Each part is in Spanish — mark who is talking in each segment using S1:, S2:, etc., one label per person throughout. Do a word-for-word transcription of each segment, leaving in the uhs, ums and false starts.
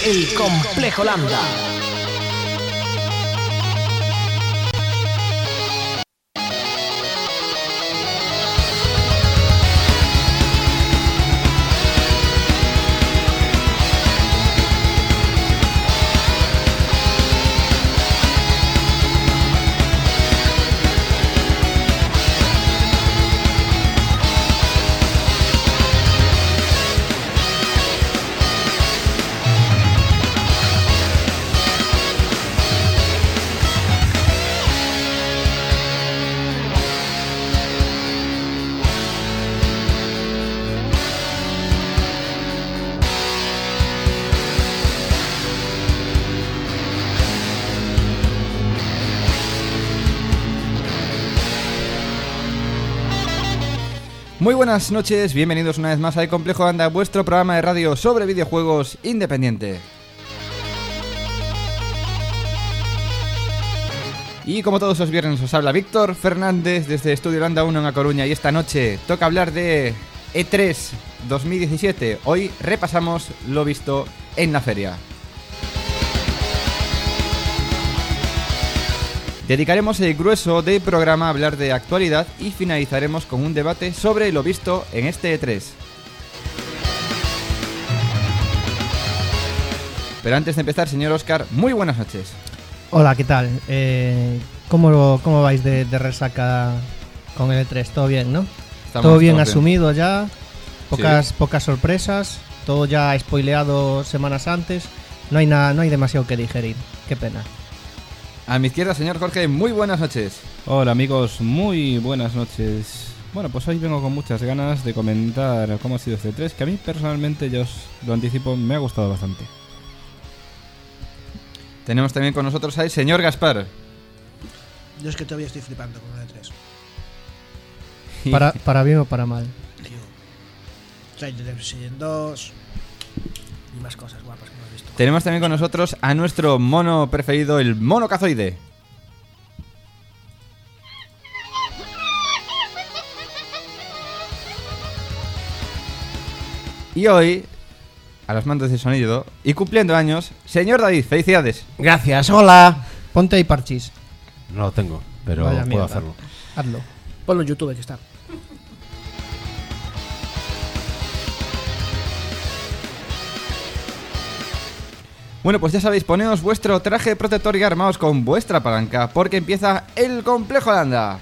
S1: El Complejo Lambda.
S2: Muy buenas noches, bienvenidos una vez más a El Complejo Lambda, vuestro programa de radio sobre videojuegos independiente. Y como todos los viernes os habla Víctor Fernández desde Estudio Lambda uno en A Coruña, y esta noche toca hablar de E tres dos mil diecisiete. Hoy repasamos lo visto en la feria. Dedicaremos el grueso del programa a hablar de actualidad y finalizaremos con un debate sobre lo visto en este E tres. Pero antes de empezar, señor Óscar, muy buenas noches.
S3: Hola, ¿qué tal? Eh, ¿cómo, ¿Cómo vais de, de resaca con el E tres? ¿Todo bien, no?
S2: Estamos,
S3: ¿Todo bien
S2: estamos
S3: asumido bien. Ya? Pocas,
S2: sí.
S3: pocas sorpresas, todo ya spoileado semanas antes. No hay, nada, no hay demasiado que digerir, qué pena.
S2: A mi izquierda, señor Jorge, muy buenas noches.
S4: Hola amigos, muy buenas noches. Bueno, pues hoy vengo con muchas ganas de comentar cómo ha sido este E tres, que a mí personalmente, ya os lo anticipo, me ha gustado bastante.
S2: Tenemos también con nosotros al señor Gaspar.
S5: Yo es que todavía estoy flipando con el E tres.
S3: Para, para bien o para mal.
S5: Tío, trailer de Resident dos y más cosas guapas que hemos visto.
S2: Tenemos también con nosotros a nuestro mono preferido, el mono cazoide. Y hoy, a los mandos de sonido y cumpliendo años, señor David, felicidades.
S1: Gracias, hola.
S3: Ponte ahí parchís.
S6: No lo tengo, pero
S3: Vaya
S6: puedo
S3: mierda.
S6: hacerlo.
S3: Hazlo.
S5: Ponlo en YouTube, que está.
S2: Bueno, pues ya sabéis, poneos vuestro traje protector y armaos con vuestra palanca, porque empieza El Complejo Lambda.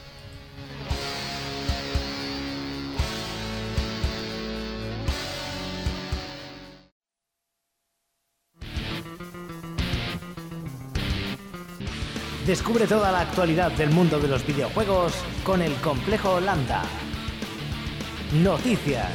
S1: Descubre toda la actualidad del mundo de los videojuegos con El Complejo Lambda. Noticias.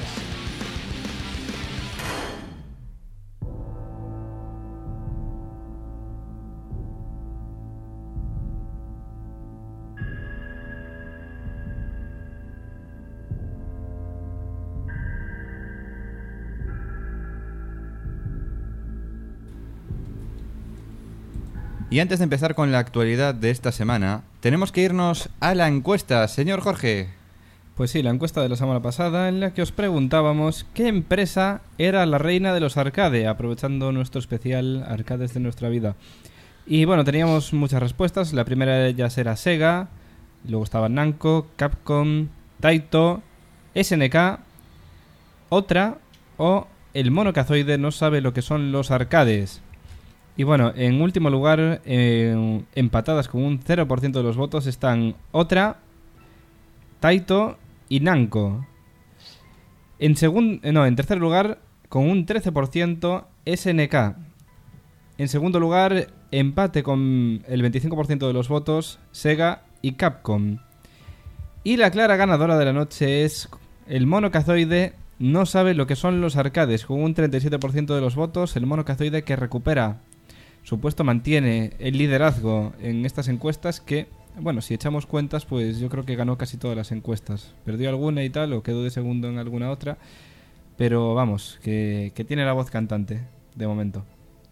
S2: Y antes de empezar con la actualidad de esta semana, tenemos que irnos a la encuesta, señor Jorge.
S4: Pues sí, la encuesta de la semana pasada en la que os preguntábamos qué empresa era la reina de los arcade, aprovechando nuestro especial Arcades de nuestra vida. Y bueno, teníamos muchas respuestas. La primera de ellas era Sega, luego estaba Namco, Capcom, Taito, S N K, otra o el mono cazoide no sabe lo que son los arcades. Y bueno, en último lugar, eh, empatadas con un cero por ciento de los votos, están otra, Taito y Namco. En segun- no, en tercer lugar, con un trece por ciento, S N K. En segundo lugar, empate con el veinticinco por ciento de los votos, Sega y Capcom. Y la clara ganadora de la noche es el mono cazoide no sabe lo que son los arcades, con un treinta y siete por ciento de los votos, el mono cazoide que recupera su puesto, mantiene el liderazgo en estas encuestas que, bueno, si echamos cuentas, pues yo creo que ganó casi todas las encuestas. Perdió alguna y tal, o quedó de segundo en alguna otra, pero vamos, que, que tiene la voz cantante, de momento.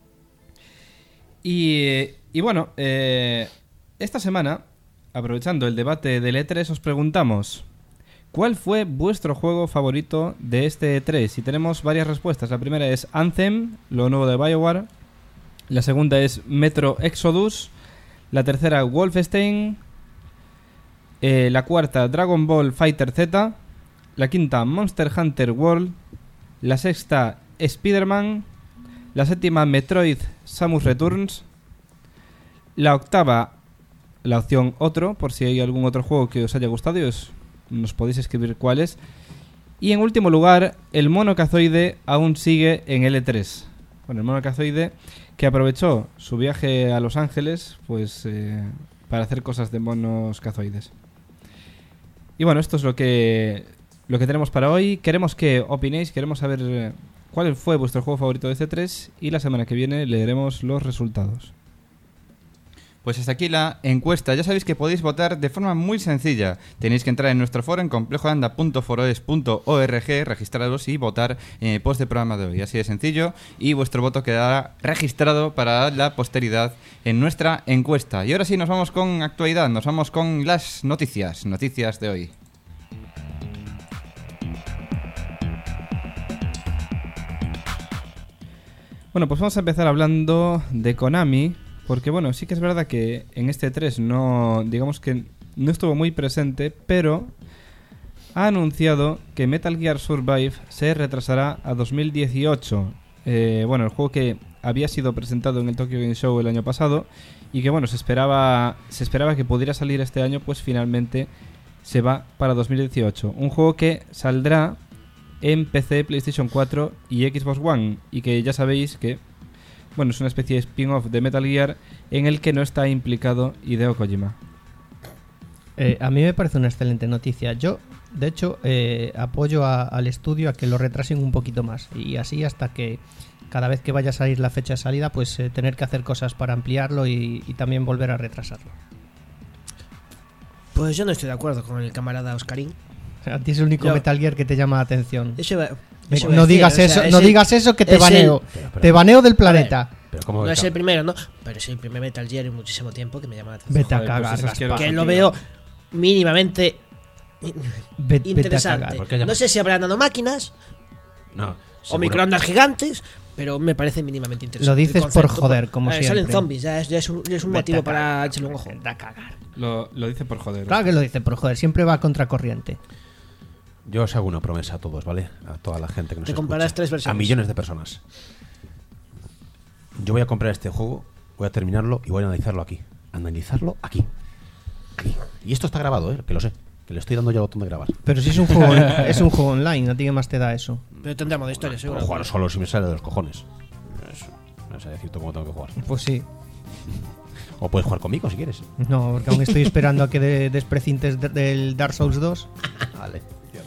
S4: Y, y bueno, eh, esta semana, aprovechando el debate del E tres, os preguntamos: ¿Cuál fue vuestro juego favorito de este E tres? Y tenemos varias respuestas. La primera es Anthem, lo nuevo de BioWare. La segunda es Metro Exodus. La tercera, Wolfenstein. Eh, la cuarta, Dragon Ball Fighter Z. La quinta, Monster Hunter World. La sexta, Spider-Man. La séptima, Metroid Samus Returns. La octava, la opción otro, por si hay algún otro juego que os haya gustado y os, nos podéis escribir cuál es. Y en último lugar, el mono cazoide aún sigue en el E tres. Bueno, el mono cazoide que aprovechó su viaje a Los Ángeles pues eh, para hacer cosas de monos cazoides. Y bueno, esto es lo que, lo que tenemos para hoy. Queremos que opinéis, queremos saber eh, cuál fue vuestro juego favorito de este E tres y la semana que viene leeremos los resultados.
S2: Pues hasta aquí la encuesta. Ya sabéis que podéis votar de forma muy sencilla. Tenéis que entrar en nuestro foro en complejolanda punto foroes punto org, registraros y votar en el post del programa de hoy. Así de sencillo. Y vuestro voto quedará registrado para la posteridad en nuestra encuesta. Y ahora sí, nos vamos con actualidad. Nos vamos con las noticias. Noticias de hoy.
S4: Bueno, pues vamos a empezar hablando de Konami. Porque bueno, sí que es verdad que en este E tres no, digamos que no estuvo muy presente, pero ha anunciado que Metal Gear Survive se retrasará a dos mil dieciocho. Eh, bueno, el juego que había sido presentado en el Tokyo Game Show el año pasado y que bueno, se esperaba, se esperaba que pudiera salir este año, pues finalmente se va para dos mil dieciocho. Un juego que saldrá en P C, PlayStation cuatro y Xbox One y que ya sabéis que bueno, es una especie de spin-off de Metal Gear en el que no está implicado Hideo Kojima.
S3: Eh, a mí me parece una excelente noticia. Yo, de hecho, eh, apoyo a, al estudio a que lo retrasen un poquito más. Y así hasta que cada vez que vaya a salir la fecha de salida, pues eh, tener que hacer cosas para ampliarlo y, y también volver a retrasarlo.
S5: Pues yo no estoy de acuerdo con el camarada Oscarín.
S3: A ti es el único
S5: Yo-
S3: Metal Gear que te llama la atención.
S5: Eso va-
S3: Eh,
S5: eso va a
S3: no
S5: decir,
S3: digas
S5: o sea,
S3: eso,
S5: es
S3: no
S5: el-
S3: digas eso que te
S5: es
S3: baneo.
S5: el-
S6: Pero, pero-
S3: Te baneo del planeta.
S6: Pero ¿cómo
S5: No
S6: que
S5: es
S6: ca-
S5: el primero, ¿no? Pero es el primer Metal Gear en muchísimo tiempo que me llama la atención.
S3: Vete a
S4: Joder, pues
S3: cagar,
S4: es
S3: Gaspar.
S4: asqueroso.
S5: Que lo
S4: tío.
S5: veo mínimamente
S3: Ve- vete a
S5: interesante.
S3: cagar.
S6: ¿Por qué llamas?
S5: No sé si habrá nanomáquinas
S6: No,
S5: o
S6: seguro-
S5: microondas gigantes, pero me parece mínimamente interesante.
S3: Lo dices
S5: el concepto.
S3: por joder, como
S5: Eh,
S3: siempre.
S5: Salen zombies, ya es, ya es un, ya es un
S3: Vete
S5: motivo
S3: a
S5: para
S3: cagar.
S5: echarle un ojo.
S3: Vete a cagar.
S4: Lo, lo dice por joder.
S3: Claro que lo dice, pero joder, siempre va a contracorriente.
S6: Yo os hago una promesa a todos, ¿vale? A toda la gente que nos
S5: Te
S6: escucha.
S5: comprarás tres versiones.
S6: A millones de personas. Yo voy a comprar este juego, voy a terminarlo y voy a analizarlo aquí. Analizarlo aquí. Aquí. Y esto está grabado, ¿eh? Que lo sé. Que le estoy dando ya el botón de grabar.
S3: Pero si es un juego, es un juego online, ¿a ti qué más te da eso?
S5: Pero tendrá modo historia, seguro.
S6: Puedo jugar solo si me sale de los cojones. Eso. No sé decirte cómo tengo que jugar.
S3: Pues sí.
S6: O puedes jugar conmigo si quieres.
S3: No, porque aún estoy esperando a que de- desprecintes de- del Dark Souls dos.
S6: Vale.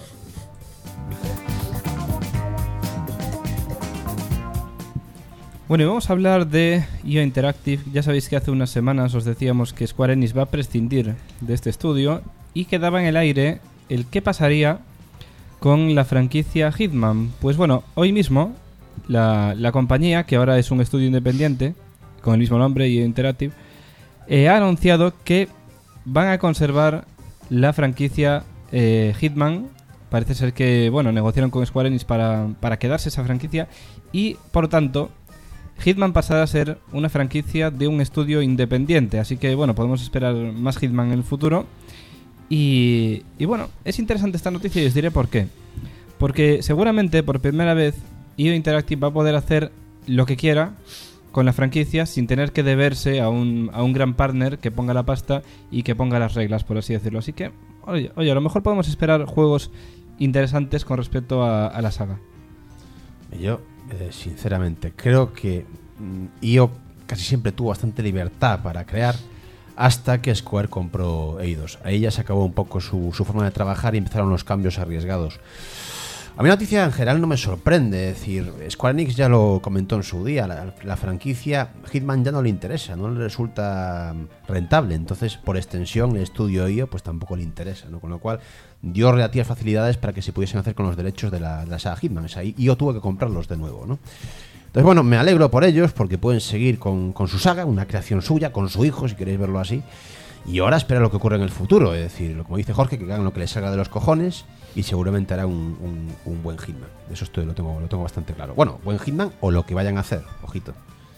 S4: Bueno, y vamos a hablar de I O Interactive. Ya sabéis que hace unas semanas os decíamos que Square Enix va a prescindir de este estudio y quedaba en el aire el qué pasaría con la franquicia Hitman. Pues bueno, hoy mismo la, la compañía, que ahora es un estudio independiente con el mismo nombre, I O Interactive, eh, ha anunciado que van a conservar la franquicia eh, Hitman. Parece ser que, bueno, negociaron con Square Enix para, para quedarse esa franquicia y, por tanto, Hitman pasará a ser una franquicia de un estudio independiente. Así que, bueno, podemos esperar más Hitman en el futuro. Y, y bueno, es interesante esta noticia y os diré por qué. Porque seguramente por primera vez I O Interactive va a poder hacer lo que quiera con la franquicia sin tener que deberse a un, a un gran partner que ponga la pasta y que ponga las reglas, por así decirlo. Así que, oye, oye a lo mejor podemos esperar juegos interesantes con respecto a, a la saga.
S6: Yo, eh, sinceramente, creo que mm, I O casi siempre tuvo bastante libertad para crear hasta que Square compró Eidos. Ahí ya se acabó un poco su, su forma de trabajar y empezaron los cambios arriesgados. A mí la noticia en general no me sorprende, es decir, Square Enix ya lo comentó en su día, la, la franquicia Hitman ya no le interesa, no le resulta rentable, entonces por extensión el estudio I O pues tampoco le interesa, ¿no? Con lo cual dio relativas facilidades para que se pudiesen hacer con los derechos de la, de la saga Hitman, o sea, I O tuvo que comprarlos de nuevo, ¿no? Entonces bueno, me alegro por ellos porque pueden seguir con, con su saga, una creación suya, con su hijo, si queréis verlo así. Y ahora espera lo que ocurre en el futuro. Es decir, como dice Jorge, que hagan lo que les salga de los cojones y seguramente hará un, un, un buen Hitman. Eso estoy, lo, tengo, lo tengo bastante claro. Bueno, buen Hitman o lo que vayan a hacer, ojito.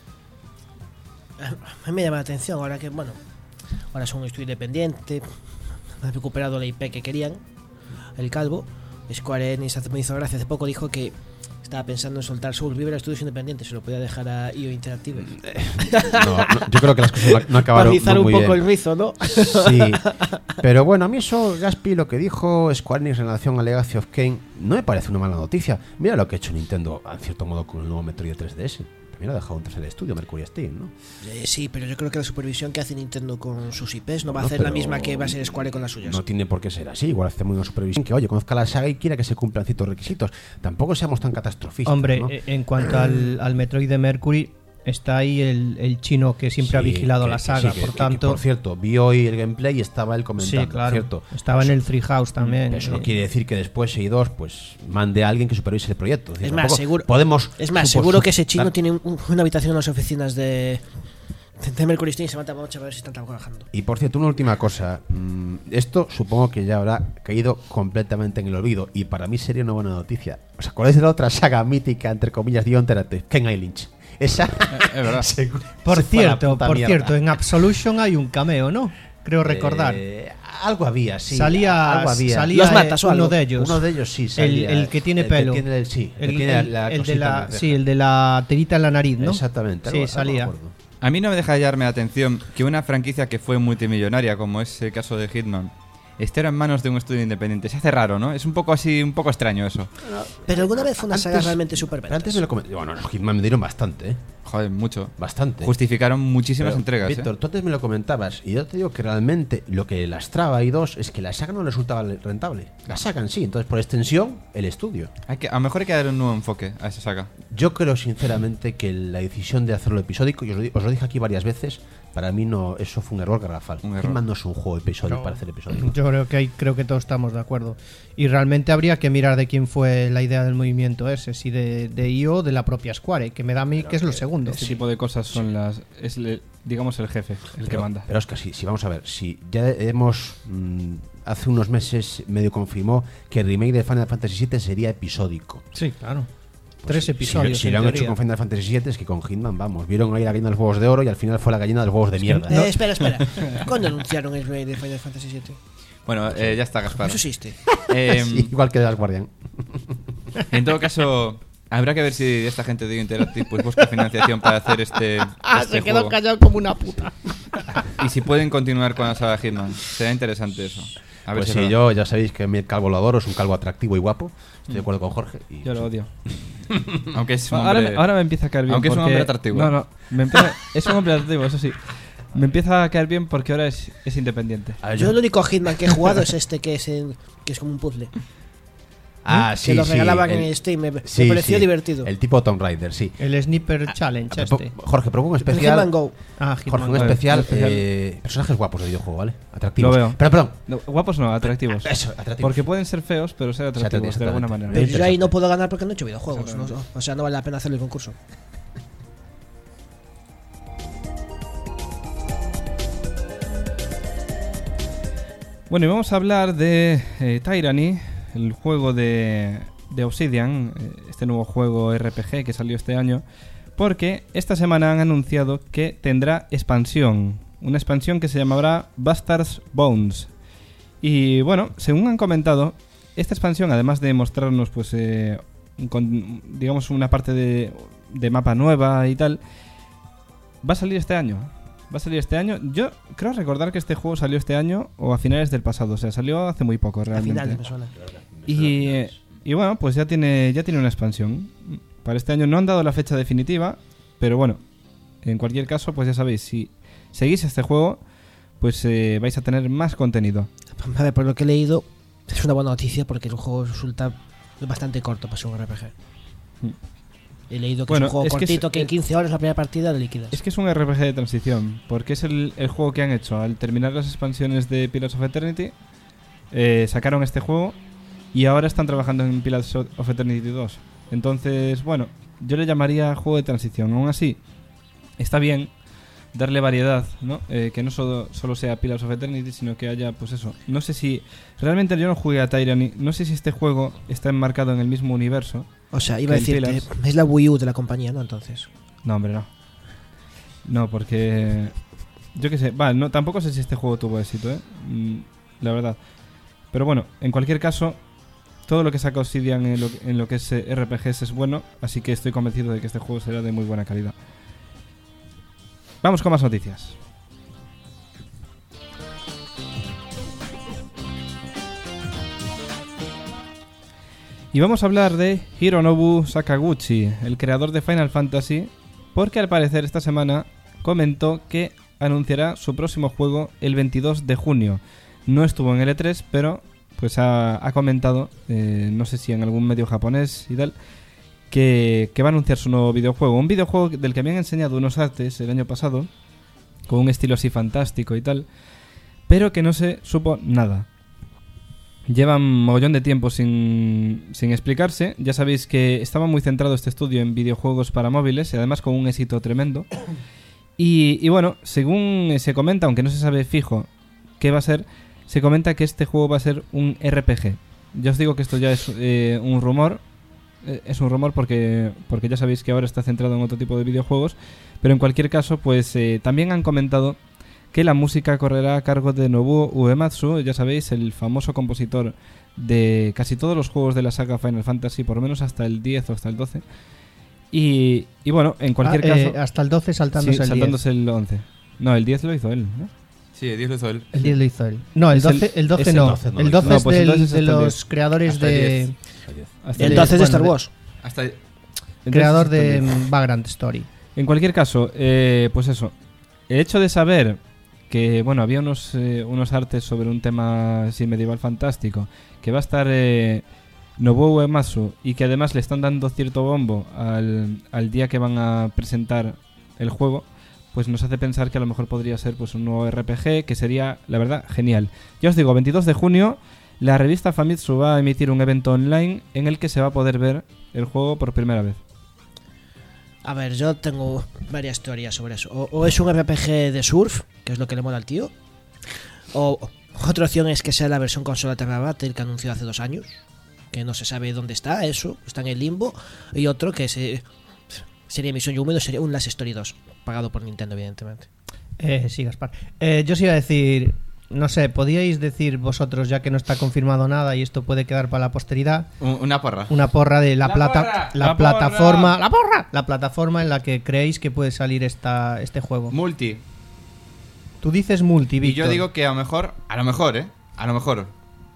S5: A mí me llama la atención ahora que, bueno, ahora son un estudio independiente, han recuperado la I P que querían, el Calvo. Square Enix hace, me hizo gracia, hace poco dijo que estaba pensando en soltar Soul River a estudios independientes, se lo podía dejar a I O Interactive.
S6: No, no, yo creo que las cosas no acabaron
S5: Matizar
S6: no
S5: un
S6: muy
S5: poco
S6: bien.
S5: el rizo, ¿no?
S6: Sí, pero bueno, a mí eso, Gaspi, lo que dijo Square Enix en relación a Legacy of Kain, no me parece una mala noticia. Mira lo que ha hecho Nintendo, en cierto modo, con el nuevo Metroid tres D S. También ha dejado un tercer estudio, Mercury Steam, ¿no?
S5: Eh, sí, pero yo creo que la supervisión que hace Nintendo con sus I Ps no va a
S6: No,
S5: hacer la
S6: pero
S5: misma que va a ser Square con las suyas.
S6: No tiene por qué ser así. Igual hacemos una supervisión que, oye, conozca la saga y quiera que se cumplan ciertos requisitos. Tampoco seamos tan catastrofistas.
S3: Hombre,
S6: ¿no?
S3: eh, en cuanto al, al Metroid de Mercury, está ahí el, el chino que siempre
S6: Sí,
S3: ha vigilado
S6: que-
S3: la
S6: que
S3: saga,
S6: sí, que-
S3: por
S6: que-
S3: tanto...
S6: que, por cierto, vi hoy el gameplay y estaba él comentando,
S3: sí, claro.
S6: ¿cierto?
S3: Estaba
S6: Eso-
S3: en el Treehouse también.
S6: Eso no
S3: eh.
S6: quiere decir que después I dos pues mande a alguien que supervise el proyecto. Es, decir,
S5: Es más,
S6: tampoco
S5: seguro-
S6: podemos
S5: Es más,
S6: supos-
S5: seguro que ese chino
S6: dar-
S5: tiene un- una habitación en las oficinas de, de Mercury Steam y se mata a noche a ver si están trabajando.
S6: Y por cierto, una última cosa. Mm, esto supongo que ya habrá caído completamente en el olvido. Y para mí sería una buena noticia. ¿Os acordáis de la otra saga mítica, entre comillas, de I O Interactive? Ken I. Lynch. Esa.
S4: Es verdad.
S6: seguro-
S3: Por
S6: se fue a la
S3: cierto,
S6: puta
S3: por
S6: mierda.
S3: cierto, en Absolution hay un cameo, ¿no? Creo recordar.
S6: Eh, algo había, sí.
S3: salía
S6: algo había.
S3: salía
S5: ¿Los
S3: eh,
S5: matas o
S3: uno
S5: algo?
S3: de ellos.
S6: Uno de ellos sí
S3: el,
S6: salía.
S3: el que tiene
S6: el
S3: pelo.
S6: Que tiene el, sí, el,
S3: el,
S6: que tiene
S3: el-
S6: la
S3: el de
S6: cosita en
S3: la,
S6: la ceja.
S3: sí, el de la tirita en la nariz, ¿no?
S6: Exactamente.
S3: Sí,
S6: algo- algo
S3: salía.
S6: me acuerdo.
S2: A mí no me deja de llamarme la atención que una franquicia que fue multimillonaria, como es el caso de Hitman, esté en manos de un estudio independiente. Se hace raro, ¿no? Es un poco así, un poco extraño eso.
S5: Pero alguna vez fue una saga
S6: Antes-
S5: realmente super
S6: Pero antes me lo comenté. Bueno, los Hitman me dieron bastante, ¿eh?
S2: Joder, mucho.
S6: Bastante.
S2: Justificaron muchísimas
S6: Pero,
S2: entregas,
S6: Víctor,
S2: ¿eh?
S6: tú antes me lo comentabas y yo te digo que realmente lo que lastraba I dos es que la saga no resultaba rentable. La saga en sí, entonces por extensión, el estudio.
S2: Hay que, a lo mejor hay que dar un nuevo enfoque a esa saga.
S6: Yo creo sinceramente que la decisión de hacerlo episódico, y os lo, di- os lo dije aquí varias veces, para mí no, eso fue un error garrafal.
S2: Un error.
S6: Hitman no es un juego episódico
S3: No.
S6: para hacer episódico.
S3: Yo creo que ahí creo que todos estamos de acuerdo. Y realmente habría que mirar de quién fue la idea del movimiento ese, si de, de I O o de la propia Square, que me da a mí que es lo segundo.
S4: Este tipo de cosas son las. Es, le- digamos, el jefe, el que
S6: Pero,
S4: manda.
S6: pero es que si, si vamos a ver, si ya hemos mm, hace unos meses medio confirmó que el remake de Final Fantasy siete sería episódico.
S3: Sí, claro.
S6: Pues
S3: Tres
S6: si-
S3: episodios.
S6: Si, si
S3: en
S6: lo han hecho
S3: teoría.
S6: con Final Fantasy siete es que con Hitman, vamos, vieron ahí la gallina de los huevos de oro y al final fue la gallina de los huevos de mierda.
S5: Eh, espera, espera. ¿Cuándo anunciaron el remake de Final Fantasy siete?
S2: Bueno, eh, ya está, Gaspar.
S5: Eso existe.
S2: Eh,
S6: Sí, igual que de las Guardian.
S2: En todo caso, habrá que ver si esta gente de Interactive pues busca financiación para hacer este,
S3: Ah,
S2: este
S3: se quedó
S2: juego.
S3: callado como una puta.
S2: Y si pueden continuar con la saga Hitman. Será interesante eso. A ver
S6: Pues
S2: si
S6: sí,
S2: lo-
S6: yo ya sabéis que mi calvo lo adoro, es un calvo atractivo y guapo. Estoy de acuerdo con Jorge. Y
S4: Yo lo odio.
S2: Aunque es un
S4: Ahora,
S2: hombre...
S4: me- ahora me empieza a caer bien.
S2: Aunque es un
S4: porque-
S2: hombre atractivo.
S4: No, no. Me empieza- es un hombre atractivo, eso sí. Me empieza a caer bien porque ahora es, es independiente.
S6: A ver,
S5: Yo
S6: yo-
S5: el único Hitman que he jugado es este que es en- que es como un puzzle.
S6: Ah, sí,
S5: que lo
S6: sí,
S5: regalaban
S6: el-
S5: en Steam. Me, me
S6: sí,
S5: pareció
S6: sí,
S5: divertido.
S6: El tipo Tomb Raider, sí.
S3: El Sniper Challenge
S6: Ah, pro-
S3: este.
S6: Jorge, propongo un
S5: El Hitman
S6: especial.
S5: Go.
S3: Ah, Hitman.
S6: Jorge, un
S4: Vale,
S6: especial.
S4: un especial.
S6: eh, personajes guapos del videojuego, ¿vale? Atractivos.
S4: Lo veo.
S6: Pero, perdón.
S4: No, guapos no, atractivos.
S6: Eso, atractivos.
S4: Porque pueden ser feos, pero ser atractivos de
S6: exactamente.
S4: alguna manera.
S5: Pero yo ahí
S6: interesante.
S5: no puedo ganar porque no he hecho videojuegos. ¿no? O sea, no vale la pena hacer el concurso.
S4: Bueno, y vamos a hablar de eh, Tyranny, el juego de, de Obsidian, eh, este nuevo juego R P G que salió este año, porque esta semana han anunciado que tendrá expansión, una expansión que se llamará Bastards Bones. Y bueno, según han comentado, esta expansión, además de mostrarnos, pues, eh, un con- digamos, una parte de, de mapa nueva y tal, va a salir este año. Va a salir este año. Yo creo recordar que este juego salió este año o a finales del pasado. O sea, salió hace muy poco
S5: Al
S4: realmente.
S5: final me suena.
S4: Y, eh, y bueno, pues ya tiene, ya tiene una expansión. Para este año no han dado la fecha definitiva, pero bueno, en cualquier caso, pues ya sabéis, si seguís este juego, pues eh, vais a tener más contenido.
S5: A ver, por lo que he leído, es una buena noticia porque el juego resulta bastante corto para ser un R P G.
S4: Mm.
S5: He leído que
S4: Bueno,
S5: es un juego
S4: es que es-
S5: cortito que, en
S4: eh,
S5: quince horas la primera partida lo liquidas.
S4: Es que es un R P G de transición, porque es el, el juego que han hecho. Al terminar las expansiones de Pillars of Eternity, eh, sacaron este juego y ahora están trabajando en Pillars of Eternity dos. Entonces, bueno, yo le llamaría juego de transición. Aún así, está bien, darle variedad, ¿no? Eh, que no solo, solo sea Pillars of Eternity, sino que haya, pues eso. No sé si... Realmente yo no jugué a Tyranny. No sé si este juego está enmarcado en el mismo universo.
S5: O sea, iba a
S4: que el
S5: decirte,
S4: Pillars.
S5: es la Wii U de la compañía, ¿no? Entonces.
S4: No, hombre, no. No, porque... Yo qué sé. Va, no, tampoco sé si este juego tuvo éxito, ¿eh? Mm, la verdad. Pero bueno, en cualquier caso, todo lo que saca Obsidian en lo, en lo que es eh, R P Gs es bueno, así que estoy convencido de que este juego será de muy buena calidad. Vamos con más noticias. Y vamos a hablar de Hironobu Sakaguchi, el creador de Final Fantasy, porque al parecer esta semana comentó que anunciará su próximo juego el veintidós de junio. No estuvo en el E tres, pero pues ha, ha comentado, eh, no sé si en algún medio japonés y tal, que, que va a anunciar su nuevo videojuego. Un videojuego del que habían enseñado unos artes el año pasado, con un estilo así fantástico y tal, pero que no se supo nada. Llevan mogollón de tiempo sin, sin explicarse. Ya sabéis que estaba muy centrado este estudio en videojuegos para móviles y además con un éxito tremendo. Y, y bueno, según se comenta, aunque no se sabe fijo qué va a ser, se comenta que este juego va a ser un R P G. Ya os digo que esto ya es eh, un rumor. Eh, es un rumor porque, porque ya sabéis que ahora está centrado en otro tipo de videojuegos. Pero en cualquier caso, pues eh, también han comentado que la música correrá a cargo de Nobuo Uematsu, ya sabéis, el famoso compositor de casi todos los juegos de la saga Final Fantasy, por lo menos hasta el diez o hasta el doce. Y, y bueno, en cualquier
S3: Ah, eh,
S4: caso...
S3: hasta el doce saltándose
S4: sí,
S3: el
S4: saltándose el once. No, el diez lo hizo él, ¿no?
S2: Sí, Dios lo hizo él.
S3: diez. El diez lo hizo él. No, el
S4: Es el-
S3: doce, el doce
S6: es el
S3: no.
S6: doce no
S3: El
S6: lo
S3: doce
S4: hizo.
S3: es
S4: No, pues
S3: del-
S4: entonces
S3: de
S4: hasta el
S3: los
S4: diez.
S3: creadores
S2: Hasta el
S3: de...
S2: diez.
S4: Hasta
S5: El
S4: el
S5: entonces de
S3: bueno,
S5: Star
S3: de-
S5: Wars.
S2: Hasta
S4: Entonces,
S3: Creador
S4: hasta el
S3: de
S4: diez.
S3: mm, Vagrant Story.
S4: En cualquier caso, eh, pues eso. El hecho de saber que, bueno, había unos, eh, unos artes sobre un tema así medieval fantástico, que va a estar eh, Nobuo Uematsu y que además le están dando cierto bombo al, al día que van a presentar el juego, pues nos hace pensar que a lo mejor podría ser pues un nuevo R P G, que sería, la verdad, genial. Ya os digo, veintidós de junio, la revista Famitsu va a emitir un evento online en el que se va a poder ver el juego por primera vez.
S5: A ver, yo tengo varias teorías sobre eso. O, o es un R P G de surf, que es lo que le mola al tío. O otra opción es que sea la versión consola Terra Battle que anunció hace dos años, que no se sabe dónde está, eso, está en el limbo. Y otro que se, sería Misión Húmedo, sería un Last Story dos, pagado por Nintendo, evidentemente.
S3: Eh, sí, Gaspar. Eh, yo os iba a decir, no sé, ¿podíais decir vosotros, ya que no está confirmado nada y esto puede quedar para la posteridad,
S2: Un- una porra.
S3: una porra de la,
S2: ¡La
S3: plata,
S2: porra!
S3: la,
S4: ¡La
S3: plataforma,
S4: porra!
S3: la porra, la plataforma en la que creéis que puede salir esta, este juego?
S2: Multi.
S3: Tú dices multi,
S2: Y
S3: Víctor.
S2: yo digo que a lo mejor, a lo mejor, ¿eh? A lo mejor.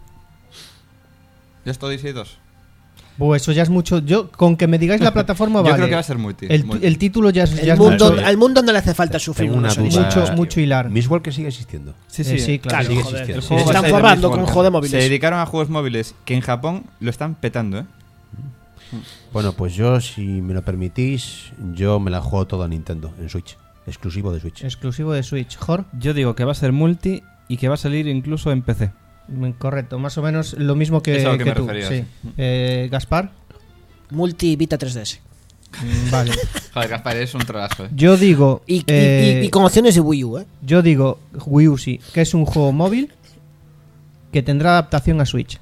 S2: ¿Ya esto dice dos?
S3: Buh, eso ya es mucho. Yo con que me digáis la plataforma
S2: Yo
S3: vale.
S2: creo que va a ser multi.
S3: El,
S2: multi.
S3: el título ya es, ya
S5: El
S3: es
S5: mundo,
S3: mucho.
S5: al mundo no le hace falta sufrir
S6: Tengo una
S5: una
S6: duda.
S3: Mucho- mucho hilar.
S6: Miss World que sigue existiendo.
S4: Sí,
S3: Eh,
S4: sí,
S3: sí, claro.
S6: Sigue
S5: joder,
S6: existiendo.
S4: el
S5: se
S4: juego va a
S5: están
S4: ser de
S5: forrando
S4: Miss
S5: con un
S4: World.
S5: juego de
S2: Se
S5: móviles.
S2: dedicaron a juegos móviles que en Japón lo están petando, ¿eh?
S6: Bueno, pues yo, si me lo permitís, yo me la juego todo a Nintendo, en Switch. Exclusivo de Switch.
S3: Exclusivo de Switch. Jor,
S4: Yo digo que va a ser multi y que va a salir incluso en P C.
S3: mm, correcto, más o menos lo mismo que,
S2: Es a lo que
S3: que
S2: me
S3: tú.
S2: refería,
S3: Sí.
S2: sí.
S3: Eh, Gaspar,
S5: Multi Vita tres D S.
S3: Mm, vale.
S2: Joder, Gaspar, es un trolazo, ¿eh?
S3: Yo digo,
S5: Y, y-
S3: eh,
S5: y- y con opciones de Wii U, ¿eh?
S3: yo digo Wii U sí, que es un juego móvil que tendrá adaptación a Switch.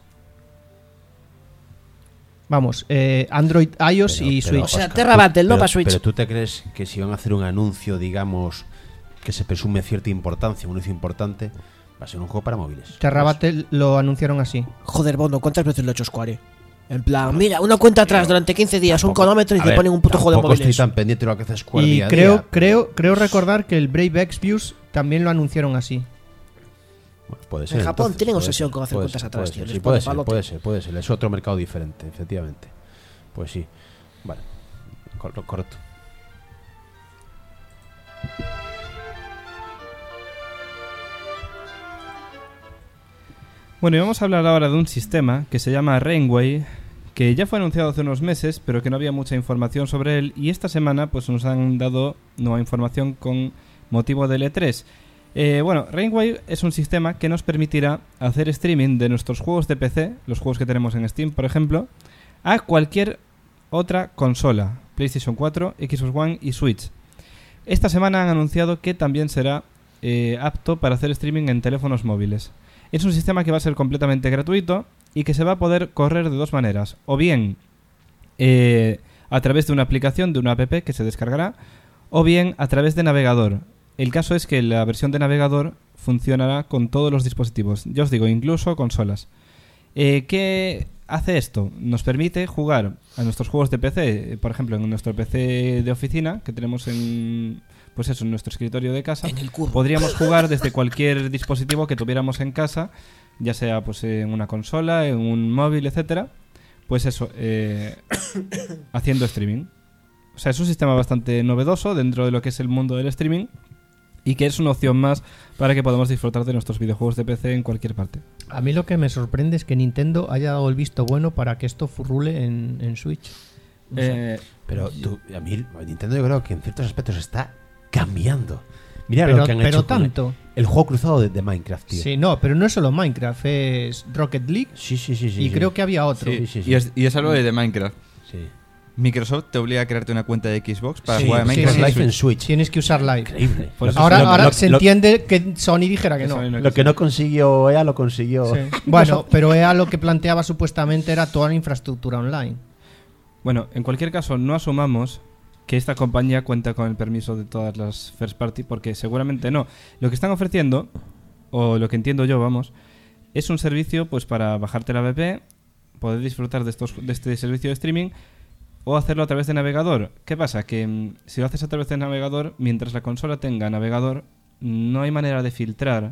S3: Vamos, eh, Android, iOS
S6: Pero-
S3: y
S6: pero,
S3: Switch.
S5: O sea,
S6: Oscar,
S5: Terra
S6: tú-
S5: Battle, no
S6: pero-
S5: para Switch.
S6: Pero tú te crees que si van a hacer un anuncio, digamos, que se presume cierta importancia, un anuncio importante, va a ser un juego para móviles.
S3: Terra
S6: Pues,
S3: Battle lo anunciaron así.
S5: Joder, Bono, ¿cuántas veces lo ha hecho Square? En plan, mira, una cuenta atrás durante quince días, un
S6: tampoco-
S5: cronómetro y
S6: a
S5: te
S6: ver,
S5: ponen un puto juego de
S6: tampoco
S5: móviles.
S6: estoy tan pendiente de lo que hace Square
S3: Y
S6: día a
S3: creo,
S6: día.
S3: creo, creo recordar que el Brave Exvius también lo anunciaron así.
S6: Bueno, puede ser.
S5: En Japón
S6: entonces,
S5: tienen
S6: puede
S5: obsesión
S6: ser,
S5: con hacer
S6: puede
S5: cuentas
S6: ser,
S5: atrás,
S6: puede
S5: tío,
S6: ser,
S5: les
S6: sí,
S5: pone
S6: puede ser,
S5: palote.
S6: puede ser, puede ser. Es otro mercado diferente, efectivamente. Pues sí. Vale. Cor- correcto.
S4: Bueno, y vamos a hablar ahora de un sistema que se llama Rainway, que ya fue anunciado hace unos meses, pero que no había mucha información sobre él, y esta semana pues nos han dado nueva información con motivo del E tres. Eh, bueno, Rainway es un sistema que nos permitirá hacer streaming de nuestros juegos de P C, los juegos que tenemos en Steam, por ejemplo, a cualquier otra consola, PlayStation cuatro, Xbox One y Switch. Esta semana han anunciado que también será eh, apto para hacer streaming en teléfonos móviles. Es un sistema que va a ser completamente gratuito y que se va a poder correr de dos maneras. O bien eh, a través de una aplicación, de una app que se descargará, o bien a través de navegador. El caso es que la versión de navegador funcionará con todos los dispositivos. Ya os digo, incluso consolas. Eh, ¿Qué hace esto? Nos permite jugar a nuestros juegos de P C, por ejemplo, en nuestro P C de oficina, que tenemos en, pues eso, en nuestro escritorio de casa.
S5: En el curro.
S4: Podríamos jugar desde cualquier dispositivo que tuviéramos en casa, ya sea pues en una consola, en un móvil, etcétera. Pues eso, eh, haciendo streaming. O sea, es un sistema bastante novedoso dentro de lo que es el mundo del streaming y que es una opción más para que podamos disfrutar de nuestros videojuegos de P C en cualquier parte.
S3: A mí lo que me sorprende es que Nintendo haya dado el visto bueno para que esto furrule en, en Switch. No sé.
S4: Eh,
S6: Pero tú, a mí Nintendo yo creo que en ciertos aspectos está cambiando. Mira
S3: Pero-
S6: lo que han
S3: pero
S6: hecho con
S3: tanto.
S6: el, el juego cruzado de, de Minecraft, tío.
S3: Sí, no, pero no es solo Minecraft, es Rocket League
S6: Sí, sí, sí, sí,
S3: y
S6: sí.
S3: creo que había otro.
S6: Sí, sí, sí.
S2: Y, es, y es algo de Minecraft.
S6: Sí.
S2: Microsoft te obliga a crearte una cuenta de Xbox para
S6: Sí,
S2: jugar a
S3: sí,
S2: Minecraft.
S3: sí,
S6: Live
S3: sí.
S6: en Switch.
S3: Tienes que usar Live.
S6: Increíble.
S4: Por eso
S3: Ahora,
S6: Lo-
S3: ahora
S6: lo-
S3: se
S6: lo-
S3: entiende que Sony dijera que
S4: Eso
S3: no.
S4: no
S6: Lo que no consiguió E A lo consiguió.
S3: Sí. Bueno, pero E A lo que planteaba supuestamente era toda la infraestructura online.
S4: Bueno, en cualquier caso, no asumamos que esta compañía cuenta con el permiso de todas las first party, porque seguramente no. Lo que están ofreciendo, o lo que entiendo yo, vamos, es un servicio pues para bajarte la app, poder disfrutar de, estos, de este servicio de streaming o hacerlo a través de navegador. ¿Qué pasa? Que mm, si lo haces a través de navegador, mientras la consola tenga navegador, no hay manera de filtrar.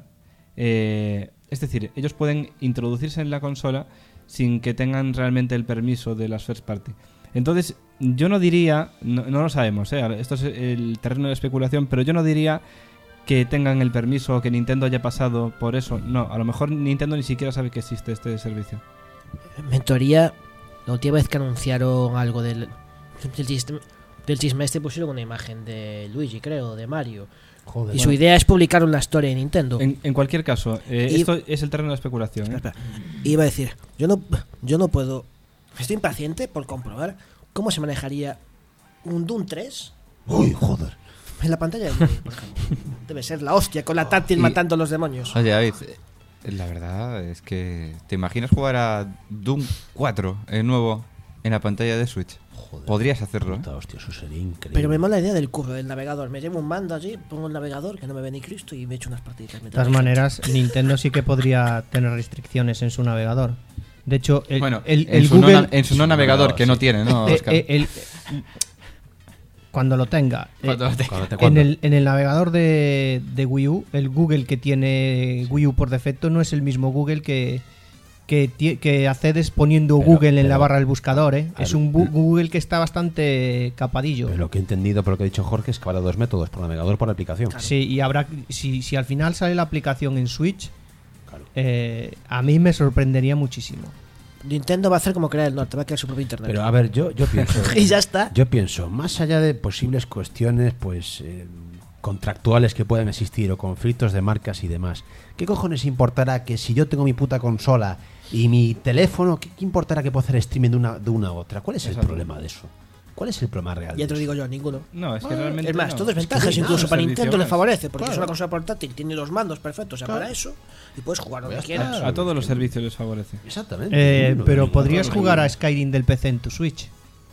S4: Eh, es decir, ellos pueden introducirse en la consola sin que tengan realmente el permiso de las first party. Entonces, yo no diría, no, no lo sabemos, ¿eh? Esto es el terreno de especulación, pero yo no diría que tengan el permiso o que Nintendo haya pasado por eso. No, a lo mejor Nintendo ni siquiera sabe que existe este servicio.
S5: En teoría, la última vez que anunciaron algo del, del, chisme, del chisme este pusieron una imagen de Luigi, creo, de Mario.
S6: Joder.
S5: Y su idea es publicar una historia en Nintendo.
S4: En, en cualquier caso, eh,
S5: Y-
S4: esto es el terreno de especulación. ¿eh?
S5: Espera, espera. Iba a decir, yo no, yo no puedo. Estoy impaciente por comprobar cómo se manejaría un Doom tres
S6: Uy, joder.
S5: en la pantalla de Wii, por ejemplo. Debe ser la hostia con la táctil
S2: Y-
S5: matando a los demonios.
S2: Oye, David, eh, la verdad es que ¿te imaginas jugar a Doom cuatro, el nuevo, en la pantalla de Switch?
S6: Joder.
S2: Podrías hacerlo, ¿eh?
S6: Puta hostia, eso sería increíble.
S5: Pero me mola la idea del curro, del navegador. Me llevo un mando allí, pongo el navegador, que no me ve ni Cristo, y me echo unas partiditas.
S3: De todas maneras, Nintendo sí que podría tener restricciones en su navegador. De hecho, el,
S2: Bueno,
S3: el,
S2: en,
S3: el
S2: su
S3: Google...
S2: no, na- en su no navegador,
S6: no,
S2: que
S6: sí.
S2: no tiene, ¿no,
S3: eh,
S2: Oscar?
S3: eh, el- cuando lo tenga. eh,
S2: Cuando te-
S6: Cuando te-
S3: en,
S6: cuando-
S3: el, en el navegador de, de Wii U, el Google que tiene Wii U por defecto no es el mismo Google que, que, ti- que accedes poniendo
S6: Pero-
S3: Google en la
S6: pero-
S3: barra del buscador. ¿eh?
S6: a
S3: Es
S6: ver,
S3: un bu- Google que está bastante capadillo.
S6: Pero lo que he entendido por lo que ha dicho Jorge es que habrá dos métodos, por navegador por aplicación.
S3: Sí, y habrá si, si al final sale la aplicación en Switch,
S6: Claro.
S3: eh, a mí me sorprendería muchísimo.
S5: Nintendo va a hacer como Corea del Norte, va a crear su propio internet.
S6: Pero a ver, yo, yo pienso.
S5: y ya está.
S6: Yo pienso, más allá de posibles cuestiones, pues. eh, contractuales que puedan existir o conflictos de marcas y demás. ¿Qué cojones importará que si yo tengo mi puta consola y mi teléfono, qué, qué importará que puedo hacer streaming de una, de una a otra? ¿Cuál es el
S4: Exacto.
S6: problema de eso? ¿Cuál es el problema real?
S5: Ya
S6: de
S5: te lo
S6: eso?
S5: digo yo, ninguno.
S4: No, es que realmente.
S5: Es más,
S4: no.
S5: todo es
S6: Es que
S5: ventajas,
S6: no hay
S5: incluso
S4: nada,
S5: para
S4: servicio
S5: Nintendo le
S4: más.
S5: favorece, porque es
S6: Claro.
S5: una consola portátil, tiene los mandos perfectos, o sea,
S6: Claro.
S5: para eso, y puedes jugar donde
S6: Ya
S5: quieras.
S6: está.
S4: A todos los servicios les favorece.
S6: Exactamente.
S3: Eh,
S6: Ninguno,
S3: pero
S6: ninguno.
S3: podrías
S6: Ninguno.
S3: jugar a Skyrim del P C en tu Switch.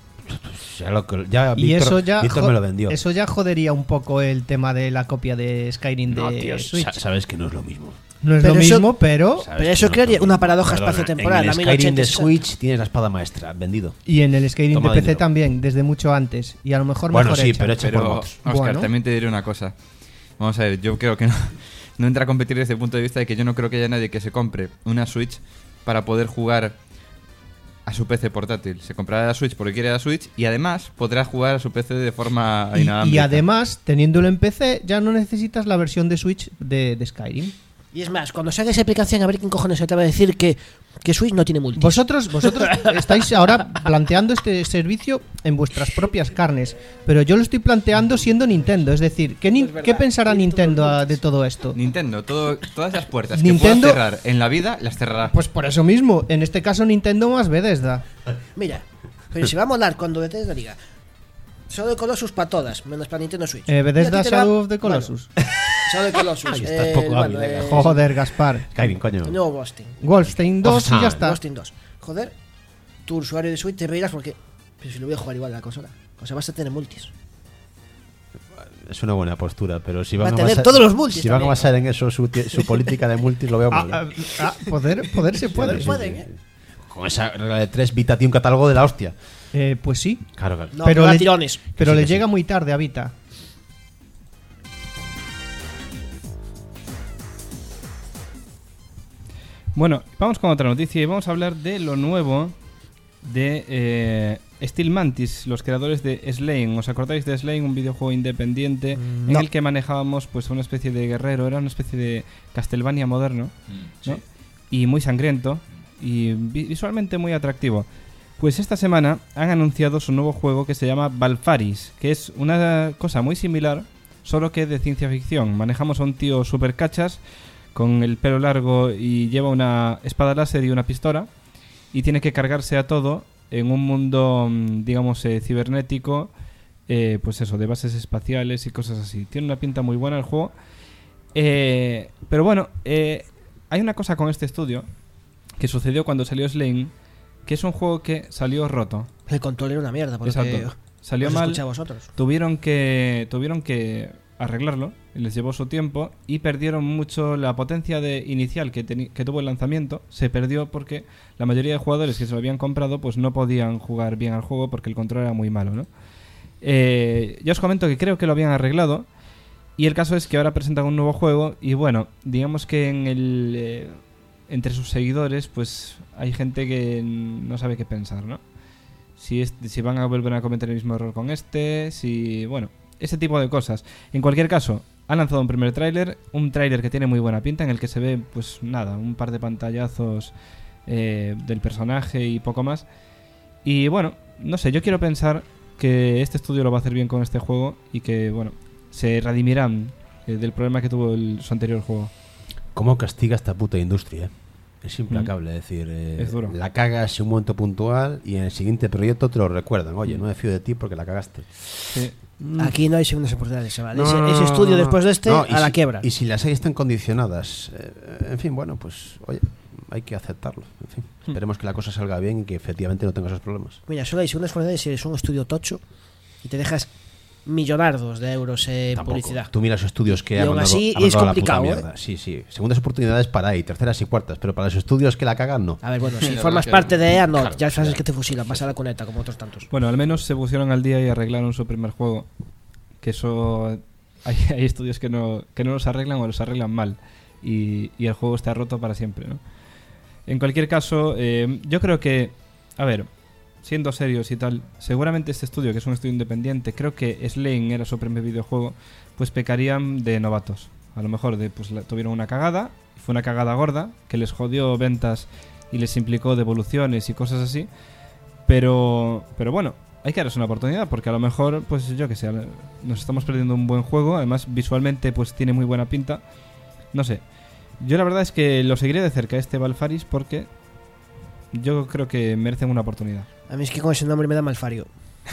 S6: Ya, lo que- ya
S3: Y
S6: Víctor,
S3: eso ya
S6: Víctor
S3: jo-
S6: me lo vendió.
S3: eso ya jodería un poco el tema de la copia de Skyrim
S6: No,
S3: de
S6: tío,
S3: Switch.
S6: sa- sabes que no es lo mismo.
S3: No es
S5: Pero
S3: lo
S5: eso-
S3: mismo, pero
S6: Sabes
S5: Pero
S6: que
S5: eso
S6: no es
S5: crearía
S6: lo
S5: una
S6: mismo.
S5: paradoja
S6: Perdona,
S5: espaciotemporal,
S6: En
S5: a
S6: el
S5: mil
S6: Skyrim
S5: ochenta
S6: de
S5: y sesenta.
S6: Switch tienes la espada maestra, vendido.
S3: y en el Skyrim
S6: Toma
S3: de P C
S6: dinero.
S3: también, desde mucho antes. Y a lo mejor
S6: Bueno,
S3: mejor
S6: sí,
S3: hecha.
S6: pero hecha por
S2: Pero,
S6: mods.
S2: Oscar,
S3: Bueno.
S2: también te diré una cosa. Vamos a ver, yo creo que no, no entra a competir desde el punto de vista de que yo no creo que haya nadie que se compre una Switch para poder jugar a su P C portátil. Se comprará la Switch porque quiere la Switch y además podrá jugar a su P C de forma
S3: Y, y
S2: inalámbrica.
S3: además, teniéndolo en P C, ya no necesitas la versión de Switch de, de Skyrim.
S5: Y es más, cuando salga esa aplicación, a ver quién cojones se te va a decir que, que Switch no tiene multi.
S3: Vosotros, vosotros estáis ahora planteando este servicio en vuestras propias carnes, pero yo lo estoy planteando siendo Nintendo. Es decir, ¿qué, ni-
S5: Es verdad,
S3: ¿qué pensará
S5: tiene
S3: Nintendo
S5: todos los
S3: a- de todo esto?
S2: Nintendo, todo, todas las puertas
S3: Nintendo-
S2: que pueda cerrar en la vida, las cerrará.
S3: Pues por eso mismo, en este caso Nintendo más Bethesda.
S5: Mira, pero si va a molar cuando Bethesda diga, Shadow of the Colossus para todas, menos para Nintendo Switch.
S3: Eh, Bethesda
S5: Y a ti te da-
S3: Shadow of the Colossus.
S5: Bueno, Shadow of the Colossus.
S6: Ahí estás
S5: eh,
S6: poco
S5: bueno,
S6: hábil,
S5: eh,
S6: venga.
S3: Joder, Gaspar.
S6: Skyrim, coño.
S5: el nuevo Ghosting.
S3: Wolfenstein dos y ya está.
S5: Ghosting dos. Joder, tu usuario de Switch te reirás porque. Pero si lo voy a jugar igual en la consola. O sea, vas a tener multis.
S6: Es una buena postura, pero si
S5: Va
S6: van
S5: a
S6: a,
S5: tener
S6: basar,
S5: todos los multis
S6: si van a
S5: también.
S6: basar en eso su, ti- su política de multis, lo veo
S3: Ah,
S6: mal.
S3: ah, ah, poder, poder se puede.
S5: Poder pueden, ¿eh?
S6: Con esa regla de tres, Vita tiene un catálogo de la hostia.
S3: Eh, pues sí,
S6: Claro, claro.
S5: No,
S3: Pero
S5: pero
S3: le-
S5: tirones.
S3: pero
S6: sí,
S3: le
S6: que sí.
S3: llega muy tarde a Vita.
S4: Bueno, vamos con otra noticia y vamos a hablar de lo nuevo de eh, Steel Mantis, los creadores de Slain. ¿Os acordáis de Slain? Un videojuego independiente
S5: Mm,
S4: en
S5: no.
S4: el que manejábamos pues una especie de guerrero, era una especie de Castlevania moderno, ¿no? Y muy sangriento y vi- visualmente muy atractivo. Pues esta semana han anunciado su nuevo juego que se llama Valfaris, que es una cosa muy similar, solo que de ciencia ficción. Manejamos a un tío super cachas con el pelo largo y lleva una espada láser y una pistola y tiene que cargarse a todo en un mundo, mm, digamos, eh, cibernético, eh, pues eso, de bases espaciales y cosas así. Tiene una pinta muy buena el juego. Eh, pero bueno, eh, hay una cosa con este estudio que sucedió cuando salió Slain, que es un juego que salió roto.
S5: El control era una mierda. Porque
S4: Exacto. Salió
S5: os
S4: mal.
S5: escuché a vosotros.
S4: Tuvieron que tuvieron que arreglarlo, y les llevó su tiempo y perdieron mucho la potencia de inicial que, teni- que tuvo el lanzamiento. Se perdió porque la mayoría de jugadores que se lo habían comprado pues no podían jugar bien al juego porque el control era muy malo, ¿no? Eh, ya os comento que creo que lo habían arreglado y el caso es que ahora presentan un nuevo juego y bueno, digamos que en el eh, entre sus seguidores pues hay gente que no sabe qué pensar, ¿no? Si, es, si van a volver a cometer el mismo error con este, si... bueno, ese tipo de cosas. En cualquier caso, han lanzado un primer tráiler, un tráiler que tiene muy buena pinta, en el que se ve, pues nada, un par de pantallazos eh, del personaje y poco más. Y bueno, no sé, yo quiero pensar que este estudio lo va a hacer bien con este juego y que, bueno, se redimirán eh, del problema que tuvo el, su anterior juego.
S6: ¿Cómo castiga esta puta industria? eh? Es implacable, es decir, eh,
S4: Es duro.
S6: la cagas en un momento puntual y en el siguiente proyecto te lo recuerdan. Oye, no me fío de ti porque la cagaste.
S4: Sí.
S5: Aquí no hay segundas oportunidades, chaval.
S6: No,
S5: ese,
S6: no,
S5: ese
S6: no,
S5: estudio
S6: no, no.
S5: después de este,
S6: No, y
S5: a la
S6: si-
S5: quiebra.
S6: Y si las hay están condicionadas. eh, en fin, bueno, pues oye, hay que aceptarlo. En fin, esperemos que la cosa salga bien y que efectivamente no tenga esos problemas.
S5: Mira, solo hay segundas oportunidades si eres un estudio tocho y te dejas millonardos de euros en
S6: Tampoco.
S5: publicidad.
S6: Tú miras estudios que
S5: Y
S6: han
S5: aún
S6: mandado-
S5: así
S6: han
S5: es
S6: mandado a la puta
S5: complicado,
S6: mierda. Sí, sí. Segundas oportunidades para ahí, terceras y cuartas, pero para los estudios que la cagan, no.
S5: A ver, bueno, si
S2: La
S5: formas
S2: verdad que-
S5: parte de E A, no,
S6: Claro,
S5: ya sabes
S6: claro.
S5: que te fusilan, pasa la coneta como otros tantos.
S4: Bueno, al menos se pusieron al día y arreglaron su primer juego. Que eso... Hay, hay estudios que no, que no los arreglan o los arreglan mal. Y, y el juego está roto para siempre, ¿no? En cualquier caso, eh, yo creo que... A ver, siendo serios y tal, seguramente este estudio, que es un estudio independiente, creo que Slain era su primer videojuego, pues pecarían de novatos. A lo mejor de, pues, la- tuvieron una cagada, fue una cagada gorda, que les jodió ventas y les implicó devoluciones y cosas así. Pero, pero bueno, hay que darles una oportunidad, porque a lo mejor, pues yo que sé, a- nos estamos perdiendo un buen juego. Además, visualmente, pues tiene muy buena pinta. No sé. Yo la verdad es que lo seguiré de cerca este Valfaris porque yo creo que merecen una oportunidad.
S5: A mí es que con ese nombre me da malfario.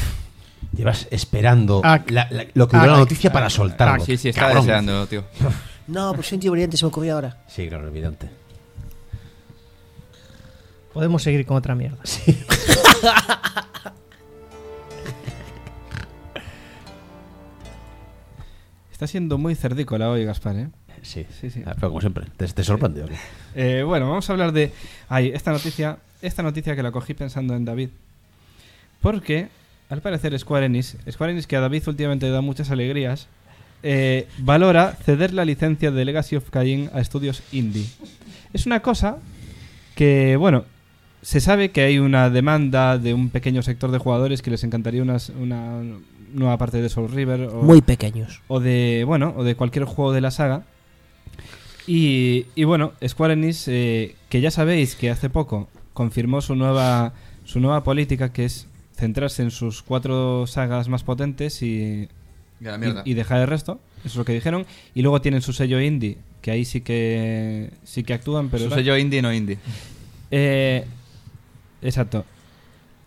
S6: Llevas esperando
S3: Ah,
S6: la- la- lo que duró
S3: ah,
S6: la noticia para
S3: ah,
S6: soltarlo.
S2: Sí, sí, está
S6: Cabrón.
S2: deseando, tío.
S5: No, pues soy un tío brillante, se me ocurrió ahora.
S6: Sí, claro, evidente.
S3: Podemos seguir con otra mierda.
S4: Está siendo muy cerdícola hoy, Gaspar, ¿eh?
S6: Sí,
S4: Sí, sí.
S6: Ah, pero como siempre, te, te sorprende. ¿o qué?
S4: Eh, bueno, vamos a hablar de... Ay, esta noticia, esta noticia que la cogí pensando en David. Porque, al parecer, Square Enix, Square Enix que a David últimamente da muchas alegrías, eh, valora ceder la licencia de Legacy of Kain a estudios indie. Es una cosa que, bueno, se sabe que hay una demanda de un pequeño sector de jugadores que les encantaría unas- una nueva parte de Soul River o,
S5: Muy pequeños.
S4: o de, bueno, o de cualquier juego de la saga. Y, y bueno, Square Enix, eh, que ya sabéis que hace poco confirmó su nueva su nueva política, que es centrarse en sus cuatro sagas más potentes y,
S2: Que la mierda.
S4: y, y dejar el resto. Eso es lo que dijeron. Y luego tienen su sello indie, que ahí sí que sí que actúan, pero
S2: Su sello indie, no indie.
S4: eh, exacto.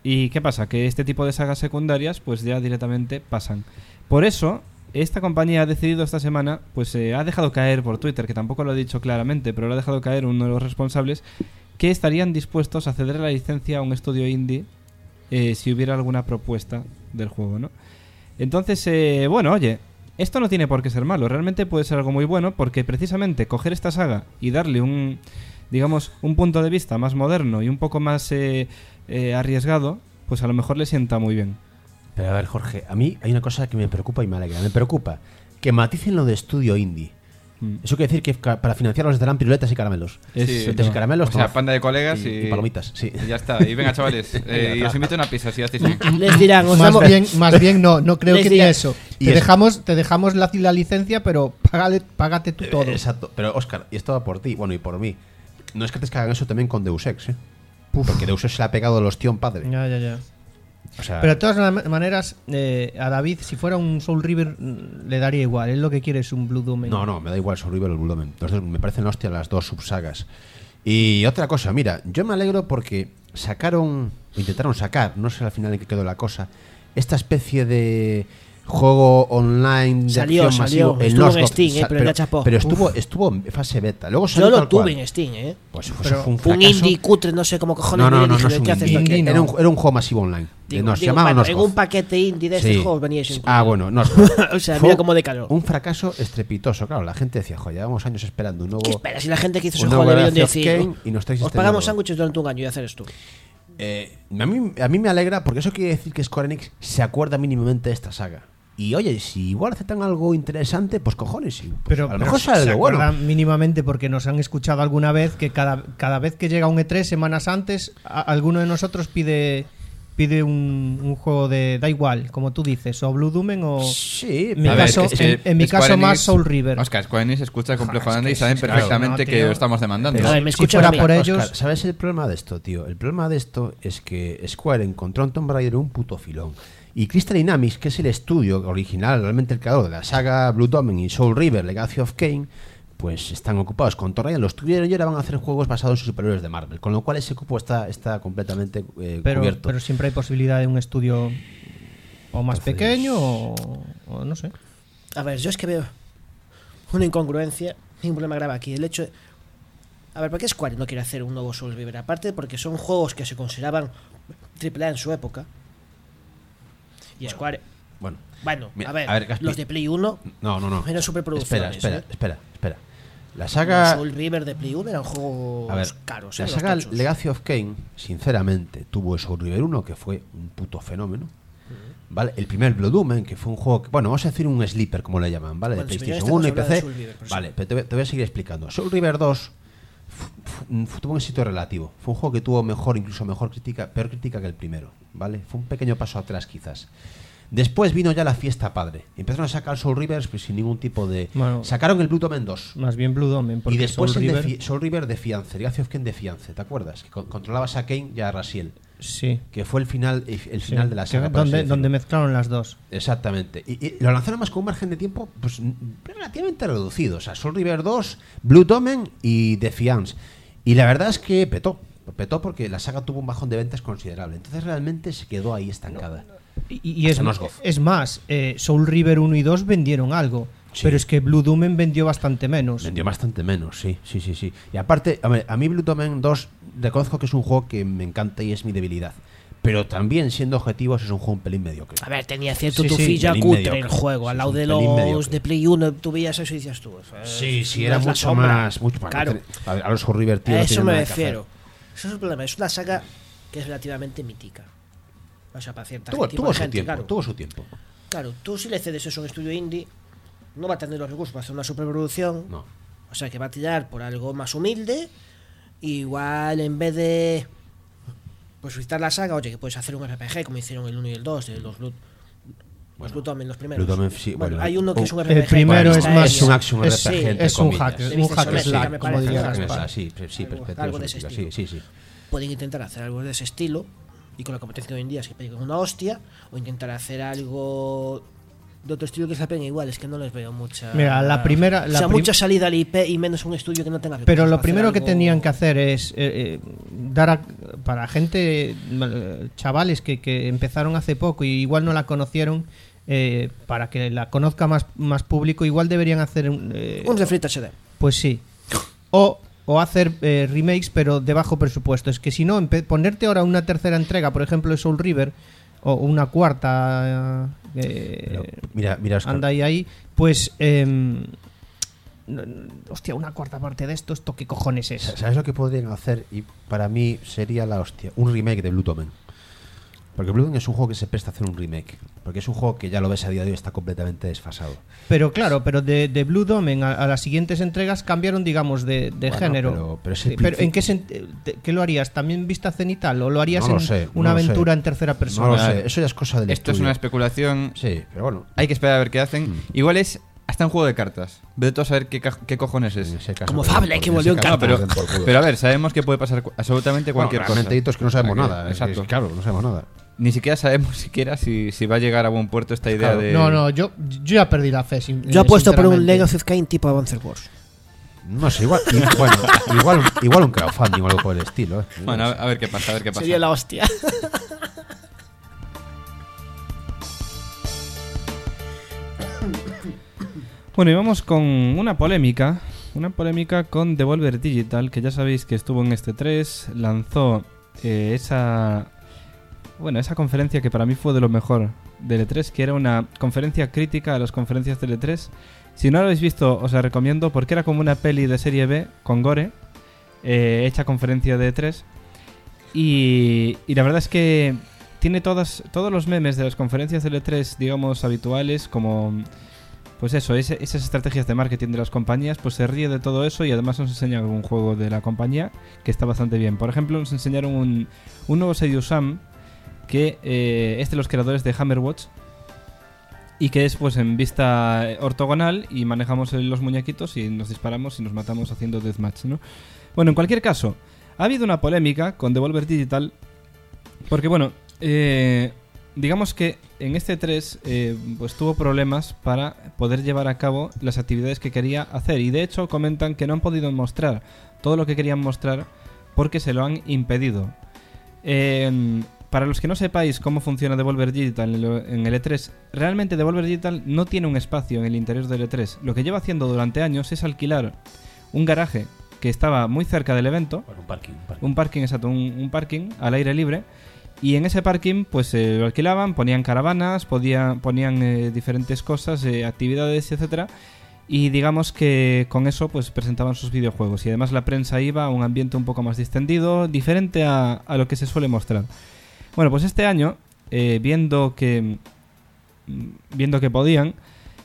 S4: ¿Y qué pasa? Que este tipo de sagas secundarias pues ya directamente pasan. Por eso, esta compañía ha decidido esta semana, pues eh, ha dejado caer por Twitter, que tampoco lo ha dicho claramente, pero lo ha dejado caer uno de los responsables, que estarían dispuestos a ceder la licencia a un estudio indie eh, si hubiera alguna propuesta del juego, ¿no? Entonces, eh, bueno, oye, esto no tiene por qué ser malo, realmente puede ser algo muy bueno, porque precisamente coger esta saga y darle un, digamos, un punto de vista más moderno y un poco más eh, eh, arriesgado, pues a lo mejor le sienta muy bien.
S6: Pero a ver, Jorge, a mí hay una cosa que me preocupa y me alegra. Me preocupa que maticen lo de estudio indie. Mm. Eso quiere decir que ca- para financiarlos les darán piruletas y caramelos.
S2: Sí,
S6: Piruletas y caramelos,
S2: o sea,
S6: toma.
S2: panda de colegas y,
S6: y, y palomitas, sí.
S2: Y ya está. Y venga, chavales, eh, y os invito a una pizza si hacéis bien.
S5: Les dirán, os
S3: Más
S5: damos-
S3: bien, más bien no, no creo
S5: Les
S3: que
S5: dirá-
S3: diga eso.
S6: Y
S3: Te
S6: eso.
S3: dejamos, te dejamos la, la licencia, pero págale, págate tú todo.
S6: Eh, exacto. Pero, Óscar, y esto va por ti, bueno, y por mí. No es que te hagan eso también con Deus Ex, ¿eh? Porque Deus Ex se le ha pegado los tío padre.
S3: Ya, ya, ya.
S6: O sea,
S3: Pero de todas man- maneras, eh, a David, si fuera un Soul River, mm, le daría igual. Él lo que quiere es un Blue Domain.
S6: no, no, me da igual Soul River o el Blue Domain. Los dos- me parecen hostia las dos subsagas. Y otra cosa, mira, yo me alegro porque sacaron, intentaron sacar, no sé al final en qué quedó la cosa, esta especie de juego online de
S5: Salió,
S6: acción
S5: salió.
S6: masivo, el
S5: Estuvo en
S6: Nosgoth,
S5: Steam, eh, pero ya chapó.
S6: pero estuvo, estuvo en fase beta. Luego salió
S5: Yo lo
S6: tal cual.
S5: tuve en Steam, ¿eh?
S6: Pues eso
S3: Pero
S6: fue un
S5: Un
S6: fracaso.
S5: indie cutre, no sé cómo cojones.
S6: No, no,
S5: me
S6: no,
S5: dije,
S6: no es un
S5: ¿qué haces
S6: indie.
S5: aquí?
S3: Indie
S6: Era,
S3: no.
S6: un, era un juego masivo online.
S5: Digo,
S6: Nos
S5: digo,
S6: llamaban
S5: bueno, en
S6: Nosgoth.
S5: un paquete indie de este
S6: Sí.
S5: juego venía sin
S6: Ah, bueno, Nosgoth.
S5: O sea,
S6: Fue
S5: mira cómo de calor.
S6: Un fracaso estrepitoso. Claro, la gente decía, joder, llevamos años esperando un nuevo.
S5: ¿Qué esperas? Si la gente que hizo ese
S6: un
S5: juego
S6: nuevo
S5: debieron
S6: Wrath of
S5: decir,
S6: Cain y nos traes
S5: os
S6: este
S5: pagamos
S6: nuevo".
S5: sándwiches durante un año y hacer esto.
S6: Eh, a, mí, a mí me alegra porque eso quiere decir que Square Enix se acuerda mínimamente de esta saga. Y oye, si igual aceptan algo interesante, pues cojones, sí. Pues
S3: Pero,
S6: a lo
S3: pero
S6: mejor
S3: se
S6: sale algo bueno.
S3: acuerdan mínimamente porque nos han escuchado alguna vez que cada, cada vez que llega un E tres semanas antes, a- alguno de nosotros pide pide un, un juego de, da igual, como tú dices, o Blue Domain o
S6: Sí,
S3: en mi
S2: A ver,
S3: caso,
S2: es que
S3: en, en mi
S2: Square
S3: caso más
S2: Enix-
S3: Soul River.
S2: Oscar, Square Enix escucha el complejo
S3: Joder,
S2: grande y
S3: es que
S2: saben
S3: sí, claro,
S2: perfectamente
S3: no,
S2: que
S3: tío.
S2: lo estamos demandando.
S5: A ver, me
S3: si
S5: escuchan
S3: fuera
S5: a mí.
S3: por
S6: Oscar,
S3: ellos,
S6: ¿sabes el problema de esto, tío? El problema de esto es que Square encontró en Tomb Raider un puto filón. Y Crystal Dynamics, que es el estudio original, realmente el creador de la saga Blue Domain y Soul River, Legacy of Kain, pues están ocupados con Tomb Raider. Los tuvieron y ahora van a hacer juegos basados en superhéroes de Marvel. Con lo cual ese cupo está, está completamente eh,
S3: pero,
S6: cubierto.
S3: pero siempre hay posibilidad de un estudio o más
S6: Entonces-
S3: pequeño o, o no sé.
S5: A ver, yo es que veo una incongruencia y un problema grave aquí. El hecho de... A ver, ¿por qué Square no quiere hacer un nuevo Soul River? Aparte porque son juegos que se consideraban triple A en su época. Y Square...
S6: Bueno,
S5: Bueno,
S6: Mira,
S5: a ver,
S6: a ver, Gaspi-
S5: los de Play uno
S6: no, no, no.
S5: eran superproducciones.
S6: Espera, espera,
S5: ¿eh?
S6: espera, espera. La
S5: Los
S6: saga...
S5: Soul River de Play uno eran juegos
S6: A ver,
S5: caros.
S6: la
S5: ¿eh?
S6: saga
S5: Los tochos.
S6: Legacy of Kain, sinceramente, tuvo el Soul River uno, que fue un puto fenómeno. ¿Vale? El primer Blue Domain, que fue un juego que, bueno, vamos a decir un sleeper, como le llaman, ¿vale?
S5: Bueno,
S6: de
S5: sí, pero ya
S6: PlayStation uno y
S5: estamos
S6: P C.
S5: hablando de Soul River, por
S6: Vale,
S5: eso.
S6: pero te, voy- te voy a seguir explicando. Soul River dos fu- fu- tuvo un éxito relativo. Fue un juego que tuvo mejor, incluso mejor crítica, peor crítica que el primero, ¿vale? Fue un pequeño paso atrás, quizás. Después vino ya la fiesta padre. Empezaron a sacar Soul Rivers pues, sin ningún tipo de...
S3: Bueno.
S6: Sacaron el Blue Domain dos.
S3: Más bien Blue Domain.
S6: Y
S3: porque
S6: después
S3: Soul
S6: el de
S3: River,
S6: Fi- Soul River de Fiance, Legacy of Kain de Fiance, ¿te acuerdas? Que con- controlabas a Kain y a Rasiel,
S3: sí.
S6: que fue el final el
S3: sí.
S6: final de la saga.
S3: Que-
S6: por así
S3: donde,
S6: decirlo.
S3: donde mezclaron las dos.
S6: Exactamente. Y, y lo lanzaron más con un margen de tiempo pues n- relativamente reducido. O sea, Soul River dos, Blue Domain y Defiance. Y la verdad es que petó. Petó porque la saga tuvo un bajón de ventas considerable. Entonces realmente se quedó ahí estancada.
S3: Y, y es,
S6: Hasta Nosgoth.
S3: es más, eh, Soul River uno y dos vendieron algo.
S6: Sí.
S3: Pero es que Blue Domain vendió bastante menos.
S6: Vendió bastante menos, sí, sí, sí, sí. Y aparte, a, ver, a mí Blue Domain dos reconozco que es un juego que me encanta y es mi debilidad. Pero también, siendo objetivos, es un juego un pelín mediocre.
S5: A ver, tenía cierto
S3: Sí, sí,
S5: tufilla
S6: pelín
S5: cutre
S6: mediocre.
S5: el juego.
S6: Sí,
S5: Al
S6: es
S5: lado
S6: un
S5: de
S6: pelín
S5: los
S6: mediocre.
S5: de Play uno tú veías eso y decías tú. eh,
S6: Sí, sí,
S5: no
S6: era
S5: es la
S6: mucho
S5: sombra.
S6: más. Mucho más
S5: Claro.
S6: A, a los Soul River, tío,
S5: A
S6: no
S5: eso
S6: tienen
S5: me
S6: nada que hacer.
S5: refiero. Ese es el problema. Es una saga que es relativamente mítica. O sea, para cierta
S6: Tuvo,
S5: gente,
S6: tuvo
S5: para
S6: su
S5: gente,
S6: tiempo,
S5: claro.
S6: tuvo su tiempo.
S5: Claro, tú si le cedes eso a un estudio indie, no va a tener los recursos para hacer una superproducción.
S6: No.
S5: O sea, que va a tirar por algo más humilde. Igual en vez de pues visitar la saga, oye, que puedes hacer un R P G como hicieron el uno y el dos de los Blue, los Blue Domain, los primeros.
S6: Blue Domain, sí,
S5: bueno,
S6: bueno,
S5: hay uno que
S6: un-
S5: es un R P G.
S3: El primero
S5: con
S3: es
S5: esta
S3: más-
S6: Es un action
S3: es-
S6: R P G, entre
S3: es un
S6: comillas.
S3: hack,
S5: De
S3: un
S5: Vista
S3: hack
S5: Isométrica,
S3: slack,
S5: me
S3: como
S5: parece,
S3: diría
S5: ¿no?
S3: Gaspar.
S6: Sí, sí, sí,
S5: Algo-
S6: perspectiva
S5: algo de ese
S6: isométrica, sí, sí, sí.
S5: Pueden intentar hacer algo de ese estilo y con la competencia de hoy en día es que peguen una hostia, o intentar hacer algo de otro estudio que se peguen igual, es que no les veo mucha.
S3: Mira, la primera. La
S5: o sea,
S3: prim-
S5: mucha salida al I P y menos un estudio que no tenga.
S3: Pero lo
S5: hacer
S3: primero que
S5: algo-
S3: tenían que hacer es eh, eh, dar a, para gente, eh, chavales que, que empezaron hace poco y igual no la conocieron, eh, para que la conozca más, más público, igual deberían hacer un. Eh,
S5: Un refrito H D.
S3: Pues sí. O, o hacer eh, remakes, pero de bajo presupuesto. Es que si no, empe- ponerte ahora una tercera entrega, por ejemplo, de Soul River, o una cuarta. Eh,
S6: Pero, mira, mira, Óscar,
S3: anda ahí, ahí, pues. Eh, no- no- hostia, una cuarta parte de esto, ¿esto qué cojones es?
S6: ¿sabes lo que podrían hacer? Y para mí sería la hostia. Un remake de Blue Domain. Porque Blue Domain es un juego que se presta a hacer un remake. Porque es un juego que ya lo ves a día de hoy, está completamente desfasado.
S3: Pero claro, pero de, de Blue Domain a, a las siguientes entregas cambiaron, digamos, de, de
S6: Bueno,
S3: género.
S6: pero- pero es el
S3: Sí, pero ¿en
S6: principio.
S3: qué, sent- te- qué lo harías? ¿También vista cenital? ¿O lo harías
S6: No lo
S3: en
S6: sé,
S3: una
S6: no lo
S3: aventura
S6: sé.
S3: en tercera persona?
S6: No lo sé, eso ya es cosa del
S2: Esto es
S6: estudio.
S2: una especulación.
S6: Sí, pero bueno.
S2: Hay que esperar a ver qué hacen.
S6: Mm.
S2: Igual es hasta un juego de cartas. Vete tú a saber qué, ca- qué cojones es.
S6: En ese caso,
S5: Como
S6: pues,
S5: Fable,
S6: por-
S5: que
S6: en
S5: volvió
S6: ese
S5: en
S6: caso,
S2: No, pero,
S6: pues, den por culo.
S2: pero a ver, sabemos que puede pasar cu- absolutamente
S6: Bueno,
S2: cualquier
S6: realmente
S2: cosa.
S6: hay que no sabemos
S2: Aquí,
S6: nada. Es que-
S2: Exacto.
S6: es- claro, no sabemos nada.
S2: Ni siquiera sabemos siquiera si, si va a llegar a buen puerto esta idea
S6: Claro.
S2: de...
S3: No, no, yo, yo ya perdí la fe. sin-
S5: Yo
S3: eh,
S5: apuesto por un
S3: sinceramente.
S5: Legacy of Kain tipo Advanced Wars.
S6: No sé, igual, y- bueno, igual, un- igual un crowdfunding o algo por el estilo. ¿eh?
S2: Bueno, a, a ver qué pasa, a ver qué pasa.
S5: Sería la hostia.
S4: Bueno, y vamos con una polémica. Una polémica con Devolver Digital, que ya sabéis que estuvo en este tres, lanzó eh, esa... Bueno, esa conferencia que para mí fue de lo mejor del E tres, que era una conferencia crítica a las conferencias del E tres. Si no lo habéis visto, os la recomiendo porque era como una peli de serie B con gore, eh, hecha conferencia de E tres. Y, y la verdad es que tiene todas, todos los memes de las conferencias del E tres, digamos, habituales, como... Pues eso, ese- esas estrategias de marketing de las compañías, pues se ríe de todo eso y además nos enseña un juego de la compañía que está bastante bien. Por ejemplo, nos enseñaron un, un nuevo Seiyuu Sam que eh, es de los creadores de Hammerwatch y que es pues en vista ortogonal y manejamos los muñequitos y nos disparamos y nos matamos haciendo deathmatch, ¿no? Bueno, en cualquier caso, ha habido una polémica con Devolver Digital porque, bueno, eh, digamos que en este tres eh, pues tuvo problemas para poder llevar a cabo las actividades que quería hacer y de hecho comentan que no han podido mostrar todo lo que querían mostrar porque se lo han impedido. Eh, para los que no sepáis cómo funciona Devolver Digital en lo- en el E tres, realmente Devolver Digital no tiene un espacio en el interior del E tres. Lo que lleva haciendo durante años es alquilar un garaje que estaba muy cerca del evento,
S6: Bueno, un parking. Un parking.
S4: un parking, exacto, un, un parking al aire libre. Y en ese parking, pues eh, lo alquilaban, ponían caravanas, podía- ponían eh, diferentes cosas, eh, actividades, etcétera. Y digamos que con eso, pues presentaban sus videojuegos. Y además la prensa iba a un ambiente un poco más distendido, diferente a, a lo que se suele mostrar. Bueno, pues este año, eh, viendo que mm, viendo que podían,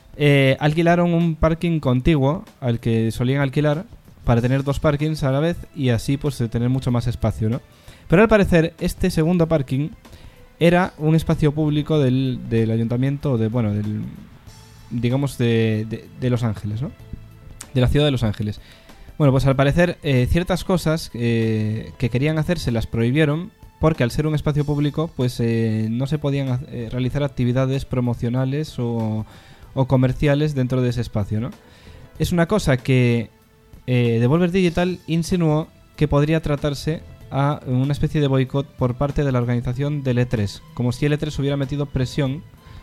S4: eh, alquilaron un parking contiguo al que solían alquilar para tener dos parkings a la vez y así pues eh, tener mucho más espacio, ¿no? Pero al parecer este segundo parking era un espacio público del, del ayuntamiento, de bueno, del digamos de, de, de Los Ángeles, ¿no? De la ciudad de Los Ángeles. Bueno, pues al parecer eh, ciertas cosas eh, que querían hacer se las prohibieron porque al ser un espacio público pues eh, no se podían eh, realizar actividades promocionales o, o comerciales dentro de ese espacio, ¿no? Es una cosa que eh, Devolver Digital insinuó que podría tratarse a una especie de boicot por parte de la organización del E tres, como si el E tres hubiera metido presión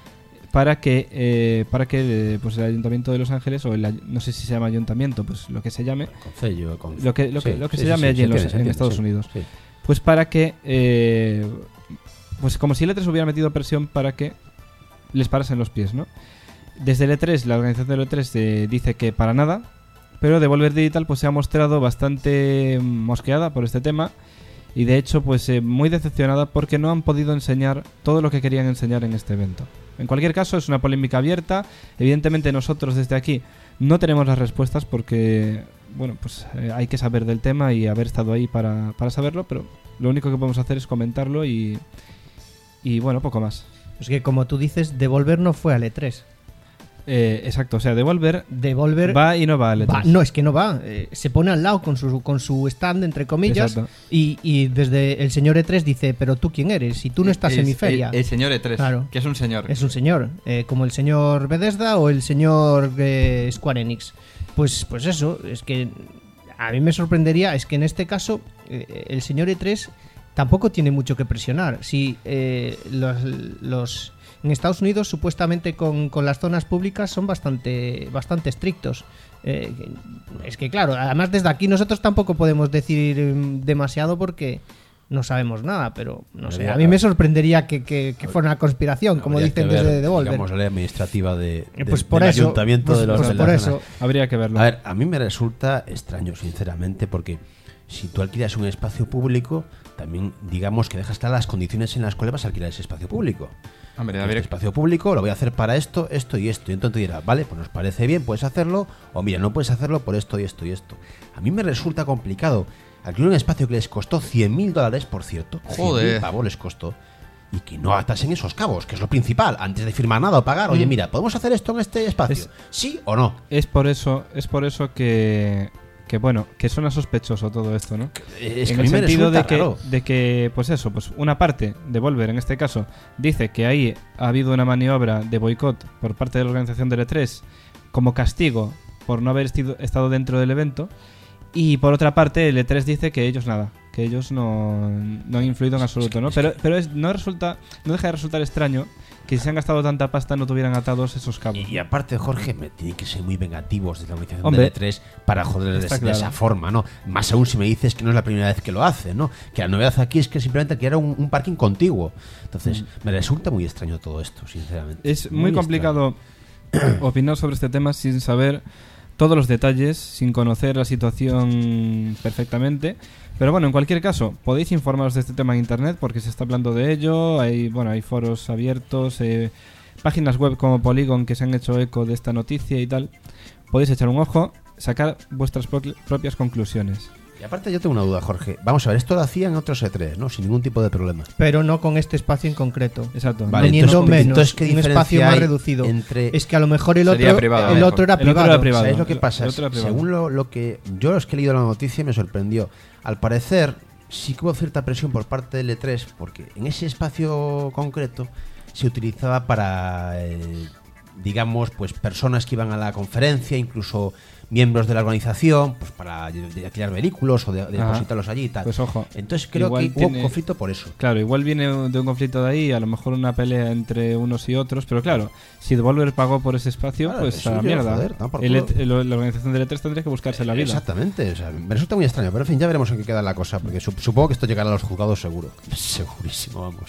S4: para que eh, para que eh, pues el Ayuntamiento de Los Ángeles o el, ay- no sé si se llama ayuntamiento, pues lo que se llame,
S6: Concello, con-
S4: lo que lo que,
S6: Sí,
S4: lo que
S6: sí,
S4: se
S6: sí,
S4: llame
S6: sí,
S4: allí
S6: se
S4: en, los-
S6: entiende, se
S4: en
S6: entiende,
S4: Estados
S6: sí,
S4: Unidos,
S6: sí.
S4: pues para que eh, pues como si el E tres hubiera metido presión para que les parasen los pies, ¿no? Desde el E tres, la organización del E tres eh, dice que para nada, pero Devolver Digital pues se ha mostrado bastante mosqueada por este tema y de hecho pues eh, muy decepcionada porque no han podido enseñar todo lo que querían enseñar en este evento. En cualquier caso es una polémica abierta, evidentemente nosotros desde aquí no tenemos las respuestas porque bueno pues eh, hay que saber del tema y haber estado ahí para, para saberlo, pero lo único que podemos hacer es comentarlo y, y bueno, poco más.
S3: Es que como tú dices, Devolver no fue al E tres.
S4: Eh, exacto, o sea, Devolver,
S3: Devolver
S4: va y no va al E tres.
S3: va- no, es que no va. Eh, se pone al lado con su, con su stand, entre comillas,
S4: Exacto.
S3: y, y desde el señor E tres dice, pero tú quién eres, si tú no estás
S2: Es-
S3: en mi feria.
S2: El, el señor E tres,
S3: Claro.
S2: que es un señor.
S3: Es un señor, eh, como el señor Bethesda o el señor eh, Square Enix. Pues, pues eso, es que a mí me sorprendería, es que en este caso eh, el señor E tres tampoco tiene mucho que presionar. Si eh, los, los en Estados Unidos supuestamente con, con las zonas públicas son bastante, bastante estrictos. Eh, es que claro, además desde aquí nosotros tampoco podemos decir mm, demasiado porque no sabemos nada, pero no sé, a mí me sorprendería que, que, que fuera una conspiración, como
S6: Habría
S3: dicen
S6: que ver,
S3: desde Devolver.
S6: digamos, la ley administrativa de, de-
S3: Pues por
S6: del
S3: eso,
S6: ayuntamiento
S3: pues-
S6: de los
S3: pues
S6: de
S3: por
S6: la
S3: eso.
S6: zona.
S4: Habría que verlo.
S6: A ver, a mí me resulta extraño, sinceramente, porque si tú alquilas un espacio público, también digamos que dejas claras las condiciones en las cuales vas a alquilar ese espacio público.
S2: Hombre, a
S6: Este
S2: ver,
S6: espacio público lo voy a hacer para esto, esto y esto. Y entonces dirá, vale, pues nos parece bien, puedes hacerlo, o mira, no puedes hacerlo por esto y esto y esto. A mí me resulta complicado alquilar un espacio que les costó cien mil dólares, por cierto.
S2: Joder.
S6: cien mil pavos les costó. Y que no atasen esos cabos, que es lo principal. Antes de firmar nada o pagar, oye, mira, ¿podemos hacer esto en este espacio?
S4: Es-
S6: ¿Sí o no?
S4: Es por eso, es por eso que, que bueno, que suena sospechoso todo esto, ¿no?
S6: Es que
S4: en
S6: a
S4: el
S6: mí me
S4: sentido
S6: resulta
S4: de que,
S6: raro.
S4: de que, pues eso, pues una parte, Devolver en este caso, dice que ahí ha habido una maniobra de boicot por parte de la organización del E tres como castigo por no haber estido- estado dentro del evento. Y por otra parte, el E tres dice que ellos nada, que ellos no, no han influido en absoluto, ¿no? Pero, pero es, no resulta, no deja de resultar extraño que si se han gastado tanta pasta no tuvieran atados esos cabos.
S6: Y, y aparte, Jorge, me tienen que ser muy vengativos desde la organización
S4: Hombre,
S6: del E tres para joderles de,
S4: está
S6: de
S4: claro.
S6: esa forma, ¿no? Más aún si me dices que no es la primera vez que lo hace, ¿no? Que la novedad aquí es que simplemente que era un, un parking contiguo. Entonces,
S4: Mm.
S6: me resulta muy extraño todo esto, sinceramente.
S4: Es muy complicado opinar sobre este tema sin saber todos los detalles, sin conocer la situación perfectamente. Pero bueno, en cualquier caso, podéis informaros de este tema en internet porque se está hablando de ello. Hay, bueno, hay foros abiertos, eh, páginas web como Polygon que se han hecho eco de esta noticia y tal. Podéis echar un ojo, sacar vuestras pro- propias conclusiones.
S6: Y aparte yo tengo una duda, Jorge. Vamos a ver, esto lo hacían otros E tres, ¿no? Sin ningún tipo de problema.
S3: Pero no con este espacio en concreto.
S4: Exacto.
S6: Vale,
S3: Teniendo
S6: entonces-
S3: menos,
S6: entonces, ¿qué
S3: un espacio
S6: diferencia
S3: más
S6: hay
S3: reducido.
S6: entre-
S3: Es que a lo mejor el
S2: Sería
S3: otro,
S2: privado, a lo
S3: el
S2: mejor.
S3: otro era
S4: El otro
S3: privado.
S4: era privado.
S6: ¿Sabéis lo que
S4: El-
S6: pasa?
S4: el otro era privado.
S6: Según lo, lo que yo los que he leído la noticia me sorprendió. Al parecer sí que hubo cierta presión por parte del E tres porque en ese espacio concreto se utilizaba para, eh, digamos, pues personas que iban a la conferencia, incluso miembros de la organización, pues para de- de alquilar vehículos o de, de
S4: Ajá.
S6: depositarlos allí y tal.
S4: Pues ojo.
S6: Entonces creo
S4: igual
S6: que hubo
S4: tiene-
S6: conflicto por eso.
S4: Claro, igual viene de un conflicto de ahí, a lo mejor una pelea entre unos y otros, pero claro, si Devolver pagó por ese espacio,
S6: Claro,
S4: pues
S6: es
S4: a la
S6: suyo,
S4: mierda.
S6: joder, da por
S4: El
S6: culo.
S4: E- el- la organización del E tres tendría que buscarse la vida.
S6: Exactamente, o sea, me resulta muy extraño, pero en fin, ya veremos en qué queda la cosa, porque sup- supongo que esto llegará a los juzgados seguro. Segurísimo, vamos.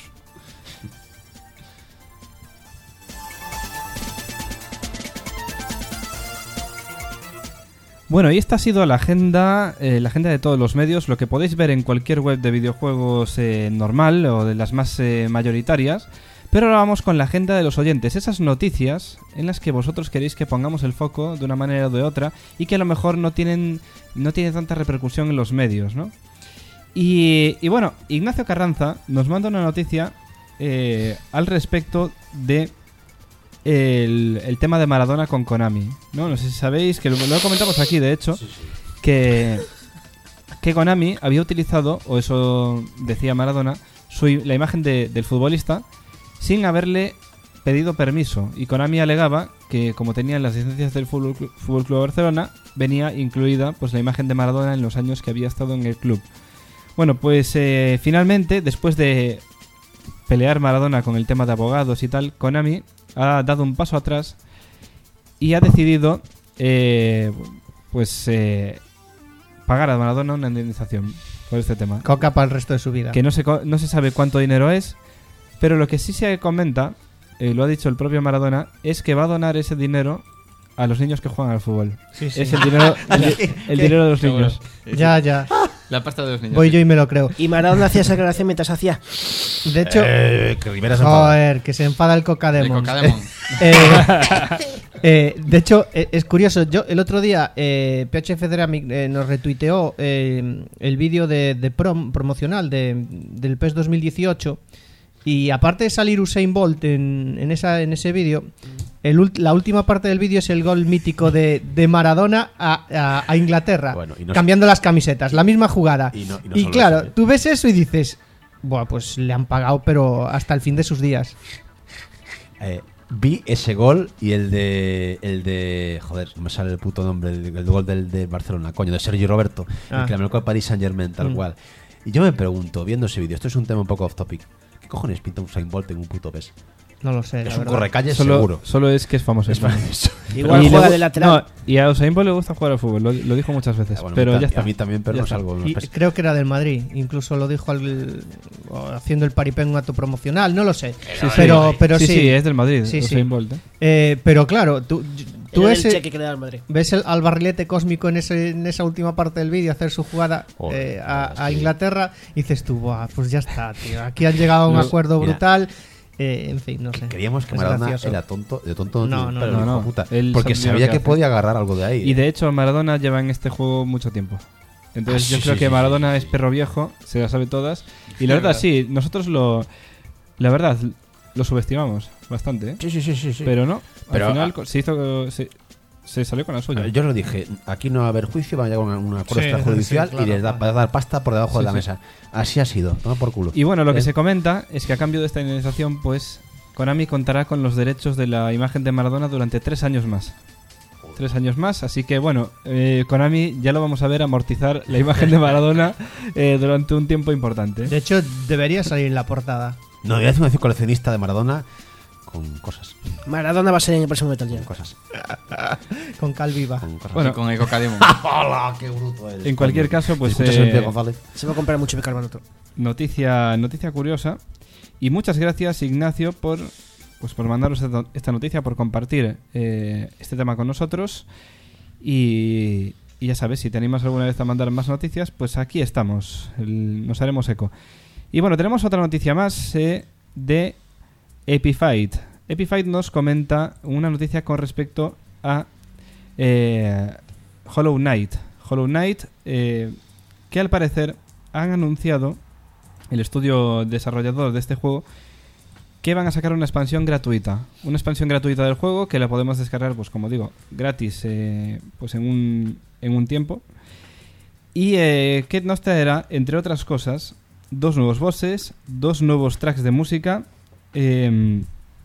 S4: Bueno, y esta ha sido la agenda, eh, la agenda de todos los medios, lo que podéis ver en cualquier web de videojuegos eh, normal o de las más eh, mayoritarias. Pero ahora vamos con la agenda de los oyentes, esas noticias en las que vosotros queréis que pongamos el foco de una manera o de otra y que a lo mejor no tienen, no tienen tanta repercusión en los medios, ¿no? Y, y bueno, Ignacio Carranza nos manda una noticia eh, al respecto de el, el tema de Maradona con Konami, ¿no? No sé si sabéis, que lo, lo comentamos aquí de hecho, que, que Konami había utilizado, o eso decía Maradona, su, i- la imagen de- del futbolista sin haberle pedido permiso. Y Konami alegaba que como tenían las licencias del Fútbol Clu- Fútbol Club Barcelona, venía incluida pues la imagen de Maradona en los años que había estado en el club. Bueno, pues eh, finalmente, después de pelear Maradona con el tema de abogados y tal, Konami ha dado un paso atrás y ha decidido eh, pues eh, pagar a Maradona una indemnización por este tema.
S3: Coca para el resto de su vida.
S4: Que no se, co- no se sabe cuánto dinero es, pero lo que sí se comenta, eh, lo ha dicho el propio Maradona, es que va a donar ese dinero a los niños que juegan al fútbol.
S3: Sí, sí.
S4: Es el dinero, el, el dinero de los niños.
S3: Ya, ya.
S2: La pasta de los niños.
S3: Voy yo y me lo creo.
S5: Y Maradona hacía esa declaración mientras hacía.
S3: De hecho,
S6: Eh, que Rivera se enfada.
S3: joder, que se enfada el Coca
S2: De
S3: Demons.
S2: Cocademon.
S3: Eh, eh, de hecho, eh, es curioso. Yo el otro día, eh, P H F Ceramic eh, nos retuiteó eh, el vídeo de, de prom, promocional de, del PES dos mil dieciocho. Y aparte de salir Usain Bolt en, en, esa, en ese vídeo, el ult- la última parte del vídeo es el gol mítico de, de Maradona a, a- a Inglaterra,
S6: Bueno, y no-
S3: cambiando las camisetas, la misma jugada.
S6: Y no- y no
S3: y
S6: solo
S3: claro,
S6: eso, ¿eh?
S3: tú ves eso y dices, buah, pues le han pagado, pero hasta el fin de sus días.
S6: Eh, vi ese gol y el de. El de. Joder, no me sale el puto nombre. El, el gol del de Barcelona, coño, de Sergio Roberto.
S3: Ah.
S6: El que le marcó al Paris Saint Germain, tal
S3: Mm.
S6: cual. Y yo me pregunto, viendo ese vídeo, esto es un tema un poco off topic. ¿Qué cojones pinta un Usain Bolt en un puto P E S?
S3: No lo sé,
S6: Es
S3: la
S6: un
S3: verdad.
S6: correcalles
S4: Solo,
S6: seguro.
S4: solo es que es famoso.
S6: Es para eso.
S5: Igual
S4: Y
S5: juega
S4: le gu-
S5: de lateral.
S4: No, y a Usain Bolt le gusta jugar al fútbol, lo, lo dijo muchas veces.
S6: Ah, bueno,
S4: pero
S6: a mí
S4: ya
S6: ta-
S4: está.
S6: A mí también, pero
S4: Ya
S6: no
S4: está.
S6: salgo en los
S3: Y
S6: P E S.
S3: creo que era del Madrid, incluso lo dijo al- haciendo el paripé en un acto promocional, no lo sé.
S4: Sí, sí.
S3: pero, pero
S4: sí,
S3: sí,
S4: sí, es del Madrid,
S3: Sí,
S4: Usain
S3: sí.
S4: Bolt. ¿eh?
S3: Eh, pero claro, tú, tú
S5: Era
S3: ves,
S5: el
S3: el-
S5: cheque que le da al Madrid.
S3: ves el- al barrilete cósmico en, ese, en esa última parte del vídeo hacer su jugada
S6: Joder,
S3: eh, a,
S6: joder,
S3: a
S6: sí.
S3: Inglaterra y dices tú, buah, pues ya está, tío. Aquí han llegado a un
S4: No,
S3: acuerdo
S6: mira.
S3: brutal. Eh, en fin, no sé.
S6: Creíamos que
S3: Es
S6: Maradona
S3: gracioso.
S6: era tonto. De tonto
S3: No,
S6: tiene
S3: no,
S6: pelo,
S4: no,
S6: hijo
S4: no.
S6: de puta.
S4: Él
S6: Porque
S4: sabía lo
S6: sabía
S4: que
S6: que
S4: hace.
S6: podía agarrar algo de ahí.
S4: Y
S6: ¿eh?
S4: de hecho, Maradona lleva en este juego mucho tiempo. Entonces
S6: Ah,
S4: yo
S6: sí,
S4: creo
S6: sí,
S4: que
S6: sí,
S4: Maradona
S6: sí.
S4: es perro viejo, se las sabe todas. Y la verdad, sí, nosotros lo. La verdad, lo subestimamos bastante, ¿eh?
S6: Sí, sí, sí, sí, sí.
S4: Pero no,
S6: Pero,
S4: al final
S6: ah,
S4: co- se hizo. Se, se salió con la suya.
S6: Yo lo dije, aquí no va a haber juicio, va a llegar a un acuerdo
S3: Sí,
S6: extrajudicial
S3: sí, claro.
S6: y les da, va a dar pasta por debajo
S4: Sí,
S6: de la
S4: sí.
S6: mesa. Así ha sido, toma por culo.
S4: Y bueno, lo que
S6: Eh,
S4: se comenta es que a cambio de esta indemnización, pues Konami contará con los derechos de la imagen de Maradona durante tres años más. Tres años más, así que bueno, eh, Konami ya lo vamos a ver amortizar la imagen de Maradona eh, durante un tiempo importante.
S3: De hecho, debería salir en la portada.
S6: No, voy a hacer una edición coleccionista de Maradona con cosas.
S5: Maradona va a ser en el próximo Metal
S6: Con
S5: Gear.
S6: cosas.
S3: Con Cal Viva.
S6: Con cosas.
S4: Bueno,
S2: con Eco Cademon.
S6: ¡Hola! ¡Qué bruto eres!
S4: En cualquier
S6: coño!
S4: caso, pues
S6: ¿Escuchas
S4: eh,
S6: el Pío González?
S5: Se va a comprar mucho bicarbonato.
S4: noticia, noticia curiosa. Y muchas gracias, Ignacio, por pues por mandaros esta- esta noticia, por compartir eh, este tema con nosotros. Y, y ya sabes, si te animas alguna vez a mandar más noticias, pues aquí estamos, el- nos haremos eco. Y bueno, tenemos otra noticia más eh, de Epifight. Epifight nos comenta una noticia con respecto a eh, Hollow Knight. Hollow Knight, eh, que al parecer han anunciado, el estudio desarrollador de este juego, que van a sacar una expansión gratuita. Una expansión gratuita del juego que la podemos descargar, pues como digo, gratis eh, pues en un, en un tiempo. Y eh, que nos traerá, entre otras cosas, dos nuevos bosses, dos nuevos tracks de música eh,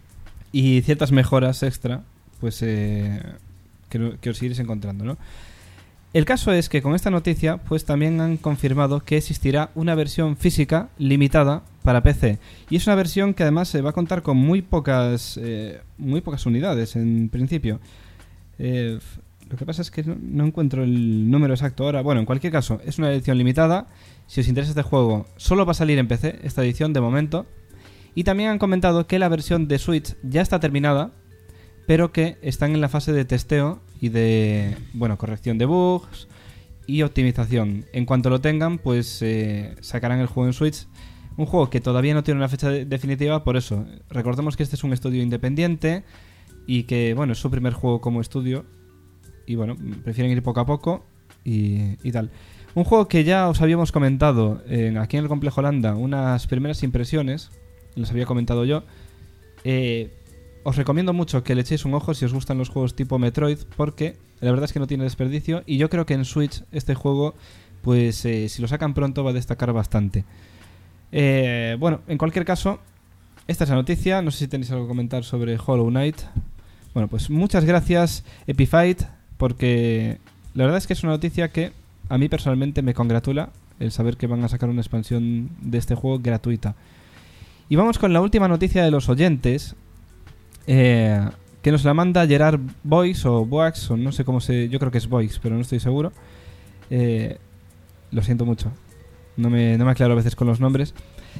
S4: y ciertas mejoras extra pues eh, que, no- que os iréis encontrando, ¿no? El caso es que con esta noticia pues también han confirmado que existirá una versión física limitada para P C. Y es una versión que además se va a contar con muy pocas eh, muy pocas unidades en principio. Eh, f- lo que pasa es que no, no encuentro el número exacto ahora. Bueno, en cualquier caso, es una edición limitada. Si os interesa este juego, solo va a salir en P C esta edición de momento. Y también han comentado que la versión de Switch ya está terminada, pero que están en la fase de testeo y de, bueno, corrección de bugs y optimización. En cuanto lo tengan, pues eh, sacarán el juego en Switch. Un juego que todavía no tiene una fecha de- definitiva, por eso. Recordemos que este es un estudio independiente y que, bueno, es su primer juego como estudio. Y bueno, prefieren ir poco a poco y, y tal. Un juego que ya os habíamos comentado en- aquí en el Complejo Landa, unas primeras impresiones, les había comentado yo. Eh, os recomiendo mucho que le echéis un ojo si os gustan los juegos tipo Metroid, porque la verdad es que no tiene desperdicio y yo creo que en Switch este juego, pues eh, si lo sacan pronto va a destacar bastante. Eh, bueno, en cualquier caso, esta es la noticia. No sé si tenéis algo que comentar sobre Hollow Knight. Bueno, pues muchas gracias Epifight, porque la verdad es que es una noticia que a mí personalmente me congratula el saber que van a sacar una expansión de este juego gratuita. Y vamos con la última noticia de los oyentes, eh, que nos la manda Gerard Boix o Boax, o no sé cómo se... Yo creo que es Boix, pero no estoy seguro. Eh, lo siento mucho. No me, no me aclaro a veces con los nombres.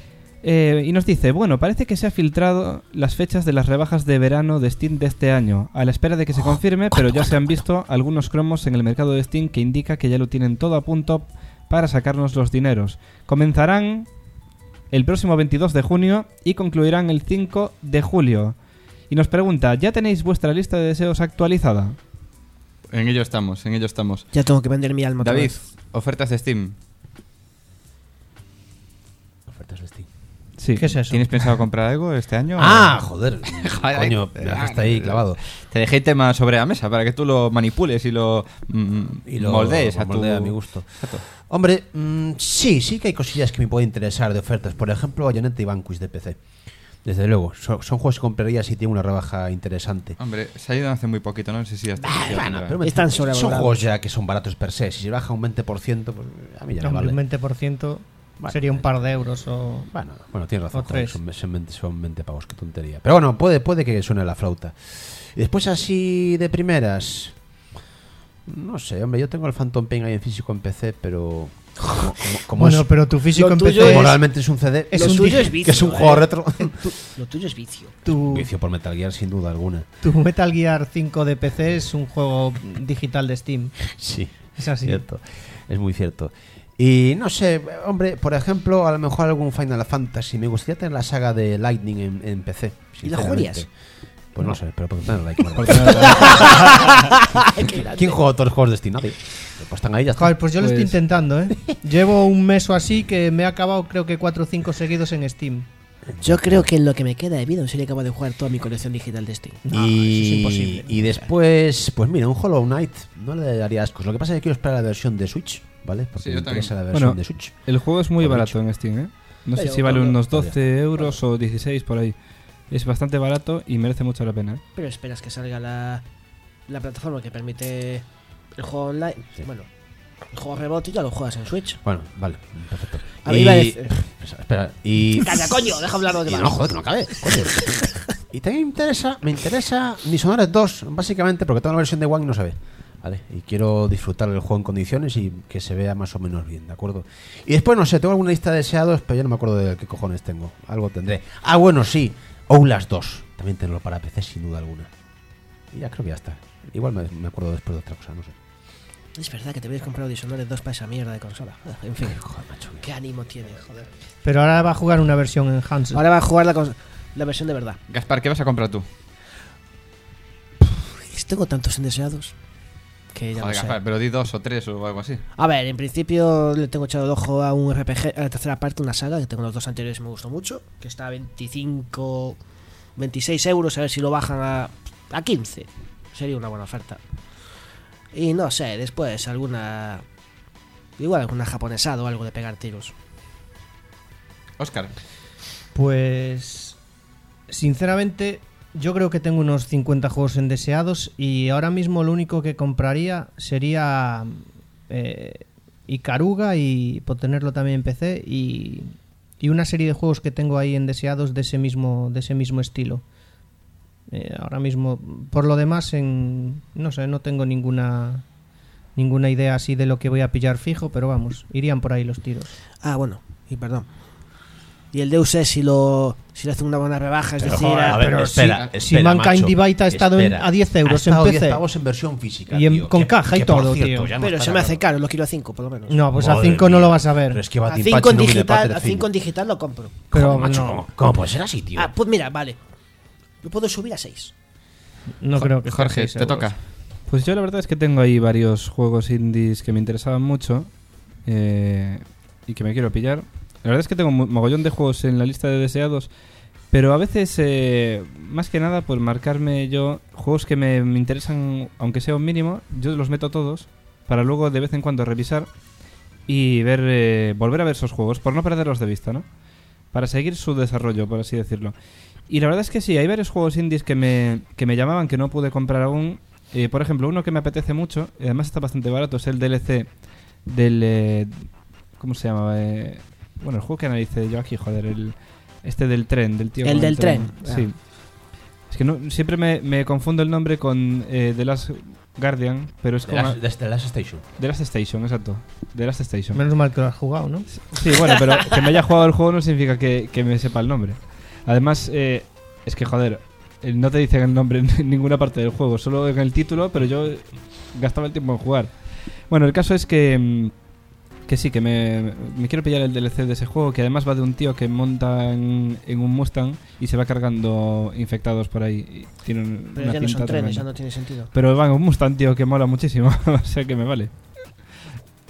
S4: Eh, y nos dice, bueno, parece que se ha filtrado las fechas de las rebajas de verano de Steam de este año, a la espera de que se confirme, pero ya se han visto algunos cromos en el mercado de Steam que indica que ya lo tienen todo a punto para sacarnos los dineros. Comenzarán el próximo veintidós de junio y concluirán el cinco de julio. Y nos pregunta, ¿ya tenéis vuestra lista de deseos actualizada?
S2: En ello estamos, en ello estamos.
S5: Ya tengo que vender mi alma otra
S2: David,
S5: vez.
S2: ofertas de Steam.
S6: Ofertas de Steam.
S4: Sí.
S3: ¿Qué es eso?
S2: ¿Tienes pensado comprar algo este año?
S6: Ah, joder.
S2: Joder,
S6: Coño,
S2: ay,
S6: me dejaste ahí clavado.
S2: Te dejé el tema sobre la mesa para que tú lo manipules y lo, mm,
S6: Y lo
S2: moldees a,
S6: lo moldea
S2: tu...
S6: a mi gusto.
S2: Exacto.
S6: Hombre, mm, sí, sí que hay cosillas que me pueden interesar de ofertas. Por ejemplo, Bayonetta y Vanquish de P C. Desde luego, son, son juegos que compraría si tiene una rebaja interesante.
S2: Hombre, se ha ido hace muy poquito, no sé si hasta...
S6: Ah, bueno, pero me-
S5: Están
S6: son
S5: sobrevalorados.
S6: juegos ya que son baratos per se. Si se baja un veinte por ciento, pues a mí ya me
S3: Hombre,
S6: vale.
S3: un veinte por ciento
S6: Vale.
S3: sería un par de euros o...
S6: Bueno, bueno, tienes razón,
S3: O
S6: joder,
S3: tres.
S6: son, son, veinte, son veinte pavos, qué tontería. Pero bueno, puede, puede que suene la flauta. Y después así de primeras, no sé, hombre, yo tengo el Phantom Pain ahí en físico en P C, pero como, como, como
S3: Bueno,
S6: es,
S3: pero tu físico
S5: Lo
S3: en
S5: tuyo
S3: P C
S5: es-
S6: moralmente es un C D,
S3: es
S5: lo
S3: un
S5: tuyo
S3: digi-
S5: es vicio.
S6: que es un
S5: eh.
S6: juego retro.
S5: Tu- Lo tuyo es vicio.
S3: tu,
S6: Vicio por Metal Gear sin duda alguna.
S3: tu Metal Gear cinco de P C es un juego digital de Steam.
S6: Sí,
S3: Es así.
S6: cierto, es muy cierto. Y no sé, hombre, por ejemplo, a lo mejor algún Final Fantasy. Me gustaría tener la saga de Lightning en, en P C.
S5: ¿Y la
S6: sinceramente.
S5: jugarías?
S6: Pues no, sé, pero por tener like.
S4: Por tener-
S6: ¿Quién juega todos los juegos de Steam? Nadie. Pues están ahí ya. está.
S3: Joder, pues yo lo estoy
S4: Pues-
S3: intentando, ¿eh? Llevo un mes o así que me he acabado creo que cuatro o cinco seguidos en Steam.
S5: Yo creo que en lo que me queda de vida sería capaz de jugar toda mi colección digital de Steam.
S3: No,
S6: y,
S3: eso es imposible.
S6: y después, pues mira, un Hollow Knight no le daría ascos. Lo que pasa es que quiero esperar la versión de Switch, ¿vale? Porque
S2: Sí, yo
S6: me interesa la
S4: también.
S6: versión
S4: Bueno,
S6: de Switch.
S4: El juego es muy
S6: Por
S4: barato en Steam, ¿eh? No sé
S5: Pero,
S4: si vale
S5: bueno,
S4: unos
S6: podría.
S4: doce euros o dieciséis por ahí. Es bastante barato y merece mucho la pena, ¿eh?
S5: Pero esperas que salga la, la plataforma que permite el juego online. Bueno, el juego rebote y ya lo juegas en Switch.
S6: Bueno, vale, perfecto.
S5: A mí
S6: y...
S5: iba a decir-
S6: Espera, y...
S5: ¡Calla, coño! Deja hablar los
S6: Y
S5: demás.
S6: no, joder, que no acabe. Coño. Y también me interesa, me interesa Dishonored dos, básicamente porque tengo la versión de One y no se ve. ¿Vale? Y quiero disfrutar del juego en condiciones y que se vea más o menos bien, ¿de acuerdo? Y después, no sé, tengo alguna lista de deseados, pero ya no me acuerdo de qué cojones tengo. Algo tendré. Ah, bueno, sí, Outlast dos. También tengo para P C, sin duda alguna. Y ya creo que ya está. Igual me, me acuerdo después de otra cosa, no sé.
S5: Es verdad que te habías comprado Dishonored dos para esa mierda de consola. Ah, En fin,
S6: Joder, macho.
S5: qué ánimo tiene, joder.
S3: Pero ahora va a jugar una versión enhanced.
S5: Ahora va a jugar la, cons- la versión de verdad.
S2: Gaspar, ¿qué vas a comprar tú?
S5: Tengo tantos indeseados que ya
S2: Joder,
S5: no sé.
S2: Gaspar, pero di dos o tres o algo así.
S5: A ver, en principio le tengo echado el ojo a un R P G, a la tercera parte, una saga, que tengo los dos anteriores y me gustó mucho, que está a veinticinco, veintiséis euros, a ver si lo bajan a, a quince. Sería una buena oferta. Y no sé, después alguna... Igual alguna japonesada o algo de pegar tiros.
S2: Óscar.
S3: Pues sinceramente yo creo que tengo unos cincuenta juegos en deseados y ahora mismo lo único que compraría sería eh, Ikaruga y por tenerlo también en P C y, y una serie de juegos que tengo ahí en deseados de ese mismo de ese mismo estilo. Eh, ahora mismo, por lo demás, en no sé, no tengo ninguna ninguna idea así de lo que voy a pillar fijo, pero vamos, irían por ahí los tiros.
S5: Ah, bueno, y perdón. Y el Deus Ex si lo si le hacen una buena rebaja, es
S6: Pero,
S5: decir,
S6: joder,
S5: a-
S6: a ver,
S3: pero
S6: espera,
S3: si-
S6: espera,
S3: si Mankind
S6: macho.
S3: Divide ha estado en-
S6: Espera.
S3: a diez euros
S6: Ha estado
S3: en P C.
S6: diez pavos en versión física,
S3: Y en-
S6: tío,
S3: con
S6: que-
S3: caja y
S6: que, por
S3: todo,
S6: cierto,
S3: tío.
S6: ya no
S5: pero
S6: está
S5: se me
S6: la
S5: hace
S6: caja.
S5: caro, lo quiero a cinco por lo menos.
S3: No, pues a
S6: Madre
S3: cinco no
S6: mía.
S3: lo vas a ver.
S6: Pero es que va
S5: a
S6: Team
S5: cinco
S6: Pachi
S5: en
S6: no viene
S5: digital,
S6: Pater
S5: a
S6: Film.
S5: cinco en digital lo compro.
S3: Pero
S6: Joder, macho,
S3: no,
S6: ¿cómo, cómo puede ser así, tío?
S5: Ah, pues mira, vale. Lo puedo subir a seis.
S3: no creo que
S2: Jorge,
S3: seis
S2: te
S3: euros.
S2: toca.
S4: Pues yo la verdad es que tengo ahí varios juegos indies que me interesaban mucho eh, y que me quiero pillar. La verdad es que tengo un mogollón de juegos en la lista de deseados, pero a veces, eh, más que nada, por marcarme yo juegos que me, me interesan, aunque sea un mínimo, yo los meto todos para luego de vez en cuando revisar y ver eh, volver a ver esos juegos, por no perderlos de vista, ¿no? Para seguir su desarrollo, por así decirlo. Y la verdad es que sí, hay varios juegos indies que me, que me llamaban, que no pude comprar aún. Eh, por ejemplo, uno que me apetece mucho, y además está bastante barato, es el D L C del... Eh, ¿cómo se llama? Eh, bueno, el juego que analicé yo aquí, joder, el este del tren, del tío
S5: El
S4: con
S5: del tren,
S4: Sí.
S5: ah.
S4: Es que no, siempre me, me confundo el nombre con eh, The Last Guardian, pero es
S6: De
S4: como...
S6: Last- Desde Last Station.
S4: The Last Station, exacto. The Last Station.
S3: Menos mal que lo has jugado, ¿no?
S4: Sí, bueno, pero que me haya jugado el juego no significa que, que me sepa el nombre. Además, eh, es que, joder, eh, no te dicen el nombre en ninguna parte del juego, solo en el título, pero yo gastaba el tiempo en jugar. Bueno, el caso es que, mm, que sí, que me, me quiero pillar el D L C de ese juego, que además va de un tío que monta en, en un Mustang y se va cargando infectados por ahí. Y tiene un-
S5: Pero
S4: una
S5: ya no
S4: cinta
S5: son trenes,
S4: tremenda.
S5: ya no tiene sentido.
S4: Pero va en un Mustang, tío, que mola muchísimo, o sea que me vale.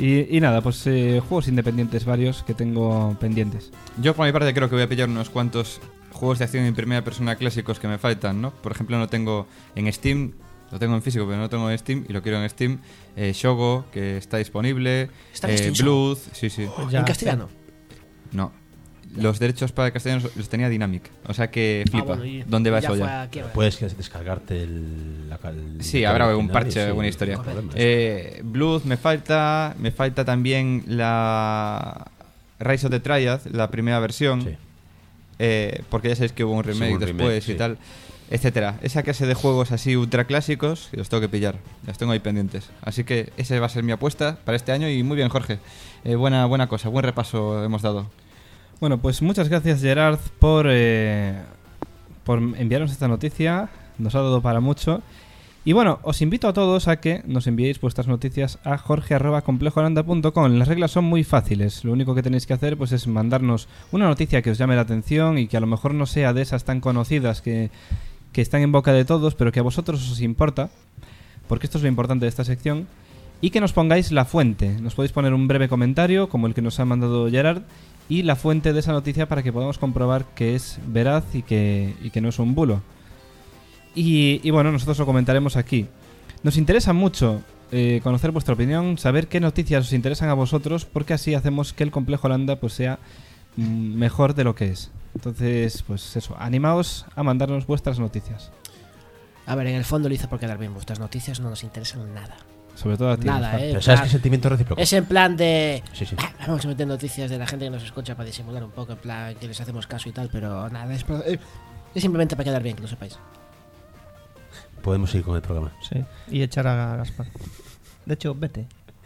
S4: Y, y nada, pues eh, juegos independientes varios que tengo pendientes.
S2: Yo por mi parte creo que voy a pillar unos cuantos juegos de acción en primera persona clásicos que me faltan, ¿no? Por ejemplo, no tengo en Steam, lo tengo en físico, pero no tengo en Steam y lo quiero en Steam. Eh, Shogo, que está disponible.
S5: ¿Está en
S2: eh,
S5: Steam,
S2: Blood, sí, sí.
S3: Ya,
S5: ¿En castellano?
S2: No. Los derechos para el castellano los tenía Dynamic. O sea que flipa.
S5: Ah, bueno, y-
S2: ¿Dónde va
S5: ya
S2: eso
S5: fue
S2: ya?
S5: a quiebra.
S6: Puedes que descargarte el, la, el
S2: Sí,
S6: el
S2: habrá
S6: original
S2: un
S6: y
S2: parche,
S6: sí,
S2: alguna
S6: no
S2: historia.
S6: hay problema.
S2: Eh, Blood me falta. Me falta también la Rise of the Triad, la primera versión.
S6: Sí.
S2: Eh, porque ya sabéis que hubo un
S6: Sí,
S2: remake
S6: un
S2: después
S6: remake,
S2: y
S6: sí.
S2: tal, etcétera. Esa clase de juegos así ultra clásicos, los tengo que pillar. Los tengo ahí pendientes. Así que esa va a ser mi apuesta para este año y muy bien, Jorge. Eh, buena, buena cosa, buen repaso hemos dado.
S4: Bueno, pues muchas gracias, Gerard, por, eh, por enviarnos esta noticia. Nos ha dado para mucho. Y bueno, os invito a todos a que nos enviéis vuestras noticias a jorge arroba complejolanda punto com. Las reglas son muy fáciles. Lo único que tenéis que hacer pues es mandarnos una noticia que os llame la atención y que a lo mejor no sea de esas tan conocidas que, que están en boca de todos, pero que a vosotros os importa, porque esto es lo importante de esta sección. Y que nos pongáis la fuente. Nos podéis poner un breve comentario, como el que nos ha mandado Gerard, y la fuente de esa noticia para que podamos comprobar que es veraz y que, y que no es un bulo. Y, y bueno, nosotros lo comentaremos aquí. Nos interesa mucho eh, conocer vuestra opinión, saber qué noticias os interesan a vosotros, porque así hacemos que el Complejo Landa pues sea mm, mejor de lo que es. Entonces, pues eso, animaos a mandarnos vuestras noticias.
S5: A ver, en el fondo lo hice por quedar bien. Vuestras noticias no nos interesan nada.
S4: Sobre todo a ti.
S5: Nada,
S4: Rafa.
S5: eh.
S6: Pero ¿sabes
S5: plan-
S6: qué sentimiento recíproco?
S5: Es en plan de...
S6: Sí, sí.
S5: "Ah, vamos a meter noticias de la gente que nos escucha para disimular un poco, en plan que les hacemos caso y tal, pero nada, es, pro- eh, es simplemente para quedar bien, que lo sepáis.
S6: Podemos seguir con el programa.
S3: Sí. Y echar a Gaspar. De hecho, vete.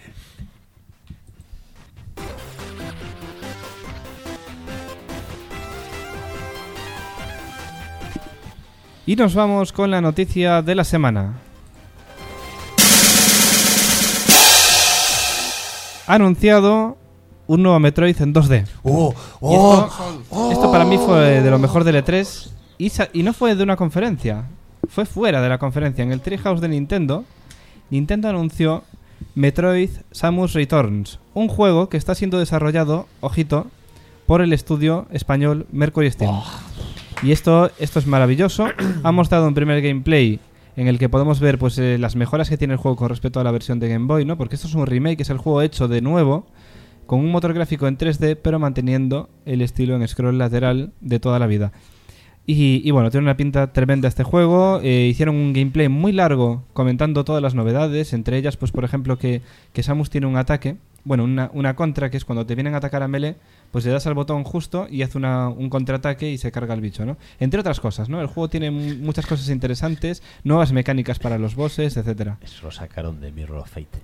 S4: Y nos vamos con la noticia de la semana. Ha anunciado un nuevo Metroid en dos D.
S6: ¡Oh!
S4: Y esto, esto para mí fue de lo mejor del E tres y, sa- y no fue de una conferencia, fue fuera de la conferencia. En el Treehouse de Nintendo, Nintendo anunció Metroid Samus Returns, un juego que está siendo desarrollado, ojito, por el estudio español Mercury Steam. Y esto, esto es maravilloso. Ha mostrado un primer gameplay en el que podemos ver pues eh, las mejoras que tiene el juego con respecto a la versión de Game Boy, ¿no? Porque esto es un remake, es el juego hecho de nuevo con un motor gráfico en tres D, pero manteniendo el estilo en scroll lateral de toda la vida. Y, y bueno, tiene una pinta tremenda este juego. Eh, hicieron un gameplay muy largo comentando todas las novedades, entre ellas, pues por ejemplo, que, que Samus tiene un ataque, bueno, una, una contra, que es cuando te vienen a atacar a melee, pues le das al botón justo y hace una, un contraataque y se carga el bicho, ¿no? Entre otras cosas, ¿no? El juego tiene m- muchas cosas interesantes, nuevas mecánicas para los bosses, etcétera.
S6: Eso lo sacaron de Mirror of Fate.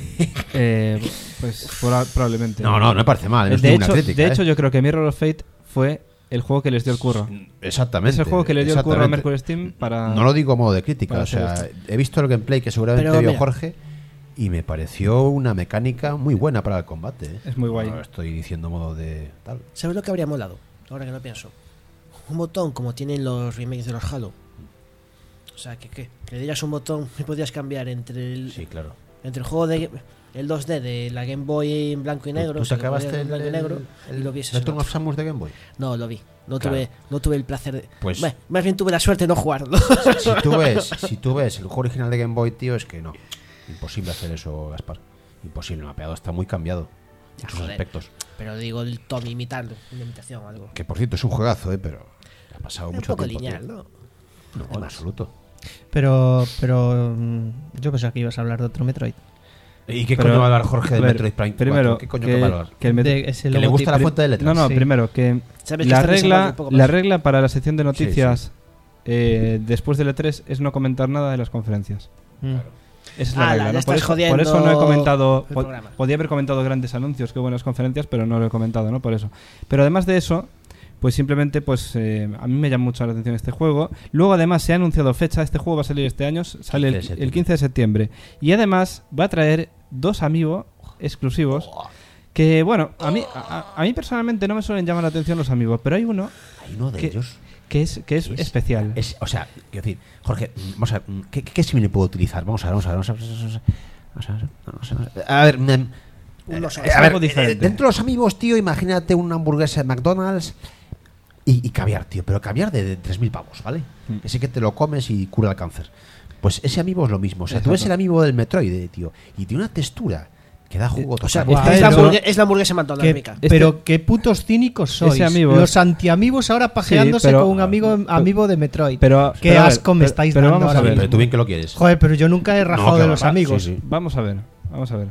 S4: Eh, pues proba- probablemente.
S6: No, no, no me parece mal. No es
S4: de
S6: ninguna
S4: hecho,
S6: crítica,
S4: de
S6: ¿eh?
S4: hecho, yo creo que Mirror of Fate fue el juego que les dio el curro.
S6: Exactamente.
S4: Es el juego que le dio el curro a
S6: exactamente.
S4: Mercury Steam para...
S6: No lo digo a modo de crítica,
S4: para
S6: o sea,
S4: hacer esto.
S6: he visto el gameplay que seguramente
S5: Pero
S6: vio
S5: mira.
S6: Jorge y me pareció una mecánica muy buena para el combate. ¿eh?
S4: Es muy guay.
S6: No lo estoy diciendo a modo de tal.
S5: ¿Sabes lo que habría molado? Ahora que lo pienso. Un botón como tienen los remakes de los Halo. O sea, que, que, que le dieras un botón y podías cambiar entre el,
S6: Sí, claro.
S5: entre el juego de el dos D de la Game Boy en blanco y negro.
S6: ¿Tú
S5: o
S6: te
S5: sea, que
S6: acabaste
S5: podías en
S6: el,
S5: blanco y negro
S6: el,
S5: y lo vieses.
S6: Return
S5: en
S6: of
S5: otro.
S6: Samus de Game Boy?
S5: No, lo vi. No,
S6: Claro.
S5: tuve, no tuve el placer de.
S6: Pues-
S5: Bueno, más bien tuve la suerte de no jugarlo.
S6: Si tú ves, si tú ves el juego original de Game Boy, tío, es que no. Imposible hacer eso, Gaspar. Imposible. El mapeado está muy cambiado.
S5: Ya,
S6: Muchos
S5: joder.
S6: aspectos.
S5: Pero digo, el Tommy imitando, una imitación o algo.
S6: Que por cierto es un juegazo, ¿eh? Pero ha pasado
S5: Un
S6: mucho
S5: poco
S6: tiempo.
S5: lineal,
S6: tío.
S5: ¿no?
S6: No, en absoluto.
S3: Pero, pero mm, yo pensaba que ibas a hablar de otro Metroid.
S6: ¿Y qué
S4: Pero,
S6: coño va a hablar Jorge
S4: a
S6: de
S4: ver,
S6: Metroid Prime
S4: primero,
S6: cuatro? ¿Qué coño
S4: que,
S6: va a hablar?
S4: que el Met-
S3: De- es el
S6: Que le gusta la
S3: logotipo-
S6: fuente de letras.
S4: No, no,
S3: Sí.
S4: primero, que
S5: ¿Sabes que
S4: la
S5: está pensando
S4: regla,
S5: un poco
S4: la
S5: más?
S4: regla para la sección de noticias
S6: sí.
S4: eh, después del E tres es no comentar nada de las conferencias.
S3: Mm.
S4: Esa es la
S5: Ah,
S4: regla,
S5: la-
S4: ¿no?
S5: ya
S4: Por
S5: estás
S4: eso,
S5: jodiendo
S4: por eso no he comentado.
S5: el
S4: po-
S5: programa.
S4: podía haber comentado grandes anuncios, qué buenas conferencias, pero no lo he comentado, ¿no? Por eso. Pero además de eso, pues simplemente, pues eh, a mí me llama mucho la atención este juego. Luego, además, se ha anunciado fecha. Este juego va a salir este año, sale el,
S6: quince de septiembre.
S4: el quince de septiembre. Y además va a traer dos amigos exclusivos. Que bueno, a mí, a, a mí personalmente no me suelen llamar la atención los amigos, pero hay uno
S6: Hay uno de
S4: ¿Qué?
S6: ellos.
S4: que es, que es
S6: ¿Qué es?
S4: especial.
S6: Es, o sea, quiero decir, Jorge, mm, vamos a ver, mm, ¿qué, qué símil puedo utilizar? Vamos a ver, vamos a ver, vamos a ver. Vamos a ver, vamos a ver, vamos a ver. A ver, mm,
S5: No sé,
S6: Eh,
S5: es
S6: a ver,
S4: algo diferente.
S6: eh, dentro de los amigos, tío, imagínate una hamburguesa de McDonald's y, y caviar, tío. Pero caviar de, de tres mil pavos, ¿vale?
S4: Mm.
S6: Ese que te lo comes y cura el cáncer. Pues ese amigo es lo mismo. O sea, tú ves
S4: Exacto.
S6: el amigo del Metroid, tío, y tiene una textura que da jugo
S5: O sea,
S6: total.
S3: Buah,
S5: es, la
S3: pero-
S5: hamburgue- es la hamburguesa McDonald's,
S3: Que-
S5: Mica.
S4: Este-
S3: pero qué putos cínicos sois.
S4: ese amigo
S3: Los
S4: es-
S3: antiamigos ahora pajeándose
S4: pero-
S3: con un amigo amigo de Metroid.
S4: Pero,
S3: qué
S4: pero a ver,
S3: asco me
S4: pero-
S3: estáis
S4: pero
S3: dando
S4: vamos a
S3: ahora
S4: ver.
S6: Pero
S3: mismo.
S6: tú bien que lo quieres.
S3: Joder, pero yo nunca he rajado
S6: No, que
S3: de
S6: va,
S3: los
S6: va,
S3: amigos.
S6: sí, sí.
S4: Vamos a ver, vamos a ver.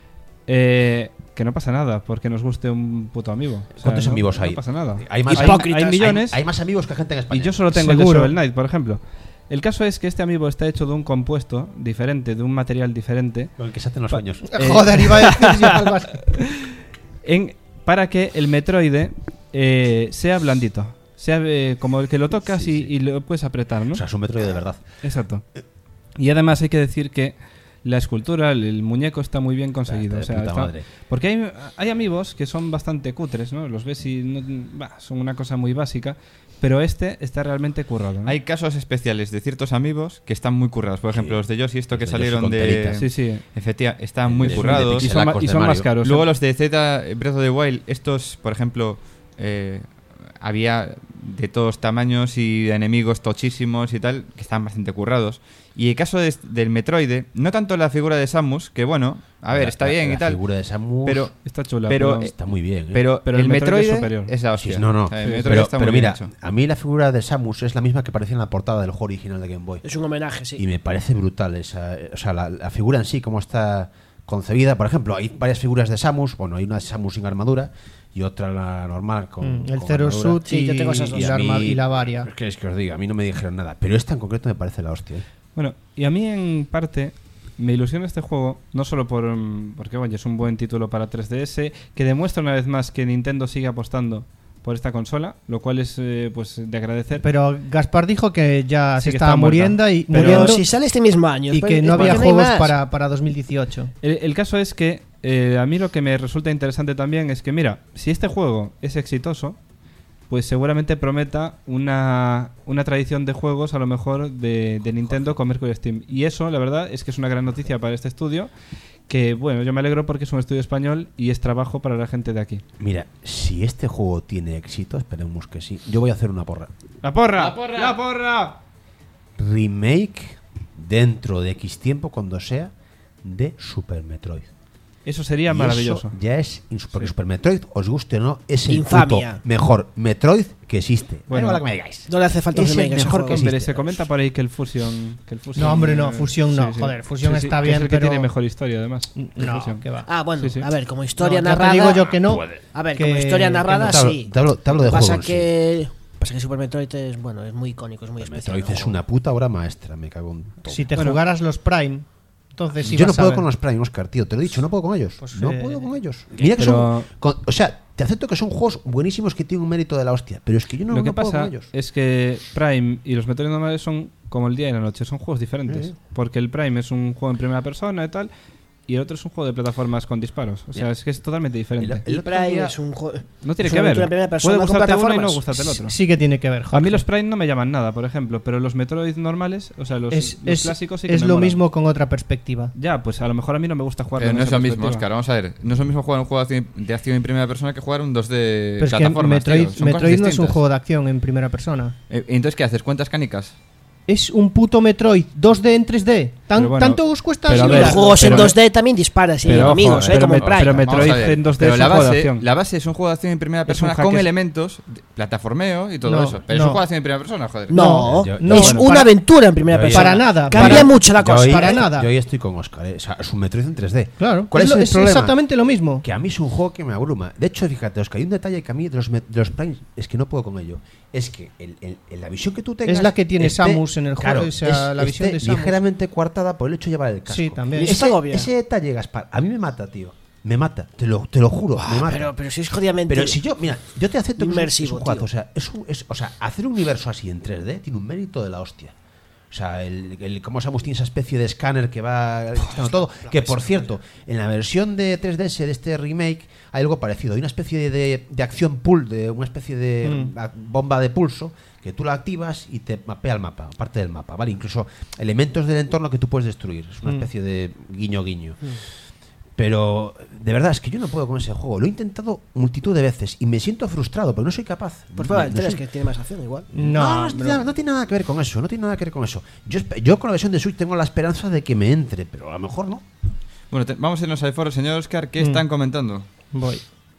S4: Eh, que no pasa nada porque nos guste un puto amigo. O sea,
S6: ¿Cuántos
S4: no-
S6: amigos hay?
S4: No pasa nada.
S6: Hay más,
S5: Hipócritas.
S4: hay millones
S6: Hay, hay más amigos que gente en
S4: y
S6: España.
S4: yo solo tengo el
S3: Seguro.
S4: de Shovel Knight, por ejemplo. El caso es que este amiibo está hecho de un compuesto diferente, de un material diferente,
S6: Con el que se hacen los sueños.
S4: Eh,
S3: Joder, iba a decir yo algo así.
S4: en, para que el Metroide eh, sea blandito. Sea eh, como el que lo tocas
S6: Sí,
S4: y,
S6: sí.
S4: y lo puedes apretar, ¿no?
S6: O sea, es un Metroid de verdad.
S4: Exacto. Y además hay que decir que la escultura, el, el muñeco está muy bien conseguido.
S6: De
S4: o sea,
S6: puta
S4: está-
S6: madre.
S4: porque hay, hay amigos que son bastante cutres, ¿no? Los ves y no- bah, son una cosa muy básica, pero este está realmente currado, ¿no?
S2: Hay casos especiales de ciertos amigos que están muy currados. Por ejemplo, los de Yoshi, esto que
S6: Los de Yoshi
S2: salieron
S6: con
S2: de.
S6: telita.
S4: Sí, sí.
S2: Efectivamente, están muy
S6: de- de
S2: currados.
S4: Y son, ma-
S6: pixelacos
S4: y
S6: de
S4: son más
S6: Mario.
S4: caros.
S2: Luego
S4: ¿eh?
S2: los de Z Breath of the Wild, estos, por ejemplo, eh, había de todos tamaños y de enemigos tochísimos y tal, que están bastante currados. Y el caso de- del Metroide, no tanto la figura de Samus, que bueno, a ver,
S6: La-
S2: está
S6: la-
S2: bien
S6: la
S2: y tal,
S6: figura de Samus
S2: pero,
S4: Está chula,
S2: pero-
S4: pero,
S6: está muy bien. ¿eh?
S2: pero,
S4: Pero
S2: el
S4: el Metroid
S2: Metroide
S4: es superior.
S2: es la
S6: Sí,
S2: hostia.
S6: no, no.
S2: O sea, el
S4: Sí,
S2: Metroide
S6: pero
S2: está
S6: pero
S2: muy bien
S6: mira,
S2: hecho.
S6: a mí la figura de Samus es la misma que aparecía en la portada del juego original de Game Boy.
S5: Es un homenaje, sí.
S6: Y me parece brutal esa, o sea, la, la figura en sí, cómo está concebida. Por ejemplo, hay varias figuras de Samus. Bueno, hay una Samus sin armadura y otra la normal con,
S3: Mm, el
S6: con
S3: Zero
S6: armadura.
S3: Suit
S5: Sí,
S3: y,
S5: yo tengo esas dos.
S3: y
S6: Y
S3: la,
S6: a
S3: arma-
S6: mí-
S3: y la varia.
S6: Es que es que os digo, a mí no me dijeron nada, pero esta en concreto me parece la hostia. ¿eh?
S4: Bueno, y a mí en parte me ilusiona este juego, no solo por mm, porque oye, es un buen título para tres D S, que demuestra una vez más que Nintendo sigue apostando por esta consola, lo cual es eh, pues de agradecer.
S3: Pero Gaspar dijo que ya
S4: Sí,
S3: se
S4: que
S3: estaba
S4: está muerta.
S3: muriendo y,
S4: Pero
S3: muriendo
S5: si sale este mismo año
S3: y
S5: pues,
S3: que
S5: es
S3: no
S5: porque
S3: había
S5: hay
S3: juegos
S5: más.
S3: para, para dos mil dieciocho.
S4: El, el caso es que eh, a mí lo que me resulta interesante también es que, mira, si este juego es exitoso, pues seguramente prometa una, una tradición de juegos a lo mejor de, de Nintendo con Mercury Steam. Y eso, la verdad, es que es una gran noticia para este estudio, que bueno, yo me alegro porque es un estudio español y es trabajo para la gente de aquí.
S6: Mira, si este juego tiene éxito, esperemos que sí. Yo voy a hacer una porra.
S4: ¡La porra! ¡La porra! ¡La porra!
S6: Remake dentro de X tiempo, cuando sea, de Super Metroid.
S4: Eso sería
S6: Y
S4: maravilloso.
S6: eso ya es ins- porque Super Metroid, os guste o no, es el
S5: Infamia.
S6: puto mejor Metroid que existe.
S4: Bueno.
S6: Da igual lo que me digáis.
S5: No le hace falta un
S6: Es el
S5: remake a ese
S6: mejor
S5: juego.
S6: que
S4: Hombre,
S6: existe.
S4: se comenta por ahí que el Fusion... Que el Fusion
S3: No, hombre, no,
S4: eh,
S3: Fusion no, joder, Fusion está
S4: que
S3: bien,
S4: es el que
S3: pero-
S4: tiene mejor historia, además. el
S3: No,
S4: Fusion.
S3: que va.
S5: Ah, bueno,
S4: Sí, sí.
S5: a ver, como historia
S3: No, ya te
S5: narrada.
S3: digo yo que no.
S5: A ver,
S3: que-
S5: como historia
S3: que
S5: narrada,
S3: no.
S6: Te hablo-
S5: sí.
S6: te hablo- te hablo de
S5: pasa
S6: juego en
S5: que pasa que Super Metroid es bueno, es muy icónico, es muy especial.
S6: Metroid
S5: el
S6: es
S5: juego.
S6: una puta obra maestra, me cago en todo.
S3: Si te
S4: Bueno.
S3: jugaras los Prime, entonces
S6: Yo
S3: ibas
S6: no
S3: a
S6: puedo
S3: ver.
S6: con los Prime, Oscar, tío, te lo he dicho, no puedo con ellos.
S3: Pues,
S6: no
S3: eh,
S6: puedo con ellos. Mira que
S4: pero-
S6: son. con- o sea, te acepto que son juegos buenísimos que tienen un mérito de la hostia, pero es que yo no,
S4: Lo que
S6: no puedo
S4: pasa
S6: con ellos.
S4: es que Prime y los Metroid normales son como el día y la noche, son juegos diferentes.
S6: Sí.
S4: Porque el Prime es un juego en primera persona y tal, y el otro es un juego de plataformas con disparos. O sea,
S6: Ya.
S4: es que es totalmente diferente.
S6: El-
S5: El
S6: otro
S5: Prime
S6: día-
S5: es un juego.
S4: no tiene
S5: es
S4: que
S5: una
S4: ver.
S5: aventura en primera persona
S4: Puede
S5: con
S4: gustarte uno y no
S5: plataformas.
S4: gustarte el otro.
S3: Sí que tiene que ver.
S4: A mí
S3: Jorge.
S4: los Prime no me llaman nada, por ejemplo, pero los Metroid normales, o sea, los,
S3: es,
S4: los
S3: es-
S4: clásicos sí que
S3: es
S4: me
S3: lo
S4: molan.
S3: mismo con otra perspectiva.
S4: Ya, pues a lo mejor a mí no me gusta jugar
S2: Pero
S4: con
S2: no es
S4: esa
S2: lo mismo,
S4: perspectiva.
S2: Oscar. Vamos a ver. No es lo mismo jugar un juego de acción, de acción en primera persona que jugar un dos D
S3: Pero es que
S2: plataformas.
S3: Metroid,
S2: tío. Son cosas
S3: Metroid no es un
S2: distintas.
S3: juego de acción en primera persona.
S2: Eh, Entonces, ¿qué haces? ¿Cuentas canicas?
S3: Es un puto Metroid dos D en tres D. Tan-
S4: Pero bueno,
S3: ¿Tanto os cuesta
S4: pero a ver,
S5: Los
S3: asimilarlo?
S5: juegos en
S4: pero-
S5: dos D también disparas y
S4: pero ojo,
S5: amigos, eh,
S4: pero
S5: como en
S4: me-
S5: Prime.
S4: pero me-
S2: Vamos a
S4: Metroid
S2: ver,
S4: en dos D
S2: pero
S4: es
S2: la
S4: un juego de
S2: base,
S4: acción.
S2: la base es un juego de acción en primera
S4: un
S2: persona
S4: hack
S2: con
S4: es-
S2: elementos, de plataformeo y todo
S3: No,
S2: eso. Pero es
S3: no.
S2: un juego de acción en primera persona, joder.
S5: No,
S6: Yo-
S3: no,
S5: es
S3: bueno,
S5: una
S3: para-
S5: aventura en primera
S6: Yo-
S5: persona.
S3: Para nada,
S5: Cambia
S3: para-
S5: mucho la
S6: Yo
S5: cosa.
S6: ahí-
S3: para nada.
S6: Yo ahí estoy con Oscar, ¿eh? O sea, es un Metroid en tres D.
S3: Claro.
S6: ¿Cuál es,
S3: lo-
S6: el problema?
S3: exactamente lo mismo.
S6: Que a mí es un juego que me abruma. De hecho, fíjate, Oscar, hay un detalle que a mí de los, met- de los Prime es que no puedo con ello. Es que el- el- el- la visión que tú tengas.
S3: Es la que tiene
S6: esté-
S3: Samus en el juego,
S6: claro,
S3: o sea,
S6: es-
S3: la visión
S6: esté
S3: de Samus.
S6: ligeramente coartada por el hecho de llevar el casco.
S3: Sí, también.
S5: Y eso
S6: Ese,
S5: está obvio.
S6: ese detalle, Gaspar, a mí me mata, tío. Me mata, te lo, te lo juro, me mata.
S5: Pero, pero si es jodidamente.
S6: Pero si yo, mira, yo te acepto que es un-
S5: Inmersivo,
S6: es un juego,
S5: tío.
S6: o sea, es un- es- o sea, hacer un universo así en tres D tiene un mérito de la hostia. O sea, el, el cómo Samus tiene esa especie de escáner que va registrando todo. Que por cierto, en la versión de tres D S de este remake hay algo parecido. Hay una especie de, de acción pool, de una especie de
S3: Mm.
S6: a- bomba de pulso que tú la activas y te mapea el mapa, parte del mapa, ¿vale? Incluso elementos del entorno que tú puedes destruir. Es una
S3: Mm.
S6: especie de guiño guiño. Pero de verdad es que yo no puedo con ese juego. Lo he intentado multitud de veces y me siento frustrado, pero no soy capaz.
S5: Por favor,
S6: No-
S5: el
S6: no
S5: tres,
S6: soy-
S5: que tiene más acción igual.
S6: No,
S3: No,
S6: no, tiene- no tiene nada que ver con eso. No tiene nada que ver con eso. Yo, espe- yo con la versión de Switch tengo la esperanza de que me entre, pero a lo mejor no.
S2: Bueno, te- vamos a irnos al foro, señor Oscar. ¿Qué
S3: Mm.
S2: están comentando?
S3: Voy.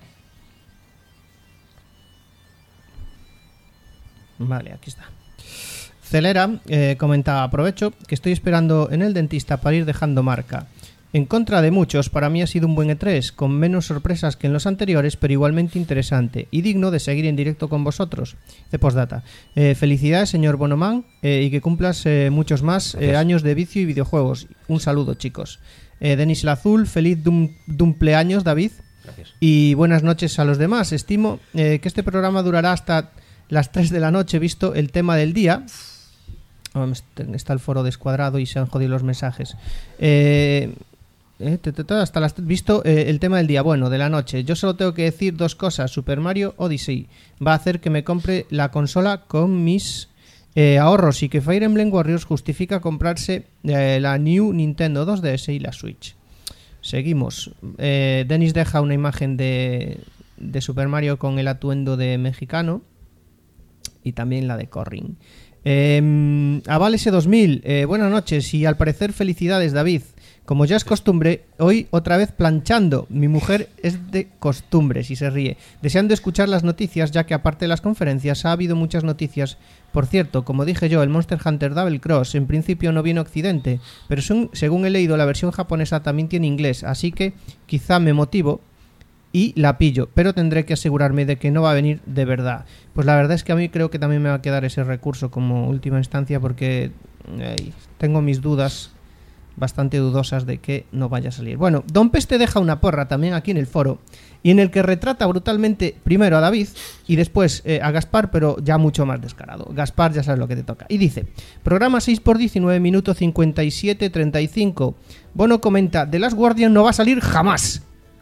S3: Vale, aquí está. Celera eh, comenta, aprovecho que estoy esperando en el dentista para ir dejando marca. En contra de muchos, para mí ha sido un buen E tres, con menos sorpresas que en los anteriores, pero igualmente interesante y digno de seguir en directo con vosotros. De postdata. Eh, felicidades, señor Bonoman, eh, y que cumplas eh, muchos más eh, años de vicio y videojuegos. Un saludo, chicos. Eh, Denis el Azul, feliz dum, dumpleaños, David.
S6: Gracias.
S3: Y buenas noches a los demás. Estimo eh, que este programa durará hasta las tres de la noche, visto el tema del día. Oh, está el foro descuadrado y se han jodido los mensajes. Eh, eh, te, te, te, hasta las, visto eh, el tema del día, bueno, de la noche. Yo solo tengo que decir dos cosas. Super Mario Odyssey va a hacer que me compre la consola con mis eh, ahorros y que Fire Emblem Warriors justifica comprarse eh, la New Nintendo dos D S y la Switch. Seguimos. Eh, Dennis deja una imagen de, de Super Mario con el atuendo de mexicano y también la de Corrin. Eh, Aval S dos mil, eh, buenas noches y al parecer felicidades, David. Como ya es costumbre, hoy otra vez planchando. Mi mujer es de costumbres y se ríe. Deseando escuchar las noticias, ya que aparte de las conferencias ha habido muchas noticias. Por cierto, como dije yo, el Monster Hunter Double Cross en principio no viene a Occidente, pero son, según he leído, la versión japonesa también tiene inglés, así que quizá me motivo y la pillo, pero tendré que asegurarme de que no va a venir de verdad. Pues la verdad es que a mí creo que también me va a quedar ese recurso como última instancia porque ay, tengo mis dudas bastante dudosas de que no vaya a salir. Bueno, Don Peste deja una porra también aquí en el foro y en el que retrata brutalmente primero a David y después eh, a Gaspar, pero ya mucho más descarado. Gaspar, ya sabes lo que te toca. Y dice, programa seis por diecinueve, minuto cincuenta y siete treinta y cinco. Bono comenta, The Last Guardian no va a salir jamás.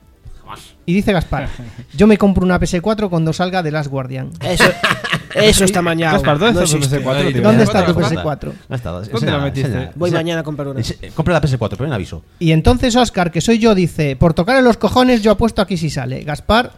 S3: Y dice Gaspar, yo me compro una P S cuatro cuando salga The Last Guardian.
S5: Eso, eso está mañana.
S4: Gaspar, ¿dónde
S5: no
S4: está tu
S5: existe.
S4: P S cuatro, tío?
S3: ¿Dónde está tu P
S2: Gaspar?
S3: S cuatro?
S6: No está.
S4: ¿Dónde la metiste?
S5: Voy mañana a comprar una.
S6: Compra la P S cuatro, pero en aviso.
S3: Y entonces Oscar, que soy yo, dice, por tocar en los cojones yo apuesto aquí si sale. Gaspar,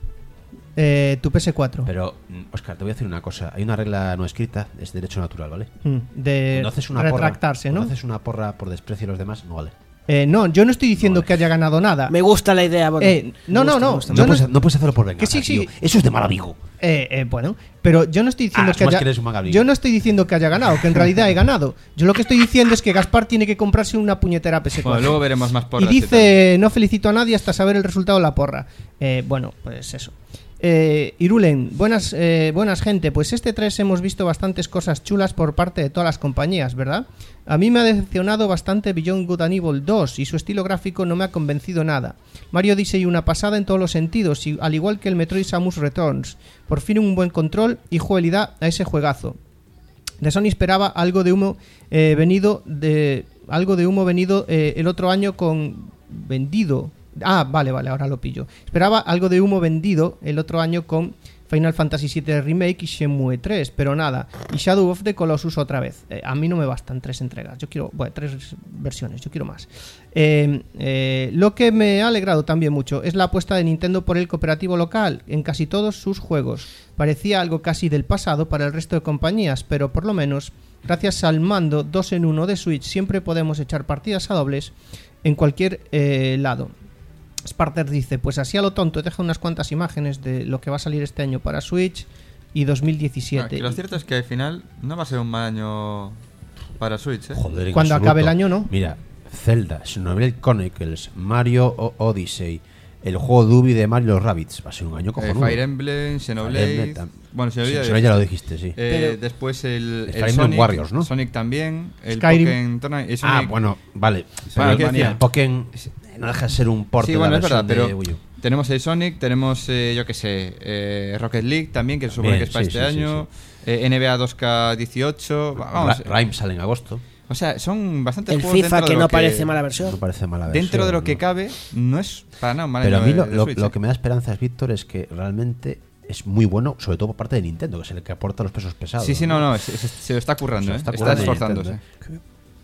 S3: eh, tu P S cuatro.
S6: Pero, Oscar, te voy a decir una cosa. Hay una regla no escrita, es derecho natural, ¿vale?
S3: Mm, de
S6: Cuando haces una
S3: retractarse,
S6: porra,
S3: ¿no?
S6: Cuando haces una porra por desprecio a los demás, no vale.
S3: Eh, no, yo no estoy diciendo
S6: No,
S3: que haya ganado nada.
S5: Me gusta la idea. Bueno,
S3: Eh, no,
S5: me
S3: no,
S5: gusta,
S3: no.
S5: me gusta.
S3: Yo
S6: No,
S3: no-
S6: puedes, no puedes hacerlo por venganza,
S3: Que sí, sí.
S6: tío. Eso es de mal amigo.
S3: Eh, eh, bueno, pero yo no estoy diciendo
S6: Ah,
S3: que
S6: más
S3: haya.
S6: que eres un magabillo.
S3: Yo no estoy diciendo que haya ganado, que en realidad he ganado. Yo lo que estoy diciendo es que Gaspar tiene que comprarse una puñetera P S cuatro.
S2: Bueno, luego veremos más
S3: Y
S2: porras.
S3: dice, no felicito a nadie hasta saber el resultado de la porra. Eh, bueno, pues eso. Eh, Irulen, buenas, eh, buenas gente. Pues este tres hemos visto bastantes cosas chulas por parte de todas las compañías, ¿verdad? A mí me ha decepcionado bastante Beyond Good and Evil dos y su estilo gráfico no me ha convencido nada. Mario Odyssey una pasada en todos los sentidos, y, al igual que el Metroid Samus Returns. Por fin un buen control y jugabilidad a ese juegazo. De Sony esperaba algo de humo eh, venido de algo de humo venido eh, el otro año con vendido. Ah, vale, vale, ahora lo pillo. Esperaba algo de humo vendido el otro año con Final Fantasy siete Remake y Shenmue tres, pero nada. Y Shadow of the Colossus otra vez. Eh, a mí no me bastan tres entregas. Yo quiero, bueno, tres versiones. Yo quiero más. Eh, eh, lo que me ha alegrado también mucho es la apuesta de Nintendo por el cooperativo local en casi todos sus juegos. Parecía algo casi del pasado para el resto de compañías, pero por lo menos, gracias al mando dos en uno de Switch, siempre podemos echar partidas a dobles en cualquier eh, lado. Sparter dice, pues así a lo tonto, deja unas cuantas imágenes de lo que va a salir este año para Switch y dos mil diecisiete.
S2: Lo cierto es que al final no va a ser un mal año para Switch, ¿eh?
S6: Joder, en
S3: Cuando
S6: absoluto.
S3: acabe el año, ¿no?
S6: Mira, Zelda, Xenoblade Chronicles, Mario o- Odyssey, el juego Dubi de Mario y los Rabbids. Va a ser un año
S2: Eh,
S6: cojonudo.
S2: Fire Emblem, Xenoblade.
S6: Fire Emblem tam-
S2: Bueno, Xenoblade,
S6: Xenoblade ya lo dijiste, sí.
S2: Eh,
S5: Pero-
S2: después el,
S6: El
S2: el
S6: Fire Emblem
S2: Sonic,
S6: Warriors, ¿no?
S2: Sonic también. El
S3: Skyrim.
S2: Pokémon Tournament y
S6: Ah,
S2: Sonic-
S6: bueno, vale.
S2: Bueno,
S6: Pero
S2: ¿qué
S6: el-
S2: decía?
S6: el Pokémon no deja de ser un port
S2: Sí,
S6: de
S2: bueno,
S6: la
S2: es verdad,
S6: versión
S2: pero
S6: de Wii U.
S2: tenemos el Sonic, tenemos, eh, yo qué sé, eh, Rocket League también, que se supone
S6: Bien,
S2: que es para
S6: sí,
S2: este
S6: sí, sí,
S2: año. eh, N B A dos K dieciocho. va- Vamos,
S6: Ra- Rhyme sale en agosto.
S2: o sea, son bastantes
S5: El
S2: juegos
S5: FIFA
S2: dentro de
S5: que
S2: lo
S5: no parece mala
S6: No
S5: versión.
S6: parece mala versión.
S2: Dentro de lo que
S6: ¿no?
S2: cabe, no es para nada un mal
S6: Pero a
S2: año
S6: mí
S2: de-
S6: lo,
S2: de
S6: lo-
S2: Switch,
S6: lo
S2: ¿eh?
S6: que me da esperanza es, Víctor, es que realmente es muy bueno, sobre todo por parte de Nintendo, que es el que aporta los pesos pesados.
S2: Sí, sí, no, no, se, se- se lo está currando,
S6: Se lo
S2: ¿eh?
S6: está
S2: está,
S6: currando
S2: esforzándose.
S6: Nintendo,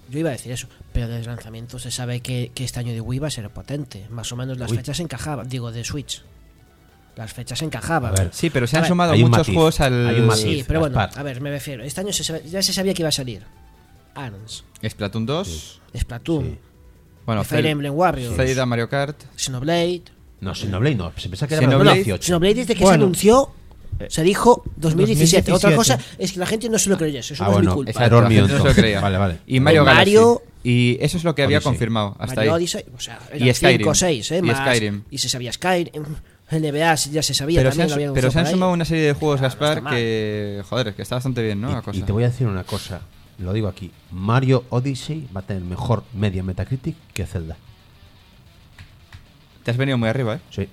S5: Yo iba a decir eso, pero desde el lanzamiento se sabe que, que este año de Wii va a ser potente. Más o menos las
S6: Uy.
S5: fechas encajaban, digo, de Switch. Las fechas encajaban.
S6: A ver,
S2: Sí, pero se
S5: A
S2: han
S5: ver,
S2: sumado
S6: hay un
S2: muchos
S6: matiz,
S2: juegos al
S6: hay un matiz.
S5: Sí, pero bueno,
S6: Gaspar.
S5: a ver, me refiero. Este año se sabe- ya se sabía que iba a salir ARMS,
S2: Splatoon dos,
S5: Splatoon,
S6: Sí.
S2: bueno,
S5: Fire
S2: Zel-
S5: Emblem Warriors,
S2: Zelda, Mario Kart.
S5: Xenoblade.
S6: No, Xenoblade no. Se pensaba que era
S2: Xenoblade-
S6: para dos mil dieciocho.
S5: Xenoblade desde que
S3: Bueno.
S5: se anunció se dijo dos mil diecisiete. Otra cosa
S3: dos mil diecisiete.
S5: es que la gente no se lo creyese. Eso
S6: Ah,
S5: no es
S6: bueno,
S5: mi culpa.
S2: Exacto,
S6: error
S2: la
S6: mío
S2: gente no se lo
S6: entonces.
S2: creía.
S6: Vale, vale.
S2: Y Mario
S5: Mario-
S2: Galaxy. Y eso es lo que había
S6: Odyssey.
S2: confirmado hasta
S5: Mario
S2: ahí.
S5: Odyssey, o sea,
S2: Y Skyrim.
S5: cinco o seis, ¿eh?
S2: Y
S5: Más,
S2: Skyrim.
S5: y se sabía Skyrim. N B A ya se sabía.
S2: Pero se
S5: también
S2: han,
S5: lo habían
S2: pero se han
S5: anunciado por ahí.
S2: sumado una serie de juegos,
S5: Ah, no
S2: Gaspar,
S5: está mal.
S2: que. Joder, que está bastante bien, ¿no? La
S6: Y,
S2: cosa.
S6: y te voy a decir una cosa. Lo digo aquí. Mario Odyssey va a tener mejor media Metacritic que Zelda.
S2: Te has venido muy arriba, ¿eh?
S6: Sí.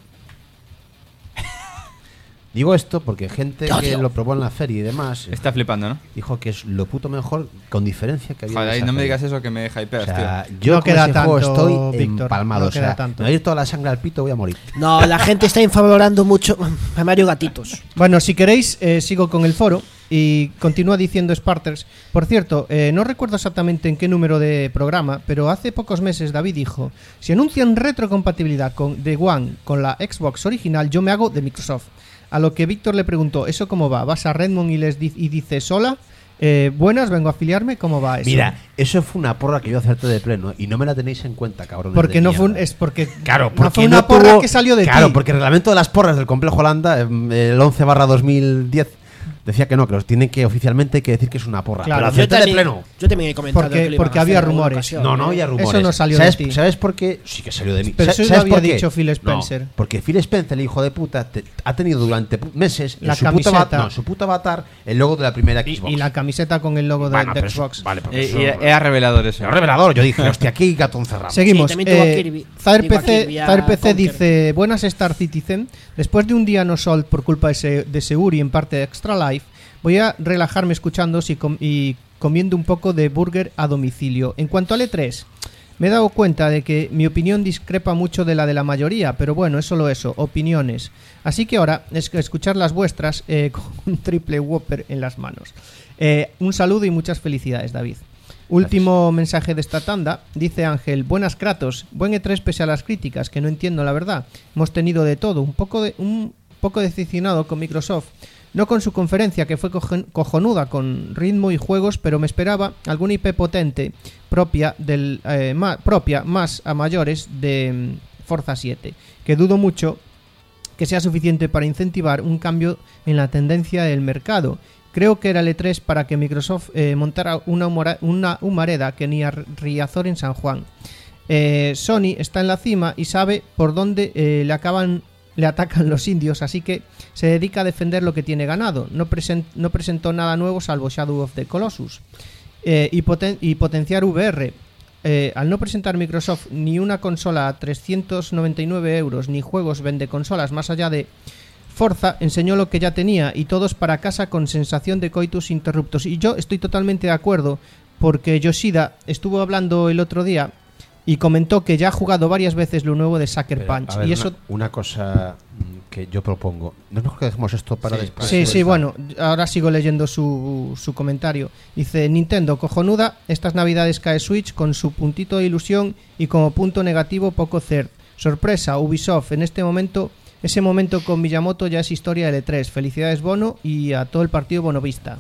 S6: Digo esto porque gente
S5: Te
S6: que
S5: odio.
S6: lo probó en la feria y demás
S2: Está flipando, ¿no?
S6: dijo que es lo puto mejor con diferencia que había.
S2: Joder,
S6: en
S2: ahí
S6: esa
S2: no me
S6: feria.
S2: digas eso que me hypeas,
S6: O sea,
S2: tío.
S6: yo
S3: No
S6: con
S3: queda
S6: ese juego
S3: tanto,
S6: estoy
S3: Víctor,
S6: empalmado.
S3: no
S6: o sea,
S3: queda tanto.
S6: me va a ir toda la sangre al pito, voy a morir.
S5: No, la gente está infravalorando mucho a Mario Gatitos.
S3: Bueno, si queréis, eh, sigo con el foro y continúa diciendo Sparters. Por cierto, eh, no recuerdo exactamente en qué número de programa, pero hace pocos meses David dijo: si anuncian retrocompatibilidad con, de One con la Xbox original, yo me hago de Microsoft. A lo que Víctor le preguntó: ¿eso cómo va? ¿Vas a Redmond y les di- y dices hola? Eh, buenas, vengo a afiliarme, ¿cómo va eso?
S6: Mira, eso fue una porra que yo acerté de pleno y no me la tenéis en cuenta, cabrón.
S3: porque no fue un, es porque
S6: Claro,
S3: no
S6: porque
S3: fue una
S6: no
S3: porra
S6: tuvo-
S3: que salió de
S6: Claro,
S3: ti.
S6: porque el reglamento de las porras del complejo Holanda, eh, el once barra dos mil diez, decía que no, que los tienen que oficialmente hay que decir que es una porra.
S3: Claro,
S6: pero
S5: Yo
S6: acerté de
S5: también,
S6: pleno.
S5: yo también he comentado
S3: Porque-
S5: que lo iban
S3: porque
S5: a
S3: había
S5: hacer en alguna
S3: rumores.
S5: ocasión,
S6: No, no
S5: ¿eh?
S6: había rumores.
S3: Eso no salió
S6: ¿Sabes,
S3: de ti.
S6: ¿Sabes por qué? Sí que salió de mí.
S3: Pero
S6: ¿Sabes-
S3: eso
S6: ¿sabes
S3: lo había
S6: por qué?
S3: dicho Phil
S6: No,
S3: Spencer.
S6: porque Phil Spencer, el hijo de puta, te- ha tenido durante pu- meses en
S3: La
S6: su, puta
S3: camiseta.
S6: avatar, no, en su puto avatar el logo de la primera
S3: y,
S6: Xbox.
S3: y la camiseta con el logo de,
S6: Bueno,
S3: de
S6: pero eso-
S3: Xbox.
S6: vale, porque
S2: Eh,
S6: eso-
S2: y era revelador eso.
S6: era revelador. Yo dije, hostia, aquí hay gato encerrado.
S3: Seguimos.
S5: Sí, también tuvo a
S3: eh,
S5: Kirby.
S3: Zaer
S5: Digo, a
S3: P C,
S5: Kirby, a
S3: Zaer P C
S5: Conker.
S3: dice: buenas Star Citizen. Después de un día no sold por culpa de, se- de Seguri en parte de Extra Life, voy a relajarme escuchando y, com- y comiendo un poco de burger a domicilio. En cuanto al E tres, me he dado cuenta de que mi opinión discrepa mucho de la de la mayoría, pero bueno, es solo eso, opiniones. Así que ahora es que escuchar las vuestras eh, con un triple Whopper en las manos. Eh, un saludo y muchas felicidades, David. Último mensaje de esta tanda, dice Ángel: buenas Kratos, buen E tres pese a las críticas, que no entiendo la verdad. Hemos tenido de todo, un poco de un poco decepcionado con Microsoft. No con su conferencia, que fue cojon- cojonuda con ritmo y juegos, pero me esperaba alguna I P potente propia del eh, ma- propia más a mayores de mm, Forza siete, que dudo mucho que sea suficiente para incentivar un cambio en la tendencia del mercado. Creo que era el E tres para que Microsoft eh, montara una, humora- una humareda que ni a Riazor en San Juan. Eh, Sony está en la cima y sabe por dónde eh, le acaban le atacan los indios, así que se dedica a defender lo que tiene ganado. No, present- no presentó nada nuevo salvo Shadow of the Colossus. Eh, y, poten- y potenciar V R. Eh, al no presentar Microsoft ni una consola a trescientos noventa y nueve euros ni juegos vende consolas más allá de Forza, enseñó lo que ya tenía y todos para casa con sensación de coitus interruptos. Y yo estoy totalmente de acuerdo, porque Yoshida estuvo hablando el otro día y comentó que ya ha jugado varias veces lo nuevo de Sucker
S6: Pero,
S3: Punch.
S6: a ver,
S3: y
S6: una,
S3: eso
S6: una cosa mm, que yo propongo. No nos dejemos esto para después.
S3: Sí, sí, bueno, ahora sigo leyendo su, su comentario. Dice: Nintendo, cojonuda, estas navidades cae Switch con su puntito de ilusión y como punto negativo poco third. Sorpresa, Ubisoft, en este momento, ese momento con Miyamoto ya es historia del E tres. Felicidades Bono y a todo el partido bonovista.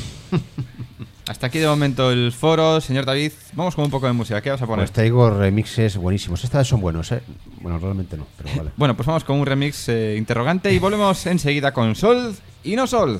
S2: Hasta aquí de momento el foro, señor David. Vamos con un poco de música. ¿Qué vas a poner?
S6: Pues traigo remixes buenísimos. Estas son buenos, ¿eh? Bueno, realmente no, pero vale.
S2: Bueno, pues vamos con un remix eh, interrogante y volvemos enseguida con Sold y no Sold.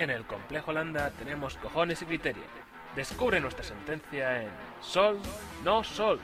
S7: En el Complejo Landa tenemos cojones y criterio. Descubre nuestra sentencia en Sol, no Sol.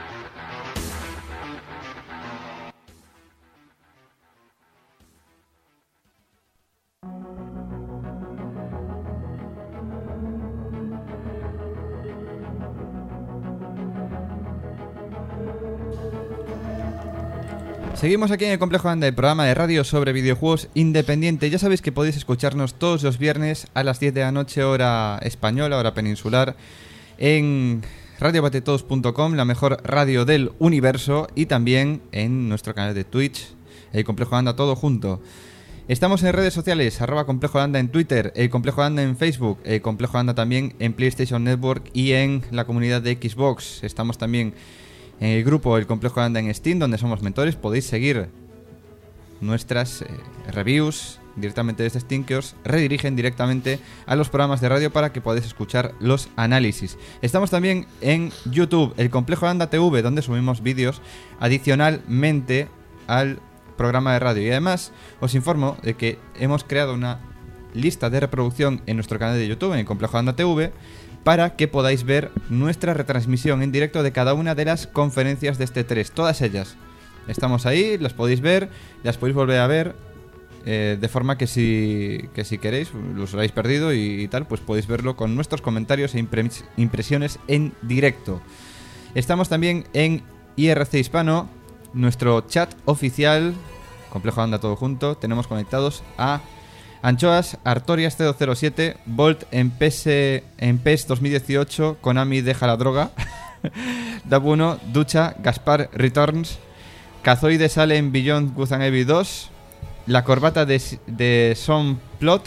S2: Seguimos aquí en el Complejo Landa, el programa de radio sobre videojuegos independiente. Ya sabéis que podéis escucharnos todos los viernes a las diez de la noche, hora española, hora peninsular, en radio bate todos punto com, la mejor radio del universo, y también en nuestro canal de Twitch, el Complejo Landa todo junto. Estamos en redes sociales, arroba Complejo Landa en Twitter, el Complejo Landa en Facebook, el Complejo Landa también en PlayStation Network y en la comunidad de Xbox. Estamos también en el grupo El Complejo Landa en Steam, donde somos mentores. Podéis seguir nuestras eh, reviews directamente desde Steam, que os redirigen directamente a los programas de radio para que podáis escuchar los análisis. Estamos también en YouTube, El Complejo Landa T V, donde subimos vídeos adicionalmente al programa de radio. Y además os informo de que hemos creado una lista de reproducción en nuestro canal de YouTube, en El Complejo Landa T V, para que podáis ver nuestra retransmisión en directo de cada una de las conferencias de este tres, todas ellas. Estamos ahí, las podéis ver, las podéis volver a ver, eh, de forma que si, que si queréis, los habéis perdido y, y tal, pues podéis verlo con nuestros comentarios e impre- impresiones en directo. Estamos también en I R C Hispano, nuestro chat oficial, Complejo Landa todo junto. Tenemos conectados a Anchoas, Artorias cero cero siete, Volt en P S, en P E S dos mil dieciocho, Konami deja la droga, Dab uno, Ducha, Gaspar Returns, Cazoide sale en Beyond Good and Evil dos, La corbata de, de Son Plot,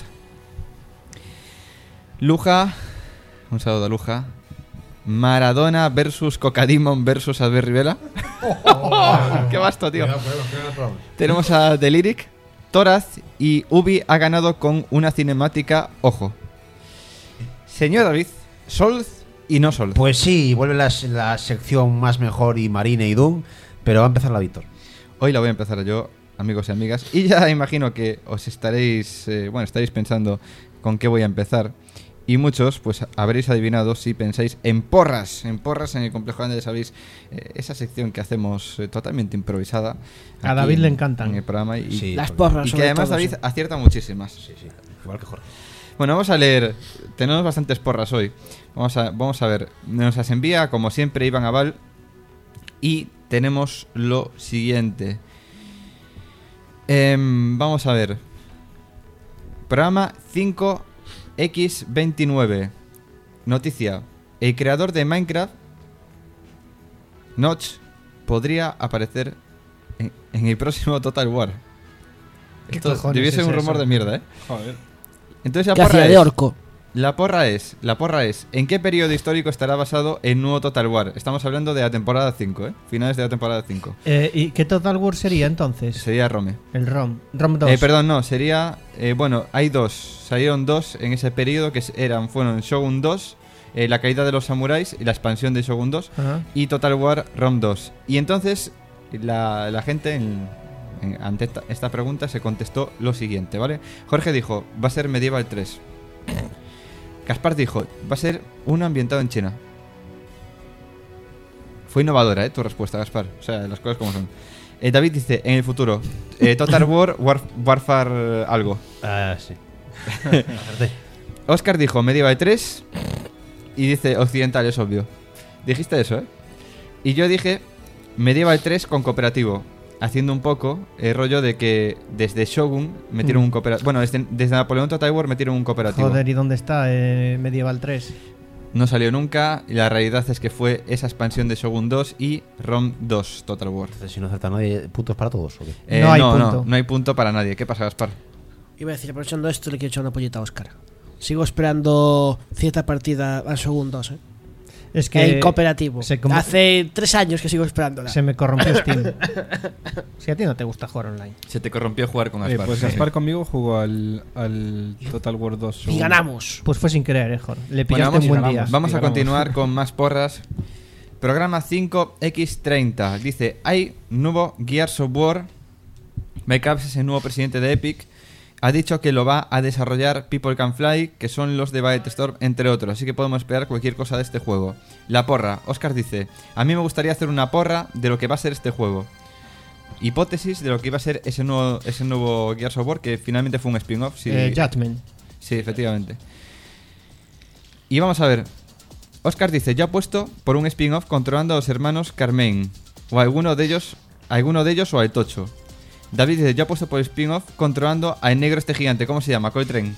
S2: Luja, un saludo a Luja, Maradona versus Cocademon versus Albert Rivera. ¡Qué basto, tío! Tenemos a The Lyric, Toraz, y Ubi ha ganado con una cinemática, ojo. Señor David, Solz y no Solz.
S6: Pues sí, vuelve la, la sección más mejor y Marine y Doom, pero va a empezar la Víctor.
S2: Hoy la voy a empezar yo, amigos y amigas, y ya imagino que os estaréis, eh, bueno, estaréis pensando con qué voy a empezar. Y muchos, pues, habréis adivinado si pensáis en porras, en porras en el Complejo Landa, ya sabéis, eh, esa sección que hacemos eh, totalmente improvisada.
S3: A David
S2: en,
S3: le encantan.
S2: En el programa. Y,
S6: Sí,
S5: Las
S6: porque-
S5: porras.
S2: y que
S5: sobre
S2: además
S5: todo,
S2: David
S5: sí.
S2: acierta muchísimas.
S6: Sí, sí, igual que Jorge.
S2: Bueno, vamos a leer. Tenemos bastantes porras hoy. Vamos a, vamos a ver. Nos las envía, como siempre, Iván Aval. Y tenemos lo siguiente. Em, vamos a ver. Programa cinco equis veintinueve. Noticia. El creador de Minecraft, Notch, podría aparecer en, en el próximo Total War.
S3: ¿Qué
S2: Esto
S3: cojones
S2: debió ser
S3: es
S2: un rumor
S3: eso?
S2: de mierda, ¿eh?
S4: Joder.
S2: Entonces la
S5: ¿Qué
S2: porra
S5: hacía de
S2: es,
S5: orco?
S2: la porra es, la porra es, ¿en qué periodo histórico estará basado el nuevo Total War? Estamos hablando de la temporada cinco, ¿eh? Finales de la temporada cinco.
S3: Eh, ¿Y qué Total War sería entonces?
S2: Sería Rome.
S3: El ROM. ROM dos.
S2: Eh, perdón, no, sería, eh, bueno, hay dos, salieron dos en ese periodo que eran, fueron Shogun dos, eh, la caída de los samuráis y la expansión de Shogun dos,
S3: Ajá.
S2: y Total War ROM dos. Y entonces la, la gente en, en- ante esta, esta pregunta se contestó lo siguiente, ¿vale? Jorge dijo, va a ser Medieval tres. Gaspar dijo, va a ser uno ambientado en China. Fue innovadora, ¿eh? Tu respuesta, Gaspar. O sea, las cosas como son. Eh, David dice, en el futuro, eh, Total War, Warf- Warfare eh, algo.
S6: Ah, sí.
S2: Oscar dijo Medieval tres y dice occidental, es obvio. Dijiste eso, ¿eh? Y yo dije Medieval tres con cooperativo, haciendo un poco el rollo de que desde Shogun metieron
S3: Mm.
S2: un cooperativo. Bueno, desde, desde Napoleón Total War metieron un cooperativo.
S3: Joder, ¿y dónde está eh, Medieval tres?
S2: No salió nunca y la realidad es que fue esa expansión de Shogun dos y ROM dos Total War.
S6: Entonces, si no acerta nadie, puntos para todos, ¿o qué?
S2: Eh,
S3: No hay
S2: no,
S3: punto.
S2: no, no hay punto para nadie. ¿Qué pasa, Gaspar?
S5: Iba a decir, aprovechando esto, le quiero echar una pollita a Oscar. Sigo esperando cierta partida a Shogun dos, ¿eh?
S3: Es que
S5: En cooperativo.
S3: se como-
S5: Hace tres años que sigo esperándola.
S3: se me corrompió Steam. Si a ti no te gusta jugar online.
S2: Se te corrompió jugar con
S4: Eh,
S2: Gaspar.
S4: pues Gaspar conmigo jugó al, al Total War dos.
S5: Y
S4: según-
S5: ganamos.
S3: Pues fue sin querer, eh, Jor. Le
S2: Bueno,
S3: pillaste
S2: vamos,
S3: un buen
S4: ganamos.
S3: día.
S2: vamos a
S4: ganamos.
S2: continuar con más porras. Programa cinco equis treinta. Dice, hay nuevo Gears of War. Mike Capps es el nuevo presidente de Epic. ha dicho que lo va a desarrollar People Can Fly, que son los de Bytestorm, entre otros, así que podemos esperar cualquier cosa de este juego. La porra. Oscar dice: a mí me gustaría hacer una porra de lo que va a ser este juego. Hipótesis de lo que iba a ser ese nuevo, ese nuevo Gears of War, que finalmente fue un spin-off. Sí,
S3: Eh, Judgment.
S2: sí, efectivamente. Y vamos a ver. Oscar dice: yo apuesto por un spin-off controlando a los hermanos Carmine, o a alguno de ellos, a alguno de ellos o al Tocho. David dice: yo apuesto por el spin-off controlando al negro este gigante. ¿Cómo se llama? Coltrane.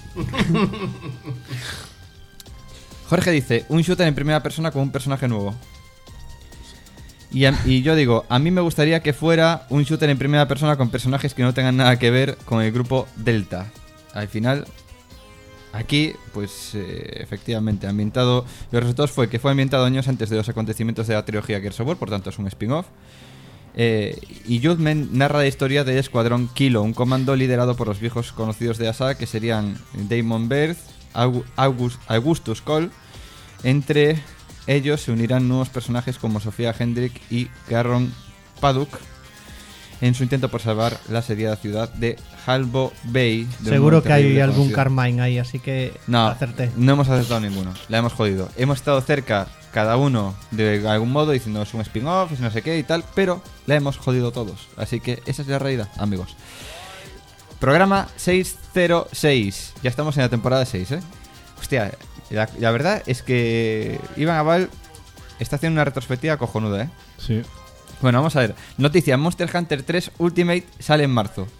S2: Jorge dice: un shooter en primera persona con un personaje nuevo. Y, a- y yo digo: a mí me gustaría que fuera un shooter en primera persona con personajes que no tengan nada que ver con el grupo Delta. Al final, aquí, pues eh, efectivamente, ambientado. Los resultados fue que fue ambientado años antes de los acontecimientos de la trilogía Gears of War, por tanto es un spin-off. Eh, y Judgment narra la historia del escuadrón Kilo, un comando liderado por los viejos conocidos de la saga, que serían Damon Berth, Aug- August, Augustus Cole. Entre ellos se unirán nuevos personajes como Sofía Hendrick y Garron Paduk en su intento por salvar la asediada ciudad de Halbo Bay. de un
S3: Seguro
S2: nuevo
S3: que hay
S2: terrible
S3: algún
S2: conocido.
S3: Carmine ahí, así que
S2: No,
S3: acerté.
S2: no hemos acertado ninguno. La hemos jodido. Hemos estado cerca, cada uno de algún modo, diciendo es un spin-off, es no sé qué y tal, pero la hemos jodido todos. Así que esa es la realidad, amigos. Programa seiscientos seis. Ya estamos en la temporada seis, ¿eh? Hostia, la, la verdad es que Iván Aval está haciendo una retrospectiva cojonuda, ¿eh?
S4: Sí.
S2: Bueno, vamos a ver. Noticia: Monster Hunter tres Ultimate sale en marzo.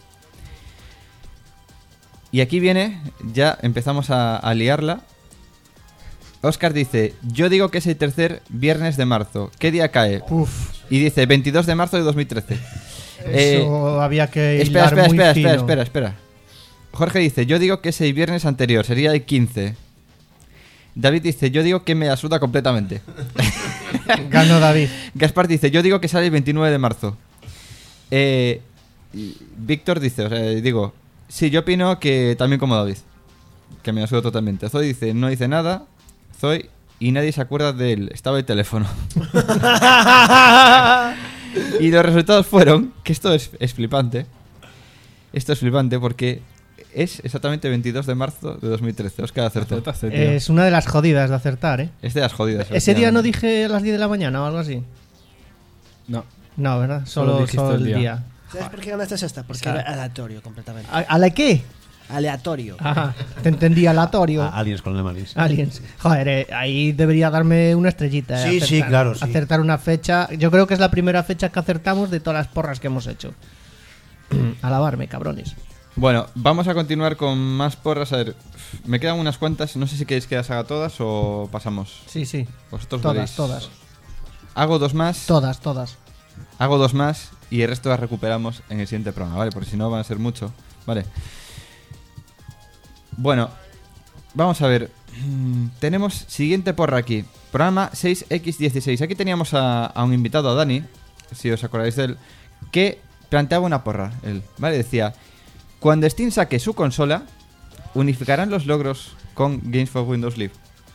S2: Y aquí viene, ya empezamos a, a liarla. Oscar dice: yo digo que es el tercer viernes de marzo. ¿Qué día cae?
S3: Uf,
S2: Y dice veintidós de marzo de dos mil trece. Eh,
S3: eso había que
S2: espera,
S3: hilar
S2: espera,
S3: muy
S2: espera,
S3: fino.
S2: espera, espera, espera. Jorge dice: yo digo que es el viernes anterior, sería el quince. David dice: yo digo que me la suda completamente.
S3: Ganó David.
S2: Gaspar dice: yo digo que sale el veintinueve de marzo. Eh, y Víctor dice, o sea, digo, sí, yo opino que también como David, que me la suda totalmente. Zoe dice: no dice nada. Zoe, y nadie se acuerda de él, estaba el teléfono. Y los resultados fueron, que esto es, es flipante. Esto es flipante porque es exactamente veintidós de marzo de dos mil trece. Oscar acertó.
S4: Acertaste, tío.
S3: Es una de las jodidas de acertar, ¿eh?
S2: Es de las jodidas.
S3: Ese día no
S2: efectivamente.
S3: dije a las diez de la mañana o algo así.
S4: No.
S3: No, ¿verdad?
S4: Solo
S3: Solo,
S4: dijiste
S3: solo
S4: el
S3: el
S4: día.
S3: día.
S5: ¿Sabes por qué ganaste esta? Porque
S3: Sabe.
S5: era aleatorio completamente.
S3: ¿A, a la qué?
S5: Aleatorio.
S3: Ajá, te entendí aleatorio.
S6: A- Aliens con el Malis.
S3: Aliens. Joder, eh, ahí debería darme una estrellita. eh,
S6: Sí, sí,
S3: acertar.
S6: claro, sí.
S3: Acertar una fecha. Yo creo que es la primera fecha que acertamos de todas las porras que hemos hecho. Alabarme, cabrones.
S2: Bueno, vamos a continuar con más porras. A ver, me quedan unas cuantas. No sé si queréis que las haga todas o pasamos.
S3: Sí, sí.
S2: Vosotros
S3: Todas,
S2: veréis.
S3: todas.
S2: Hago dos más.
S3: Todas, todas.
S2: Hago dos más y el resto las recuperamos en el siguiente programa, ¿vale? Porque si no van a ser mucho, ¿vale? Bueno, vamos a ver. Mm, Tenemos siguiente porra aquí. Programa seis equis dieciséis. Aquí teníamos a, a un invitado, a Dani, si os acordáis de él, que planteaba una porra, él, ¿vale? Decía: cuando Steam saque su consola, unificarán los logros con Games for Windows Live.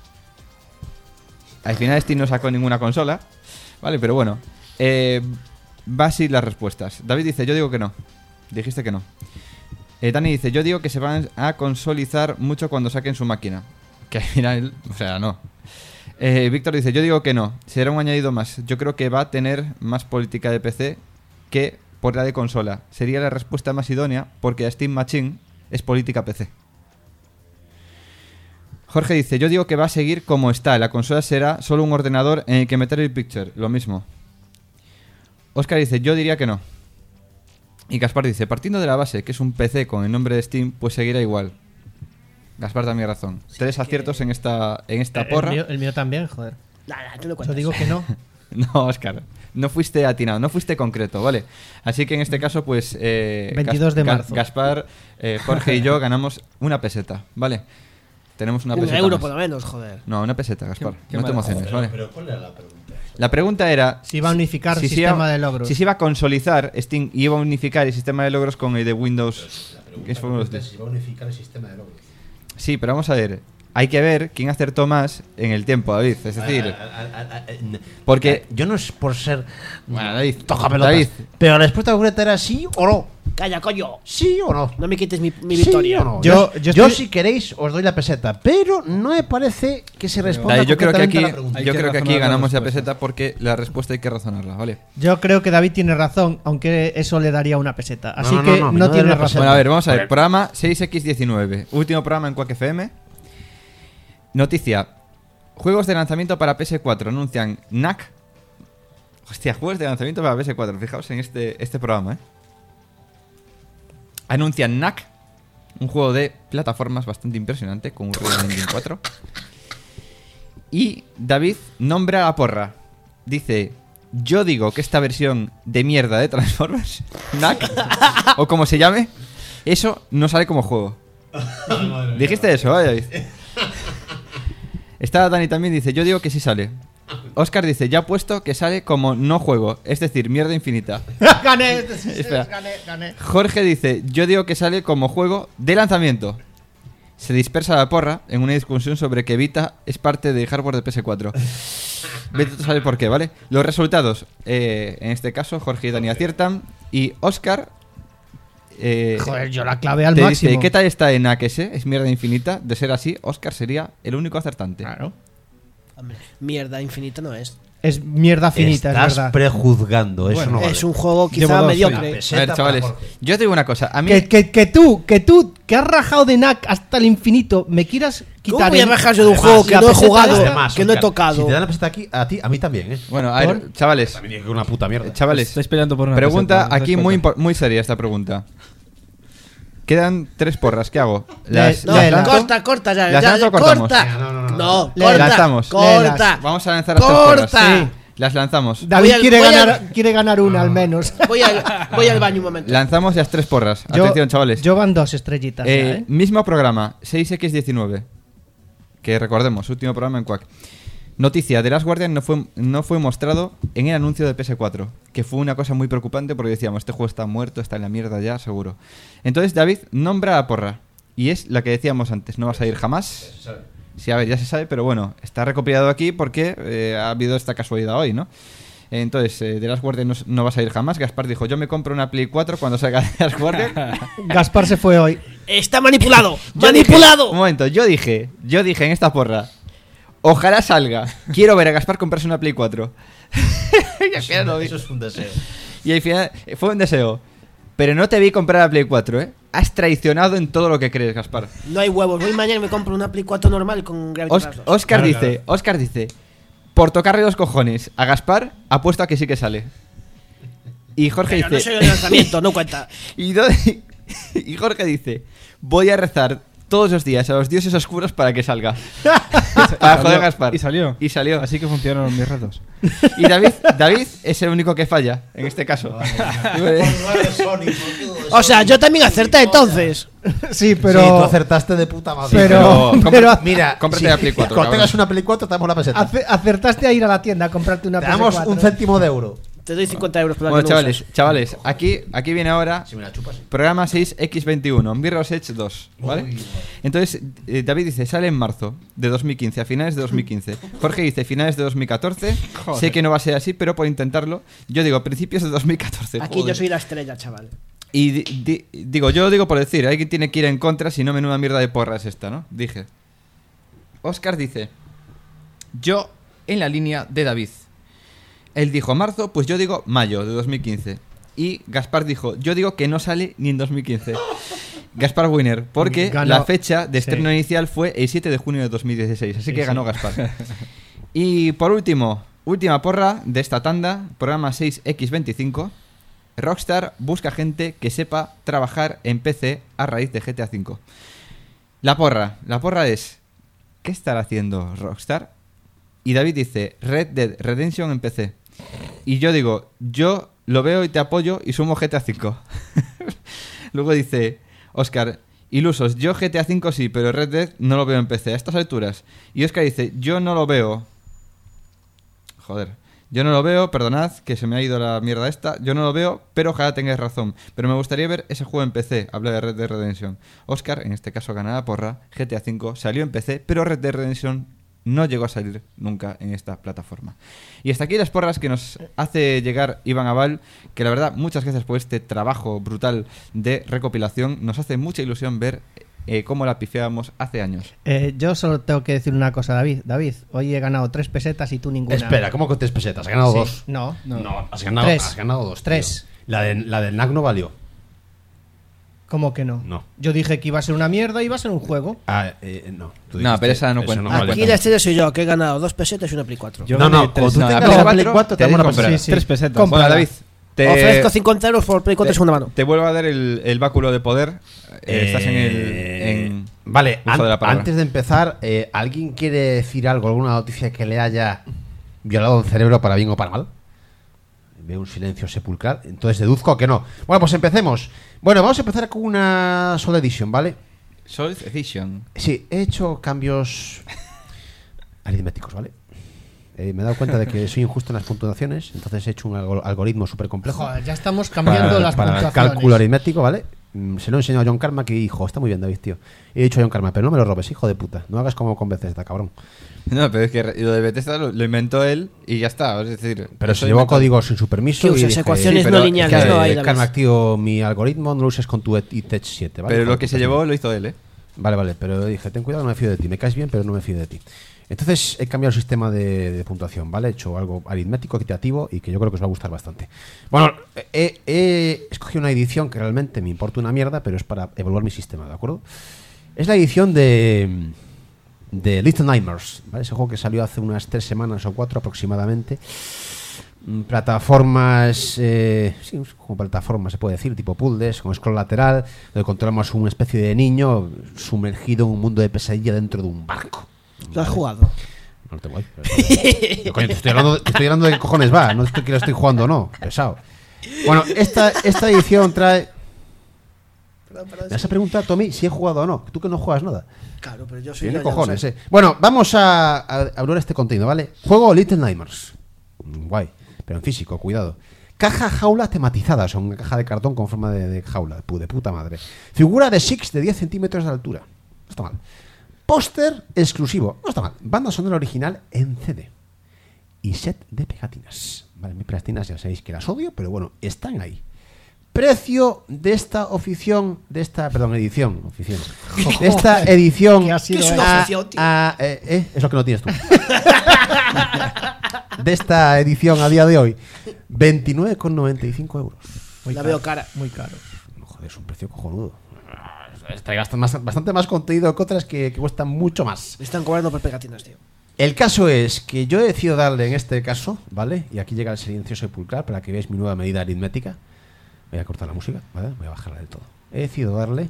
S2: Al final Steam no sacó ninguna consola, ¿vale? Pero bueno, eh, va así las respuestas. David dice: yo digo que no. Dijiste que no. Eh, Dani dice: yo digo que se van a consolizar mucho cuando saquen su máquina. Que al final, o sea, no. Eh, Víctor dice: yo digo que no. Será un añadido más. Yo creo que va a tener más política de P C que por la de consola. Sería la respuesta más idónea porque la Steam Machine es política P C. Jorge dice: yo digo que va a seguir como está. La consola será solo un ordenador en el que meter el picture. Lo mismo. Oscar dice: yo diría que no. Y Gaspar dice: partiendo de la base que es un P C con el nombre de Steam, pues seguirá igual. Gaspar da mi razón. Tres aciertos en esta, en esta
S3: El
S2: porra.
S3: mío, el mío también, joder.
S5: Nada, tú no
S3: Yo
S5: cuentas.
S3: digo que no.
S2: No, Oscar. No fuiste atinado, no fuiste concreto, ¿vale? Así que en este caso, pues... Eh,
S3: veintidós de
S2: Gas-
S3: marzo.
S2: Gaspar, eh, Jorge y yo ganamos una peseta, ¿vale? Tenemos una
S5: Un
S2: peseta
S5: euro
S2: más.
S5: por lo menos, joder.
S2: No, una peseta, Gaspar.
S4: Qué- qué
S2: no te
S4: mala
S2: emociones,
S4: onda.
S2: ¿vale?
S6: Pero ¿cuál era la pregunta?
S2: La pregunta era...
S3: Si va a unificar
S2: si se
S3: sistema
S2: iba-
S3: de logros.
S2: Si se iba a consolidar Steam y iba a unificar el sistema de logros con el de Windows...
S6: La pregunta,
S2: que es Windows
S6: es si va a unificar el sistema de logros.
S2: Sí, pero vamos a ver. hay que ver quién acertó más en el tiempo, David. Es decir, porque...
S6: Yo no es por ser...
S2: Bueno, David,
S6: toca pelotas.
S2: David.
S6: Pero la respuesta concreta era sí o no.
S5: Calla, coño.
S6: ¿Sí o no?
S5: No me quites mi, mi
S6: ¿Sí
S5: victoria.
S6: o no?
S3: Yo-
S6: Yo,
S3: yo
S6: yo
S3: estoy-
S6: si queréis os doy la peseta, pero no me parece que se responda
S2: David, yo creo que
S6: concretamente
S2: aquí,
S6: a la pregunta.
S4: Hay
S2: yo
S4: que
S2: creo que aquí
S4: razonar la
S2: ganamos ya
S4: respuesta.
S2: peseta porque la respuesta hay que razonarla, ¿vale?
S3: Yo creo que David tiene razón, aunque eso le daría una peseta. Así
S6: no, no,
S3: que
S6: no,
S3: no,
S6: no
S3: tiene
S6: era
S3: razón.
S2: Bueno, a ver, vamos a ver.
S7: Vale.
S2: Programa seis equis diecinueve. Último programa en Quack F M. Noticia. Juegos de lanzamiento para P S cuatro. Anuncian N A C. Hostia, juegos de lanzamiento para P S cuatro. Fijaos en este, este programa, ¿eh? Anuncian N A C. Un juego de plataformas bastante impresionante con un Unreal Engine cuatro. Y David nombra a porra. Dice... Yo digo que esta versión de mierda de Transformers, N A C, o como se llame, eso no sale como juego. Dijiste eso, ¿eh, David? Está Dani también, dice, yo digo que sí sale. Oscar dice, ya he puesto que sale como no juego, es decir, mierda infinita.
S3: gané,
S2: Espera.
S3: gané, gané.
S2: Jorge dice, yo digo que sale como juego de lanzamiento. Se dispersa la porra en una discusión sobre que Vita es parte de hardware de P S cuatro. Vete tú a saber por qué, ¿vale? Los resultados, eh, en este caso, Jorge y Dani aciertan. Y Oscar eh,
S3: Joder, yo la clave al
S2: te
S3: máximo.
S2: dice, ¿qué tal está en A K S? Es mierda infinita. De ser así, Oscar sería el único acertante.
S3: Claro.
S5: Hombre, mierda infinita no es.
S3: Es mierda finita,
S6: Estás
S3: es verdad.
S6: prejuzgando, eso
S4: Bueno,
S6: no vale.
S5: Es un juego
S4: Llevo
S5: quizá
S4: dos,
S5: mediocre.
S6: sí.
S2: A ver, chavales,
S6: para Jorge.
S2: yo te digo una cosa. A mí,
S3: Que, que, que tú, que tú, que has rajado de N A C hasta el infinito, me quieras
S5: ¿Cómo
S3: quitar
S5: voy a
S3: el-
S5: rajar yo de un
S6: Además,
S5: juego que
S3: la
S5: no he
S3: peseta
S5: jugado,
S3: esta-
S6: Además,
S5: que no he
S6: Oscar,
S5: tocado?
S6: Si te dan la peseta aquí, a ti, a mí también, ¿eh?
S2: bueno, a ver,
S3: ¿Por?
S2: chavales,
S6: También es una puta mierda.
S2: chavales,
S4: Estáis peleando por una
S2: pregunta
S4: peseta, ¿os dais
S2: aquí muy,
S4: cuenta?
S2: impo- muy seria esta pregunta. Quedan tres porras, ¿qué hago?
S3: Le-
S2: Las,
S5: No,
S2: las
S3: Léela.
S2: lanzo?
S5: corta, corta ya.
S2: ¿Las
S5: ya,
S2: lanzo o
S5: ya,
S2: cortamos?
S5: corta.
S6: Venga, no, no, no,
S5: No,
S3: Léelas.
S5: corta.
S2: Lanzamos.
S5: Corta.
S2: Vamos a lanzar las tres porras.
S5: Corta.
S2: Sí. Las lanzamos.
S3: David
S5: Voy al-
S3: quiere,
S5: voy al-
S3: ganar, quiere ganar una al menos.
S5: Voy al, voy al baño un momento.
S2: Lanzamos las tres porras.
S3: Yo-
S2: Atención, chavales.
S3: Yo van dos estrellitas.
S2: Eh,
S3: ya, ¿eh?
S2: Mismo programa, seis equis diecinueve. Que recordemos, último programa en Quack. Noticia, The Last Guardian no fue, no fue mostrado en el anuncio de P S cuatro. Que fue una cosa muy preocupante porque decíamos, este juego está muerto, está en la mierda ya, seguro. Entonces David nombra a porra. Y es la que decíamos antes, no vas a ir jamás. Sí, a ver, ya se sabe, pero bueno, está recopilado aquí porque eh, ha habido esta casualidad hoy, ¿no? Entonces, eh, The Last Guardian no, no vas a ir jamás. Gaspar dijo, yo me compro una Play cuatro cuando salga The Last Guardian.
S3: Gaspar se fue hoy.
S5: Está manipulado.
S2: Yo
S5: ¡Manipulado!
S2: dije- un momento, yo dije, yo dije en esta porra, ojalá salga. Quiero ver a Gaspar comprarse una Play cuatro. Y al final lo vi.
S6: Eso es un deseo.
S2: Y al final eh, fue un deseo. Pero no te vi comprar la Play cuatro, ¿eh? Has traicionado en todo lo que crees, Gaspar.
S5: No hay huevos. Voy mañana y me compro una Play cuatro normal con Gravity
S2: Os-
S5: Rush dos.
S2: Oscar
S6: Claro,
S2: dice, Oscar dice, por tocarle los cojones a Gaspar, apuesto a que sí que sale. Y Jorge
S5: Pero no
S2: dice,
S5: soy el lanzamiento, no cuenta.
S2: y, do- y Jorge dice, voy a rezar todos los días a los dioses oscuros para que salga. Para joder a Gaspar.
S4: Y salió.
S2: Y salió.
S4: Así que funcionaron mis retos.
S2: Y David, David es el único que falla en este caso.
S5: O sea, yo también acerté entonces.
S3: Sí,
S6: Pero...
S3: pero.
S6: Sí, tú acertaste de puta madre.
S3: Pero-
S2: Pero-
S3: pero-
S6: Mira,
S2: Cómprate
S6: si
S2: la Play cuatro,
S6: Cuando
S2: cabrón.
S6: tengas una Play cuatro, te damos la peseta.
S3: ace- acertaste a ir a la tienda a comprarte una
S6: Te
S3: P S
S6: damos
S3: cuatro.
S6: un céntimo de euro.
S5: Te doy cincuenta euros por la
S2: Bueno,
S5: que no
S2: chavales,
S5: usas.
S2: chavales, aquí, aquí viene ahora
S6: Si me la chupas.
S2: programa seis equis veintiuno, Mirror's Edge dos, ¿vale?
S6: Uy,
S2: Entonces, eh, David dice, sale en marzo de dos mil quince, a finales de dos mil quince. Jorge dice, finales de dos mil catorce.
S4: Joder.
S2: Sé que no va a ser así, pero por intentarlo, yo digo, principios de dos mil catorce.
S5: Aquí
S2: Joder.
S5: yo soy la estrella, chaval.
S2: Y di- di- digo, yo digo por decir, alguien tiene que ir en contra, si no, menuda mierda de porra es esta, ¿no? Dije. Oscar dice, yo en la línea de David. Él dijo marzo, pues yo digo mayo de dos mil quince. Y Gaspar dijo, yo digo que no sale ni en dos mil quince. Gaspar winner, porque
S3: Ganó.
S2: la fecha de estreno
S3: Sí.
S2: inicial fue el siete de junio de dos mil dieciséis. Así
S3: Sí,
S2: que
S3: sí.
S2: ganó Gaspar. Y por último, última porra de esta tanda, programa seis equis veinticinco. Rockstar busca gente que sepa trabajar en P C a raíz de G T A cinco. La porra, la porra es, ¿qué estará haciendo Rockstar? Y David dice, Red Dead Redemption en P C. Y yo digo, yo lo veo y te apoyo y sumo G T A cinco. Luego dice, Oscar, ilusos, yo G T A cinco sí, pero Red Dead no lo veo en P C a estas alturas. Y Oscar dice, yo no lo veo. Joder. Yo no lo veo, perdonad, que se me ha ido la mierda esta. Yo no lo veo, pero ojalá tengáis razón. Pero me gustaría ver ese juego en P C. Habla de Red Dead Redemption. Oscar, en este caso gana la porra. G T A cinco salió en P C, pero Red Dead Redemption no llegó a salir nunca en esta plataforma. Y hasta aquí las porras que nos hace llegar Iván Aval, que la verdad, muchas gracias por este trabajo brutal de recopilación. Nos hace mucha ilusión ver eh, cómo la pifiábamos hace años.
S3: Eh, yo solo tengo que decir una cosa, David. David, hoy he ganado tres pesetas y tú ninguna.
S6: Espera, ¿cómo que tres pesetas? ¿Has ganado
S3: Sí.
S6: dos?
S3: No,
S4: No.
S6: No, has ganado,
S3: Tres.
S6: has ganado dos. tío.
S3: Tres.
S6: La, de, la del N A C no valió.
S3: ¿cómo que no?
S6: No.
S3: Yo dije que iba a ser una mierda y iba a ser un juego.
S6: Ah, eh, no. Tú
S2: No, pero esa no cuenta.
S6: vale.
S5: Aquí la estrella soy yo, que he ganado dos pesetas y una Play cuatro.
S4: Yo
S6: No,
S4: gané
S6: no,
S4: tres.
S6: cuando tú
S2: No,
S6: tengas
S2: la
S6: la
S2: Play
S6: Play
S2: cuatro
S6: cuatro te
S2: te
S6: vamos a
S2: comprar.
S6: comprar.
S3: Sí, sí.
S4: Tres pesetas.
S3: Compra.
S2: Bueno, David, te,
S5: Ofrezco cincuenta euros por Play cuatro de
S2: te-
S5: segunda mano.
S2: te vuelvo a dar el, el báculo de poder. Eh, estás en el...
S6: Eh,
S2: En
S6: Vale,
S2: uso
S6: an-
S2: de la palabra.
S6: antes de empezar, eh, ¿alguien quiere decir algo, alguna noticia que le haya violado el cerebro para bien o para mal? Veo un silencio sepulcral, entonces deduzco que no. Bueno, pues empecemos. Bueno, vamos a empezar con una sola edición, ¿vale?
S2: Solid Edition.
S6: Sí, he hecho cambios aritméticos, ¿vale? Eh, me he dado cuenta de que soy injusto en las puntuaciones, entonces he hecho un algo- algoritmo súper complejo
S3: Joder, ya estamos cambiando
S6: para,
S3: las
S6: para el
S3: puntuaciones.
S6: cálculo aritmético, ¿vale? Mm, Se lo he enseñado a John Karma, que dijo, está muy bien, David, tío. He dicho a John Karma, pero no me lo robes, hijo de puta. No hagas como con Bethesda, cabrón.
S2: No, pero es que lo de Bethesda lo, lo inventó él y ya está. Es decir,
S6: Pero
S2: eso
S6: se llevó
S2: inventó-
S6: código sin su permiso.
S5: Que
S6: y
S5: usas
S6: dije,
S5: ecuaciones
S2: sí,
S5: no
S2: pero
S5: lineales,
S6: que,
S5: ¿no? Ahí la
S6: Karma,
S5: ves.
S6: activo mi algoritmo, no lo uses con tu i T E H siete, ¿vale?
S2: Pero
S6: Hijo
S2: lo
S6: de
S2: que se
S6: puta,
S2: llevó
S6: sí.
S2: lo hizo él, ¿eh?
S6: Vale, vale, pero dije, ten cuidado, no me fío de ti. Me caes bien, pero no me fío de ti. Entonces he cambiado el sistema de, de puntuación, ¿vale? He hecho algo aritmético, equitativo y que yo creo que os va a gustar bastante. Bueno, he, he escogido una edición que realmente me importa una mierda, pero es para evaluar mi sistema, ¿de acuerdo? Es la edición de, de Little Nightmares, ¿vale? Ese juego que salió hace unas tres semanas o cuatro aproximadamente. Mm, Plataformas, eh, sí, como plataformas se puede decir, tipo puzzles, con scroll lateral, donde controlamos una especie de niño sumergido en un mundo de pesadilla dentro de un barco.
S5: ¿Lo has
S6: ¿Vale?
S5: jugado?
S6: No lo tengo ahí. pero- Yo, coño, te estoy hablando, te estoy hablando de qué cojones va, no estoy que lo estoy jugando o no, pesado. Bueno, esta, esta edición trae. Me vas a preguntar, Tommy, si he jugado o no. Tú que no juegas nada.
S5: Claro, pero yo soy
S6: Tiene
S5: yo, ya lo
S6: cojones,
S5: sé.
S6: eh. Bueno, vamos a, a hablar este contenido, ¿vale? Juego Little Nightmares. Mm, Guay, pero en físico, cuidado. Caja jaula tematizada, son una caja de cartón con forma de, de jaula, de pu- de puta madre. Figura de Six de diez centímetros de altura. No está mal. Póster exclusivo, no está mal. Banda sonora original en C D. Y set de pegatinas. Vale, mis pegatinas ya sabéis que las odio, pero bueno, están ahí. Precio de esta ofición, de esta, perdón, edición, ofición. De esta edición.
S3: ¿Qué ha sido
S5: ¿Qué es
S3: eso?
S5: una
S6: a-
S5: ofición, tío?
S6: a- eh, eh, es lo que no tienes tú. De esta edición a día de hoy, veintinueve con noventa y cinco euros.
S3: Muy
S5: La
S3: caro,
S5: veo cara.
S3: Muy caro.
S6: Joder, es un precio cojonudo. Trae bastante más, bastante más contenido que otras que, que cuestan mucho más.
S5: Me están cobrando por pegatinas, tío.
S6: El caso es que yo he decidido darle en este caso, ¿vale? Y aquí llega el silencio sepulcral para que veáis mi nueva medida aritmética. Voy a cortar la música, ¿vale? Voy a bajarla del todo. He decidido darle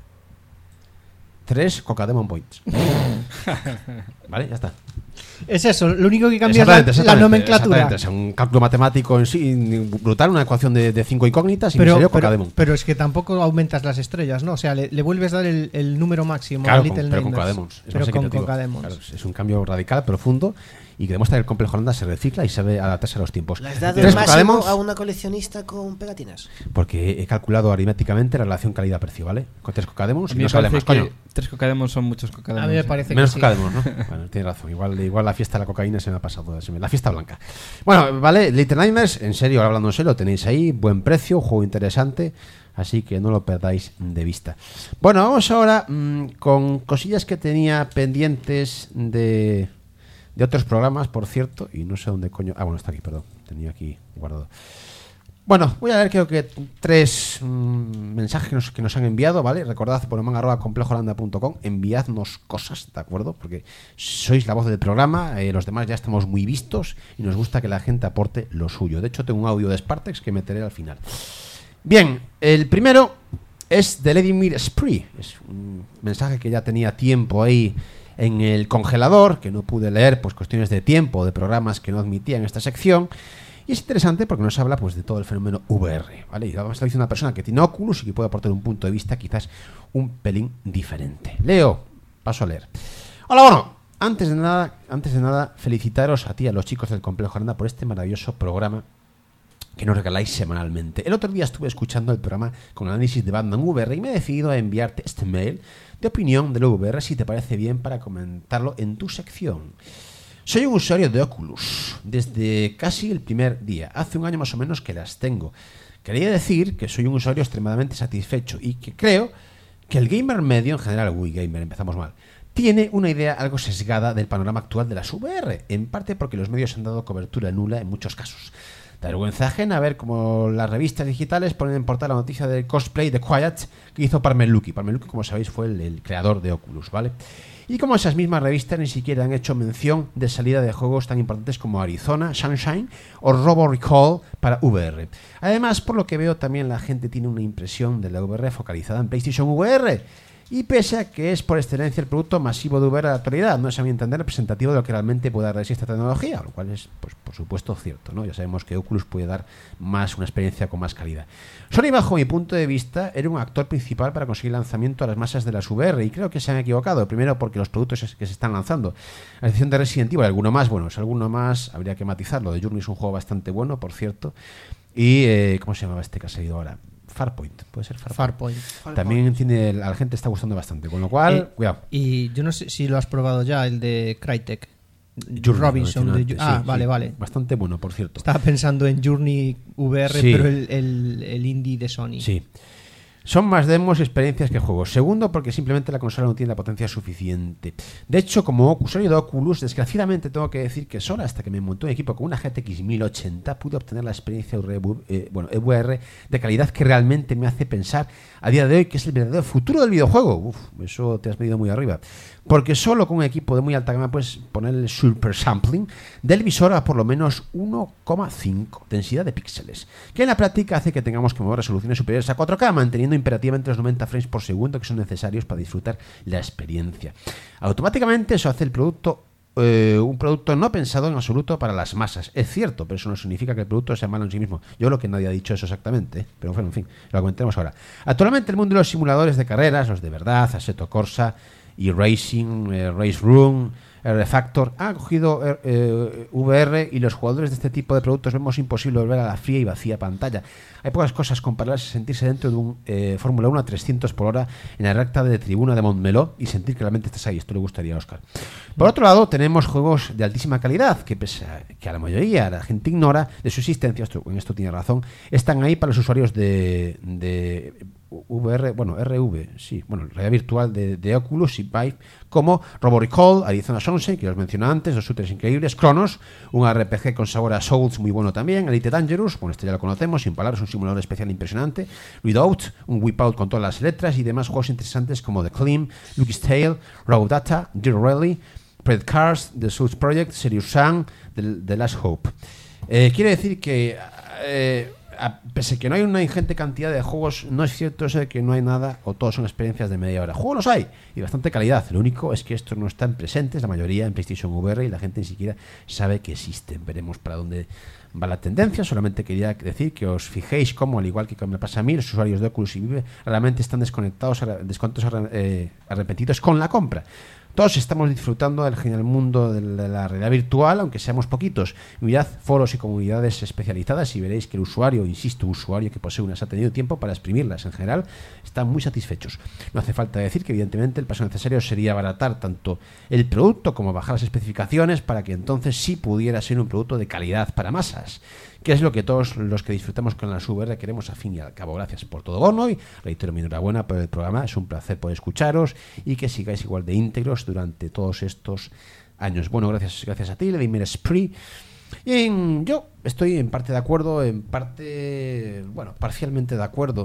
S6: tres Cocademon Points. ¿Vale? Ya está.
S3: Es eso, lo único que cambia es la,
S6: Exactamente,
S3: la
S6: exactamente,
S3: nomenclatura.
S6: exactamente. Es un cálculo matemático en sí brutal, una ecuación de, de cinco incógnitas y me
S3: Pero,
S6: salió
S3: pero,
S6: Cocademon.
S3: pero es que tampoco aumentas las estrellas, ¿no? O sea, le, le vuelves a dar el, el número máximo
S6: Claro,
S3: a
S6: con-
S3: Little
S6: pero con
S3: Nightmares.
S6: Cocademons. Es
S3: Pero
S6: más
S3: con
S6: equitativo.
S3: Cocademons.
S6: Claro, es un cambio radical, profundo y que demuestra que el complejo Lambda se recicla y sabe adaptarse a los tiempos.
S5: ¿Le has dado
S6: ¿Tres
S5: el máximo
S6: Cocademons?
S5: a una coleccionista con pegatinas?
S6: Porque he calculado aritméticamente la relación calidad-precio, ¿vale? Con tres Cocademons
S4: A
S6: y
S4: mí
S6: no
S4: me
S6: sale
S4: parece
S6: más,
S4: que
S6: coño.
S4: tres cocademos son muchos cocademos.
S3: A mí me
S4: ¿eh?
S3: parece
S6: Menos
S3: que sí.
S6: Cocademons, ¿no? Bueno, tiene razón. Igual, igual la fiesta de la cocaína se me ha pasado. se me- La fiesta blanca. Bueno, vale, Little Nightmares, en serio, ahora hablando en serio, lo tenéis ahí, buen precio, juego interesante, así que no lo perdáis de vista. Bueno, vamos ahora mm, con cosillas que tenía pendientes de, de otros programas, por cierto, y no sé dónde coño... Ah, bueno, está aquí, perdón, tenía aquí guardado. Bueno, voy a leer creo que tres mm, mensajes que nos, que nos han enviado, ¿vale? Recordad por arroba complejolanda punto com, enviadnos cosas, ¿de acuerdo? Porque sois la voz del programa, eh, los demás ya estamos muy vistos y nos gusta que la gente aporte lo suyo. De hecho, tengo un audio de Spartex que meteré al final. Bien, el primero es de Vladimir Spree. Es un mensaje que ya tenía tiempo ahí en el congelador, que no pude leer, pues cuestiones de tiempo, de programas que no admitían esta sección. Y es interesante porque nos habla pues de todo el fenómeno V R, ¿vale? Y además lo dice una persona que tiene Oculus y que puede aportar un punto de vista quizás un pelín diferente. Leo, paso a leer. Hola, bueno, antes de nada, antes de nada, felicitaros a ti, a los chicos del Complejo Aranda, por este maravilloso programa que nos regaláis semanalmente. El otro día estuve escuchando el programa con análisis de Batman V R y me he decidido a enviarte este mail de opinión del V R, si te parece bien, para comentarlo en tu sección. Soy un usuario de Oculus desde casi el primer día. Hace un año más o menos que las tengo. Quería decir que soy un usuario extremadamente satisfecho y que creo que el gamer medio, en general, uy, gamer, empezamos mal, tiene una idea algo sesgada del panorama actual de las V R, en parte porque los medios han dado cobertura nula en muchos casos. Da vergüenza ajena ver cómo las revistas digitales ponen en portada la noticia del cosplay de Quiet que hizo Parmeluki. Parmeluki, como sabéis, fue el, el creador de Oculus, ¿vale? Y como esas mismas revistas ni siquiera han hecho mención de salida de juegos tan importantes como Arizona, Sunshine o Robo Recall para V R. Además, por lo que veo, también la gente tiene una impresión de la V R focalizada en PlayStation V R. Y pese a que es por excelencia el producto masivo de V R de la actualidad, no es a mi entender representativo de lo que realmente puede dar esta tecnología, lo cual es, pues, por supuesto, cierto, ¿no? Ya sabemos que Oculus puede dar más una experiencia con más calidad. Sony, bajo mi punto de vista, era un actor principal para conseguir lanzamiento a las masas de las V R, y creo que se han equivocado. Primero, porque los productos que se están lanzando, a excepción de Resident Evil, alguno más, bueno, es alguno más, habría que matizarlo. The Journey es un juego bastante bueno, por cierto, y eh, ¿cómo se llamaba este que ha salido ahora? Farpoint, puede ser Farpoint.
S3: Farpoint.
S6: También tiene, a la gente está gustando bastante, con lo cual,
S3: Eh,
S6: cuidado.
S3: Y yo no sé si lo has probado ya, el de Crytek.
S6: Journey,
S3: Robinson.
S6: no,
S3: De,
S6: sí,
S3: ah,
S6: sí,
S3: vale, vale.
S6: Bastante bueno, por cierto.
S3: Estaba pensando en Journey V R,
S6: Sí.
S3: pero el, el, el indie de Sony.
S6: Sí. Son más demos y experiencias que juegos. Segundo, porque simplemente la consola no tiene la potencia suficiente. De hecho, como usuario de Oculus, desgraciadamente tengo que decir que solo hasta que me montó un equipo con una G T X mil ochenta pude obtener la experiencia eh, bueno, V R de calidad que realmente me hace pensar a día de hoy que es el verdadero futuro del videojuego. Uf, eso te has medido muy arriba. Porque solo con un equipo de muy alta gama puedes poner el super sampling del visor a por lo menos uno coma cinco densidad de píxeles, que en la práctica hace que tengamos que mover resoluciones superiores a cuatro K, manteniendo imperativamente los noventa frames por segundo que son necesarios para disfrutar la experiencia. Automáticamente eso hace el producto eh, un producto no pensado en absoluto para las masas. Es cierto, pero eso no significa que el producto sea malo en sí mismo. Yo creo que nadie ha dicho eso exactamente, ¿eh? Pero bueno, en fin, lo comentaremos ahora. Actualmente el mundo de los simuladores de carreras, los de verdad, Assetto Corsa y Racing, eh, Race Room, R-Factor, ha cogido eh, V R y los jugadores de este tipo de productos vemos imposible volver a la fría y vacía pantalla. Hay pocas cosas comparables a sentirse dentro de un eh, Fórmula uno a trescientos por hora en la recta de tribuna de Montmeló y sentir que realmente estás ahí. Esto le gustaría a Óscar. Por otro lado, tenemos juegos de altísima calidad que, pese a que a la mayoría la gente ignora de su existencia, esto, en esto tiene razón, están ahí para los usuarios de, de V R, bueno, R V, sí, bueno, realidad virtual de, de Oculus y Vive, como Robo Recall, Arizona Sunshine, que os mencioné antes, dos shooters increíbles, Chronos, un R P G con sabor a Souls muy bueno también, Elite Dangerous, bueno, este ya lo conocemos, sin palabras, un simulador especial impresionante, Readout, un Wipeout con todas las letras y demás juegos interesantes como The Climb, Luke's Tale, Raw Data, Dirt Rally, Pred Cars, The Souls Project, Serious Sam, The, The Last Hope. Eh, quiere decir que eh, a, pese a que no hay una ingente cantidad de juegos, no es cierto eso de que no hay nada o todos son experiencias de media hora. Juegos los hay y bastante calidad. Lo único es que estos no están presentes, la mayoría en PlayStation V R, y la gente ni siquiera sabe que existen. Veremos para dónde va la tendencia. Solamente quería decir que os fijéis cómo, al igual que me pasa a mí, los usuarios de Oculus y Vive realmente están desconectados, descontentos, eh, arrepentidos con la compra. Todos estamos disfrutando del genial mundo de la realidad virtual, aunque seamos poquitos. Mirad foros y comunidades especializadas y veréis que el usuario, insisto, usuario que posee unas ha tenido tiempo para exprimirlas. En general, están muy satisfechos. No hace falta decir que, evidentemente, el paso necesario sería abaratar tanto el producto como bajar las especificaciones para que entonces sí pudiera ser un producto de calidad para masas, que es lo que todos los que disfrutamos con las V R queremos al fin y al cabo. Gracias por todo, Bono, y reitero mi enhorabuena por el programa. Es un placer poder escucharos y que sigáis igual de íntegros durante todos estos años. Bueno, gracias, gracias a ti, Vladimir Spree. Y en, yo estoy en parte de acuerdo, en parte, bueno, parcialmente de acuerdo.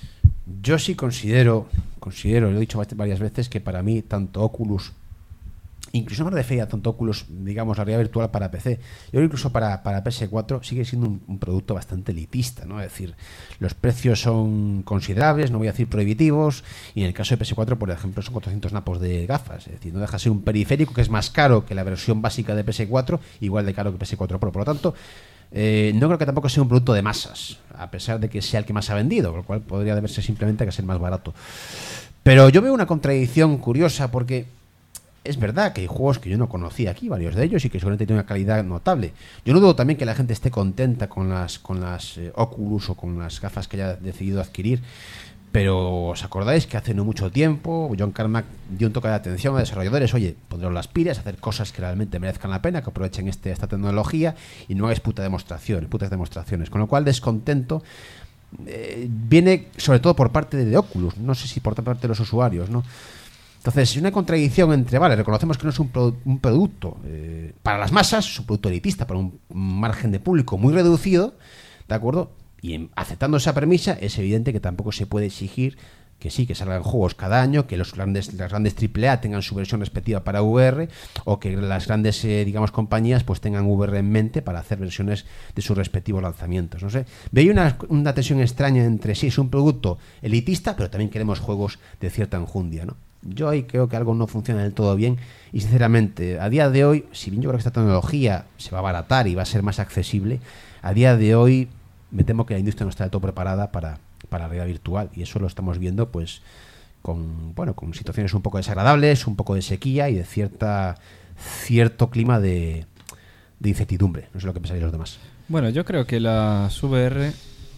S6: Yo sí considero, considero, lo he dicho varias veces, que para mí tanto Oculus, incluso me refiero a tanto Oculus, digamos, la realidad virtual para P C, yo creo incluso para, para P S cuatro sigue siendo un, un producto bastante elitista, ¿no? Es decir, los precios son considerables, no voy a decir prohibitivos, y en el caso de P S cuatro, por ejemplo, son cuatrocientos napos de gafas, es decir, no deja de ser un periférico que es más caro que la versión básica de P S cuatro, igual de caro que P S cuatro Pro. Por lo tanto, eh, no creo que tampoco sea un producto de masas, a pesar de que sea el que más ha vendido, lo cual podría deberse simplemente a que es el más barato. Pero yo veo una contradicción curiosa, porque es verdad que hay juegos que yo no conocía aquí, varios de ellos, y que seguramente tienen una calidad notable. Yo no dudo también que la gente esté contenta con las con las eh, Oculus o con las gafas que haya decidido adquirir, pero ¿os acordáis que hace no mucho tiempo John Carmack dio un toque de atención a desarrolladores? Oye, pondros las pilas, hacer cosas que realmente merezcan la pena, que aprovechen este, esta tecnología y no hagáis puta demostraciones, putas demostraciones. Con lo cual, descontento eh, viene sobre todo por parte de Oculus, no sé si por parte de los usuarios, ¿no? Entonces, es una contradicción entre, vale, reconocemos que no es un, pro, un producto eh, para las masas, es un producto elitista, para un margen de público muy reducido, ¿de acuerdo? Y en, aceptando esa premisa, es evidente que tampoco se puede exigir que sí, que salgan juegos cada año, que los grandes, las grandes triple A tengan su versión respectiva para V R, o que las grandes, eh, digamos, compañías pues tengan V R en mente para hacer versiones de sus respectivos lanzamientos. No sé, veo una, una tensión extraña entre sí, es un producto elitista, pero también queremos juegos de cierta enjundia, ¿no? Yo ahí creo que algo no funciona del todo bien y sinceramente, a día de hoy, si bien yo creo que esta tecnología se va a abaratar y va a ser más accesible, a día de hoy me temo que la industria no está del todo preparada para, para la realidad virtual, y eso lo estamos viendo pues con, bueno, con situaciones un poco desagradables, un poco de sequía y de cierta cierto clima de, de incertidumbre. No sé lo que pensáis los demás.
S4: Bueno, yo creo que las V R,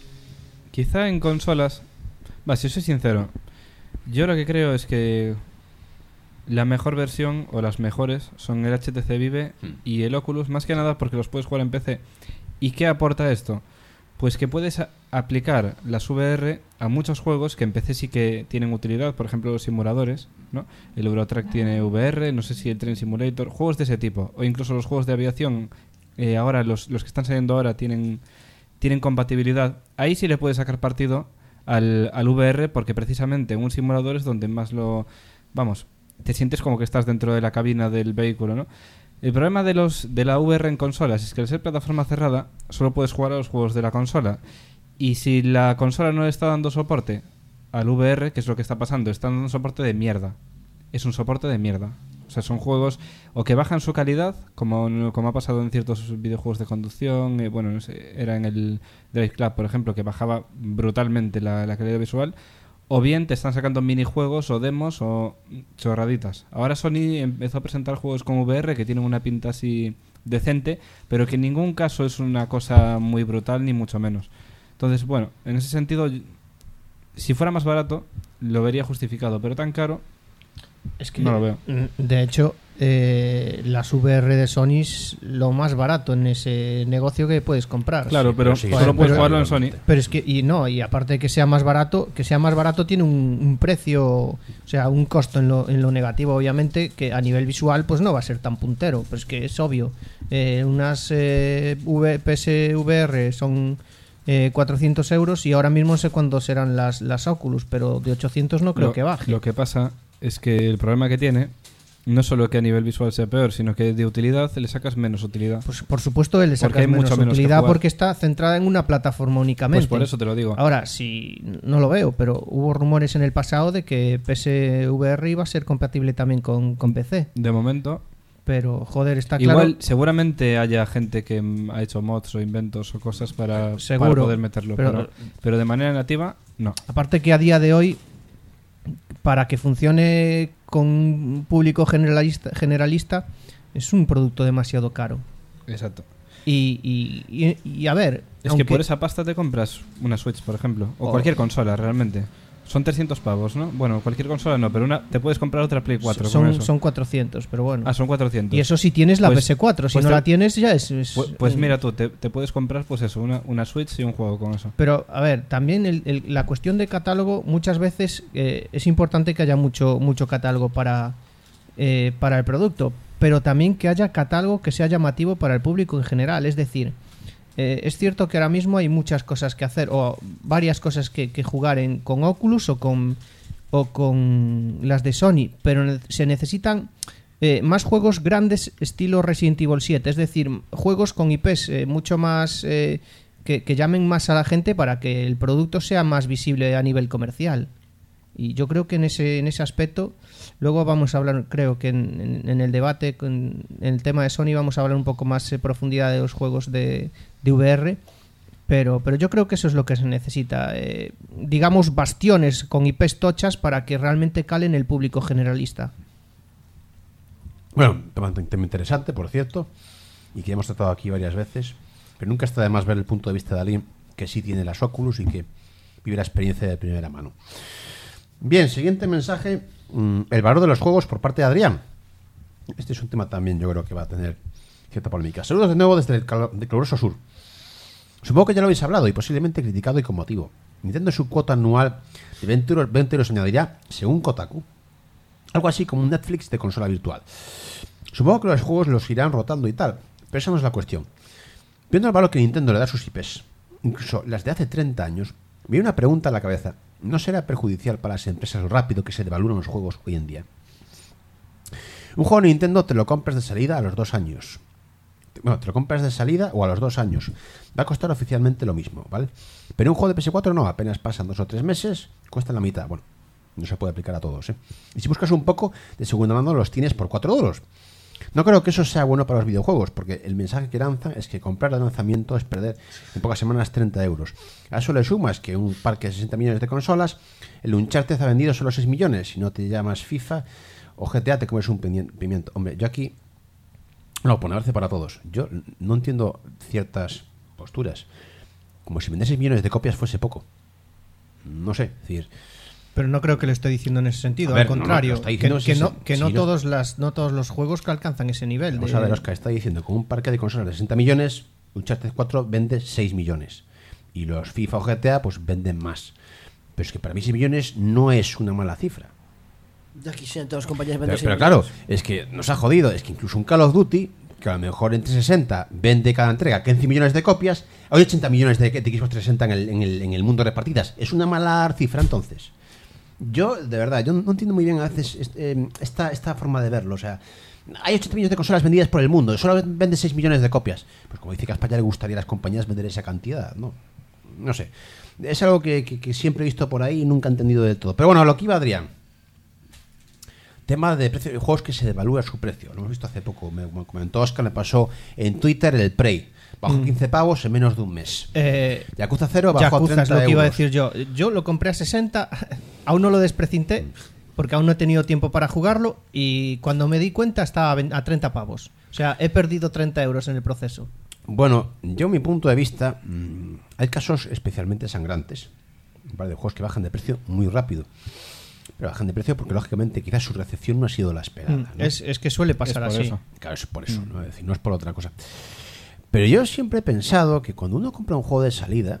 S4: quizá en consolas, va, si soy sincero, yo lo que creo es que la mejor versión, o las mejores, son el H T C Vive hmm. y el Oculus, más que nada porque los puedes jugar en P C. ¿Y qué aporta esto? Pues que puedes a- aplicar las V R a muchos juegos que en P C sí que tienen utilidad, por ejemplo los simuladores, ¿no? El Eurotrack tiene V R, no sé si el Train Simulator, juegos de ese tipo, o incluso los juegos de aviación, eh, ahora los, los que están saliendo ahora tienen, tienen compatibilidad. Ahí sí le puedes sacar partido al, al V R, porque precisamente en un simulador es donde más lo... Vamos, te sientes como que estás dentro de la cabina del vehículo, ¿no? El problema de los de la V R en consolas es que al ser plataforma cerrada solo puedes jugar a los juegos de la consola, y si la consola no le está dando soporte al V R, que es lo que está pasando, está dando soporte de mierda. Es un soporte de mierda. O sea, son juegos o que bajan su calidad, como, como ha pasado en ciertos videojuegos de conducción, eh, bueno, no sé, era en el Drive Club, por ejemplo, que bajaba brutalmente la, la calidad visual, o bien te están sacando minijuegos o demos o chorraditas. Ahora Sony empezó a presentar juegos con V R que tienen una pinta así decente, pero que en ningún caso es una cosa muy brutal, ni mucho menos. Entonces, bueno, en ese sentido, si fuera más barato, lo vería justificado, pero tan caro,
S3: es que
S4: no lo veo.
S3: De hecho, eh, las V R de Sony es lo más barato en ese negocio que puedes comprar.
S4: Claro,
S6: Sí,
S4: pero,
S6: pero sí,
S4: solo
S3: pero-
S4: puedes
S3: pero-
S4: jugarlo en Sony.
S3: Pero es que, y no, y aparte de que sea más barato, que sea más barato tiene un, un precio, o sea, un costo en lo, en lo negativo, obviamente, que a nivel visual pues no va a ser tan puntero, pero es que es obvio. Eh, unas eh, v, P S V R son eh, cuatrocientos euros, y ahora mismo no sé cuándo serán las, las Oculus, pero de ochocientos no creo
S4: lo,
S3: que baje.
S4: Lo que pasa es que el problema que tiene no es solo que a nivel visual sea peor, sino que de utilidad le sacas menos utilidad.
S3: Pues por supuesto le
S4: Porque
S3: sacas
S4: hay
S3: menos
S4: mucho menos que
S3: utilidad
S4: jugar.
S3: porque está centrada en una plataforma únicamente.
S4: Pues por eso te lo digo.
S3: Ahora, si no lo veo, pero hubo rumores en el pasado de que P S V R iba a ser compatible también con, con P C.
S4: De momento,
S3: Pero, joder, está
S4: igual
S3: claro.
S4: seguramente haya gente que mm, ha hecho mods o inventos o cosas para,
S3: Seguro,
S4: para poder meterlo,
S3: pero-
S4: pero, pero de manera nativa, no.
S3: Aparte que a día de hoy, para que funcione con un público generalista, generalista es un producto demasiado caro.
S4: Exacto.
S3: Y, y, y, y a ver...
S4: Es
S3: aunque-
S4: que por esa pasta te compras una Switch, por ejemplo, o
S3: O-
S4: cualquier consola realmente. Son trescientos pavos, ¿no? Bueno, cualquier consola no, pero una te puedes comprar otra Play cuatro con
S3: son,
S4: eso.
S3: son cuatrocientos, pero bueno.
S4: Ah, son cuatrocientos.
S3: Y eso si tienes la
S4: Pues-
S3: P S cuatro, si
S4: pues
S3: no
S4: te-
S3: la tienes ya es... es-
S4: Pues, pues
S3: eh,
S4: mira tú, te, te puedes comprar pues eso, una, una Switch y un juego con eso.
S3: Pero, a ver, también el- el- la cuestión de catálogo, muchas veces eh, es importante que haya mucho, mucho catálogo para, eh, para el producto, pero también que haya catálogo que sea llamativo para el público en general. Es decir, eh, es cierto que ahora mismo hay muchas cosas que hacer, o varias cosas que, que jugar en, con Oculus o con, o con las de Sony, pero ne- se necesitan... Eh, más juegos grandes estilo Resident Evil siete, es decir, juegos con I Pes eh, mucho más eh, que, que llamen más a la gente para que el producto sea más visible a nivel comercial. Y yo creo que en ese en ese aspecto luego vamos a hablar, creo que en, en- en el debate con, en el tema de Sony vamos a hablar un poco más en profundidad de los juegos de, de V R, pero pero yo creo que eso es lo que se necesita, eh, digamos bastiones con I Pes tochas para que realmente calen el público generalista.
S6: Bueno, tema, tema interesante, por cierto, y que hemos tratado aquí varias veces, pero nunca está de más ver el punto de vista de alguien que sí tiene las Oculus y que vive la experiencia de primera mano. Bien, siguiente mensaje, el valor de los juegos por parte de Adrián. Este es un tema también, yo creo que va a tener cierta polémica. Saludos de nuevo desde el caluroso sur. Supongo que ya lo habéis hablado y posiblemente criticado y con motivo. Nintendo su cuota anual de veinte euros, veinte euros añadirá, según Kotaku, algo así como un Netflix de consola virtual. Supongo que los juegos los irán rotando y tal, pero esa no es la cuestión. Viendo el valor que Nintendo le da a sus I Pes, incluso las de hace treinta años, me viene una pregunta a la cabeza. ¿No será perjudicial para las empresas lo rápido que se devalúan los juegos hoy en día? Un juego de Nintendo te lo compras de salida a los dos años. Bueno, te lo compras de salida o a los dos años. Va a costar oficialmente lo mismo, ¿vale? Pero un juego de P S cuatro no, apenas pasan dos o tres meses, cuesta la mitad. Bueno, no se puede aplicar a todos, ¿eh? Y si buscas un poco de segunda mano, los tienes por cuatro euros. No creo que eso sea bueno para los videojuegos, porque el mensaje que lanzan es que comprar de lanzamiento es perder en pocas semanas treinta euros. A eso le sumas que un parque de sesenta millones de consolas, el Uncharted ha vendido solo seis millones. Si no te llamas FIFA o G T A, te comes un pimiento. Hombre, yo aquí... No, ponerse para todos. Yo no entiendo ciertas posturas. Como si vender seis millones de copias fuese poco. No sé, es decir...
S3: Pero no creo que lo esté diciendo en ese sentido,
S6: ver,
S3: al contrario,
S6: no, no,
S3: que,
S6: diciendo,
S3: que
S6: sí,
S3: no,
S6: sí,
S3: que
S6: sí,
S3: no,
S6: no.
S3: todos las, no todos los juegos que alcanzan ese nivel.
S6: Vamos
S3: de...
S6: a ver, Oscar, está diciendo, con un parque de consolas de sesenta millones, Uncharted cuatro vende seis millones. Y los FIFA o G T A pues venden más. Pero es que para mí seis millones no es una mala cifra.
S5: Ya quisieran todas las compañías
S6: Pero,
S5: vender
S6: pero claro, es que nos ha jodido. Es que incluso un Call of Duty, que a lo mejor en trescientos sesenta vende cada entrega quince millones de copias, hay ochenta millones de, de Xbox trescientos sesenta en el, en, el, en el mundo de partidas. ¿Es una mala cifra entonces? Yo, de verdad, yo no entiendo muy bien a veces esta, esta forma de verlo. O sea, hay ochenta millones de consolas vendidas por el mundo, solo vende seis millones de copias. Pues como dice Caspar, ya le gustaría a las compañías vender esa cantidad, ¿no? No sé. Es algo que, que, que siempre he visto por ahí y nunca he entendido del todo. Pero bueno, a lo que iba Adrián. Tema de precio de juegos que se devalúa su precio. Lo hemos visto hace poco. Me comentó Oscar, me pasó en Twitter el Prey. Bajó mm. quince pavos en menos de un mes.
S3: Eh,
S6: Yakuza cero bajó
S3: Yakuza
S6: a treinta
S3: es lo que
S6: euros.
S3: iba a decir yo. Yo lo compré a sesenta, aún no lo desprecinté, porque aún no he tenido tiempo para jugarlo, y cuando me di cuenta estaba a treinta pavos. O sea, he perdido treinta euros en el proceso.
S6: Bueno, yo mi punto de vista, mmm, hay casos especialmente sangrantes. Un par de juegos que bajan de precio muy rápido. Pero bajan de precio porque, lógicamente, quizás su recepción no ha sido la esperada, ¿no?
S3: Es, es que suele pasar
S4: es
S3: así.
S4: Eso.
S6: Claro, es por eso, mm. ¿no? Es decir, no es por otra cosa. Pero yo siempre he pensado que cuando uno compra un juego de salida,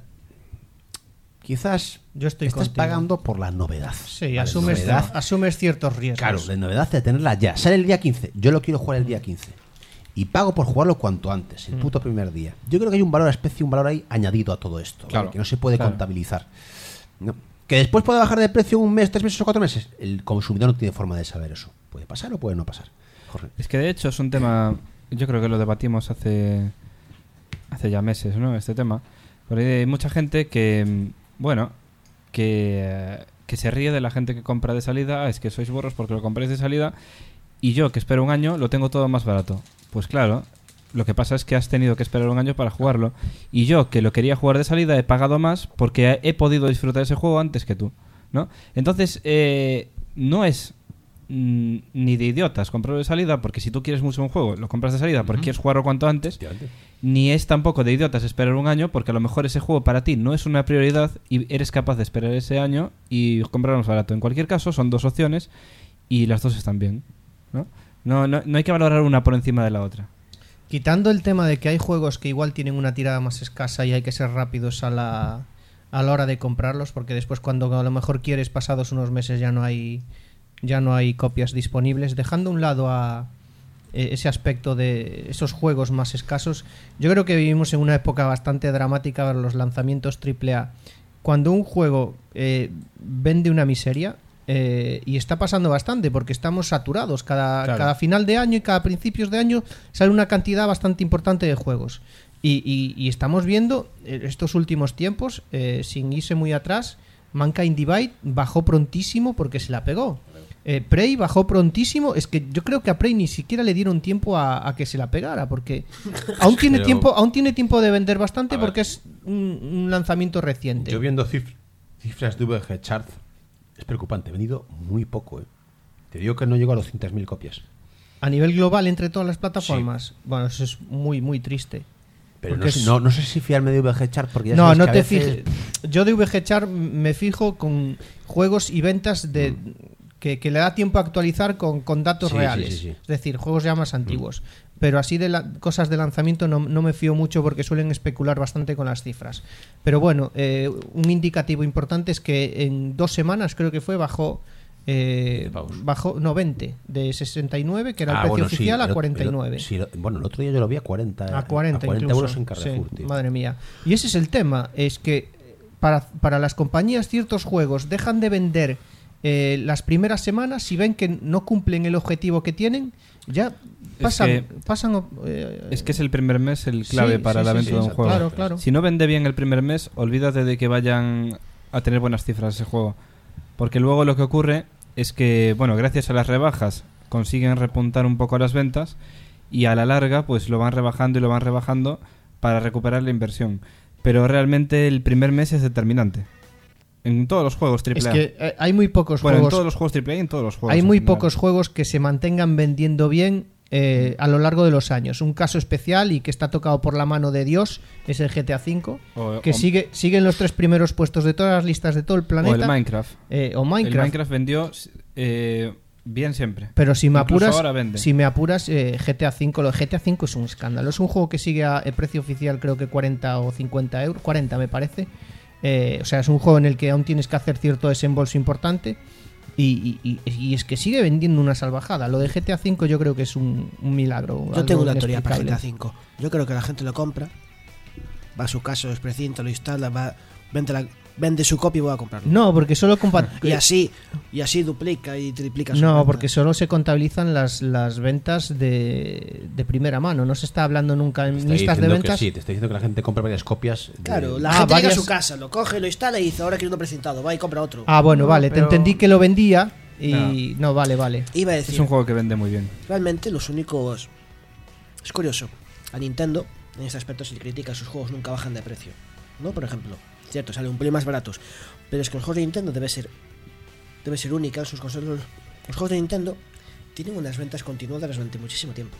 S6: quizás
S3: yo estoy
S6: estás
S3: contigo.
S6: pagando por la novedad.
S3: Sí,
S6: ¿vale?
S3: asumes,
S6: novedad,
S3: asumes ciertos riesgos.
S6: Claro, la novedad de tenerla ya. Sale el día quince, yo lo quiero jugar el día quince. Y pago por jugarlo cuanto antes, el mm. puto primer día. Yo creo que hay un valor a especie, un valor ahí añadido a todo esto,
S4: claro,
S6: ¿vale? Que no se puede
S4: claro.
S6: contabilizar. ¿No? Que después puede bajar de precio un mes, tres meses o cuatro meses. El consumidor no tiene forma de saber eso. Puede pasar o puede no pasar. Jorge.
S4: Es que de hecho es un tema, yo creo que lo debatimos hace hace ya meses, ¿no? Este tema. Porque hay mucha gente que, bueno, que, que se ríe de la gente que compra de salida. Ah, es que sois burros porque lo compráis de salida. Y yo, que espero un año, lo tengo todo más barato. Pues claro, lo que pasa es que has tenido que esperar un año para jugarlo. Y yo, que lo quería jugar de salida, he pagado más porque he podido disfrutar ese juego antes que tú, ¿no? Entonces, eh, no es mm, ni de idiotas comprarlo de salida, porque si tú quieres mucho un juego, lo compras de salida porque uh-huh. quieres jugarlo cuanto antes. Ni es tampoco de idiotas esperar un año, porque a lo mejor ese juego para ti no es una prioridad y eres capaz de esperar ese año y comprarlo más barato. En cualquier caso, son dos opciones y las dos están bien, ¿no? No, no, no hay que valorar una por encima de la otra.
S3: Quitando el tema de que hay juegos que igual tienen una tirada más escasa y hay que ser rápidos a la, a la hora de comprarlos, porque después cuando a lo mejor quieres pasados unos meses ya no hay ya no hay copias disponibles, dejando a un lado a eh, ese aspecto de esos juegos más escasos, yo creo que vivimos en una época bastante dramática para los lanzamientos triple A. Cuando un juego eh, vende una miseria, Eh, y está pasando bastante porque estamos saturados. Cada,
S4: claro.
S3: cada final de año y cada principios de año sale una cantidad bastante importante de juegos. Y, y, y estamos viendo estos últimos tiempos, eh, sin irse muy atrás, Mankind Divide bajó prontísimo porque se la pegó. Eh, Prey bajó prontísimo. Es que yo creo que a Prey ni siquiera le dieron tiempo a, a que se la pegara, porque aún tiene
S6: Pero...
S3: tiempo, aún tiene tiempo de vender bastante porque es un, un lanzamiento reciente.
S6: Yo viendo cif- cifras de V G Chart, es preocupante, he vendido muy poco, ¿eh? Te digo que no llego a doscientas mil copias.
S3: A nivel global entre todas las plataformas, sí. Bueno, eso es muy, muy triste.
S6: Pero no, es... no, no sé si fiarme de V G Chart porque ya
S3: no, no
S6: que
S3: te
S6: veces...
S3: fijes. Yo de V G Chart me fijo con juegos y ventas de mm. que, que le da tiempo a actualizar con, con datos
S6: sí,
S3: reales.
S6: Sí, sí, sí.
S3: Es decir, juegos ya más antiguos.
S6: Mm.
S3: Pero así de la, cosas de lanzamiento no, no me fío mucho porque suelen especular bastante con las cifras. Pero bueno, eh, un indicativo importante es que en dos semanas creo que fue bajó eh, bajó no veinte de sesenta y nueve que era el
S6: ah,
S3: precio
S6: bueno,
S3: oficial
S6: sí,
S3: a cuarenta y nueve.
S6: El, sí, bueno, el otro día yo lo vi a cuarenta,
S3: a cuarenta,
S6: a cuarenta
S3: incluso,
S6: euros en Carrefour,
S3: sí,
S6: tío.
S3: Madre mía. Y ese es el tema, es que para, para las compañías ciertos juegos dejan de vender eh, las primeras semanas si ven que no cumplen el objetivo que tienen. Ya pasan,
S4: es que,
S3: pasan eh,
S4: es que es el primer mes el clave
S3: sí,
S4: para
S3: sí,
S4: la
S3: sí,
S4: venta
S3: sí,
S4: de un
S3: sí,
S4: juego.
S3: claro, claro.
S4: Si no vende bien el primer mes, olvídate de que vayan a tener buenas cifras ese juego. Porque luego lo que ocurre es que, bueno, gracias a las rebajas consiguen repuntar un poco las ventas y a la larga pues lo van rebajando y lo van rebajando para recuperar la inversión. Pero realmente el primer mes es determinante. En todos los juegos triple A.
S3: Es que eh, hay muy pocos
S4: bueno,
S3: juegos.
S4: en todos los juegos triple A y en todos los juegos.
S3: Hay muy
S4: general.
S3: pocos juegos que se mantengan vendiendo bien eh, a lo largo de los años. Un caso especial y que está tocado por la mano de Dios es el G T A cinco,
S4: o,
S3: que
S4: o,
S3: sigue sigue en los tres primeros puestos de todas las listas de todo el planeta.
S4: O el Minecraft.
S3: Eh, o Minecraft.
S4: El Minecraft vendió eh, bien siempre.
S3: Pero si me
S4: Incluso
S3: apuras,
S4: ahora vende.
S3: si me apuras eh, G T A cinco, lo de G T A cinco es un escándalo. Es un juego que sigue a el precio oficial, creo que cuarenta o cincuenta euros, cuarenta me parece. Eh, o sea, es un juego en el que aún tienes que hacer cierto desembolso importante y, y, y, y es que sigue vendiendo una salvajada. Lo de G T A cinco yo creo que es un, un milagro.
S5: Yo tengo una teoría para G T A cinco. Yo creo que la gente lo compra, va a su casa, lo precinta, lo instala, va, vende, la, vende su copia y va a comprarlo.
S3: No, porque solo compa-
S5: y así y así duplica y triplica.
S3: No,
S5: venta.
S3: porque solo se contabilizan las, las ventas de, de primera mano. No se está hablando nunca en listas de ventas.
S6: Que sí, te estoy diciendo que la gente compra varias copias. De...
S5: Claro, la
S3: ah,
S5: gente
S3: varias...
S5: llega a su casa, lo coge, lo instala y dice, ahora quiero uno precintado, va y compra otro.
S3: Ah, bueno,
S5: no,
S3: vale,
S5: pero...
S3: te entendí que lo vendía y... No, no vale, vale.
S5: Iba a decir,
S4: es un juego que vende muy bien.
S5: Realmente los únicos... Es curioso, a Nintendo, en este aspecto, si critica, sus juegos nunca bajan de precio, ¿no? Por ejemplo, cierto, salen un pelín más baratos, pero es que los juegos de Nintendo debe ser debe ser única, sus consolas, los juegos de Nintendo tienen unas ventas continuadas durante muchísimo tiempo.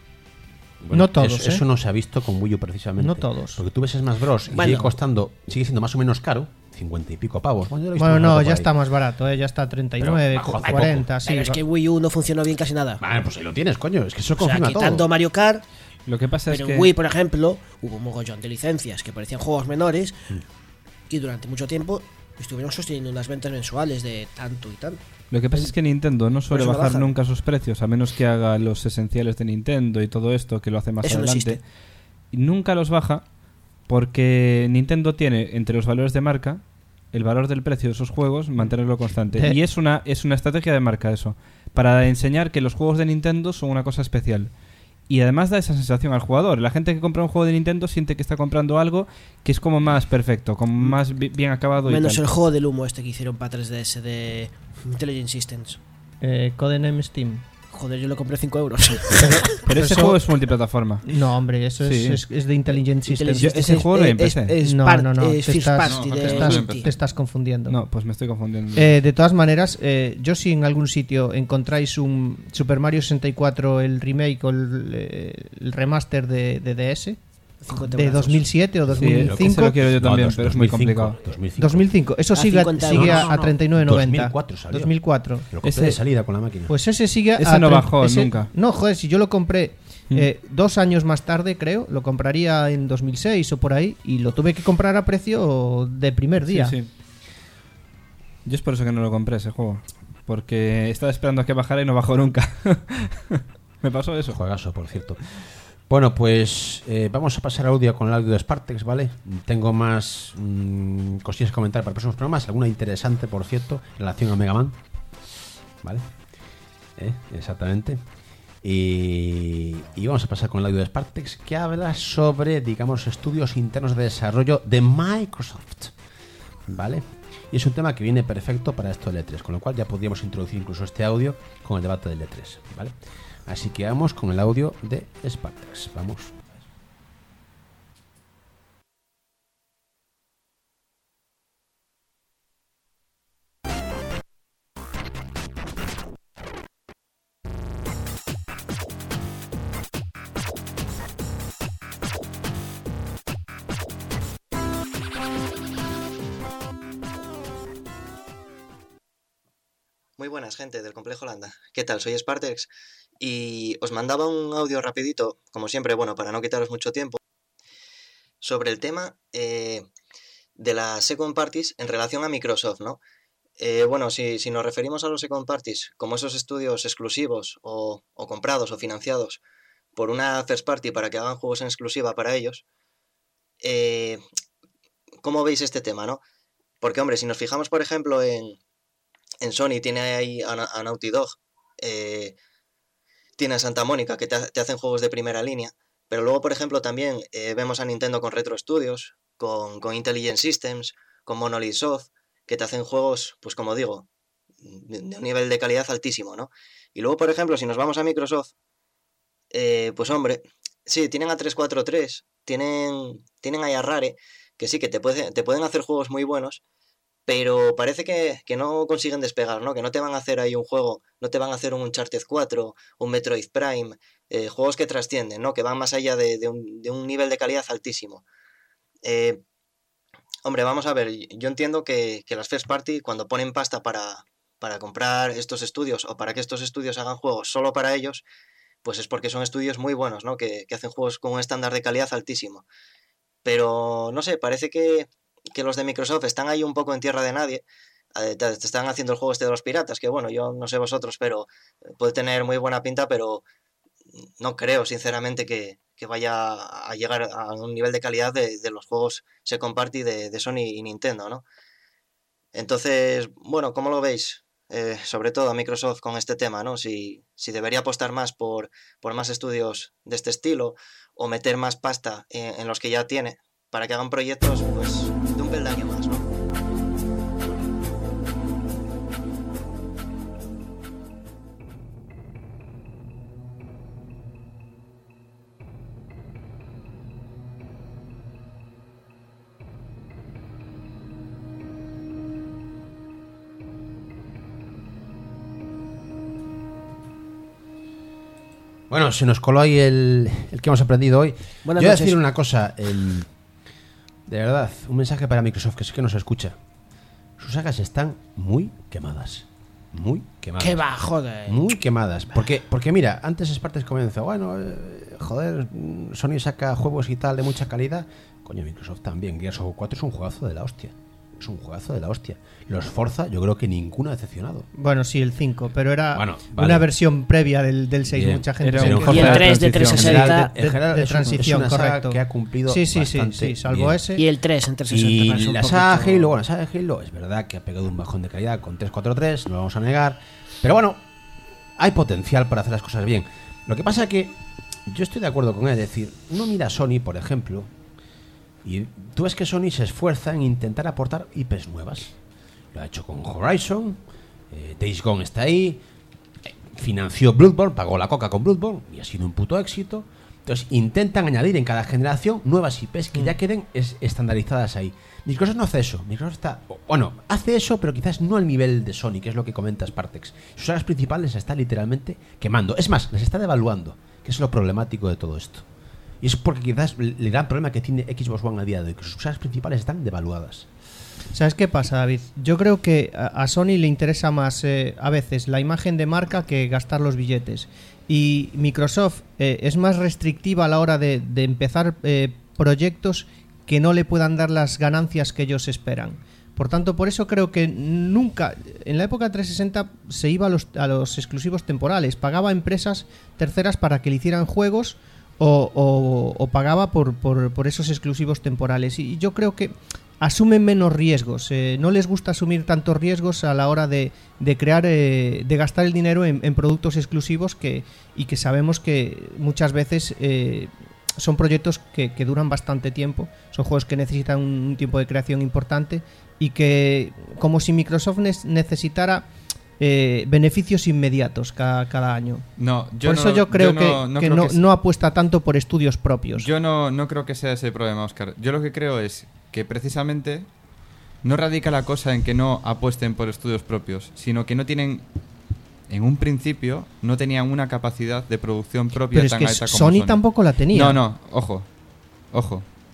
S6: Bueno,
S3: no todos,
S6: eso,
S3: ¿eh?
S6: eso no se ha visto con Wii U precisamente.
S3: No todos.
S6: Porque tú ves Smash Bros. Y
S5: bueno,
S6: sigue costando, sigue siendo más o menos caro, cincuenta y pico pavos. Bueno, yo lo he visto
S3: bueno
S6: más
S3: no,
S6: barato
S3: ya
S6: por
S3: está
S6: ahí.
S3: más barato, ¿eh? Ya está a treinta y nueve,
S6: Pero, bajo,
S3: cuarenta,
S6: poco.
S3: sí.
S5: Pero es que Wii U no funcionó bien casi nada.
S6: Vale, pues ahí lo tienes, coño. Es que eso
S5: O sea,
S6: confirma
S5: quitando
S6: todo.
S5: Mario Kart,
S4: Lo que pasa
S5: pero
S4: es que
S5: en Wii, por ejemplo, hubo un mogollón de licencias que parecían juegos menores mm. y durante mucho tiempo estuvieron sosteniendo unas ventas mensuales de tanto y tanto.
S4: Lo que pasa es que Nintendo no suele
S5: Por eso
S4: bajar
S5: bajan.
S4: nunca sus precios, a menos que haga los esenciales de Nintendo y todo esto, que lo hace más
S5: Eso no
S4: adelante.
S5: existe.
S4: Y nunca los baja porque Nintendo tiene entre los valores de marca el valor del precio de esos juegos, mantenerlo constante.
S3: Eh.
S4: Y es una, es una estrategia de marca eso, para enseñar que los juegos de Nintendo son una cosa especial. Y además da esa sensación al jugador. La gente que compra un juego de Nintendo siente que está comprando algo que es como más perfecto, como más bi- bien acabado.
S5: Menos
S4: y tal.
S5: el juego del humo este que hicieron para tres D S de Intelligent Systems.
S3: Eh, Codename Steam.
S5: Joder, yo lo compré cinco euros.
S4: Pero ese
S3: eso-
S4: juego es multiplataforma.
S3: No, hombre, eso
S4: Sí.
S3: es, es, es de Intelligent Systems.
S4: Yo ese juego lo empecé.
S5: Es, es
S3: no,
S5: part-
S3: no, no,
S5: es
S3: te
S5: first
S3: estás,
S5: party
S4: no,
S5: de
S3: te estás-
S5: Unity.
S3: te estás confundiendo.
S4: No, pues me estoy confundiendo.
S3: Eh, de todas maneras, eh, yo si en algún sitio encontráis un Super Mario sesenta y cuatro, el remake o el, eh, el remaster de, de D S,
S5: cincuenta
S3: de
S5: brazos.
S3: dos mil siete o
S4: Sí, ese lo
S3: dos mil cinco,
S4: quiero yo también,
S6: dos-
S4: pero es muy
S6: dos mil cinco,
S4: complicado.
S6: dos mil cinco.
S3: dos mil cinco, eso
S5: A
S3: sigue,
S5: cincuenta
S3: sigue
S5: euros.
S3: a,
S6: No, no, no.
S3: a treinta y nueve noventa.
S6: dos mil cuatro salió.
S3: dos mil cuatro.
S6: Lo compré
S4: Ese-
S6: de salida con la máquina.
S3: Pues ese sigue
S4: Ese
S3: a
S4: no
S3: tre-
S4: bajó
S3: ese-
S4: nunca.
S3: No, joder, si yo lo compré
S4: Mm.
S3: eh, dos años más tarde, creo, lo compraría en dos mil seis o por ahí, y lo tuve que comprar a precio de primer día.
S4: Sí, sí. Yo es por eso que no lo compré ese juego. Porque estaba esperando a que bajara y no bajó nunca. Me pasó eso.
S6: Juegazo, por cierto. Bueno, pues eh, vamos a pasar audio con el audio de Spartex, ¿vale? Tengo más mmm, cosillas que comentar para próximos programas. Alguna interesante, por cierto, en relación a Mega Man. ¿Vale? ¿Eh? Exactamente. Y, y vamos a pasar con el audio de Spartex, que habla sobre, digamos, estudios internos de desarrollo de Microsoft. ¿Vale? Y es un tema que viene perfecto para esto del E tres, con lo cual ya podríamos introducir incluso este audio con el debate del E tres, ¿vale? Así que vamos con el audio de Spartex. Vamos.
S8: Muy buenas, gente del Complejo Landa. ¿Qué tal? Soy Spartex y os mandaba un audio rapidito, como siempre, bueno, para no quitaros mucho tiempo, sobre el tema eh, de las second parties en relación a Microsoft, ¿no? Eh, bueno, si, si nos referimos a los second parties como esos estudios exclusivos o, o comprados o financiados por una first party para que hagan juegos en exclusiva para ellos, eh, ¿cómo veis este tema, no? Porque, hombre, si nos fijamos, por ejemplo, en, en Sony, tiene ahí a, a Naughty Dog, eh, tiene a Santa Mónica, que te, te hacen juegos de primera línea, pero luego, por ejemplo, también eh, vemos a Nintendo con Retro Studios, con, con Intelligent Systems, con Monolith Soft, que te hacen juegos, pues como digo, de, de un nivel de calidad altísimo, ¿no? Y luego, por ejemplo, si nos vamos a Microsoft, eh, pues hombre, sí, tienen a trescientos cuarenta y tres, tienen, tienen a Rare, que sí, que te, puede, te pueden hacer juegos muy buenos, pero parece que, que no consiguen despegar, ¿no? Que no te van a hacer ahí un juego, no te van a hacer un Uncharted cuatro, un Metroid Prime, eh, juegos que trascienden, ¿no? Que van más allá de, de, un, de un nivel de calidad altísimo. Eh, hombre, vamos a ver, yo entiendo que, que las first party, cuando ponen pasta para, para comprar estos estudios o para que estos estudios hagan juegos solo para ellos, pues es porque son estudios muy buenos, ¿no? Que, que hacen juegos con un estándar de calidad altísimo. Pero, no sé, parece que, que los de Microsoft están ahí un poco en tierra de nadie. Te, te están haciendo el juego este de los piratas, que bueno, yo no sé vosotros, pero puede tener muy buena pinta, pero no creo, sinceramente, que, que vaya a llegar a un nivel de calidad de, de los juegos second party de, de Sony y Nintendo, ¿no? Entonces, bueno, ¿cómo lo veis? Eh, sobre todo a Microsoft con este tema, ¿no? Si, si debería apostar más por, por más estudios de este estilo o meter más pasta en, en los que ya tiene para que hagan proyectos, pues, de un peldaño más, ¿no?
S6: Bueno, se nos coló ahí el, el que hemos aprendido hoy.
S5: Buenas
S6: Yo voy a
S5: noches.
S6: decir una cosa, el, de verdad, un mensaje para Microsoft, que sí que nos escucha. Sus sagas están muy quemadas. Muy quemadas.
S5: ¿Qué va, joder?
S6: Muy quemadas. Porque, porque mira, antes Spartex comenzó, bueno, eh, joder, Sony saca juegos y tal de mucha calidad. Coño, Microsoft también. Gears of War cuatro es un juegazo de la hostia. Es un juegazo de la hostia. Los Forza, yo creo que ninguno ha decepcionado.
S3: Bueno, sí, el cinco, pero era
S6: Bueno, vale.
S3: una versión previa del, del seis.
S6: Bien.
S3: Mucha gente
S4: Era
S3: se
S4: un
S3: quejó.
S5: Y el tres de trescientos
S6: En general,
S5: sesenta.
S6: de, en general
S3: de
S6: es un-
S3: transición,
S6: es una saga
S3: correcto.
S6: que ha cumplido
S3: Sí, sí, sí,
S6: bastante
S3: sí, salvo
S6: bien.
S3: ese.
S5: Y el tres en trescientos sesenta.
S6: Y
S5: parece un
S6: la
S5: poquito-
S6: saga Halo, bueno, la saga Halo es verdad que ha pegado un bajón de calidad con trescientos cuarenta y tres, no lo vamos a negar. Pero bueno, hay potencial para hacer las cosas bien. Lo que pasa es que yo estoy de acuerdo con él, es decir, uno mira a Sony, por ejemplo, y tú ves que Sony se esfuerza en intentar aportar I Pes nuevas. Lo ha hecho con Horizon, eh, Days Gone está ahí, eh, financió Bloodborne, pagó la coca con Bloodborne y ha sido un puto éxito. Entonces intentan añadir en cada generación nuevas I Pes que ya queden es- estandarizadas ahí. Microsoft no hace eso. Microsoft está, bueno, hace eso, pero quizás no al nivel de Sony, que es lo que comenta Spartex. Sus sagas principales está literalmente quemando. Es más, les está devaluando, que es lo problemático de todo esto. Y es porque quizás le da el problema que tiene Xbox One a día de hoy, que sus sagas principales están devaluadas.
S3: ¿Sabes qué pasa, David? Yo creo que a a Sony le interesa más eh, a veces la imagen de marca que gastar los billetes. Y Microsoft eh, es más restrictiva a la hora de, de empezar eh, proyectos que no le puedan dar las ganancias que ellos esperan. Por tanto, por eso creo que nunca, en la época trescientos sesenta se iba a los, a los exclusivos temporales, pagaba a empresas terceras para que le hicieran juegos o, o- o pagaba por, por, por esos exclusivos temporales. Y yo creo que asumen menos riesgos, eh, no les gusta asumir tantos riesgos a la hora de, de crear, eh, de gastar el dinero en, en productos exclusivos que, y que sabemos que muchas veces eh, son proyectos que, que duran bastante tiempo, son juegos que necesitan un, un tiempo de creación importante y que como si Microsoft ne- necesitara eh, beneficios inmediatos cada, cada año.
S2: No, yo
S3: Por
S2: no,
S3: eso yo creo
S2: no-
S3: que,
S2: no
S3: que
S2: creo
S3: no,
S2: que es-
S3: no apuesta tanto por estudios propios.
S2: Yo no, no creo que sea ese el problema, Óscar. Yo lo que creo es que precisamente no radica la cosa en que no apuesten por estudios propios, sino que no tienen, en un principio, no tenían una capacidad de producción propia
S3: Pero es
S2: tan
S3: que
S2: alta como
S3: Sony
S2: Sony.
S3: tampoco la tenía.
S2: No, no, ojo, ojo.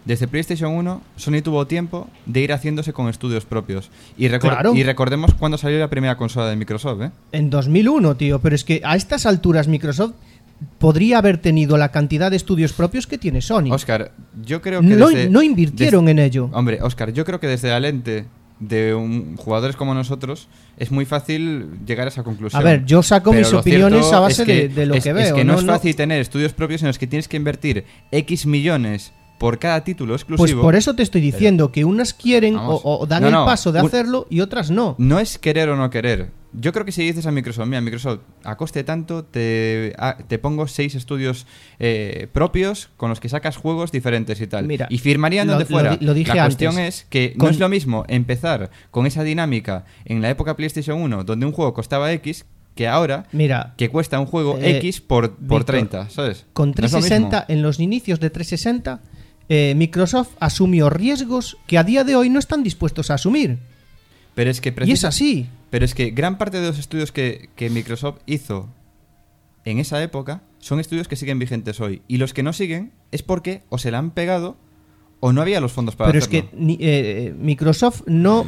S2: desde PlayStation uno, Sony tuvo tiempo de ir haciéndose con estudios propios. Y, recor-
S3: Claro.
S2: y recordemos cuando salió la primera consola de Microsoft, ¿eh?
S3: En dos mil uno, tío, pero es que a estas alturas Microsoft podría haber tenido la cantidad de estudios propios que tiene Sony.
S2: Oscar, yo creo que
S3: no,
S2: desde,
S3: no invirtieron
S2: des-
S3: en ello.
S2: Hombre, Oscar, yo creo que desde la lente de un, jugadores como nosotros es muy fácil llegar a esa conclusión.
S3: A ver, yo saco
S2: Pero
S3: mis
S2: lo
S3: opiniones
S2: cierto
S3: a base
S2: es que-
S3: de, de lo
S2: es-
S3: que
S2: es
S3: veo.
S2: que no,
S3: no
S2: es
S3: no-
S2: fácil tener estudios propios en los que tienes que invertir X millones por cada título
S3: Pues
S2: exclusivo.
S3: por eso te estoy diciendo que unas quieren o,
S2: Vamos.
S3: o dan
S2: No,
S3: el
S2: no,
S3: paso de
S2: un-
S3: hacerlo y otras no.
S2: No es querer o no querer. Yo creo que si dices a Microsoft, mira, Microsoft, a coste tanto te, a- te pongo seis estudios eh, propios con los que sacas juegos diferentes y tal.
S3: Mira,
S2: y firmarían
S3: lo-
S2: donde
S3: lo
S2: fuera.
S3: di- lo dije
S2: la cuestión
S3: antes.
S2: es que
S3: Con-
S2: no es lo mismo empezar con esa dinámica en la época PlayStation uno, donde un juego costaba X, que ahora
S3: Mira,
S2: que cuesta un juego
S3: Eh,
S2: X por, por
S3: Víctor,
S2: treinta, ¿sabes?
S3: con
S2: No es lo
S3: trescientos sesenta,
S2: mismo.
S3: en los inicios de trescientos sesenta, eh, Microsoft asumió riesgos que a día de hoy no están dispuestos a asumir.
S2: Pero es que
S3: Y es
S2: precisa-
S3: así.
S2: Pero es que gran parte de los estudios que, que Microsoft hizo en esa época son estudios que siguen vigentes hoy. Y los que no siguen es porque o se la han pegado o no había los fondos para
S3: Pero es
S2: hacerlo.
S3: que ni- eh, Microsoft no,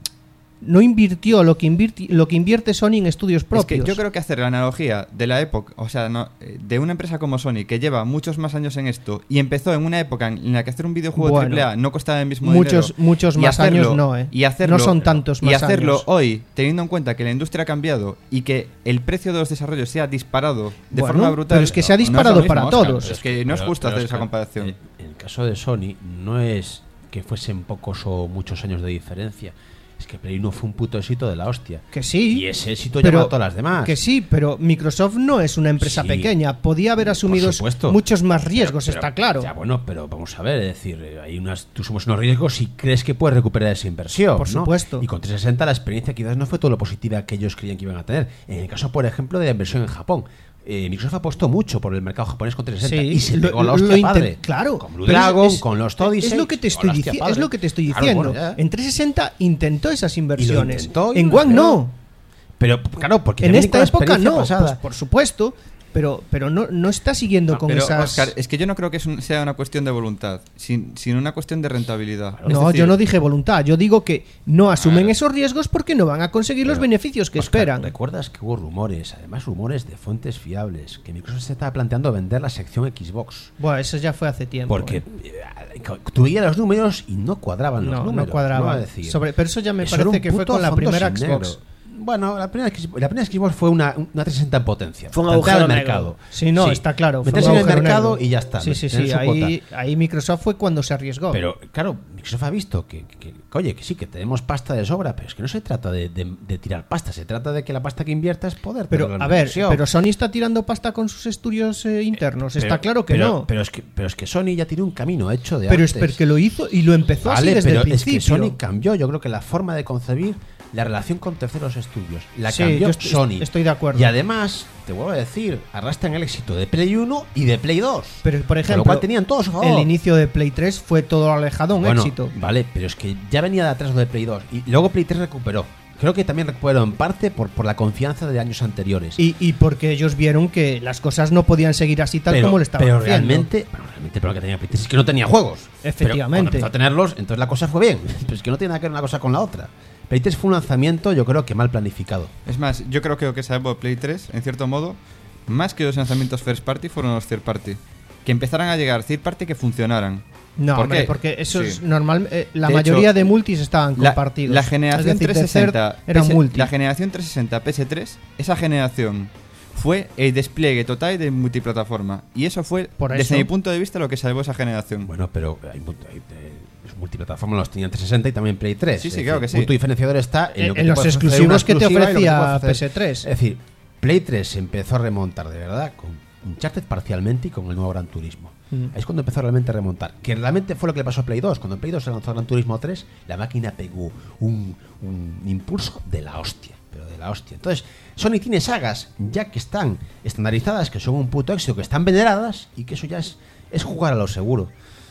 S3: no invirtió lo que, invirti- lo que invierte Sony en estudios
S2: Es
S3: propios.
S2: que yo creo que hacer la analogía de la época, o sea, no, eh, de una empresa como Sony que lleva muchos más años en esto y empezó en una época en la que hacer un videojuego
S3: Bueno,
S2: triple A no costaba el mismo
S3: muchos-
S2: dinero.
S3: muchos
S2: y
S3: más
S2: hacerlo-
S3: años no, ¿eh?
S2: Y hacerlo,
S3: No son tantos
S2: Y
S3: más
S2: hacerlo
S3: años.
S2: hoy, teniendo en cuenta que la industria ha cambiado y que el precio de los desarrollos se ha disparado de
S3: Bueno,
S2: forma brutal.
S3: pero es que se ha
S2: no es lo
S3: disparado
S2: mismo,
S3: para
S2: Óscar.
S3: todos.
S2: Es que no es
S6: Pero-
S2: justo
S6: pero
S2: hacer
S6: es
S2: esa
S6: que,
S2: comparación.
S6: eh, En el caso de Sony, no es que fuesen pocos o muchos años de diferencia. Es que Play uno fue un puto éxito de la hostia.
S3: Que sí.
S6: Y ese éxito
S3: pero-
S6: llama a todas las demás.
S3: Que sí, pero Microsoft no es una empresa
S6: Sí.
S3: pequeña. Podía haber asumido
S6: Por supuesto.
S3: muchos más riesgos,
S6: Pero-
S3: está claro.
S6: Ya, bueno, pero vamos a ver, es decir, eh, hay unas, tú somos unos riesgos y crees que puedes recuperar esa inversión.
S3: Por
S6: ¿no?
S3: supuesto.
S6: Y con trescientos sesenta la experiencia quizás no fue todo lo positiva que ellos creían que iban a tener. En el caso, por ejemplo, de la inversión en Japón. Eh, Microsoft apostó mucho por el mercado japonés con trescientos sesenta
S3: Sí,
S6: y se
S3: lo-
S6: pegó la
S3: lo
S6: hostia
S3: inten-
S6: padre.
S3: claro.
S6: Con Blue
S3: Pero es-
S6: Dragon,
S3: es-
S6: con los Odyssey.
S3: Es lo que te
S6: se pegó la
S3: estoy,
S6: hostia
S3: dici-
S6: padre.
S3: es lo que te estoy
S6: Claro,
S3: diciendo.
S6: bueno, ya.
S3: En trescientos sesenta intentó esas inversiones.
S6: intentó y
S3: en
S6: no
S3: One
S6: salió.
S3: no.
S6: Pero claro, porque
S3: En
S6: también
S3: esta
S6: con la
S3: época
S6: experiencia
S3: no.
S6: pasada-
S3: Pues, por supuesto. Pero, pero no, no está siguiendo
S2: No,
S3: con
S2: pero,
S3: esas.
S2: Óscar, es que yo no creo que es un- sea una cuestión de voluntad, sin- sino una cuestión de rentabilidad. Es
S3: No,
S2: decir,
S3: yo no dije voluntad. Yo digo que no asumen
S6: Claro.
S3: esos riesgos porque no van a conseguir los
S6: Pero,
S3: beneficios que
S6: Óscar,
S3: esperan.
S6: ¿recuerdas que hubo rumores, además rumores de fuentes fiables, que Microsoft se estaba planteando vender la sección Xbox?
S3: Bueno, eso ya fue hace tiempo.
S6: Porque
S3: ¿eh?
S6: eh, tú veías los números y no cuadraban los
S3: No,
S6: números.
S3: no cuadraba.
S6: ¿no? Es decir,
S3: Sobre, pero eso ya me
S6: eso era
S3: parece
S6: un
S3: que fue
S6: puto
S3: con la
S6: fondo
S3: primera
S6: sin
S3: Xbox.
S6: negro. Bueno, la primera, Xbox- la primera Xbox fue una, una trescientos sesenta en potencia.
S5: Fue un
S6: plantear
S5: agujero
S6: al
S5: negro.
S6: mercado.
S3: Sí, no, está claro. fue
S6: Meterse
S3: un
S6: en el
S3: agujero
S6: mercado
S3: negro.
S6: y ya está.
S3: Sí, sí,
S6: tener
S3: sí.
S6: su
S3: Ahí,
S6: cuota.
S3: ahí Microsoft fue cuando se arriesgó.
S6: Pero claro, Microsoft ha visto que, que- que, oye, que sí, que tenemos pasta de sobra, pero es que no se trata de, de- de tirar pasta, se trata de que la pasta que invierta es poder
S3: Pero,
S6: tenerla en
S3: a ver,
S6: inversión.
S3: pero Sony está tirando pasta con sus estudios eh, internos.
S6: Pero-
S3: está claro que
S6: pero-
S3: no.
S6: Pero es que, pero es que Sony ya tiene un camino hecho de
S3: Pero es
S6: antes.
S3: porque lo hizo y lo empezó así
S6: Vale,
S3: desde
S6: pero
S3: el
S6: es que
S3: principio.
S6: Sony cambió, yo creo que la forma de concebir la relación con terceros estudios la
S3: Sí,
S6: cambió
S3: yo est-
S6: Sony.
S3: estoy de acuerdo.
S6: Y además, te vuelvo a decir, arrastran el éxito de Play uno y de Play dos.
S3: Pero, por
S6: Con
S3: ejemplo,
S6: lo cual tenían todo a su favor.
S3: el inicio de Play tres fue todo alejado un
S6: Bueno,
S3: éxito.
S6: Vale, pero es que ya venía de atrás lo de Play dos y luego Play tres recuperó. Creo que también recuperó en parte por, por la confianza de años anteriores.
S3: Y, y porque ellos vieron que las cosas no podían seguir así tal
S6: pero,
S3: como lo estaban
S6: pero
S3: haciendo.
S6: realmente, pero realmente el problema que tenía Play tres es que no tenía juegos.
S3: Efectivamente.
S6: Pero cuando empezó a tenerlos, entonces la cosa fue bien. Pero es que no tiene nada que ver una cosa con la otra. Play tres fue un lanzamiento, yo creo que mal planificado.
S2: Es más, yo creo que esa época Play tres, en cierto modo, más que los lanzamientos first party, fueron los third party. Que empezaran a llegar third party que funcionaran.
S3: No,
S2: ¿Por
S3: hombre,
S2: qué?
S3: porque eso
S2: Sí.
S3: es normal. eh, la
S2: De
S3: mayoría
S2: hecho,
S3: de multis estaban
S2: La,
S3: compartidos.
S2: la generación
S3: Es decir, de
S2: trescientos sesenta,
S3: Third era
S2: P S
S3: multi.
S2: la generación trescientos sesenta P S tres, esa generación fue el despliegue total de multiplataforma. Y eso fue,
S3: Por
S2: desde
S3: eso-
S2: mi punto de vista, lo que salvó esa generación.
S6: Bueno, pero hay, mu- hay- eh, los multiplataformas los tenían trescientos sesenta y también Play tres.
S2: Sí, sí,
S6: Es
S2: claro
S6: decir,
S2: que sí.
S6: El punto diferenciador está en,
S3: En-
S6: lo que
S3: en
S6: te
S3: los
S6: puede ofrecer
S3: exclusivos
S6: una
S3: que te
S6: exclusiva y lo que
S3: ofrecía
S6: puede ofrecer-
S3: P S tres.
S6: Es decir, Play tres se empezó a remontar de verdad con Uncharted parcialmente y con el nuevo Gran Turismo.
S3: Mm.
S6: Ahí es cuando empezó realmente a remontar. Que realmente fue lo que le pasó a Play dos. Cuando en Play dos se lanzó Gran Turismo tres, la máquina pegó un, un impulso de la hostia. Pero de la hostia. Entonces, Sony tiene sagas ya que están estandarizadas, que son un puto éxito, que están veneradas y que eso ya es, es jugar a lo seguro.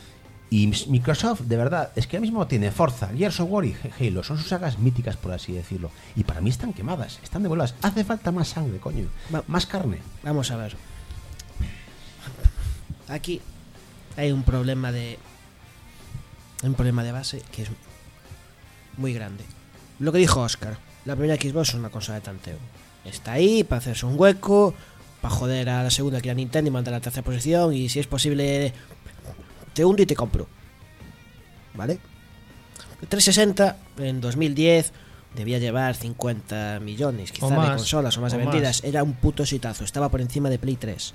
S6: Y Microsoft, de verdad, es que ahora mismo tiene Forza, Gears of War y Halo. Son sus sagas míticas, por así decirlo. Y para mí están quemadas, están devueltas. Hace falta más sangre, coño.
S5: Va-
S6: Más carne.
S5: Vamos a ver. Aquí hay un problema de Hay un problema de base que es muy grande. Lo que dijo Oscar, la primera Xbox es una consola de tanteo. Está ahí para hacerse un hueco, para joder a la segunda que era Nintendo y mandar a la tercera posición, y si es posible te hundo y te compro. ¿Vale? trescientos sesenta en dos mil diez debía llevar cincuenta millones quizá de consolas o más de vendidas. Era un puto exitazo, estaba por encima de Play tres.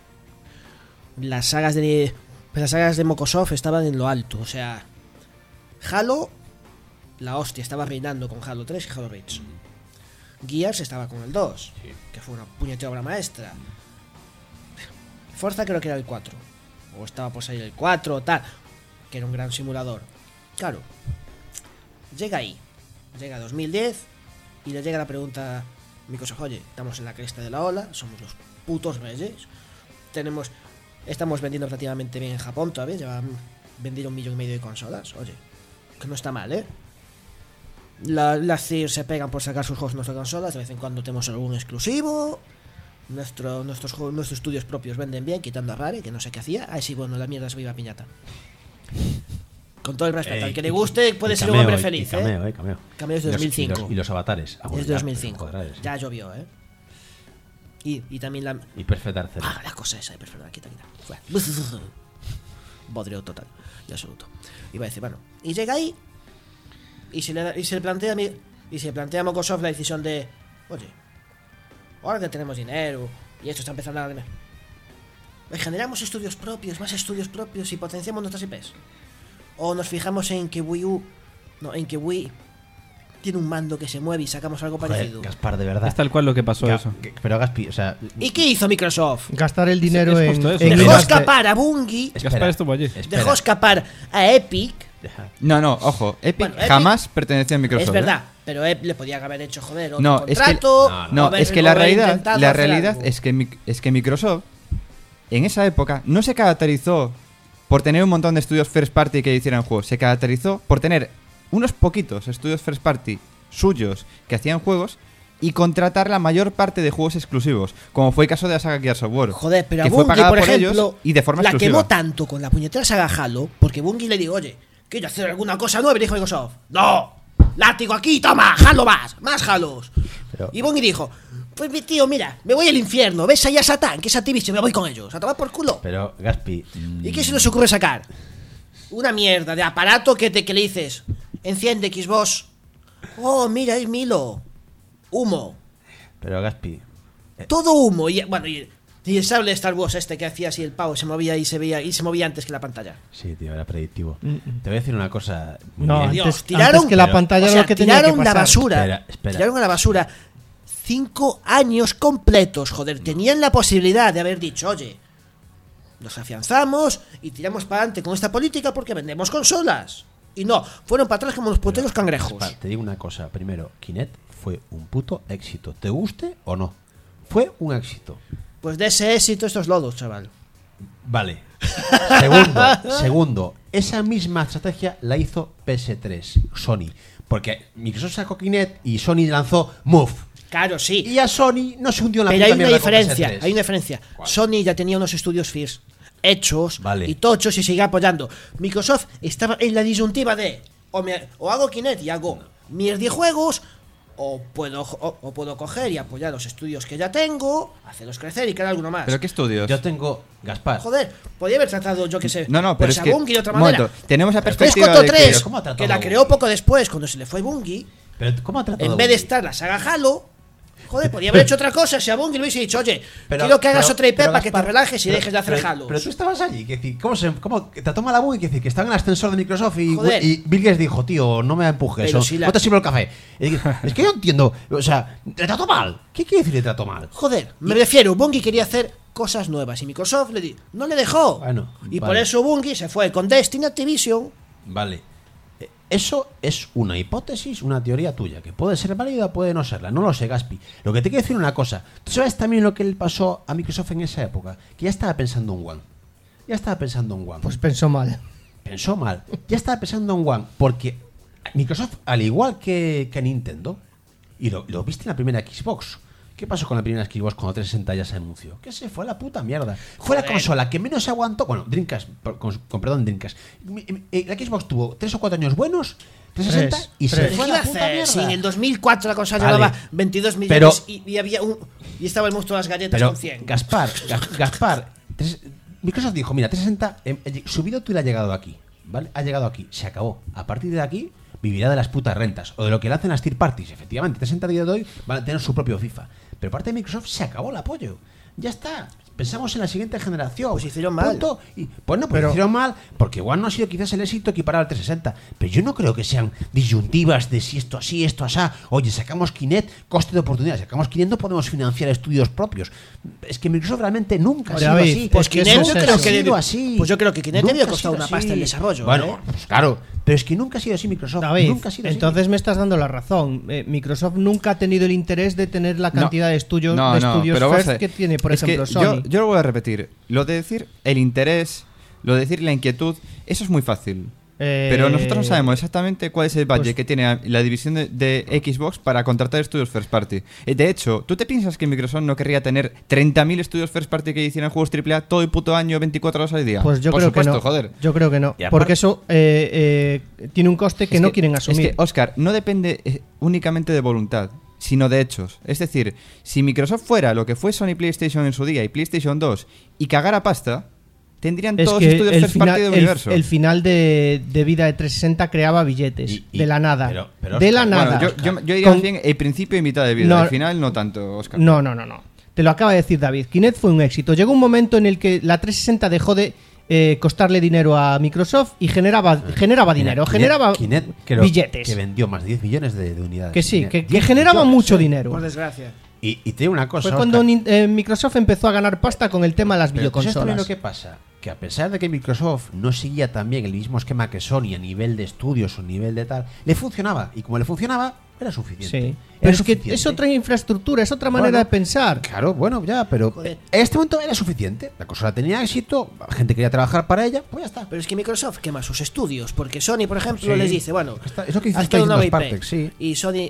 S5: Las sagas de las sagas de Microsoft estaban en lo alto, o sea, Halo, la hostia, estaba reinando con Halo tres y Halo Reach. Gears estaba con el dos, sí, que fue una puñetera obra maestra. Forza creo que era el cuatro, o estaba por salir el cuatro o tal, que era un gran simulador. Claro, llega ahí, llega dos mil diez y le llega la pregunta a Microsoft: oye, estamos en la cresta de la ola, somos los putos reyes, tenemos, estamos vendiendo relativamente bien en Japón todavía, llevan vendido un millón y medio de consolas, oye, que no está mal, ¿eh? La, las C I R se pegan por sacar sus juegos en nuestras consolas, de vez en cuando tenemos algún exclusivo, nuestro, nuestros, nuestros estudios propios venden bien, quitando a Rare, que no sé qué hacía. Ah, sí, bueno, la mierda es viva piñata. Con todo el respeto, eh, al que le guste puede ser
S6: cameo,
S5: un hombre feliz,
S6: y cameo, eh, cameo.
S5: Cameo es de dos mil cinco.
S6: Y los, y los avatares.
S5: Ah, es de dos mil cinco. Joder, sí. Ya llovió, eh. Y, y también la...
S6: Y Perfect Dark Zero.
S5: Ah, la cosa esa de Perfect Dark, quita, quita. Fuera. Bodrio total y absoluto. Iba a decir, bueno, y llega ahí y se le, y se le plantea a mí, y se le plantea a Microsoft la decisión de: oye, ahora que tenemos dinero y esto está empezando a darme, generamos estudios propios, más estudios propios y potenciamos nuestras I Pes. O nos fijamos en que Wii U, no, en que Wii tiene un mando que se mueve y sacamos algo
S6: Joder,
S5: parecido.
S6: Gaspar, de verdad.
S4: Es tal cual lo que pasó
S6: Ga
S4: eso.
S6: Pero Gaspi, o sea...
S5: ¿Y qué hizo Microsoft?
S3: Gastar el dinero
S4: es
S3: en,
S4: eso.
S3: en
S5: Dejó
S3: miras
S5: escapar a Bungie.
S4: Gaspar estuvo allí.
S6: Espera.
S5: Dejó escapar a Epic.
S2: No, no, ojo, Epic
S5: Bueno, Epic
S2: jamás pertenecía a Microsoft.
S5: Es verdad,
S2: ¿eh?
S5: pero Epic le podía haber hecho, joder, otro
S2: No, es que-
S5: contrato.
S6: no,
S2: No,
S5: haber-
S2: es que la
S5: haber
S2: realidad,
S5: intentado
S2: la
S5: hacer
S2: realidad
S5: algo.
S2: es que mi- es que Microsoft en esa época no se caracterizó por tener un montón de estudios first party que hicieran juegos, se caracterizó por tener unos poquitos estudios first party suyos que hacían juegos y contratar la mayor parte de juegos exclusivos, como fue el caso de la saga Gears of War.
S5: Joder, pero a
S2: que fue
S5: Bungie,
S2: pagada
S5: por
S2: por
S5: ejemplo,
S2: ellos y de forma
S5: la
S2: exclusiva.
S5: quemó tanto con la puñetera saga Halo, porque Bungie le dijo: oye, quiero hacer alguna cosa nueva, y dijo Microsoft: no, látigo aquí, toma, Halo más, más Halos.
S6: Pero-
S5: Y Bungie dijo: pues mi tío, mira, me voy al infierno, ves ahí a Satán, que es Activision, me voy con ellos, a tomar por culo.
S6: Pero, Gaspi... mm,
S5: ¿Y qué se les ocurre sacar? Una mierda de aparato que, te, que le dices: enciende Xbox. Oh, mira, es Milo. Humo.
S6: Pero, Gaspi...
S5: Todo humo. Y bueno, y, y el sable de Star Wars este que hacía así el pavo se movía y se veía y se movía antes que la pantalla.
S6: Sí, tío, era predictivo.
S3: Mm.
S6: Te voy a decir una cosa... muy
S3: No,
S6: bien.
S3: antes,
S5: Dios, tiraron-
S3: antes que la
S6: pero-
S3: pantalla
S5: O
S3: era
S5: sea,
S3: lo que tenía que
S5: tiraron la
S3: pasar.
S5: basura.
S6: Espera, espera.
S5: Tiraron a la basura cinco años completos. Joder, tenían la posibilidad de haber dicho: oye, nos afianzamos y tiramos para adelante con esta política porque vendemos consolas. Y no, fueron para atrás como los puteros cangrejos.
S6: Gaspar, te digo una cosa. Primero, Kinect fue un puto éxito. ¿Te guste o no? Fue un éxito.
S5: Pues de ese éxito estos lodos, chaval.
S6: Vale. Segundo, segundo, esa misma estrategia la hizo P S tres, Sony. Porque Microsoft sacó Kinect y Sony lanzó Move.
S5: Claro, sí.
S6: Y a Sony no se hundió en la
S5: Pero
S6: puta
S5: hay una
S6: mierda con
S5: diferencia,
S6: P S tres.
S5: hay una diferencia.
S6: ¿Cuál?
S5: Sony ya tenía unos estudios First hechos
S6: Vale.
S5: y tochos y sigue apoyando. Microsoft estaba en la disyuntiva de: o, me, o hago Kinect y hago mierdijuegos, o puedo, o, o puedo coger y apoyar los estudios que ya tengo, hacerlos crecer y crear alguno más.
S2: ¿Pero qué estudios?
S6: Yo tengo, Gaspar.
S5: Joder, podría haber tratado, yo que sé,
S2: No, no, pero
S5: pues
S2: es
S5: a
S2: que-
S5: Bungie de otra
S2: un
S5: manera.
S2: momento, tenemos la
S5: Pero
S2: perspectiva
S5: tres
S2: de
S5: contra
S2: que-
S5: tres,
S6: Pero ¿cómo ha tratado
S5: que la
S6: Bungie?
S5: creó poco después, cuando se le fue Bungie.
S6: Pero ¿cómo ha tratado
S5: En vez de
S6: Bungie?
S5: estar la saga Halo, joder, podría haber hecho otra cosa. Si a Bungie le hubiese dicho: oye,
S6: Pero-
S5: quiero que hagas
S6: pero-
S5: otra I P
S6: pero,
S5: para que te
S6: Gaspar,
S5: relajes y
S6: pero-
S5: dejes de hacer
S6: pero-
S5: Halos.
S6: Pero tú estabas allí, que decir, ¿cómo se cómo te toma la Bungie? Que decir, que estaba en el ascensor de Microsoft y,
S5: Joder.
S6: y Bill Gates dijo: tío, no me empujes,
S5: Pero
S6: o
S5: si la-
S6: no te sirvo el café. Es que, es que yo entiendo, o sea, le trató mal. ¿Qué quiere decir le trató mal?
S5: Joder, me refiero, Bungie quería hacer cosas nuevas y Microsoft le di no le dejó.
S6: Bueno,
S5: y por
S6: vale.
S5: eso Bungie se fue con Destiny Activision.
S6: Vale. Eh, Eso es una hipótesis, una teoría tuya, que puede ser válida o puede no serla. No lo sé, Gaspi. Lo que te quiero decir una cosa. ¿Tú sabes también lo que le pasó a Microsoft en esa época? Que ya estaba pensando en One. Ya estaba pensando en One.
S3: Pues pensó mal.
S6: Pensó mal. Ya estaba pensando en One. Porque Microsoft, al igual que, que Nintendo, y lo, lo viste en la primera Xbox, ¿Qué pasó con la primera Xbox cuando trescientos sesenta ya se anunció? Que se fue a la puta mierda. Fue la consola que menos aguantó. Bueno, Dreamcast, con, con perdón, Dreamcast. La Xbox tuvo tres o cuatro años buenos, trescientos sesenta, y se fue a la puta mierda.
S5: Si en el dos mil cuatro la consola
S6: Vale.
S5: llevaba veintidós millones
S6: Pero-
S5: y, y había un y estaba el monstruo de las galletas
S6: Pero,
S5: con cien.
S6: Gaspar, Ga- Gaspar, tres- Microsoft dijo, mira, trescientos sesenta, eh, eh, subido tú y ha llegado aquí, ¿vale? Ha llegado aquí, se acabó. A partir de aquí, vivirá de las putas rentas, o de lo que le hacen las third parties. Efectivamente, trescientos sesenta a día de hoy van a tener su propio FIFA. Pero parte de Microsoft se acabó el apoyo. Ya está. Pensamos en la siguiente generación.
S5: Pues hicieron mal.
S6: Punto. Y, pues no, pues
S3: Pero-
S6: hicieron mal, porque igual no ha sido quizás el éxito equiparado al trescientos sesenta. Pero yo no creo que sean disyuntivas de si esto así, esto asá. Oye, sacamos Kinect, coste de oportunidad. Sacamos Kinect, no podemos financiar estudios propios. Es que Microsoft realmente nunca ha
S3: Oye,
S6: sido
S3: David,
S6: así.
S3: pues
S6: Es que
S3: Kinect
S6: nunca
S3: yo
S6: ha
S3: creo que
S6: sido
S5: debió-
S6: así.
S5: pues yo creo que Kinect
S6: Nunca
S5: debió
S6: ha
S5: costar
S6: sido
S5: una
S6: así.
S5: pasta el desarrollo,
S6: Bueno,
S5: ¿eh?
S6: pues claro. Pero es que nunca ha sido así Microsoft.
S3: David,
S6: nunca ha sido así.
S3: entonces me estás dando la razón. Eh, Microsoft nunca ha tenido el interés de tener la cantidad de estudios,
S2: No,
S3: de
S2: no,
S3: estudios
S2: pero vamos
S3: first
S2: a ver.
S3: que tiene, por
S2: Es que
S3: ejemplo,
S2: yo,
S3: Sony.
S2: yo lo voy a repetir. Lo de decir el interés, lo de decir la inquietud, eso es muy fácil.
S3: Eh,
S2: Pero nosotros no sabemos exactamente cuál es el budget
S3: pues-
S2: que tiene la división de, de Xbox para contratar estudios first party. Eh, De hecho, ¿tú te piensas que Microsoft no querría tener treinta mil estudios first party que hicieran juegos triple A todo el puto año, veinticuatro horas al día?
S3: Pues yo
S2: Por
S3: creo
S2: supuesto,
S3: que no.
S2: joder.
S3: Yo creo que no.
S6: Y aparte-
S3: Porque eso eh, eh, tiene un coste que
S2: Es
S3: no quieren asumir.
S2: Es que, Oscar, no depende eh, únicamente de voluntad, sino de hechos. Es decir, si Microsoft fuera lo que fue Sony PlayStation en su día y PlayStation dos y cagara pasta, tendrían
S3: Es
S2: todos
S3: que
S2: estudios
S3: el
S2: first
S3: final,
S2: party del
S3: el-
S2: universo.
S3: el final de, de vida de trescientos sesenta creaba billetes.
S6: Y- y-
S3: de la nada.
S6: pero- pero,
S3: de la
S6: Oscar,
S3: nada.
S2: Bueno, yo, yo, yo diría
S3: Con-
S2: más bien el principio y mitad de vida.
S3: No.
S2: El final no tanto, Oscar.
S3: No, no, no, no. Te lo acaba de decir David. Kinect fue un éxito. Llegó un momento en el que la trescientos sesenta dejó de eh, costarle dinero a Microsoft y generaba, generaba dinero,
S6: Kinect-
S3: generaba
S6: Kinect creo
S3: billetes.
S6: Que vendió más de diez millones de, de unidades.
S3: Que sí,
S6: Kinect.
S3: que, que
S6: diez
S3: generaba
S6: millones,
S3: mucho
S6: ¿eh?
S3: dinero.
S5: Por desgracia.
S6: Y, y te digo una cosa.
S3: Fue cuando
S6: Óscar,
S3: Nin- eh, Microsoft empezó a ganar pasta con el tema de las
S6: pero ¿tú sabes también
S3: videoconsolas.
S6: lo que pasa? Que a pesar de que Microsoft no seguía también el mismo esquema que Sony a nivel de estudios o nivel de tal, le funcionaba. Y como le funcionaba, era suficiente.
S3: Sí.
S6: Era
S3: Pero es que
S6: suficiente.
S3: es otra infraestructura, es otra manera
S6: Bueno,
S3: de pensar.
S6: Claro, bueno, ya, pero
S5: Joder.
S6: en este momento era suficiente. La consola tenía éxito, la gente quería trabajar para ella, pues ya está.
S5: Pero es que Microsoft quema sus estudios, porque Sony, por ejemplo,
S6: Sí.
S5: les dice, bueno,
S6: Está- es lo que dice
S5: haz
S6: está
S5: toda una
S6: diciendo
S5: nueva I P.
S6: Spartex, sí.
S5: Y Sony,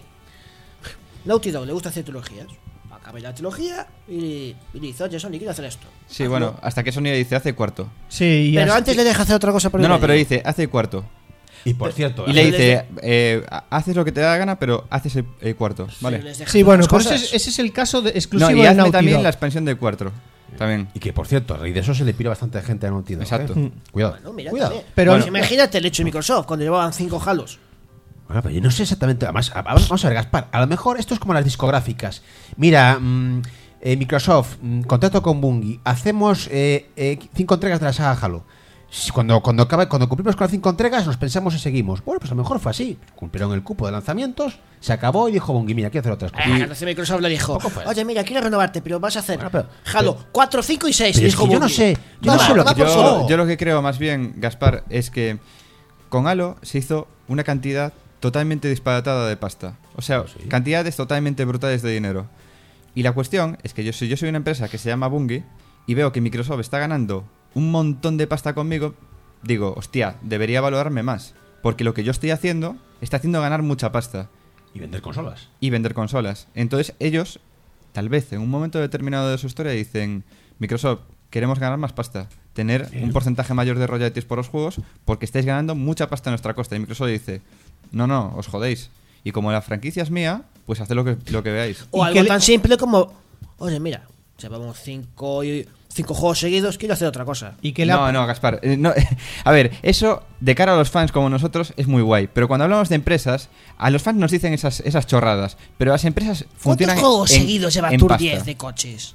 S5: Naughty Dog le gusta hacer trilogías. Acaba la trilogía y, y dice, oye, Sony, quiero hacer esto.
S2: Sí,
S5: Hazlo.
S2: bueno, hasta que Sony le dice hace cuarto.
S3: Sí, y
S5: Pero
S3: así-
S5: antes le deja hacer otra cosa por el
S2: No, no,
S5: medio.
S2: pero dice hace cuarto.
S6: Y por cierto,
S2: Y le
S5: les
S2: dice, eh, haces lo que te da la gana, pero haces el, el cuarto.
S5: Sí,
S2: Vale.
S5: les deja
S3: Sí,
S5: hacer
S3: bueno,
S5: otras
S3: pues ese,
S5: cosas.
S3: es- ese es el caso de,
S2: No,
S3: exclusivo
S2: y
S3: de
S2: hazme
S3: Naughty
S2: también
S3: Dog.
S2: la expansión del cuarto. También.
S6: y que por cierto, a raíz de eso se le pira bastante gente a Naughty Dog,
S2: Exacto.
S6: ¿eh? Cuidado.
S5: Bueno, mira,
S6: Cuidado.
S5: también.
S3: Pero-
S5: Pues imagínate el hecho de Microsoft, cuando llevaban cinco halos.
S6: Bueno, pero yo no sé exactamente. Además, a- a- vamos a ver, Gaspar. A lo mejor esto es como las discográficas. Mira, mm, eh, Microsoft, mm, contrato con Bungie. Hacemos eh, eh, cinco entregas de la saga Halo. Si Cuando, cuando, acabe, cuando cumplimos con las cinco entregas, nos pensamos y seguimos. Bueno, pues a lo mejor fue así. Cumplieron el cupo de lanzamientos, se acabó y dijo Bungie, mira, quiero hacer otras cosas.
S5: Ah, entonces Microsoft le dijo,
S6: Poco fue.
S5: oye, mira, quiero renovarte, pero vas a hacer
S6: Bueno, pero-
S5: Halo cuatro, cinco y seis.
S6: Pero
S5: Y
S6: es
S5: dijo
S6: que yo no
S5: Bungie,
S6: sé, yo no
S5: "Toma,
S6: sé lo
S5: toma
S6: que-
S5: por
S2: Yo,
S5: culo".
S2: yo lo que creo más bien, Gaspar, es que con Halo se hizo una cantidad totalmente disparatada de pasta. O sea,
S6: Sí.
S2: cantidades totalmente brutales de dinero. Y la cuestión es que yo soy, yo soy una empresa que se llama Bungie y veo que Microsoft está ganando un montón de pasta conmigo. Digo, hostia, debería valorarme más. Porque lo que yo estoy haciendo está haciendo ganar mucha pasta
S6: Y vender consolas.
S2: y vender consolas. Entonces ellos, tal vez en un momento determinado de su historia, dicen, Microsoft, queremos ganar más pasta, tener un porcentaje mayor de royalties por los juegos porque estáis ganando mucha pasta a nuestra costa. Y Microsoft dice, no, no, os jodéis. Y como la franquicia es mía, pues haced lo que, lo que veáis.
S5: O
S3: ¿Y
S5: algo
S3: qué le-
S5: tan simple como, oye, mira, llevamos cinco, y- cinco juegos seguidos, quiero hacer otra cosa.
S3: Y que la-
S2: No, no, Gaspar. eh, no, a ver, eso de cara a los fans como nosotros es muy guay. Pero cuando hablamos de empresas, a los fans nos dicen esas, esas chorradas. Pero las empresas
S5: ¿Cuántos
S2: funcionan
S5: juegos
S2: en-
S5: seguidos lleva
S2: en
S5: Tour
S2: pasta.
S5: diez de coches?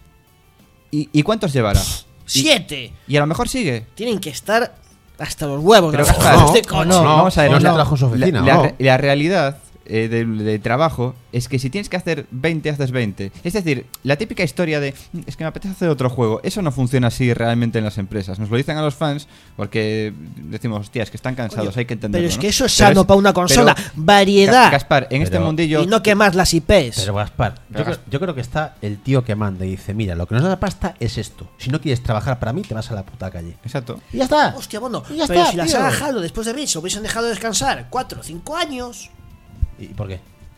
S2: ¿Y, ¿Y cuántos llevará? Y-
S5: ¡Siete!
S2: Y a lo mejor sigue.
S5: Tienen que estar hasta los huevos de
S2: Pero
S5: los
S2: Gaspar,
S5: juegos de
S6: no,
S5: coche.
S3: no,
S2: vamos a ver.
S6: no
S2: la-
S6: se trabaja en su oficina,
S2: la, la
S6: no.
S2: re- la realidad eh, del de trabajo es que si tienes que hacer veinte, haces veinte. Es decir, la típica historia de "Mm, es que me apetece hacer otro juego, eso no funciona así realmente en las empresas. Nos lo dicen a los fans porque decimos, hostia, es que están cansados,
S5: Coño,
S2: hay que entenderlo.
S5: pero es que
S2: ¿no?
S5: eso es
S2: Pero
S5: sano para una consola.
S2: pero,
S5: Variedad.
S2: Ga- Gaspar, en este
S6: Pero-
S2: mundillo.
S5: Y no quemar las I Ps.
S6: Pero Gaspar, yo,
S2: Pero
S6: creo, yo creo que está el tío que manda y dice, mira, lo que nos da la pasta es esto. Si no quieres trabajar para mí, te vas a la puta calle.
S2: Exacto.
S6: Y ya está.
S5: Hostia, bueno,
S6: Y ya
S5: pero
S6: está,
S5: si la
S6: tío.
S5: saga Halo después de Reach hubiesen dejado descansar cuatro o cinco años.
S6: ¿Y por qué?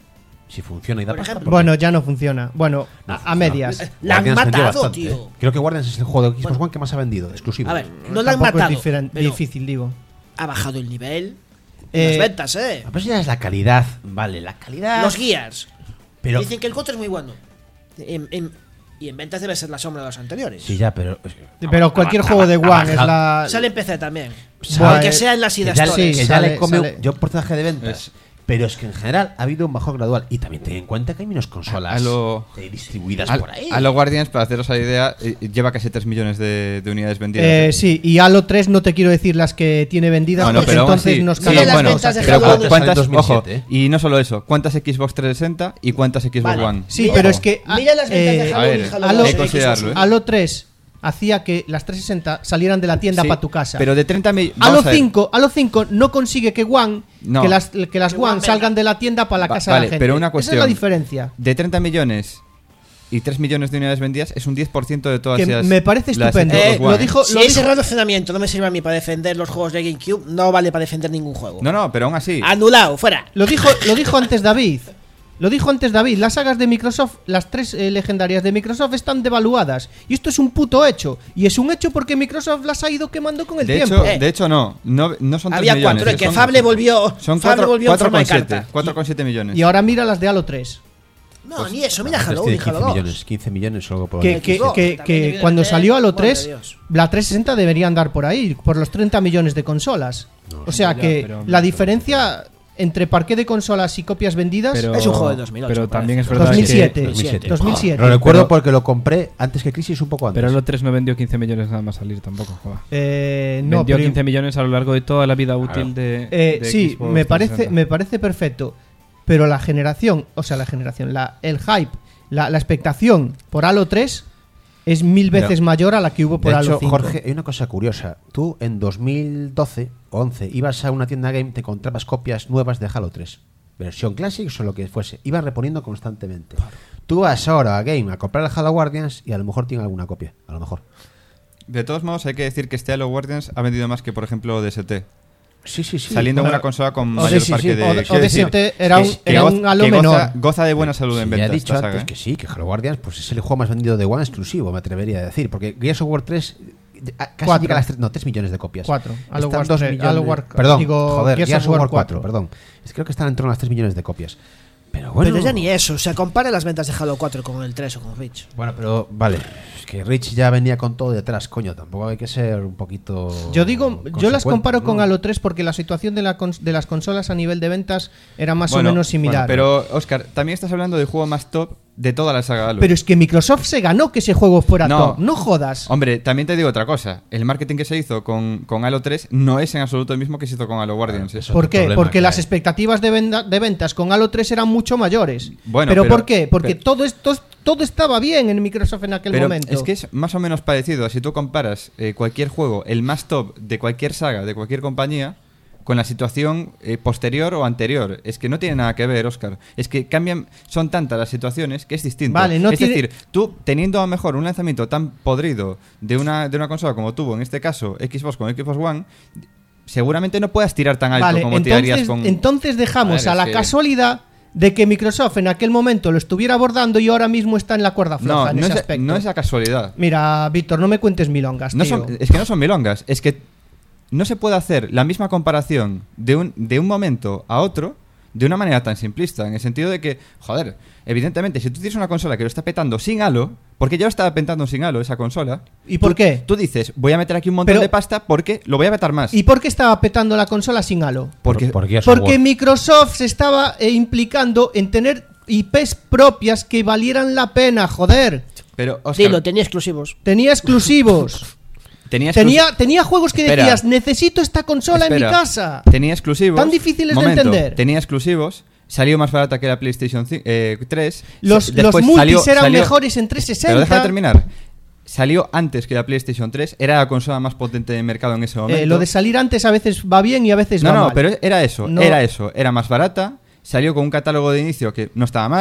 S6: Si funciona y da
S5: Por
S6: pasta,
S5: ejemplo.
S6: ¿por qué?
S3: Bueno, ya no funciona. Bueno,
S6: No
S3: a, a
S6: funciona.
S3: medias.
S5: La han
S6: Guardians vendió
S5: matado,
S6: bastante,
S5: tío.
S6: ¿eh? Creo que Guardians es el juego de Xbox
S5: Bueno.
S6: One que más ha vendido, exclusivo.
S5: A ver, no la han
S3: Tampoco
S5: matado.
S3: es diferen-
S5: pero
S3: difícil, digo.
S5: ha bajado el nivel.
S3: Eh,
S5: las ventas, eh.
S6: A ver si ya es la calidad. Vale, la calidad.
S5: Los Gears.
S6: Pero.
S5: Dicen que el coche es muy bueno. En- en- y en ventas debe ser la sombra de los anteriores.
S6: Sí, ya, pero. es que-
S3: Pero cualquier juego de One es la.
S5: Sale en P C también.
S3: Bueno,
S5: Aunque
S3: eh,
S5: sea en las
S6: que
S5: idas
S6: ya,
S3: Sí,
S6: que ya
S3: sale-
S6: le come
S3: sale.
S6: yo porcentaje de ventas.
S4: Es-
S6: Pero es que en general ha habido un bajón gradual. Y también ten en cuenta que hay menos consolas
S2: A lo-
S6: eh, distribuidas
S2: A,
S6: por ahí.
S2: a los Guardians, para haceros la idea, eh, lleva casi tres millones de, de unidades vendidas.
S3: Eh, sí, y Halo tres no te quiero decir las que tiene vendidas,
S2: Bueno,
S3: porque
S2: pero aún
S3: entonces
S2: así-
S3: nos
S2: sí,
S5: Mira
S3: cagan
S5: las
S2: bueno,
S5: ventas de
S2: pero
S5: Halo
S2: cu-
S5: uno.
S2: ¿cuántas,
S6: Sale en
S2: ojo,
S6: dos mil siete,
S2: y no solo eso, ¿cuántas Xbox trescientos sesenta y cuántas Xbox
S5: Vale.
S2: One?
S3: Sí,
S5: Mira-
S3: pero es que ah,
S5: Mira las ventas de
S3: eh,
S5: Halo
S2: a ver,
S5: y Halo
S3: Halo-
S5: dos
S2: hay
S5: en
S2: que considerarlo,
S5: Xbox
S2: ¿eh?
S5: One.
S3: Halo tres hacía que las trescientos sesenta salieran de la tienda
S2: Sí,
S3: para tu casa.
S2: Pero de treinta millones.
S3: Halo cinco, Halo cinco no consigue que One
S2: No.
S3: que las, que las
S5: Que
S3: One
S5: One
S3: salgan de la tienda para la
S2: Va-
S3: casa de
S2: vale,
S3: la gente.
S2: pero una
S3: Esa es
S2: cuestión.
S3: la diferencia.
S2: De treinta millones y tres millones de unidades vendidas es un diez por ciento de todas
S3: Que
S2: esas.
S3: me parece
S2: las
S3: estupendo.
S2: Xbox
S3: Eh,
S2: One,
S3: lo
S2: ¿eh?
S3: dijo-
S5: Si
S3: lo
S5: ese
S3: dijo-
S5: razonamiento no me sirve a mí para defender los juegos de GameCube, no vale para defender ningún juego.
S2: No, no, pero aún así.
S5: Anulado, fuera.
S3: Lo dijo, lo dijo antes David. Lo dijo antes David, las sagas de Microsoft, las tres eh, legendarias de Microsoft están devaluadas. Y esto es un puto hecho. Y es un hecho porque Microsoft las ha ido quemando con el
S2: De
S3: tiempo.
S2: hecho,
S5: Eh.
S2: de hecho no, no, no son tres
S5: Había
S2: millones.
S5: cuatro,
S2: eh,
S5: que
S2: son-
S5: Fable volvió.
S2: Son
S5: Fable
S2: cuatro
S5: volvió en forma de carta.
S2: cuatro coma siete millones.
S3: Y ahora mira las de Halo tres.
S5: No, ni eso, mira
S6: Este
S5: Halo uno
S6: tiene
S5: y Halo
S6: quince
S5: dos.
S6: millones, quince millones o algo por
S3: Que,
S6: ahí.
S3: que,
S5: Xbox,
S3: que-
S5: también
S3: que
S5: debieron
S3: cuando
S5: de-
S3: salió Halo
S5: madre de
S3: tres,
S5: Dios.
S3: la trescientos sesenta debería andar por ahí, por los treinta millones de consolas. O sea
S4: ya,
S3: que
S4: pero-
S3: la diferencia entre parque de consolas y copias vendidas
S4: Pero,
S5: Es un juego de dos mil ocho,
S4: Pero
S5: me
S4: también es
S5: parece.
S4: verdad
S3: dos mil siete.
S4: que.
S6: dos mil siete.
S3: dos mil siete.
S6: Lo recuerdo
S4: Pero-
S6: porque lo compré antes que Crisis, un poco antes.
S4: Pero Halo tres no vendió quince millones nada más salir tampoco. Joder.
S3: Eh, no,
S4: vendió
S3: pero-
S4: quince millones a lo largo de toda la vida útil de.
S3: Eh,
S4: de
S3: sí,
S4: Xbox
S3: me parece,
S4: trescientos sesenta.
S3: me parece perfecto. Pero la generación, o sea, la generación, la, el hype, la, la expectación por Halo tres es mil
S6: Pero,
S3: veces mayor a la que hubo por
S6: de
S3: Halo
S6: hecho,
S3: cinco.
S6: Jorge, hay una cosa curiosa. Tú en dos mil doce o once ibas a una tienda game, te encontrabas copias nuevas de Halo tres. Versión Classics o lo que fuese. Iban reponiendo constantemente. Tú vas ahora a Game a comprar el Halo Guardians y a lo mejor tiene alguna copia. A lo mejor.
S2: De todos modos, hay que decir que este Halo Guardians ha vendido más que, por ejemplo, D S T.
S6: Sí, sí, sí.
S2: Saliendo en
S3: Bueno,
S2: una consola con
S3: o
S2: mayor
S3: D S T,
S2: parque de.
S3: o- o
S2: quiero decir,
S3: D S T era
S2: que-
S3: un-
S2: que
S3: era
S2: goza-
S3: un Halo
S2: que goza-
S3: menor.
S2: Goza de buena salud en
S6: Sí,
S2: ventas.
S6: ya he dicho
S2: esta
S6: antes
S2: saga,
S6: que
S2: ¿eh?
S6: sí, que Halo Guardians pues es el juego más vendido de One exclusivo, me atrevería a decir. Porque Gears of War tres eh, casi
S3: Cuatro.
S6: llega a las tres, no, tres millones de copias.
S3: Cuatro. Halo
S6: Están
S3: War
S6: dos
S3: tres,
S6: millones-
S3: Halo War-
S6: perdón,
S3: digo,
S6: joder,
S3: Gears
S6: Gears
S3: of
S6: of
S3: War
S6: War cuatro,
S3: cuatro.
S6: perdón. Es que creo que están en torno a las tres millones de copias. Pero bueno.
S5: Pero ya ni eso, o sea, compara las ventas de Halo cuatro con el tres o con Reach.
S6: Bueno, pero vale, es que Rich ya venía con todo detrás, coño, tampoco hay que ser un poquito.
S3: Yo digo, yo las
S6: consecuente,
S3: comparo
S6: ¿no?
S3: con Halo tres porque la situación de, la cons- de las consolas a nivel de ventas era más
S2: Bueno,
S3: o menos similar.
S2: bueno, pero, Oscar, también estás hablando del juego más top de toda la saga Halo.
S3: Pero es que Microsoft se ganó que ese juego fuera
S2: No.
S3: top, no jodas.
S2: Hombre, también te digo otra cosa. El marketing que se hizo con, con Halo tres no es en absoluto el mismo que se hizo con Halo Guardians. ¿eh?
S6: eso-
S3: ¿Por
S6: otro
S3: qué?
S6: problema
S3: Porque
S6: que
S3: las
S6: hay.
S3: expectativas de, venda- de ventas con Halo tres eran mucho mayores.
S2: Bueno,
S3: ¿Pero,
S2: pero-
S3: por qué? Porque
S2: pero-
S3: todo esto todo estaba bien en Microsoft en aquel
S2: Pero
S3: momento.
S2: es que es más o menos parecido. Si tú comparas eh, cualquier juego, el más top de cualquier saga, de cualquier compañía, con la situación eh, posterior o anterior. Es que no tiene nada que ver, Óscar. Es que cambian, son tantas las situaciones que es distinto.
S3: Vale, no
S2: es
S3: tiene-
S2: decir, tú teniendo a lo mejor un lanzamiento tan podrido de una, de una consola como tuvo, en este caso Xbox con Xbox One, seguramente no puedas tirar tan alto
S3: Vale,
S2: como
S3: entonces,
S2: tirarías con...
S3: entonces dejamos
S2: A
S3: a,
S2: ver,
S3: la
S2: es que-
S3: casualidad de que Microsoft en aquel momento lo estuviera abordando y ahora mismo está en la cuerda floja
S2: No,
S3: en
S2: no
S3: ese
S2: es,
S3: aspecto.
S2: no es la casualidad.
S3: Mira, Víctor, no me cuentes milongas,
S2: No
S3: tío.
S2: son- es que no son milongas, es que no se puede hacer la misma comparación de un, de un momento a otro de una manera tan simplista, en el sentido de que, joder, evidentemente, si tú tienes una consola que lo está petando sin Halo, porque ya lo estaba petando sin Halo esa consola,
S3: ¿Y por
S2: tú-
S3: qué?
S2: Tú dices, voy a meter aquí un montón
S3: Pero-
S2: de pasta porque lo voy a petar más.
S3: ¿Y por qué estaba petando la consola sin Halo?
S2: porque,
S6: Por- por Gears of
S3: Porque
S6: War.
S3: Microsoft se estaba eh, implicando en tener I Pes propias que valieran la pena, joder.
S2: pero, Óscar,
S5: Dilo, tenía exclusivos.
S3: Tenía exclusivos.
S2: tenía, exclus-
S3: tenía, tenía juegos que
S2: Espera.
S3: decías, necesito esta consola en mi
S2: Espera,
S3: casa.
S2: Tenía exclusivos.
S3: Tan difíciles de
S2: Momento,
S3: entender.
S2: Tenía exclusivos. Salió más barata que la PlayStation ci- eh, tres.
S3: Los,
S2: Se-
S3: los
S2: después
S3: multis
S2: salió-
S3: eran
S2: salió-
S3: mejores en trescientos
S2: Pero
S3: sesenta.
S2: deja de terminar. Salió antes que la PlayStation tres. Era la consola más potente del mercado en ese momento.
S3: Eh, lo de salir antes a veces va bien y a veces
S2: no,
S3: va
S2: no,
S3: mal.
S2: pero era eso.
S3: No.
S2: Era eso. Era más barata. Salió con un catálogo de inicio que no estaba mal. Es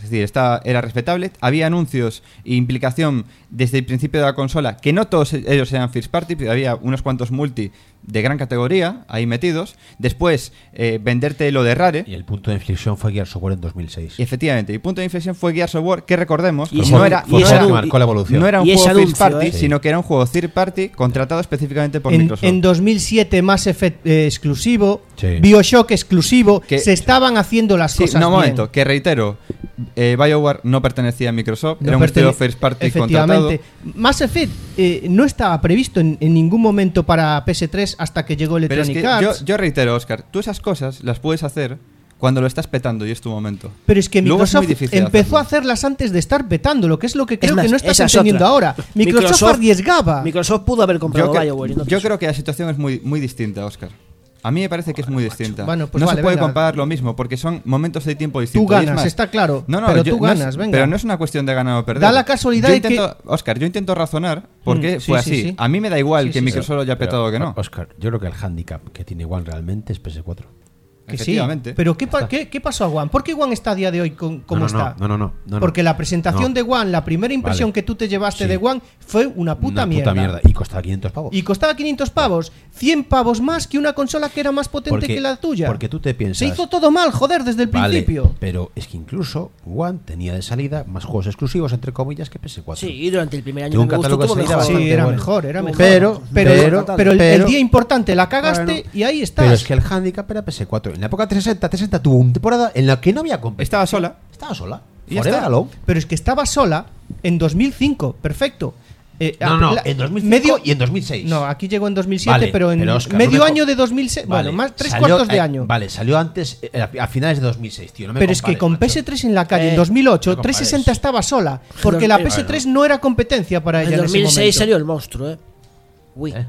S2: Es decir, esta era respetable. Había anuncios e implicación desde el principio de la consola, que no todos ellos eran first party, pero había unos cuantos multi de gran categoría ahí metidos. Después, eh, venderte lo de Rare.
S6: Y el punto de inflexión fue Gears of War en dos mil seis.
S2: Y efectivamente, el punto de inflexión fue Gears of War, que recordemos,
S5: Y
S2: no
S5: ese-
S2: era,
S5: y
S2: no
S5: ese
S2: era-
S6: que marcó la evolución.
S2: no era un
S5: Y ese
S2: juego first
S5: anuncio,
S2: party,
S5: ¿eh?
S2: sino que era un juego third party contratado específicamente por
S3: En,
S2: Microsoft.
S3: en dos mil siete Mass Effect eh, exclusivo,
S6: Sí.
S3: BioShock exclusivo,
S2: Que-
S3: se estaban haciendo las
S2: Sí,
S3: cosas
S2: no, un
S3: bien.
S2: momento, que reitero, eh, BioWare no pertenecía a Microsoft,
S3: No
S2: era un estudio
S3: pertene-
S2: first party contratado.
S3: Efectivamente. Mass Effect eh, no estaba previsto en, en ningún momento para P S tres hasta que llegó
S2: Pero es
S3: Electronic
S2: que yo,
S3: Arts.
S2: yo reitero, Oscar, tú esas cosas las puedes hacer cuando lo estás petando y es tu momento.
S3: Pero es que
S2: Luego es muy
S3: Microsoft
S2: difícil
S3: empezó
S2: hacerlo.
S3: a hacerlas antes de estar petando, lo que es lo que creo
S5: más,
S3: que no estás
S5: esa es
S3: entendiendo
S5: otra.
S3: ahora. Microsoft,
S5: Microsoft-
S3: arriesgaba.
S5: Microsoft pudo haber comprado
S2: Yo, cre-
S5: BioWare y no
S2: yo
S5: quiso.
S2: creo que la situación es muy, muy distinta, Oscar. A mí me parece que es muy distinta.
S3: Bueno, pues
S2: no
S3: vale,
S2: se puede
S3: venga.
S2: comparar lo mismo porque son momentos de tiempo distintos.
S3: Tú
S2: Y es
S3: ganas,
S2: más-
S3: está claro.
S2: No, no,
S3: pero
S2: yo-
S3: tú
S2: no es-
S3: ganas, venga.
S2: Pero no es una cuestión de ganar o perder.
S3: Da la casualidad
S2: Yo
S3: de que-
S2: intento, Oscar, yo intento razonar por qué
S3: Mm, sí,
S2: fue
S3: sí,
S2: así.
S3: sí.
S2: A mí me da igual
S3: Sí,
S2: que
S3: sí,
S2: Microsoft lo haya petado o que no.
S6: Oscar, yo creo que el handicap que tiene One realmente es P S cuatro.
S3: Que sí.
S2: Efectivamente.
S3: Pero ¿qué, pa- qué, qué pasó a One? ¿Por qué One está a día de hoy con- como
S6: no, no,
S3: está?
S6: No, no, no, no, no.
S3: Porque la presentación
S6: No.
S3: de One, la primera impresión
S6: Vale.
S3: que tú te llevaste
S6: Sí.
S3: de One fue una puta
S6: Una
S3: mierda.
S6: puta mierda. Y costaba quinientos pavos.
S3: Y costaba quinientos pavos, cien pavos más que una consola que era más potente
S6: Porque-
S3: que la tuya.
S6: porque tú te piensas-
S3: Se hizo todo mal, joder, desde el
S6: Vale,
S3: principio.
S6: pero es que incluso One tenía de salida más juegos exclusivos, entre comillas, que P S cuatro.
S5: Sí, y durante el primer año
S6: Tuvo un
S5: que me gustó,
S6: catálogo de
S5: tuvo
S6: salida
S5: mejor.
S3: Sí,
S6: bastante
S3: era
S6: bueno.
S3: mejor, era mejor.
S6: Pero,
S3: pero,
S6: pero,
S3: pero el, el
S6: pero-
S3: día importante la cagaste
S6: Bueno,
S3: y ahí estás.
S6: Pero es que el handicap era P S cuatro. En la época trescientos sesenta, trescientos sesenta tuvo una temporada en la que no había competencia.
S2: Estaba sola.
S6: Estaba sola.
S2: Y ya
S6: Forever
S2: está.
S6: alone.
S3: Pero es que estaba sola en dos mil cinco, perfecto. Eh,
S6: No,
S3: a-
S6: no,
S3: la-
S6: en dos mil cinco
S3: medio-
S6: y en dos mil seis.
S3: No, aquí llegó en dos mil siete,
S6: Vale,
S3: pero en
S6: pero, Óscar,
S3: medio
S6: no me
S3: año
S6: jo-
S3: de dos mil seis.
S6: Vale,
S3: bueno, más tres
S6: salió-
S3: cuartos de
S6: eh,
S3: año.
S6: Vale, salió antes, eh, a, a finales de dos mil seis, tío. No me
S3: Pero es que
S6: compares,
S3: con
S6: macho.
S3: P S tres en la calle
S6: Eh,
S3: en dos mil ocho,
S6: no me compares.
S3: trescientos sesenta estaba sola. Porque la
S5: Bueno,
S3: P S tres no era competencia para ella
S5: En
S3: en
S5: dos
S3: ese
S5: mil seis
S3: momento.
S5: salió el monstruo, ¿eh? Uy.
S6: ¿Eh?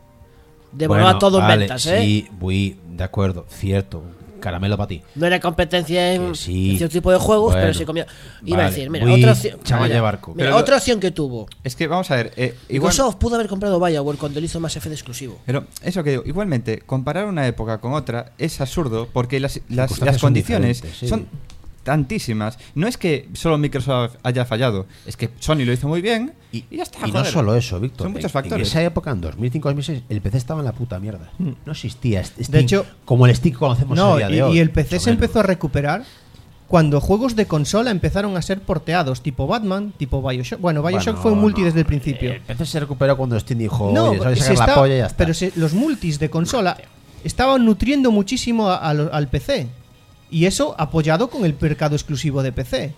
S5: Devoraba
S6: Bueno,
S5: todo en
S6: vale,
S5: ventas, ¿eh?
S6: Sí, voy, de acuerdo, cierto. Caramelo para ti.
S5: No era competencia en,
S6: Que sí.
S5: en cierto tipo de juegos,
S6: Bueno,
S5: pero se comía. Iba a
S6: vale,
S5: decir, mira,
S6: muy
S5: otra opción.
S6: chaval
S5: mira,
S6: de barco.
S5: mira,
S2: Pero-
S5: otra opción que tuvo.
S2: Es que vamos a ver, eh, igual,
S5: Microsoft pudo haber comprado BioWare cuando le hizo Mass Effect exclusivo.
S2: pero eso que digo, igualmente, comparar una época con otra es absurdo porque las, las,
S6: Circunstancias
S2: las
S6: son
S2: condiciones
S6: diferentes, sí.
S2: son tantísimas. No es que solo Microsoft haya fallado, es que Sony lo hizo muy bien y, y ya está.
S6: Y no
S2: joder.
S6: solo eso, Víctor.
S2: Son muchos
S6: En-
S2: factores.
S6: En esa época, en dos mil cinco dos mil seis, el P C estaba en la puta mierda. No existía. este-
S3: De hecho-
S6: como el stick que conocemos
S3: No,
S6: a día
S3: y,
S6: de hoy.
S3: y el P C
S6: más o
S3: se
S6: menos.
S3: empezó a recuperar cuando juegos de consola empezaron a ser porteados, tipo Batman, tipo Bioshock. Bueno, Bioshock
S6: Bueno,
S3: fue un multi
S6: no,
S3: desde el principio.
S6: El P C se recuperó cuando Steam dijo,
S3: no,
S6: oye, sabes
S3: se
S6: sacar la
S3: está-
S6: polla y ya está.
S3: pero se- los multis de consola estaban nutriendo muchísimo a- a lo- al P C. Y eso apoyado con el mercado exclusivo de P C.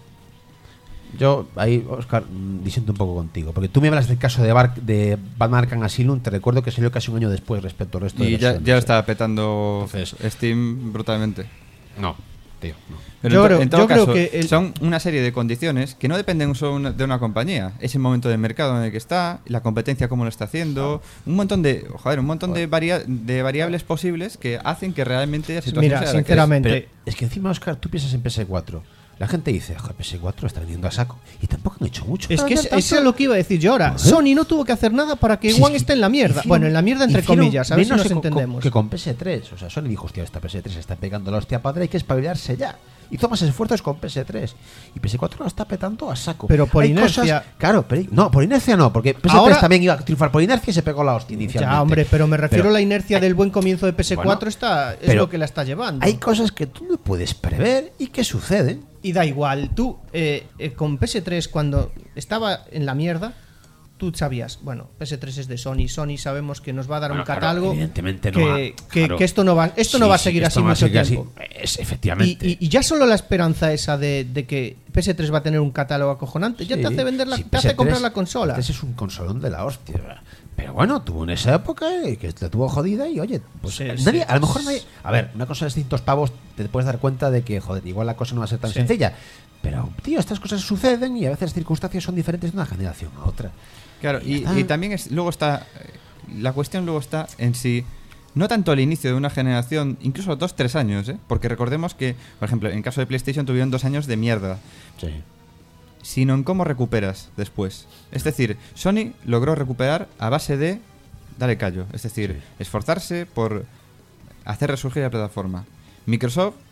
S6: Yo ahí, Oscar, mm, disiento un poco contigo. Porque tú me hablas del caso de, Bar- de Batman Arkham Asylum. Te recuerdo que salió casi un año después respecto al resto de
S2: Y ya,
S6: versiones,
S2: ya lo
S6: ¿eh?
S2: estaba petando
S6: Entonces-
S2: Steam brutalmente.
S6: No, tío, no.
S2: Pero
S3: Yo
S2: en, to-
S3: creo-
S2: en todo
S3: yo creo
S2: caso,
S3: que el-
S2: son una serie de condiciones que no dependen solo una- de una compañía. Es el momento del mercado en el que está, la competencia cómo lo está haciendo, un montón de, joder, un montón de, varia- de variables posibles que hacen que realmente la situación
S3: Mira,
S2: sea la que es.
S3: sinceramente,
S6: Pero es que encima, Oscar, tú piensas en P S cuatro. La gente dice, joder, P S cuatro está vendiendo a saco. Y tampoco han hecho mucho.
S3: Es
S6: para
S3: que es,
S6: vender
S3: eso
S6: tanto.
S3: es lo que iba a decir yo ahora.
S6: Joder.
S3: Sony no tuvo que hacer nada para que
S6: Sí,
S3: One
S6: sí.
S3: esté en la mierda.
S6: Hicieron-
S3: bueno, en la mierda entre
S6: hicieron
S3: comillas, a ver si
S6: menos
S3: nos
S6: que con-
S3: entendemos.
S6: Que con P S tres. O sea, Sony dijo, hostia, esta P S tres está pegando la hostia padre, hay que espabilarse ya. Hizo más esfuerzos con P S tres. Y P S cuatro lo está petando a saco.
S3: Pero por
S6: Hay
S3: inercia-
S6: cosas- claro, pero, no, por inercia no, porque P S tres
S3: Ahora-
S6: también iba a triunfar por inercia y se pegó la hostia inicialmente.
S3: Ya, hombre, pero me refiero
S6: Pero
S3: a la inercia del buen comienzo de P S cuatro,
S6: Bueno,
S3: está, es
S6: pero
S3: lo que la está llevando.
S6: hay cosas que tú no puedes prever y que suceden.
S3: Y da igual, tú eh, eh, con P S tres cuando estaba en la mierda, tú sabías, bueno, P S tres es de Sony, Sony sabemos que nos va a dar
S6: Bueno,
S3: un
S6: claro,
S3: catálogo
S6: evidentemente no
S3: que,
S6: va-
S3: que-
S6: claro.
S3: que esto no va, esto no
S6: Sí,
S3: va a
S6: sí,
S3: seguir
S6: esto
S3: así
S6: no va a
S3: mucho
S6: seguir así.
S3: tiempo.
S6: Es,
S3: Y,
S6: efectivamente.
S3: y- y ya solo la esperanza esa de, de que P S tres va a tener un catálogo acojonante, ya
S6: Sí.
S3: te hace vender la,
S6: Sí,
S3: te hace
S6: P S tres
S3: comprar la consola.
S6: Ese es un consolón de la hostia. Pero bueno, tuvo en esa época eh, que la tuvo jodida y oye, pues
S3: Sí,
S6: nadie,
S3: sí.
S6: a lo mejor nadie. A ver, una cosa de distintos pavos, te puedes dar cuenta de que, joder, igual la cosa no va a ser tan
S3: Sí.
S6: sencilla. Pero, tío, estas cosas suceden y a veces las circunstancias son diferentes de una generación a otra.
S2: Claro,
S6: Y
S2: y,
S6: ya está.
S2: y también es, luego está, eh, la cuestión luego está en si, no tanto el inicio de una generación, incluso dos, tres años, ¿eh? Porque recordemos que, por ejemplo, en caso de PlayStation tuvieron dos años de mierda,
S6: Sí.
S2: sino en cómo recuperas después. Es decir, Sony logró recuperar a base de dale callo, es decir,
S6: Sí.
S2: esforzarse por hacer resurgir la plataforma. Microsoft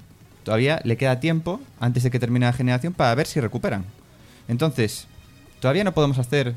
S2: todavía le queda tiempo antes de que termine la generación para ver si recuperan. Entonces, todavía no podemos hacer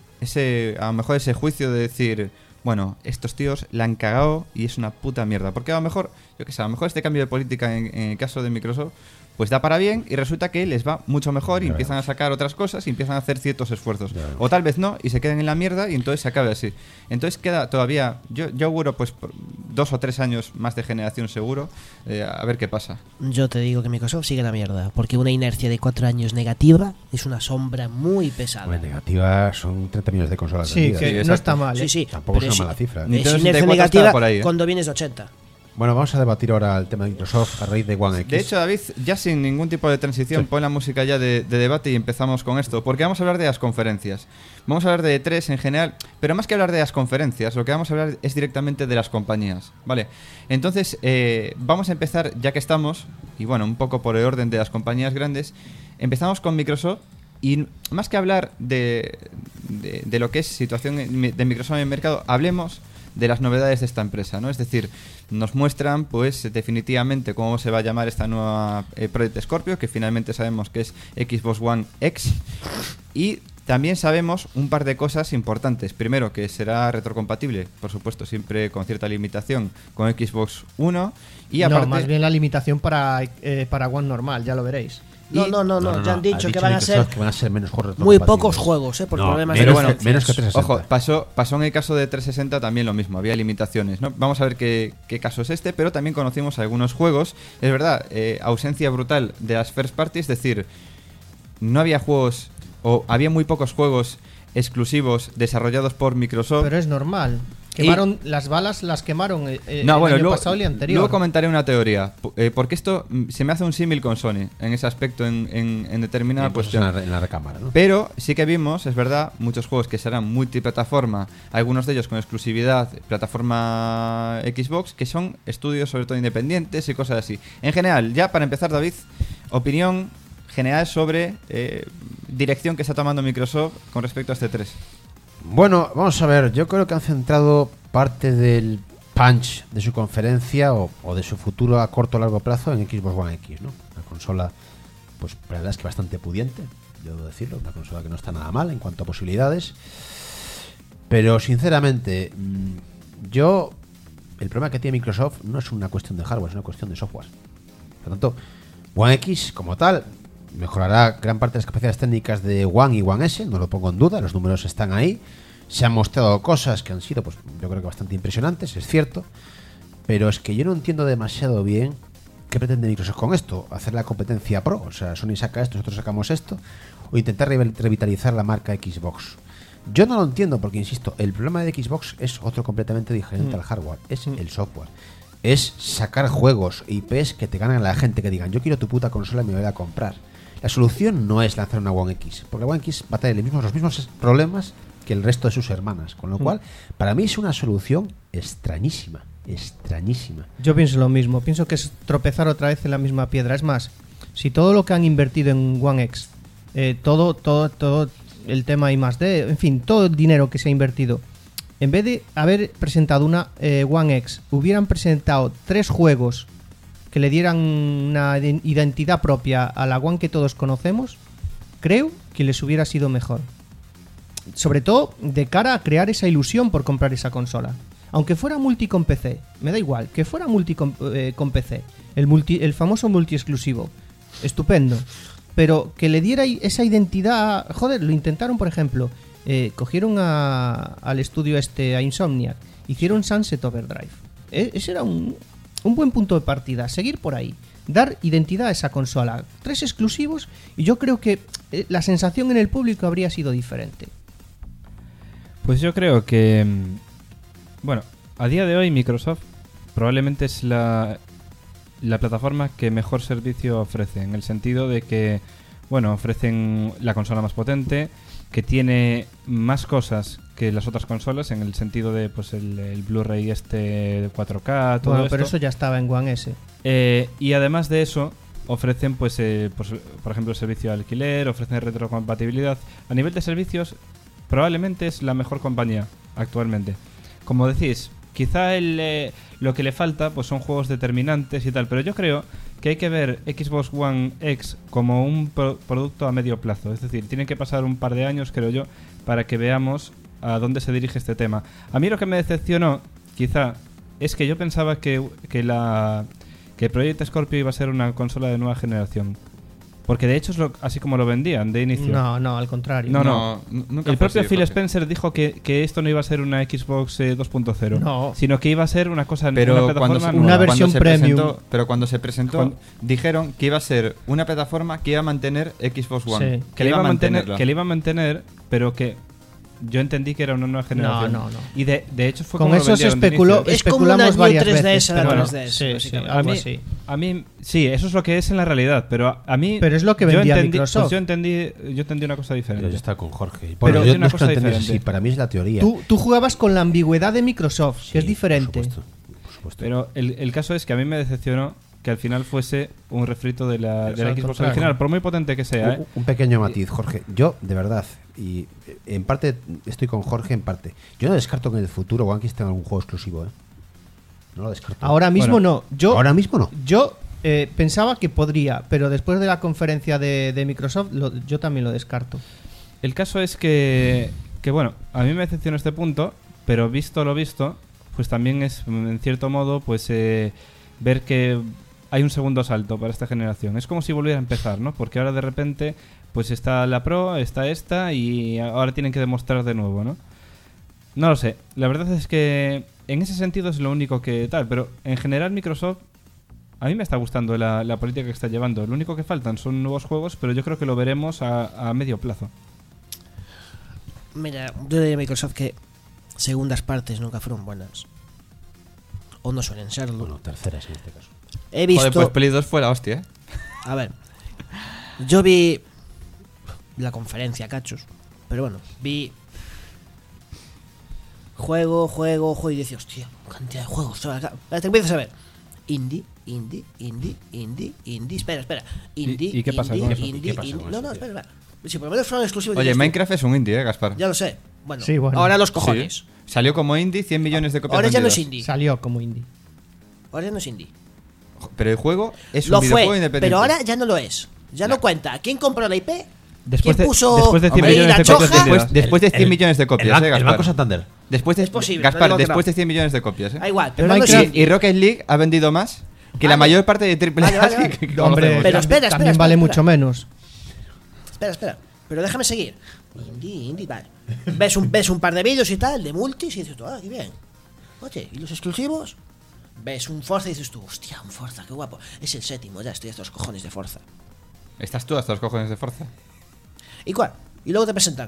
S2: ese, a lo mejor ese juicio de decir, bueno, estos tíos la han cagado y es una puta mierda. Porque a lo mejor, yo qué sé, a lo mejor este cambio de política en, en el caso de Microsoft pues da para bien y resulta que les va mucho mejor y
S6: Ya
S2: empiezan
S6: veremos.
S2: a sacar otras cosas y empiezan a hacer ciertos esfuerzos.
S6: Ya veremos.
S2: O tal vez no y se queden en la mierda y entonces se acabe así. Entonces queda todavía, yo, yo auguro pues por dos o tres años más de generación seguro, eh, a ver qué pasa.
S5: Yo te digo que Microsoft sigue la mierda, porque una inercia de cuatro años negativa es una sombra muy pesada.
S6: Hombre, negativa son treinta millones de consolas
S3: Sí,
S6: vendidas.
S3: que
S2: Sí,
S3: no
S2: exacto.
S3: está mal. ¿eh?
S5: Sí, sí,
S6: Tampoco
S5: pero
S6: es una
S5: sí,
S6: mala cifra.
S5: Es
S2: Nintendo
S5: inercia
S2: sesenta y cuatro está
S5: negativa
S2: por ahí, ¿eh?
S5: cuando vienes de ochenta.
S6: Bueno, vamos a debatir ahora el tema de Microsoft a raíz de One X.
S2: De hecho, David, ya sin ningún tipo de transición,
S6: Sí.
S2: pon la música ya de, de debate y empezamos con esto, porque vamos a hablar de las conferencias. Vamos a hablar de E tres en general, pero más que hablar de las conferencias, lo que vamos a hablar es directamente de las compañías, ¿vale? Entonces, eh, vamos a empezar, ya que estamos, y bueno, un poco por el orden de las compañías grandes, empezamos con Microsoft. Y más que hablar de, de, de lo que es situación de Microsoft en el mercado, hablemos de las novedades de esta empresa, ¿no? Es decir, nos muestran, pues, definitivamente cómo se va a llamar esta nueva eh, Project Scorpio, que finalmente sabemos que es Xbox One X. Y también sabemos un par de cosas importantes. Primero, que será retrocompatible, por supuesto, siempre con cierta limitación, con Xbox One. Y aparte,
S3: No, más bien la limitación para, eh, para One normal, ya lo veréis.
S5: No,
S2: Y-
S5: no, no, no, ya han dicho, que van a ser
S6: que van a ser menos juegos
S5: muy
S6: retrocompatibles.
S5: pocos juegos, ¿eh? Por
S6: No,
S5: problemas
S6: menos
S5: de
S2: bueno,
S6: que- menos que trescientos sesenta.
S2: Ojo, pasó, pasó en el caso de trescientos sesenta también lo mismo, había limitaciones, ¿no? Vamos a ver qué, qué caso es este, pero también conocimos algunos juegos. Es verdad, eh, ausencia brutal de las first party, es decir, no había juegos, o había muy pocos juegos exclusivos desarrollados por Microsoft.
S3: Pero es normal. Quemaron las balas, las quemaron eh, eh,
S2: No,
S3: el
S2: bueno,
S3: año
S2: luego,
S3: pasado y anterior.
S2: luego comentaré una teoría, pu- eh, porque esto mm, se me hace un símil con Sony en ese aspecto, en, en, en determinada
S6: Y pues
S2: cuestión.
S6: en la, en la recámara, ¿no?
S2: Pero sí que vimos, es verdad, muchos juegos que serán multiplataforma, algunos de ellos con exclusividad plataforma Xbox, que son estudios sobre todo independientes y cosas así. En general, ya para empezar, David, opinión general sobre eh, dirección que está tomando Microsoft con respecto a este tres.
S6: Bueno, vamos a ver, yo creo que han centrado parte del punch de su conferencia o, o de su futuro a corto o largo plazo en Xbox One X, ¿no? Una consola, pues la verdad es que bastante pudiente, debo decirlo, una consola que no está nada mal en cuanto a posibilidades. Pero sinceramente, mmm, yo, el problema que tiene Microsoft no es una cuestión de hardware, es una cuestión de software. Por lo tanto, One X como tal mejorará gran parte de las capacidades técnicas de One y One S, no lo pongo en duda, los números están ahí. Se han mostrado cosas que han sido, pues yo creo que bastante impresionantes, es cierto, pero es que yo no entiendo demasiado bien qué pretende Microsoft con esto, hacer la competencia pro, o sea, Sony saca esto, nosotros sacamos esto, o intentar re- revitalizar la marca Xbox. Yo no lo entiendo porque, insisto, el problema de Xbox es otro completamente diferente
S3: Mm.
S6: al hardware, es
S3: Mm.
S6: el software. Es sacar juegos e I Pes que te ganan a la gente, que digan, yo quiero tu puta consola y me voy a comprar. La solución no es lanzar una One X, porque la One X va a tener los mismos, los mismos problemas que el resto de sus hermanas, con lo cual, para mí es una solución extrañísima, extrañísima.
S3: Yo pienso lo mismo, pienso que es tropezar otra vez en la misma piedra. Es más, si todo lo que han invertido en One X, eh, todo, todo, todo el tema I más D, en fin, todo el dinero que se ha invertido, en vez de haber presentado una eh, One X, hubieran presentado tres juegos que le dieran una iden- identidad propia a la One que todos conocemos, creo que les hubiera sido mejor. Sobre todo de cara a crear esa ilusión por comprar esa consola. Aunque fuera multi con P C, me da igual, que fuera multi con, eh, con P C, el, multi, el famoso multi exclusivo, estupendo. Pero que le diera i- esa identidad, joder, lo intentaron, por ejemplo, eh, cogieron a- al estudio este, a Insomniac, hicieron Sunset Overdrive. E- ese era un, un buen punto de partida, seguir por ahí, dar identidad a esa consola, tres exclusivos, y yo creo que eh, la sensación en el público habría sido diferente.
S4: Pues yo creo que, mm, bueno, a día de hoy Microsoft probablemente es la, la plataforma que mejor servicio ofrece, en el sentido de que, bueno, ofrecen la consola más potente, que tiene más cosas que las otras consolas, en el sentido de, pues, el, el Blu-ray este de cuatro K, todo
S3: Bueno,
S4: esto.
S3: pero eso ya estaba en One S.
S4: Eh, y además de eso, ofrecen, pues, eh, pues, por ejemplo, servicio de alquiler, ofrecen retrocompatibilidad. A nivel de servicios, probablemente es la mejor compañía actualmente. Como decís, quizá el, eh, lo que le falta pues son juegos determinantes y tal, pero yo creo que hay que ver Xbox One X como un pro- producto a medio plazo. Es decir, tienen que pasar un par de años, creo yo, para que veamos a dónde se dirige este tema. A mí lo que me decepcionó, quizá, es que yo pensaba que, que la que Project Scorpio iba a ser una consola de nueva generación. Porque de hecho es lo, así como lo vendían de inicio.
S3: No, no, al contrario.
S4: No, no.
S2: No, nunca
S4: El
S2: fue
S4: propio
S2: así,
S4: Phil
S2: Jorge.
S4: Spencer dijo que, que esto no iba a ser una Xbox eh, dos punto cero,
S3: No.
S4: sino que iba a ser una cosa,
S2: Pero
S4: una
S2: cuando,
S4: plataforma
S2: se,
S4: nueva.
S3: Una
S2: cuando
S3: versión
S2: se
S3: premium.
S2: presentó, pero cuando se presentó,
S4: Cuando-
S2: dijeron que iba a ser una plataforma que iba a mantener Xbox One.
S3: Sí.
S4: que le iba a mantener,
S2: mantenerla.
S4: que le iba a mantener, pero que yo entendí que era una nueva generación.
S3: No, no, no.
S4: Y de, de hecho fue
S3: Con
S4: como lo
S3: eso se
S4: vendieron de
S3: especuló,
S4: inicio.
S5: Es como una
S3: especulamos
S5: New
S3: varias
S5: tres D S
S3: veces.
S5: a la
S3: pero-
S5: tres D S,
S3: sí, sí,
S5: básicamente.
S4: A
S3: algo
S4: mí,
S3: así.
S4: a mí, sí, eso es lo que es en la realidad, pero a, a mí...
S3: Pero es lo que
S4: yo
S3: vendía
S4: entendí,
S3: Microsoft.
S4: pues yo entendí, yo entendí una cosa
S6: Yo
S4: diferente.
S6: ya está con Jorge.
S4: Pero
S6: Bueno,
S4: de
S6: yo
S4: una
S6: no es que
S4: cosa
S6: lo entendí
S4: diferente.
S6: así, para mí es la teoría.
S3: Tú, tú jugabas con la ambigüedad de Microsoft,
S6: Sí,
S3: que es diferente.
S6: Por supuesto, por supuesto.
S4: Pero el, el caso es que a mí me decepcionó que al final fuese un refrito de la, de la
S3: Exacto,
S4: Xbox
S3: claro.
S4: original, por muy potente que sea. ¿eh?
S6: Un, un pequeño matiz, Jorge. Yo, de verdad, y eh, en parte estoy con Jorge, en parte. Yo no descarto que en el futuro One X tenga algún juego exclusivo, ¿eh? No lo descarto.
S3: Ahora mismo
S4: Bueno,
S3: no. Yo,
S6: Ahora mismo no.
S3: Yo eh, pensaba que podría, pero después de la conferencia de, de Microsoft, lo- yo también lo descarto.
S4: El caso es que, que, bueno, a mí me decepcionó este punto, pero visto lo visto, pues también es, en cierto modo, pues eh, ver que hay un segundo salto para esta generación. Es como si volviera a empezar, ¿no? Porque ahora de repente, pues está la Pro, está esta, y ahora tienen que demostrar de nuevo, ¿no? No lo sé. La verdad es que en ese sentido es lo único que tal, pero en general Microsoft a mí me está gustando la, la política que está llevando. Lo único que faltan son nuevos juegos, pero yo creo que lo veremos a, a medio plazo.
S5: Mira, yo le diría a Microsoft que segundas partes nunca fueron buenas. O no suelen serlo.
S6: Bueno, terceras en este caso.
S5: He visto.
S2: Joder, pues Play dos fue la hostia, ¿eh?
S5: A ver. Yo vi la conferencia, cachos. Pero bueno, vi. Juego, juego, juego. Y decía, hostia, cantidad de juegos. Te empiezas a ver. Indie, indie, indie, indie, indie. Espera, espera. Indie,
S4: ¿Y- y qué pasa
S5: indie,
S4: con eso?
S5: indie,
S6: ¿Qué pasa
S5: indie.
S6: con
S5: No,
S6: eso,
S5: no,
S6: tío?
S5: espera, espera. Si por lo menos fueron exclusivos.
S2: Oye,
S5: dices tú,
S2: Minecraft es un indie, ¿eh, Gaspar?
S5: Ya lo sé. Bueno,
S3: Sí, bueno.
S5: ahora los cojones.
S2: Sí. Salió como indie, cien millones de copias
S5: Ahora ya no es
S2: vendidas.
S5: indie.
S3: Salió como indie.
S5: Ahora ya no es indie.
S2: Pero el juego es
S5: Lo
S2: un videojuego
S5: fue,
S2: independiente.
S5: pero ahora ya no lo es. Ya no cuenta. ¿Quién compró la I P?
S4: Después
S5: ¿Quién
S4: de-
S5: puso
S4: después de cien
S5: ahí
S4: millones
S5: la
S4: de copias
S5: choja?
S4: vendidas.
S2: Después, después de cien
S6: El-
S2: millones de
S6: el,
S2: copias,
S6: Ban-
S2: ¿eh,
S6: el
S2: Gaspar?
S6: Banco Santander.
S2: Después de,
S5: Es posible, no
S2: Gaspar,
S5: digo que
S2: después
S5: no.
S2: de cien millones de copias, ¿eh?
S5: Da igual,
S3: El
S5: pero no es
S3: Minecraft-
S5: indie.
S2: Y Rocket League ha vendido más que la
S5: Vale.
S2: mayor parte de triple A
S5: Vale, vale, vale.
S2: que- que
S3: Hombre,
S2: conocemos.
S5: Pero
S3: también-
S5: espera, espera,
S3: también
S5: espera,
S3: vale
S5: espera.
S3: mucho menos.
S5: Espera, espera. Pero déjame seguir. Indie, indie, vale. Ves un, ves un par de vídeos y tal, de multis, y dices tú, ah, qué bien. Oye, ¿y los exclusivos? Ves un Forza y dices tú, hostia, un Forza, qué guapo. Es el séptimo, ya estoy hasta los cojones de Forza.
S2: Estás tú hasta los cojones de Forza.
S5: ¿Y cuál? Y luego te presentan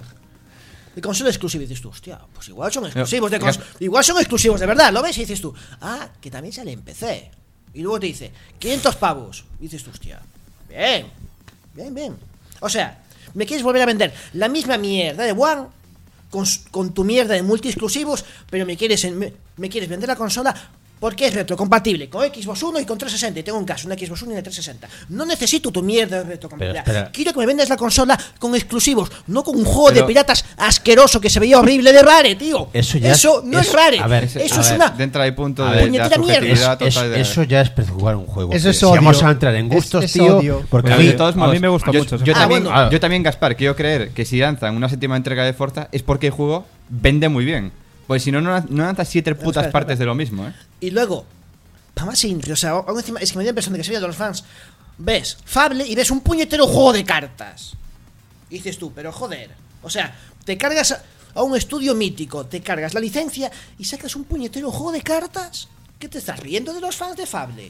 S5: de consola exclusiva y dices tú, hostia, pues igual son exclusivos de
S2: No,
S5: cons- igual son exclusivos de verdad, ¿lo ves? Y dices tú, ah, que también sale en P C. Y luego te dice, quinientos pavos. Y dices tú, hostia, bien, bien, bien. O sea, me quieres volver a vender la misma mierda de One con, s- con tu mierda de multi exclusivos, pero me quieres, en- me, me quieres vender la consola porque es retrocompatible con Xbox One y con trescientos sesenta. Y tengo un caso, una Xbox One y una trescientos sesenta. No necesito tu mierda de retrocompatibilidad.
S6: Pero espera.
S5: Quiero que me vendas la consola con exclusivos, no con un juego
S2: Pero-
S5: de piratas asqueroso que se veía horrible de Rare, tío.
S6: Eso ya
S5: Eso
S6: es-
S5: no es,
S6: es-
S5: Rare.
S6: a ver,
S5: eso
S6: a
S5: es
S6: ver,
S5: una.
S2: Dentro hay punto
S6: A
S2: de
S6: ver,
S2: la
S5: puñetera mierda.
S2: subjetividad
S6: Es-
S2: total de-
S6: eso ya es prejuzgar un juego.
S3: Eso es
S6: Si
S3: odio.
S6: vamos a entrar en gustos,
S3: Es- es
S6: tío.
S3: odio.
S6: Porque
S2: Pero
S6: a mí,
S2: de todos
S4: a
S2: modos,
S4: mí me gusta
S2: yo,
S4: mucho ese
S2: yo
S5: juego.
S2: también,
S5: Ah, bueno.
S2: yo también, Gaspar, quiero creer que si lanzan una séptima entrega de Forza es porque el juego vende muy bien. Pues si no, no, no lanzas siete putas
S5: espera,
S2: partes
S5: espera.
S2: de lo mismo, ¿eh?
S5: Y luego, para más simple, o sea, aún encima, es que me dio la impresión de que se veía de los fans. Ves Fable y ves un puñetero juego de cartas. Y dices tú, pero joder. O sea, te cargas a, a un estudio mítico, te cargas la licencia y sacas un puñetero juego de cartas. ¿Qué te estás riendo de los fans de Fable?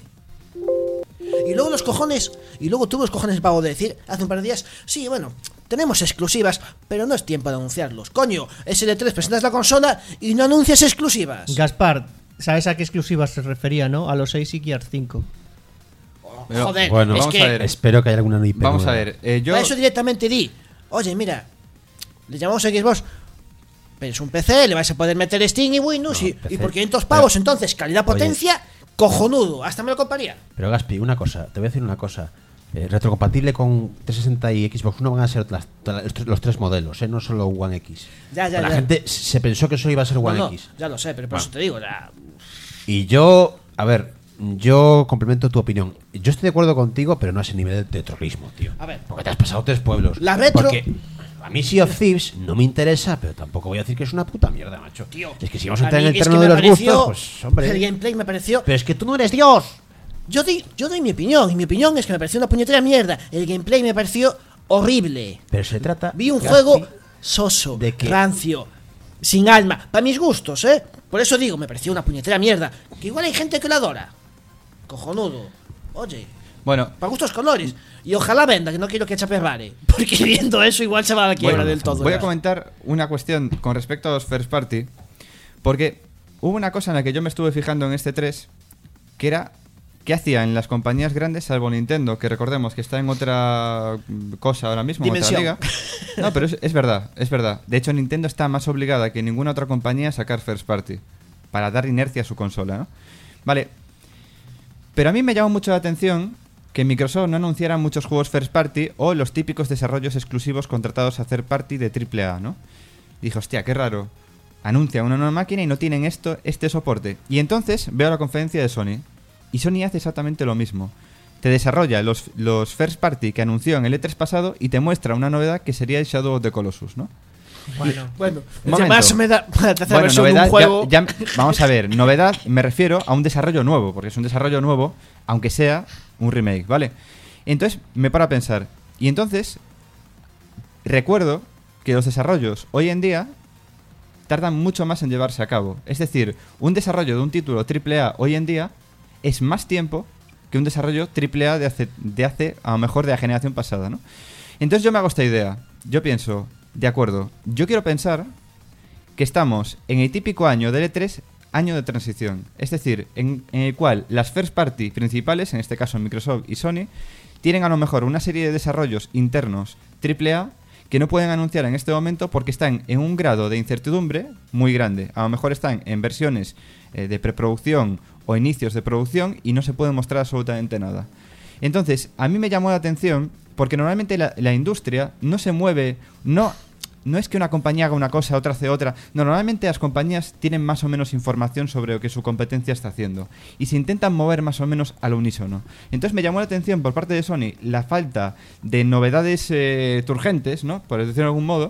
S5: Y luego los cojones, y luego tuvo los cojones vago de decir hace un par de días, sí, bueno, tenemos exclusivas, pero no es tiempo de anunciarlos. Coño, S L tres presentas la consola y no anuncias exclusivas.
S3: Gaspar, ¿sabes a qué exclusivas se refería, no? A los seis y Gears cinco.
S5: Oh,
S2: Pero,
S5: joder,
S6: bueno,
S5: es
S2: vamos
S5: que
S2: a ver.
S6: espero que haya alguna I P
S2: Vamos a
S6: nueva.
S2: ver. eh, yo,
S5: para eso directamente di, oye, mira, le llamamos Xbox, pero es un P C, le vais a poder meter Steam y Windows
S6: No,
S5: y,
S6: P C.
S5: y por quinientos pavos,
S6: Pero-
S5: entonces, calidad-potencia, cojonudo, hasta me lo compraría.
S6: Pero Gaspi, una cosa, te voy a decir una cosa. Eh, retrocompatible con trescientos sesenta y Xbox One van a ser las- las- los, tres- los tres modelos, ¿eh? No solo One X.
S5: Ya, ya,
S6: la
S5: ya.
S6: gente se pensó que solo iba a ser
S5: No,
S6: One
S5: no,
S6: X.
S5: ya lo sé, pero por
S6: Bueno.
S5: eso te digo, ya,
S6: Y yo, a ver, yo complemento tu opinión. Yo estoy de acuerdo contigo, pero no a ese nivel de trollismo, tío.
S5: A ver.
S6: Porque te has pasado tres pueblos.
S5: La retro-
S6: Porque a mí Sea of Thieves no me interesa, pero tampoco voy a decir que es una puta mierda, macho.
S5: Tío,
S6: es que si vamos a entrar
S5: mí
S6: en el
S5: es
S6: terreno
S5: que
S6: de
S5: me
S6: los
S5: pareció-
S6: gustos, pues hombre.
S5: El gameplay me pareció.
S6: Pero es que tú no eres Dios.
S5: Yo doy, yo doy mi opinión, y mi opinión es que me pareció una puñetera mierda. El gameplay me pareció horrible.
S6: Pero se trata.
S5: Vi un
S6: Gasti,
S5: juego soso,
S6: ¿de qué?
S5: rancio, sin alma, para mis gustos, ¿eh? Por eso digo, me pareció una puñetera mierda. Que igual hay gente que lo adora. Cojonudo. Oye,
S2: Bueno,
S5: para gustos colores. Y ojalá venda, que no quiero que Chape vale. Porque viendo eso igual se va a la quiebra
S2: Bueno,
S5: del todo.
S2: voy a
S5: ya.
S2: comentar una cuestión con respecto a los first party, porque hubo una cosa en la que yo me estuve fijando en este tres, que era qué hacían las compañías grandes, salvo Nintendo, que recordemos que está en otra cosa ahora mismo, en otra
S5: Dimensión.
S2: liga. No, pero es, es verdad, es verdad. De hecho, Nintendo está más obligada que ninguna otra compañía a sacar first party, para dar inercia a su consola, ¿no? Vale. Pero a mí me llamó mucho la atención que Microsoft no anunciara muchos juegos first party o los típicos desarrollos exclusivos contratados a hacer party de triple A, ¿no? Dije, hostia, qué raro. Anuncia una nueva máquina y no tienen esto, este soporte. Y entonces veo la conferencia de Sony. Y Sony hace exactamente lo mismo. Te desarrolla los, los first party que anunció en el E tres pasado y te muestra una novedad que sería el Shadow of the Colossus, ¿no?
S3: Bueno,
S5: Bueno,
S2: Un momento.
S5: además me da la tercera
S2: Bueno,
S5: versión de
S2: novedad,
S5: un juego.
S2: ya- ya- vamos a ver, novedad me refiero a un desarrollo nuevo, porque es un desarrollo nuevo, aunque sea un remake, ¿vale? Entonces me paro a pensar, y entonces recuerdo que los desarrollos hoy en día tardan mucho más en llevarse a cabo. Es decir, un desarrollo de un título triple A hoy en día es más tiempo que un desarrollo triple A de hace, de hace, a lo mejor, de la generación pasada, ¿no? Entonces yo me hago esta idea. Yo pienso, de acuerdo, yo quiero pensar que estamos en el típico año del E tres, año de transición. Es decir, en, en el cual las first party principales, en este caso Microsoft y Sony, tienen a lo mejor una serie de desarrollos internos triple A que no pueden anunciar en este momento porque están en un grado de incertidumbre muy grande. A lo mejor están en versiones eh, de preproducción o inicios de producción y no se puede mostrar absolutamente nada. Entonces, a mí me llamó la atención porque normalmente la, la industria no se mueve, no, no es que una compañía haga una cosa, otra hace otra. No, normalmente las compañías tienen más o menos información sobre lo que su competencia está haciendo y se intentan mover más o menos al unísono. Entonces me llamó la atención por parte de Sony la falta de novedades eh, turgentes, ¿no? Por decirlo de algún modo,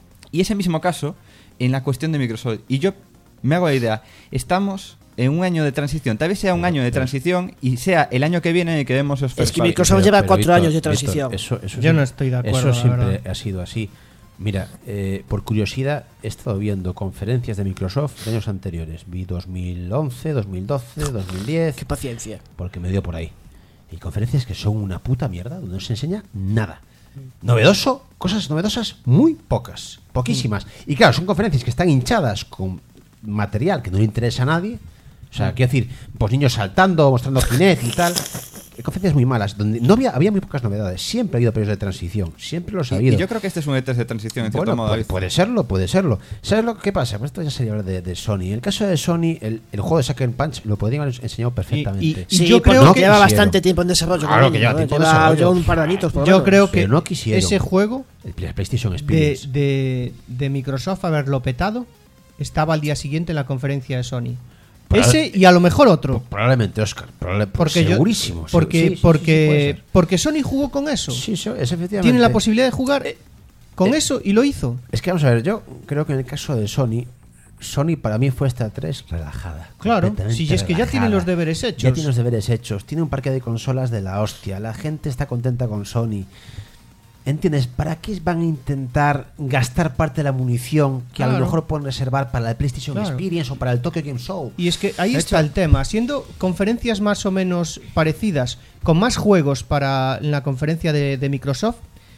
S2: y ese mismo caso en la cuestión de Microsoft. Y yo me hago la idea, estamos en un año de transición, tal vez sea un año de transición y sea el año que viene en el que vemos los
S5: Es
S2: first
S5: que
S2: party.
S5: Microsoft
S6: Pero-
S5: lleva
S6: pero,
S5: cuatro
S6: Víctor,
S5: años de
S6: Víctor,
S5: transición.
S6: eso- eso
S3: Yo
S6: siempre-
S3: no estoy de acuerdo,
S6: Eso
S3: la
S6: siempre
S3: verdad.
S6: ha sido así. Mira, eh, por curiosidad, he estado viendo conferencias de Microsoft de años anteriores. Vi dos mil once, dos mil doce, dos mil diez,
S5: Qué paciencia.
S6: porque me dio por ahí. Y conferencias que son una puta mierda, donde no se enseña nada. Novedoso, cosas novedosas, muy pocas, poquísimas. Y claro, son conferencias que están hinchadas con material que no le interesa a nadie. O sea, quiero decir, pues niños saltando, mostrando Kinect y tal. Eh, Conferencias muy malas, donde no había, había muy pocas novedades. Siempre ha habido periodos de transición, siempre los ha
S2: Y,
S6: habido.
S2: y yo creo que este es un E tres de transición, en cierto
S6: Bueno,
S2: modo.
S6: puede,
S2: David.
S6: puede serlo, puede serlo. ¿Sabes lo que pasa? Pues esto ya sería hablar de, de Sony. En el caso de Sony, el, el juego de Sucker Punch lo podrían haber enseñado perfectamente.
S3: y-
S5: Sí,
S3: yo
S5: porque
S3: creo
S5: no,
S3: que
S5: lleva
S6: quisieron.
S5: bastante tiempo en desarrollo.
S6: Claro
S5: como
S6: que lleva
S5: mínimo,
S6: tiempo
S5: ¿eh?
S6: en
S5: Lleva
S6: desarrollo.
S5: ya un par de añitos, por lo
S3: Yo
S5: menos.
S3: creo que
S6: Pero no quisieron.
S3: ese juego
S6: El Play- PlayStation
S3: de,
S6: Experience.
S3: de, de Microsoft haberlo petado estaba al día siguiente en la conferencia de Sony.
S6: Pero-
S3: Ese y a lo mejor otro.
S6: Probablemente, Oscar. probable-
S3: Porque yo-
S6: segurísimo.
S3: Porque,
S6: sí, sí, sí, sí,
S3: porque,
S6: puede ser.
S3: porque Sony jugó con eso.
S6: Sí, eso es efectivamente.
S3: Tiene la posibilidad de jugar con
S6: eh,
S3: eso y lo hizo.
S6: Es que vamos a ver, yo creo que en el caso de Sony, Sony para mí fue esta tres relajada.
S3: Claro,
S6: completamente
S3: si es que ya
S6: relajada.
S3: tiene los deberes hechos.
S6: Ya tiene los deberes hechos, tiene un parque de consolas de la hostia, la gente está contenta con Sony. ¿Entiendes? ¿Para qué van a intentar gastar parte de la munición que a
S3: Claro.
S6: lo mejor pueden reservar para el PlayStation
S3: Claro.
S6: Experience o para el Tokyo Game Show?
S3: Y es que ahí
S6: De
S3: está
S6: hecho-
S3: el tema. Siendo conferencias más o menos parecidas, con más juegos para la conferencia de, de Microsoft,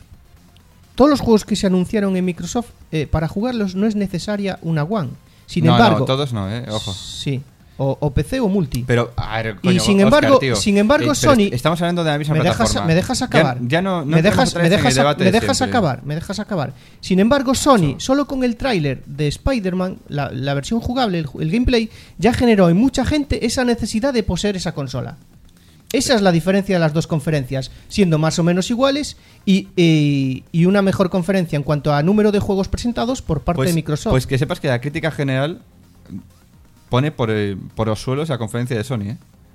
S3: todos los juegos que se anunciaron en Microsoft, eh, para jugarlos no es necesaria una One. Sin
S2: no,
S3: embargo,
S2: no, todos no, eh, ojo.
S3: sí, o, o P C o multi.
S2: Pero, a ver,
S3: Y
S2: coño,
S3: sin
S2: Oscar,
S3: embargo-
S2: tío,
S3: sin embargo,
S2: eh, pero
S3: Sony-
S2: est- estamos hablando de la misma
S3: ¿Me dejas,
S2: plataforma.
S3: me dejas
S2: Ya-
S3: acabar.
S2: Ya, no, no
S3: me
S2: entremos
S3: dejas,
S2: otra
S3: me
S2: vez en el
S3: dejas,
S2: debate
S3: me
S2: de
S3: dejas
S2: siempre.
S3: acabar, me dejas acabar. Sin embargo, Sony, solo con el tráiler de Spider-Man, la, la versión jugable, el, el gameplay, ya generó en mucha gente esa necesidad de poseer esa consola. Esa es la diferencia de las dos conferencias, siendo más o menos iguales y, y, y una mejor conferencia en cuanto a número de juegos presentados por parte
S2: Pues,
S3: de Microsoft.
S2: pues que sepas que la crítica general pone por, el- por los suelos la conferencia de Sony, ¿eh?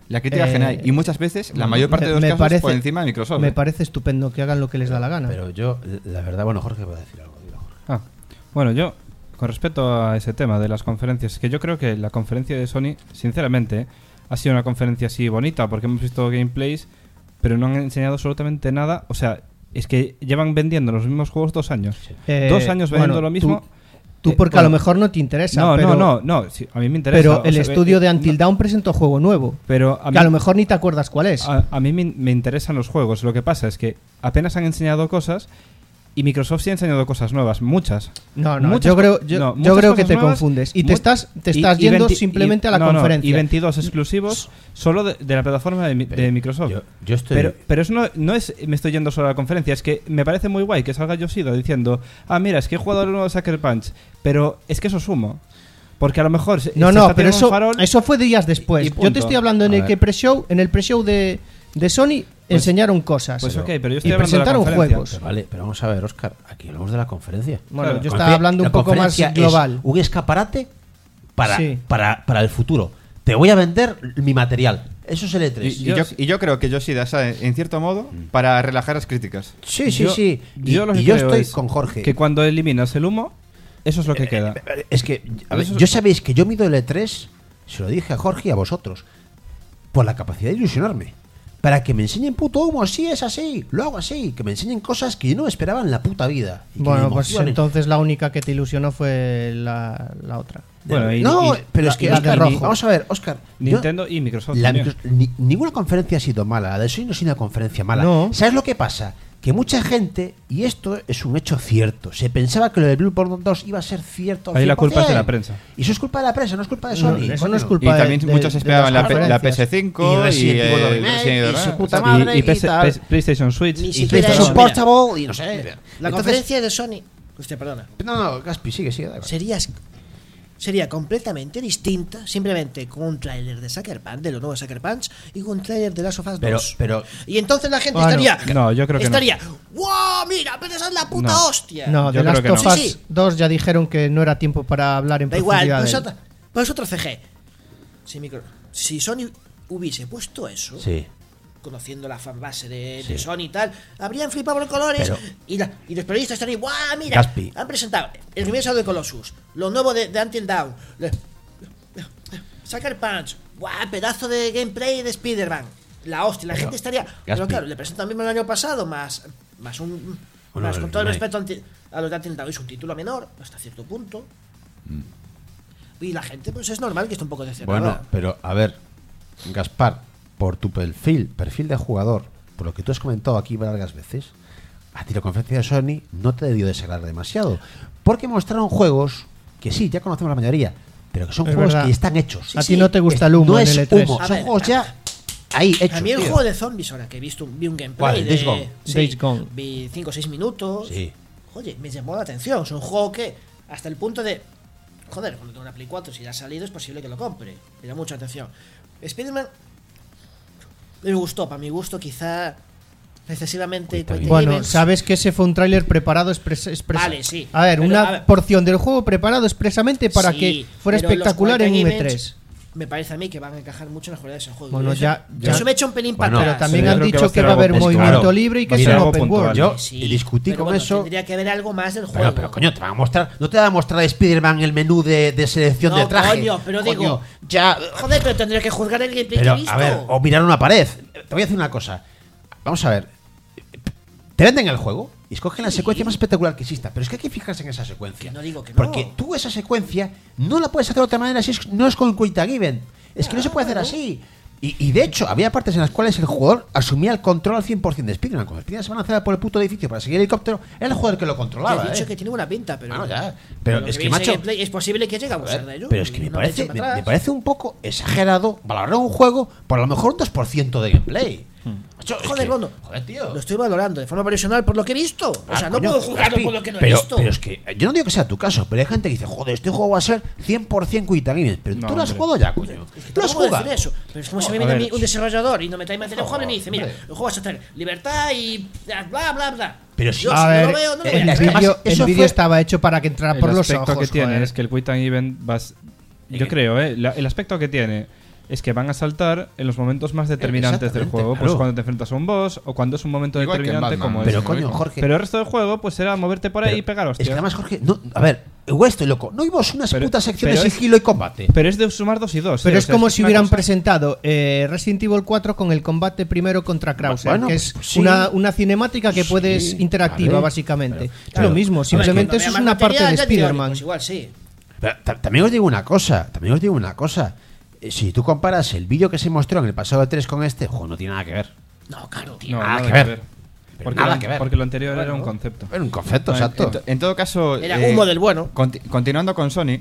S2: La crítica
S3: Eh,
S2: general. Y muchas veces, la mayor parte
S3: me-
S2: de los
S3: me
S2: casos,
S3: parece-
S2: por encima de Microsoft.
S3: Me
S2: ¿eh?
S3: parece estupendo que hagan lo que les da la gana.
S6: Pero yo, la verdad, bueno, Jorge va a decir algo. dilo, Jorge.
S4: Ah, bueno, yo, con respecto a ese tema de las conferencias, que yo creo que la conferencia de Sony, sinceramente, ha sido una conferencia así bonita, porque hemos visto gameplays, pero no han enseñado absolutamente nada. O sea, es que llevan vendiendo los mismos juegos dos años.
S3: Eh,
S4: dos años vendiendo
S3: bueno,
S4: lo mismo.
S3: Tú, tú
S4: Eh,
S3: porque
S4: bueno,
S3: a lo mejor no te interesa.
S4: No,
S3: pero,
S4: no, no, no, sí, a mí me interesa.
S3: Pero
S4: o
S3: el
S4: sea,
S3: estudio
S4: eh,
S3: de
S4: eh,
S3: Until
S4: no,
S3: Dawn presentó juego nuevo.
S4: Pero a
S3: Que
S4: mí,
S3: a lo mejor ni te acuerdas cuál es.
S4: a, a mí me, me interesan los juegos. Lo que pasa es que apenas han enseñado cosas y Microsoft sí ha enseñado cosas nuevas, muchas.
S3: No, no,
S4: Muchas
S3: yo
S4: co-
S3: creo, yo,
S4: no,
S3: yo
S4: muchas
S3: creo que
S4: cosas
S3: te
S4: nuevas,
S3: confundes. Y te
S4: mu-
S3: estás, te
S4: y-
S3: estás
S4: y
S3: yendo
S4: veinti-
S3: simplemente
S4: y-
S3: a la
S4: no, no,
S3: conferencia.
S4: y veintidós exclusivos solo de, de la plataforma de, mi- de Microsoft.
S6: Yo, yo estoy.
S4: Pero, pero eso no, no es me estoy yendo solo a la conferencia, es que me parece muy guay que salga Yoshida diciendo, ah, mira, es que he jugado el nuevo Sucker Punch, pero es que eso es humo. Porque a lo mejor se,
S3: No,
S4: se
S3: no,
S4: está
S3: pero
S4: tirando un
S3: eso,
S4: farol
S3: eso fue días después.
S4: y
S3: Yo te
S4: punto.
S3: estoy hablando en
S6: A
S3: el
S6: ver.
S3: que pre-show, en el pre-show de, de Sony enseñaron cosas.
S4: Pues ok, pero yo estoy
S3: y
S4: hablando de la
S3: presentaron
S4: conferencia.
S3: juegos.
S6: Pero vale, pero vamos a ver, Óscar, aquí hablamos de la conferencia.
S3: Bueno,
S4: Claro.
S3: yo
S6: La
S3: estaba
S6: confer-
S3: hablando
S6: la
S3: un poco más
S6: conferencia es
S3: global.
S6: un escaparate para,
S3: Sí.
S6: para, para el futuro. Te voy a vender mi material. Eso es el E
S2: Y,
S6: tres.
S2: y yo, y yo creo que Yoshida sale, en cierto modo, para relajar las críticas.
S6: Sí, sí,
S4: Yo-
S6: sí. Y
S4: yo lo que
S6: y yo
S4: creo
S6: estoy
S4: es
S6: con Jorge.
S4: que cuando eliminas el humo, eso es lo que queda.
S6: Es que, a ver,
S4: Eso-
S6: yo sabéis que yo mido el E tres, se lo dije a Jorge y a vosotros, por la capacidad de ilusionarme. Para que me enseñen puto humo, sí es así, lo hago así, que me enseñen cosas que yo no esperaba en la puta vida. y que me
S3: Bueno, pues
S6: emocionen.
S3: entonces la única que te ilusionó fue la, la otra.
S4: Bueno, y-
S6: no,
S4: y-
S6: pero
S3: la-
S6: es que,
S3: la de
S6: Óscar,
S3: rojo.
S6: vamos a ver, Óscar. yo-
S4: Nintendo y Microsoft
S6: la
S4: también.
S6: micro- ni- ninguna conferencia ha sido mala, la de Sony no ha sido una conferencia mala.
S3: No.
S6: ¿Sabes lo que pasa? Que mucha gente, y esto es un hecho cierto, se pensaba que lo de Bloodborne dos iba a ser cierto. al
S4: Ahí la
S6: cien por
S4: culpa es de
S6: cien.
S4: la prensa.
S6: Y eso es culpa de la prensa, no es culpa de
S3: No,
S6: Sony.
S3: eso
S6: coño.
S3: no es culpa
S2: Y
S3: de-
S2: también
S3: de-
S2: muchos
S3: de
S2: esperaban
S3: las
S2: la, P- la
S3: conferencias.
S2: P S cinco
S6: Y
S2: y,
S6: Resident Evil
S2: el
S6: Remake,
S2: Resident Evil
S6: y su
S2: Remake.
S6: puta
S2: O sea,
S6: madre.
S4: Y, y P S
S6: y tal.
S4: P S PlayStation Switch.
S5: Ni
S6: Y
S5: siquiera
S6: PlayStation
S5: eso, mira.
S6: Portable y no sé.
S5: La
S6: Entonces-
S5: conferencia de Sony, usted perdona,
S6: No, no, Gaspi, sigue, sigue. da igual.
S5: sería, sería completamente distinta simplemente con un tráiler de Sucker Punch, de lo nuevo Sucker Punch, y con un tráiler de Last of Us
S6: Pero,
S5: dos.
S6: pero,
S5: Y entonces la gente
S3: Bueno,
S5: estaría.
S4: no, yo creo que no.
S5: estaría. ¡Wow! Mira, pero esa es la puta
S4: No.
S5: hostia.
S3: No,
S4: Yo
S3: de
S4: creo
S3: Last
S4: que
S3: of
S4: no.
S3: Us
S5: Sí, sí.
S3: dos ya dijeron que no era tiempo para hablar en
S5: Da igual,
S3: profundidad.
S5: pues,
S3: de
S5: otra, pues otro C G. Si, micro, si Sony hubiese puesto eso,
S6: sí.
S5: conociendo la fanbase de,
S6: Sí.
S5: de Sony y tal, habrían flipado por colores
S6: Pero-
S5: y, la- y los periodistas estarían, ¡guau! Mira,
S6: Gaspi.
S5: han presentado el remake de Colossus, lo nuevo de, de Until Dawn, le- Sucker Punch, ¡guau! Pedazo de gameplay de Spider-Man. La hostia, la
S6: Pero,
S5: gente estaría.
S6: Gaspi.
S5: Pero claro, le presentan mismo el año pasado, más, más un.
S6: Bueno,
S5: más
S6: el
S5: con todo el
S6: remake.
S5: respeto anti- a los de Until Dawn, es un título menor, hasta cierto punto. Y la gente, pues es normal que esté un poco decepcionada.
S6: Bueno, pero a ver, Gaspar, por tu perfil, perfil de jugador, por lo que tú has comentado aquí varias veces, a ti la conferencia de Sony no te debió desagradar demasiado. Porque mostraron juegos que sí, ya conocemos la mayoría, pero que son
S3: Es
S6: juegos
S3: verdad.
S6: que están hechos.
S3: A
S5: Sí,
S3: ti no te gusta
S6: Es-
S3: el humo
S6: no
S3: en
S6: es
S3: el E tres.
S6: humo,
S5: A
S6: son
S5: ver,
S6: juegos
S5: a-
S6: ya ahí hechos.
S5: A mí el
S6: tío.
S5: juego de zombies ahora que he visto un- vi un gameplay
S6: ¿Cuál?
S5: de
S6: Days Gone.
S5: sí,
S3: Days Gone.
S5: vi cinco o seis minutos.
S6: Sí.
S5: Oye, me llamó la atención. Es un juego que hasta el punto de joder, cuando tengo una Play cuatro si ya ha salido es posible que lo compre. Me llama mucha atención. Spider-Man me gustó, para mi gusto quizá excesivamente
S6: Está bien.
S5: quick
S3: Bueno,
S5: events.
S3: sabes que ese fue un tráiler preparado expres- expresa-
S5: Vale, sí.
S3: A ver,
S5: Pero,
S3: una
S5: a ver.
S3: porción del juego preparado expresamente para
S5: Sí,
S3: que fuera
S5: pero los
S3: espectacular en
S5: quick
S3: un E
S5: events
S3: tres.
S5: Me parece a mí que van a encajar mucho en la jugadores del juego.
S3: Bueno,
S5: Y eso,
S3: ya- ya-
S5: eso me echa un pelín
S6: Bueno,
S5: para
S3: Pero
S5: atrás.
S3: también
S4: yo
S3: han
S4: creo que va
S3: dicho
S4: a
S3: que
S4: ser
S3: va a
S4: algo
S3: haber
S6: puntual.
S3: movimiento
S6: Claro.
S3: libre y que
S4: Va a
S3: es
S4: ser
S3: un
S4: algo
S3: open
S4: puntual.
S3: world.
S6: Yo
S5: Sí,
S6: y discutí
S5: pero
S6: con
S5: bueno,
S6: eso.
S5: Tendría que haber algo más del juego.
S6: Pero, pero coño, te van a mostrar, no te va a mostrar a Spider-Man el menú de, de selección
S5: No,
S6: de traje.
S5: coño, pero digo-
S6: ya.
S5: Joder, pero tendría que juzgar el gameplay
S6: Pero,
S5: que he visto.
S6: a ver, o mirar una pared. Te voy a decir una cosa. Vamos a ver. Te venden el juego y escogen la
S5: Sí.
S6: secuencia más espectacular que exista. Pero es que hay que fijarse en esa secuencia.
S5: Que no digo que no.
S6: Porque tú esa secuencia no la puedes hacer de otra manera si es- no es con Quita Given. Es que no se puede hacer
S5: Claro.
S6: así. Y, y de hecho, había partes en las cuales el jugador asumía el control al cien por cien de Spider-Man. Cuando Spider-Man se va a lanzar por el puto edificio para seguir el helicóptero, era el jugador que lo
S5: Te
S6: controlaba.
S5: he dicho
S6: ¿eh?
S5: que tiene buena pinta, pero.
S6: Bueno, ya. Pero
S5: lo
S6: es que,
S5: veis en
S6: macho,
S5: gameplay es posible que llegue a
S6: A
S5: abusar
S6: ver,
S5: de ello.
S6: pero es que me
S5: No
S6: parece,
S5: echen
S6: me,
S5: para
S6: me
S5: atrás.
S6: parece un poco exagerado valorar un juego por a lo mejor un dos por ciento de gameplay. Macho, es
S5: Joder,
S6: que-
S5: Bondo.
S6: Joder, tío.
S5: Lo estoy valorando de forma personal por lo que he visto. O
S6: Ah,
S5: sea, no
S6: coño,
S5: puedo juzgarlo
S6: Gaspi,
S5: por lo que no he
S6: pero,
S5: visto.
S6: Pero es que yo no digo que sea tu caso, pero hay gente que dice, joder, este juego va a ser cien por cien Quita Given. Pero
S4: No,
S6: tú lo has
S4: hombre.
S6: jugado ya, coño.
S5: Es que
S6: Tú lo has
S5: no puedo
S6: jugado.
S5: decir eso. Pero es como si me
S4: a
S5: viene a
S4: ver.
S5: mí un desarrollador y no me trae material
S6: Por
S5: joven y
S6: favor,
S5: dice, mira,
S6: hombre.
S5: el juego vas a tener libertad y bla, bla, bla, bla.
S6: Pero si-
S5: Yo,
S3: A
S5: si
S3: ver,
S5: no lo veo, no lo
S6: eh,
S5: voy a
S3: el
S6: las
S5: ver.
S6: capas-
S3: vídeo el
S6: eso
S3: vídeo
S6: fue-
S3: estaba hecho para que entrara
S4: El
S3: por los
S4: aspecto
S3: ojos.
S4: que tiene
S3: joder.
S4: es que el Quick Time Event vas, yo creo, ¿eh? La- el aspecto que tiene es que van a saltar en los momentos más determinantes del juego.
S6: claro.
S4: Pues cuando te enfrentas a un boss o cuando es un momento
S2: Igual que en
S4: determinante
S2: Batman.
S4: como
S6: Pero
S4: ese.
S6: coño, Jorge.
S4: Pero el resto del juego pues era moverte por ahí
S6: pero
S4: y pegar
S6: Es
S4: hostias.
S6: que además, Jorge, no, a ver, igual estoy loco. No vimos unas
S4: Pero-
S6: putas secciones
S4: pero
S6: de
S4: es-
S6: sigilo y combate.
S4: Pero es de sumar dos y dos.
S3: Pero
S4: ¿eh?
S3: es
S4: O sea,
S3: como
S4: es
S3: si
S4: una
S3: hubieran
S4: cosa-
S3: presentado eh, Resident Evil cuatro con el combate primero contra Krauser,
S6: Bueno,
S3: que es
S6: pues sí.
S3: una, una cinemática que
S6: Sí,
S3: puedes interactiva,
S6: vale.
S3: básicamente.
S6: Pero,
S3: es
S6: claro.
S3: lo mismo,
S6: Hombre,
S3: simplemente
S5: Cuando
S3: eso es
S5: vea
S3: una
S5: más
S3: parte de
S5: material, ya diré,
S3: Spider-Man.
S5: Pues igual sí.
S6: Pero ta- también os digo una cosa, también os digo una cosa. Eh, Si tú comparas el vídeo que se mostró en el pasado de tres con este, ojo, no tiene nada que ver.
S5: No, claro, tío.
S4: No,
S6: nada
S4: nada
S6: que
S4: que
S6: ver.
S4: ver.
S6: Pero
S4: Porque,
S6: nada
S4: lo,
S6: que ver.
S4: porque lo anterior era
S5: Bueno.
S4: un concepto.
S6: Era un concepto,
S2: Bueno,
S6: exacto.
S2: En, to- en todo caso,
S5: Era
S2: eh,
S5: humo del bueno.
S2: conti- continuando con Sony,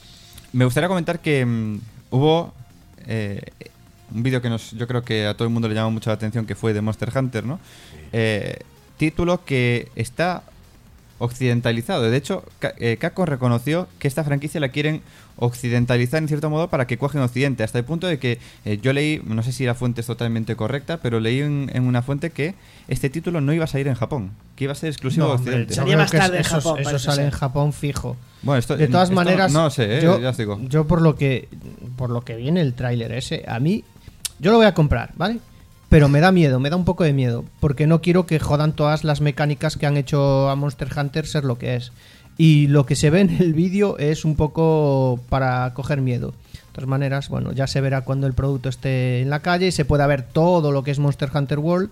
S2: me gustaría comentar que mm, hubo eh, un vídeo que nos, yo creo que a todo el mundo le llamó mucho la atención, que fue de Monster Hunter, ¿no? Eh, título que está occidentalizado. De hecho, Ca- eh, Capcom reconoció que esta franquicia la quieren occidentalizar en cierto modo para que cuaje en Occidente, hasta el punto de que eh, yo leí, no sé si la fuente es totalmente correcta, pero leí en, en una fuente que este título no iba a salir en Japón, que iba a ser exclusivo
S3: No,
S2: de
S3: hombre,
S2: Occidente.
S3: yo
S5: Salía
S3: creo
S5: más
S3: que
S5: tarde en
S3: eso,
S5: Japón,
S3: eso
S5: parece
S3: sale en
S5: ser.
S3: Japón fijo.
S2: Bueno, esto,
S3: De todas
S2: esto
S3: maneras,
S2: no, no sé, eh,
S3: yo,
S2: ya os digo.
S3: yo por lo que por lo que viene el tráiler ese, a mí yo lo voy a comprar, ¿vale? Pero me da miedo, me da un poco de miedo, porque no quiero que jodan todas las mecánicas que han hecho a Monster Hunter ser lo que es. Y lo que se ve en el vídeo es un poco para coger miedo. De todas maneras, bueno, ya se verá cuando el producto esté en la calle y se pueda ver todo lo que es Monster Hunter World.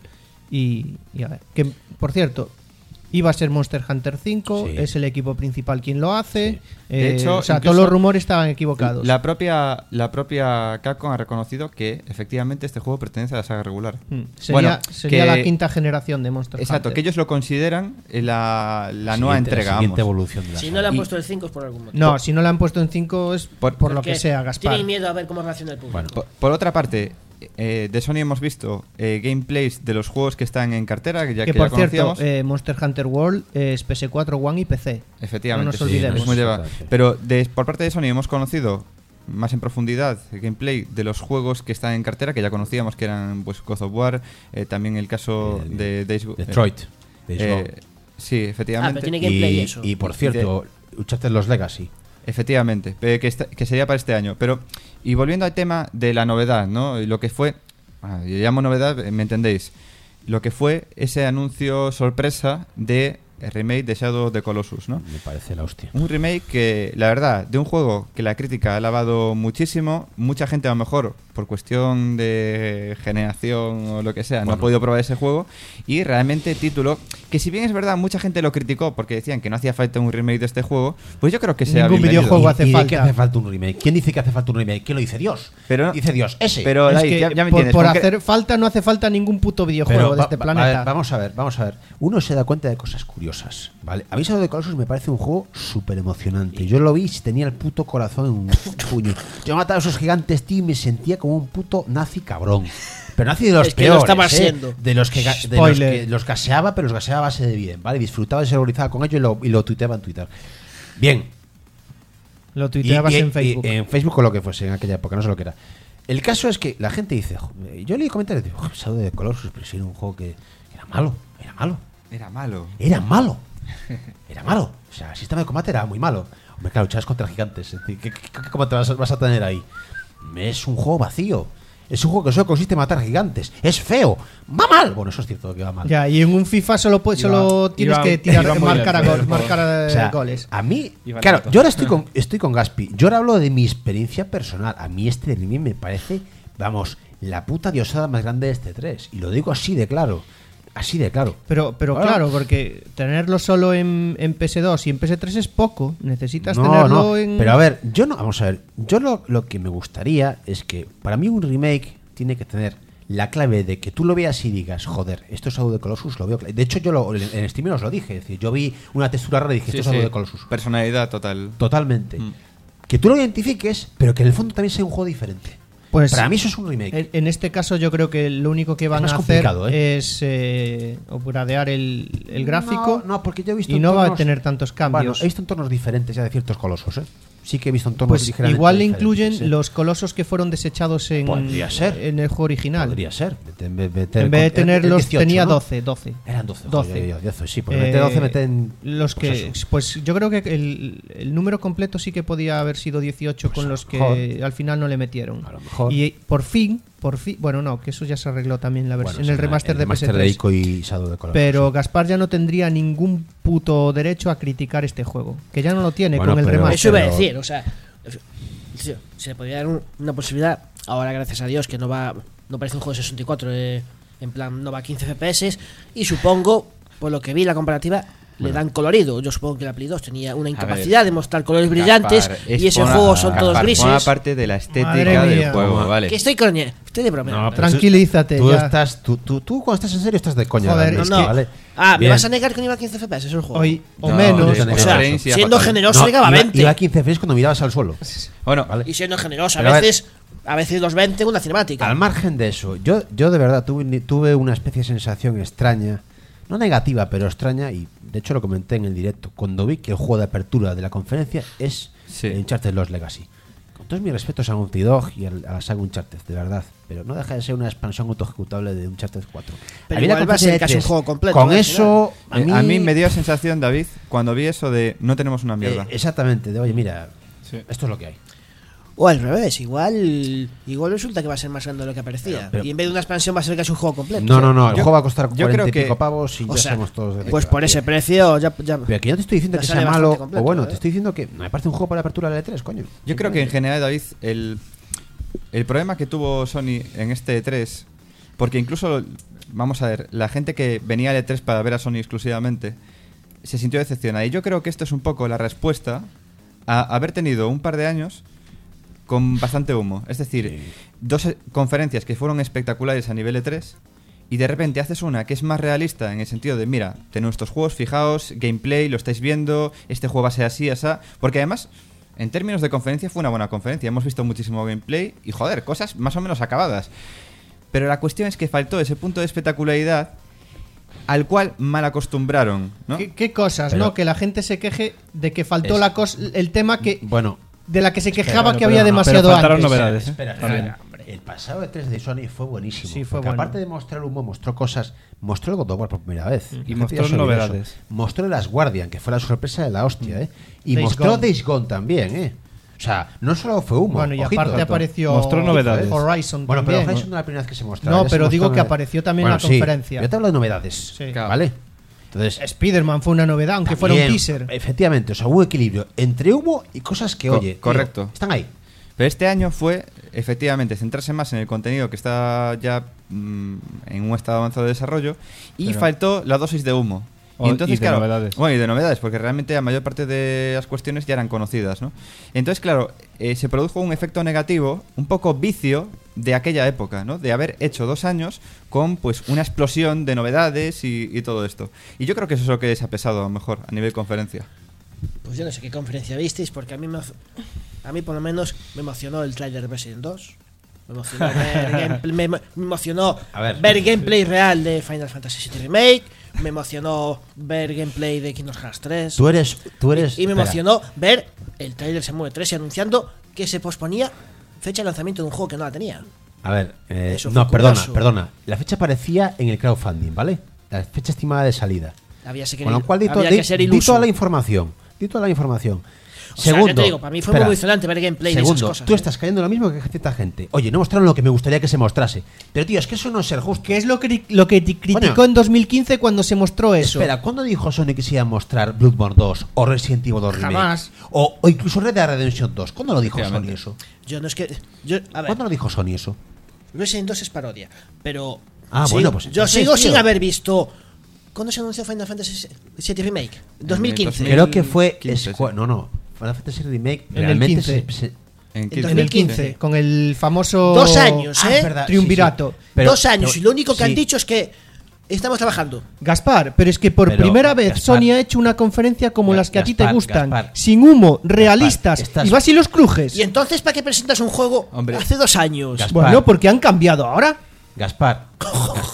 S3: Y, y a ver, que por cierto, iba a ser Monster Hunter cinco,
S6: Sí.
S3: es el equipo principal quien lo hace.
S6: Sí.
S3: eh,
S2: De hecho,
S3: o sea,
S2: incluso
S3: todos los rumores estaban equivocados.
S2: La propia, la propia Capcom ha reconocido que efectivamente este juego pertenece a la saga regular.
S3: Mm, Sería,
S2: Bueno,
S3: sería
S2: que-
S3: la quinta generación de Monster
S2: Exacto,
S3: Hunter.
S2: que ellos lo consideran eh, la, la nueva
S6: Siguiente-
S2: entrega.
S6: La siguiente
S2: vamos.
S6: evolución de la
S5: Si
S6: saga.
S5: no le han
S2: Y-
S5: puesto el cinco es por algún motivo.
S3: No, si no la han puesto en cinco es
S2: Por-
S3: por, lo
S5: Porque
S3: que sea, Gaspar.
S5: Tienen miedo a ver cómo reacciona el público.
S6: Bueno,
S2: Por, por otra parte, eh, de Sony hemos visto eh, gameplays de los juegos que están en cartera, ya
S3: que
S2: que
S3: por
S2: ya
S3: cierto,
S2: conocíamos.
S3: eh, Monster Hunter World es P S cuatro, One y P C.
S2: Efectivamente,
S3: no nos
S2: sí,
S3: olvidemos.
S2: es muy lleva-
S6: Exactamente.
S2: Pero de- por parte de Sony hemos conocido más en profundidad el gameplay de los juegos que están en cartera, que ya conocíamos que eran pues God of War, eh, también el caso
S6: El-
S2: de Days Go-
S6: Detroit.
S2: eh,
S6: Days
S2: eh,
S6: Gone.
S2: sí,
S5: Ah,
S2: efectivamente.
S5: pero tiene gameplay
S6: y,
S5: eso.
S6: y por cierto, Uncharted Los Legacy.
S2: Efectivamente, pe- que, esta- que sería para este año. Pero, y volviendo al tema de la novedad, ¿no? Y lo que fue, ah, yo llamo novedad, eh, me entendéis, lo que fue ese anuncio sorpresa de el remake de Shadow of the Colossus, ¿no?
S6: Me parece la hostia.
S2: Un remake que, la verdad, de un juego que la crítica ha alabado muchísimo, mucha gente a lo mejor por cuestión de generación o lo que sea, no
S6: Bueno.
S2: ha podido probar ese juego, y realmente título que, si bien es verdad, mucha gente lo criticó porque decían que no hacía falta un remake de este juego, pues yo creo que sea
S3: Ningún
S2: bienvenido.
S3: videojuego
S6: ¿Y-
S3: hace
S6: y de
S3: falta.
S6: qué hace falta un remake? ¿Quién dice que hace falta un remake? ¿Quién lo dice? Dios.
S2: Pero-
S6: dice Dios, ese.
S2: Pero,
S3: Es
S2: Dai,
S3: que
S2: ya, ya me
S3: por,
S2: entiendes,
S3: por
S2: con que-
S3: hacer falta no hace falta ningún puto videojuego
S6: Pero
S3: de
S6: va-
S3: este
S6: va-
S3: planeta.
S6: a ver, vamos a ver, vamos a ver. Uno se da cuenta de cosas curiosas, ¿vale? A mí Shadow of the Colossus me parece un juego súper emocionante. Yo lo vi y tenía el puto corazón en un puño. Yo mataba a esos gigantes, tío, y me sentía como un puto nazi cabrón. Pero nazi de los
S5: Es que lo
S6: peores,
S5: estaba
S6: ¿eh?
S5: siendo.
S6: De los que, ga- de los
S3: Spoiler.
S6: que los gaseaba, pero los gaseaba a base de bien, ¿vale? Disfrutaba y se organizaba con ellos y lo, y lo tuiteaba en Twitter. Bien.
S3: Lo
S6: Y-
S3: tuiteabas
S6: y-
S3: en
S6: y-
S3: Facebook.
S6: en Facebook o lo que fuese en aquella época, no sé lo que era. El caso es que la gente dice, "Jo, yo leí comentarios de "Jo, Shadow of the Colossus, pero si era un juego que era malo, era malo,
S2: Era malo.
S6: era malo, era malo. O sea, el sistema de combate era muy malo. Hombre, claro, luchabas contra gigantes. Es decir, ¿Qué, qué, qué combate vas, a- vas a tener ahí? Es un juego vacío. Es un juego que solo consiste en matar gigantes. Es feo. Va mal. Bueno, eso es cierto que va mal.
S3: Ya, y en un FIFA solo, pu- solo
S4: Iba-
S3: tienes
S4: iba-
S3: que tirar,
S4: iba muy
S3: marcar, a
S4: lento
S3: gol-
S4: el juego.
S3: marcar a-
S6: O sea,
S3: goles.
S6: a mí,
S4: Iba
S6: claro,
S4: lento.
S6: yo ahora estoy con, estoy con Gaspi. Yo ahora hablo de mi experiencia personal. A mí este anime me parece, vamos, la puta diosada más grande de este tres. Y lo digo así de claro. Así de claro.
S3: Pero, pero
S6: Claro.
S3: claro, porque tenerlo solo en, en P S dos y en P S tres es poco. Necesitas
S6: No,
S3: tenerlo
S6: no,
S3: en.
S6: pero a ver, yo no, vamos a ver, yo lo, lo que me gustaría es que para mí un remake tiene que tener la clave de que tú lo veas y digas, joder, esto es Shadow of the Colossus, lo veo claro. De hecho, yo lo, en, en Steam os lo dije, es decir, yo vi una textura rara y dije,
S2: Sí,
S6: esto es Shadow
S2: sí,
S6: of the Colossus.
S2: personalidad total.
S6: Totalmente.
S2: Mm.
S6: Que tú lo identifiques, pero que en el fondo también sea un juego diferente.
S3: Pues
S6: Para mí eso es un remake.
S3: En, en este caso yo creo que lo único que van
S6: más
S3: a hacer
S6: complicado, ¿eh?
S3: es eh, upgradear el, el gráfico
S6: No, no, porque yo he visto
S3: y no va a
S6: entornos-
S3: tener tantos
S6: Bueno,
S3: cambios.
S6: he visto entornos diferentes ya de ciertos colosos, ¿eh? sí que he visto entornos
S3: Pues
S6: ligeramente
S3: igual le
S6: diferentes,
S3: incluyen
S6: ¿eh?
S3: los colosos que fueron desechados en,
S6: Podría ser.
S3: en el juego original.
S6: Podría ser. En vez,
S3: En vez de tenerlos,
S6: dieciocho,
S3: tenía
S6: ¿no?
S3: doce, doce.
S6: Eran doce.
S3: doce.
S6: Joder, yo, doce, sí, pues
S3: Eh,
S6: mete doce, meten.
S3: Los
S6: pues
S3: que,
S6: eso.
S3: pues yo creo que el, el número completo sí que podía haber sido dieciocho
S6: Pues
S3: con
S6: a
S3: los
S6: lo
S3: que
S6: mejor.
S3: al final no le metieron.
S6: A lo mejor.
S3: Y por fin, por fin, bueno, no, que eso ya se arregló también la versión
S6: Bueno,
S3: en el
S6: sí,
S3: remaster de P S
S6: remaster de
S3: tres.
S6: Ico y Shadow de Colossus.
S3: Pero Gaspar ya no tendría ningún puto derecho a criticar este juego, que ya no lo tiene
S6: Bueno,
S3: con el
S6: pero-
S3: remaster.
S5: Eso iba a
S6: pero-
S5: decir, o sea, se se le podría dar un- una posibilidad. Ahora, gracias a Dios, que no va, no parece un juego de sesenta y cuatro, eh, en plan, no va a quince F P S. Y supongo, por lo que vi la comparativa, le dan colorido. Yo supongo que la Play dos tenía una incapacidad de mostrar colores brillantes
S2: Gaspar,
S5: y ese
S2: forma-
S5: juego son todos
S2: Gaspar,
S5: grises.
S2: forma parte de la estética
S3: Madre
S2: del
S3: mía.
S2: juego, ¿vale?
S5: Que estoy coña, estoy de broma.
S6: No, pero
S3: Tranquilízate.
S6: Tú,
S3: ya.
S6: estás, tú, tú, tú cuando estás en serio estás de coña.
S3: Joder,
S6: Dani,
S5: no,
S6: es
S5: no.
S6: que, ¿vale?
S5: Ah, ¿me
S6: Bien.
S5: vas a negar que no iba a quince F P S? Eso es el juego.
S3: Hoy, o
S2: No,
S3: menos.
S6: yo te
S5: o sea,
S2: diferencia
S5: siendo
S2: fatal.
S5: generoso,
S6: No,
S5: llegaba a
S6: iba,
S5: veinte.
S6: iba a quince frames cuando mirabas al suelo.
S2: Bueno,
S6: ¿Vale?
S5: Y siendo generoso, a
S6: Pero a ver-
S5: veces, a veces los veinte en una cinemática.
S6: Al margen de eso, yo, yo de verdad tuve, tuve una especie de sensación extraña, no negativa, pero extraña, y de hecho lo comenté en el directo, cuando vi que el juego de apertura de la conferencia es
S2: Sí.
S6: el Uncharted Lost Legacy. Con todos mis respetos a Naughty Dog y al- a la saga Uncharted, de verdad, pero no deja de ser una expansión autoejecutable de Uncharted cuatro.
S5: Pero
S6: A mí la
S5: igual va a ser
S6: conferencia de
S5: casi un
S6: tres,
S5: juego completo,
S6: Con
S5: ¿eh?
S6: eso, a
S2: eh,
S6: mí,
S2: a mí me dio sensación, David, cuando vi eso de no tenemos una
S6: eh,
S2: mierda.
S6: exactamente, de oye, mira,
S4: Sí.
S6: esto es lo que hay.
S5: O al revés, igual igual resulta que va a ser más grande de lo que parecía.
S6: Pero- pero-
S5: y en vez de una expansión va a ser casi un juego completo.
S6: No, no, no, el
S2: yo-
S6: juego va a costar
S2: yo
S6: cuarenta
S2: creo
S6: y pico
S2: que-
S6: pavos y
S5: O
S6: ya
S5: sea,
S6: somos todos de
S5: pues
S6: rico,
S5: por
S6: tío.
S5: ese precio ya, ya
S6: Pero que yo no te estoy diciendo
S5: Ya
S6: que
S5: sale
S6: sea
S5: bastante
S6: malo
S5: completo,
S6: o bueno,
S5: ¿eh?
S6: te estoy diciendo que me parece un juego para la apertura de la E tres, coño.
S2: Yo creo que en general, David, el, el problema que tuvo Sony en este E tres, porque incluso, vamos a ver, la gente que venía al E tres para ver a Sony exclusivamente se sintió decepcionada. Y yo creo que esto es un poco la respuesta a haber tenido un par de años con bastante humo. Es decir, dos eh, conferencias que fueron espectaculares a nivel E tres y de repente haces una que es más realista en el sentido de, mira, tenemos estos juegos, fijaos, gameplay, lo estáis viendo, este juego va a ser así, así, porque además, en términos de conferencia, fue una buena conferencia. Hemos visto muchísimo gameplay y, joder, cosas más o menos acabadas. Pero la cuestión es que faltó ese punto de espectacularidad al cual mal acostumbraron, ¿no?
S3: ¿Qué, qué cosas,
S6: Pero-
S3: no? Que la gente se queje de que faltó
S6: Es-
S3: la cos el tema que
S6: Bueno,
S3: de la que se quejaba
S4: bueno,
S3: que
S4: pero
S3: había
S4: no,
S3: demasiado
S4: pero faltaron
S3: antes.
S4: novedades, ¿eh?
S6: espera,
S4: También.
S6: espera, hombre. El pasado E tres de Sony fue buenísimo.
S3: Sí, fue
S6: porque
S3: bueno.
S6: aparte de mostrar humo, mostró cosas. Mostró el God of War por primera vez. La
S4: Y
S6: gente
S4: mostró
S6: ya se olvidó de
S4: novedades.
S6: eso. Mostró el Last Guardian, que fue la sorpresa de la hostia, ¿eh? Y
S3: Days
S6: mostró
S3: Gone.
S6: Days Gone también, ¿eh? O sea, no solo fue humo.
S3: Bueno, y
S6: ojito.
S3: aparte apareció
S4: Mostró novedades.
S3: Horizon
S6: Bueno, pero
S3: también.
S6: Horizon no es la primera vez que se mostraba.
S3: No,
S6: ya se
S3: pero digo
S6: mostró
S3: que
S6: en-
S3: apareció también en la
S6: sí,
S3: conferencia.
S6: Yo te hablo de novedades,
S3: Sí.
S6: ¿vale? Entonces,
S3: Spider-Man fue una novedad, aunque fuera un
S6: también,
S3: teaser.
S6: Efectivamente, o sea, hubo equilibrio entre humo y cosas que,
S2: Co-
S6: oye, tío,
S2: correcto.
S6: están ahí.
S2: Pero este año fue, efectivamente, centrarse más en el contenido que está ya mm, en un estado avanzado de desarrollo y
S4: Pero-
S2: faltó la dosis de humo.
S4: O-
S2: Y entonces,
S4: y de
S2: claro,
S4: novedades.
S2: bueno, y de novedades, porque realmente la mayor parte de las cuestiones ya eran conocidas, ¿no? Entonces, claro, eh, se produjo un efecto negativo, un poco vicio de aquella época, ¿no? De haber hecho dos años con, pues, una explosión de novedades y, y todo esto. Y yo creo que eso es lo que les ha pesado, a lo mejor, a nivel conferencia.
S5: Pues yo no sé qué conferencia visteis, porque a mí me, a mí por lo menos me emocionó el tráiler de Resident dos. Me emocionó ver, gameplay, me, me emocionó
S6: A ver.
S5: ver gameplay real de Final Fantasy siete Remake. Me emocionó ver gameplay de Kingdom Hearts tres.
S6: Tú eres, tú eres.
S5: y, y me
S6: espera.
S5: emocionó ver el tráiler Se Mueve tres y anunciando que se posponía fecha de lanzamiento de un juego que no la tenía.
S6: A ver, eh,
S5: Eso fue
S6: no, perdona,
S5: curioso.
S6: perdona. La fecha aparecía en el crowdfunding, ¿vale? La fecha estimada de salida.
S5: Había, que,
S6: Con lo cual, di, to-
S5: había
S6: di-
S5: que ser
S6: di
S5: iluso.
S6: toda la información. Di toda la información.
S5: O sea,
S6: Segundo,
S5: ya te digo, para mí fue
S6: espera,
S5: muy emocionante ver gameplay de
S6: segundo,
S5: esas cosas.
S6: tú
S5: ¿eh?
S6: estás cayendo lo mismo que cierta gente. Oye, no mostraron lo que me gustaría que se mostrase. Pero, tío, es que eso no es ser justo.
S3: Que es lo que, lo que ti- criticó
S6: Bueno.
S3: en dos mil quince cuando se mostró eso.
S6: Espera, ¿cuándo dijo Sony que se iba a mostrar Bloodborne dos o Resident Evil dos Remake?
S3: Jamás.
S6: O, o incluso Red Dead Redemption dos. ¿Cuándo lo dijo Sony
S2: Efectivamente.
S6: eso?
S5: Yo no es que. Yo, a ver,
S6: ¿Cuándo lo dijo Sony eso?
S5: Resident dos es parodia. Pero.
S6: Ah,
S5: sigo-
S6: bueno, pues
S5: Yo
S6: entonces,
S5: sigo
S6: tío.
S5: sin haber visto. ¿Cuándo se anunció Final Fantasy siete Remake? dos mil quince.
S2: En el
S6: Creo que fue.
S2: quince,
S6: Squa-
S2: sí.
S6: No, no. Final Fantasy Remake
S3: En el
S6: realmente
S3: quince.
S6: se- se-
S2: En
S5: En
S2: quince.
S3: en el quince,
S5: quince.
S3: con el famoso
S5: Dos años,
S6: Ah,
S5: ¿eh?
S6: es verdad,
S3: Triunvirato.
S6: sí, sí. Pero-
S5: Dos años.
S6: pero-
S5: y lo único que han
S6: sí.
S5: dicho es que estamos trabajando.
S3: Gaspar, pero es que por
S6: Pero,
S3: primera vez
S6: Gaspar,
S3: Sony ha hecho una conferencia como
S6: Ga-
S3: las que a ti te
S6: Gaspar,
S3: gustan,
S6: Gaspar.
S3: sin humo, realistas,
S6: estás-
S3: y vas y los crujes.
S5: ¿Y entonces para qué presentas un juego
S2: Hombre.
S5: hace dos años?
S6: Gaspar.
S3: Bueno, porque han cambiado ahora.
S6: Gaspar,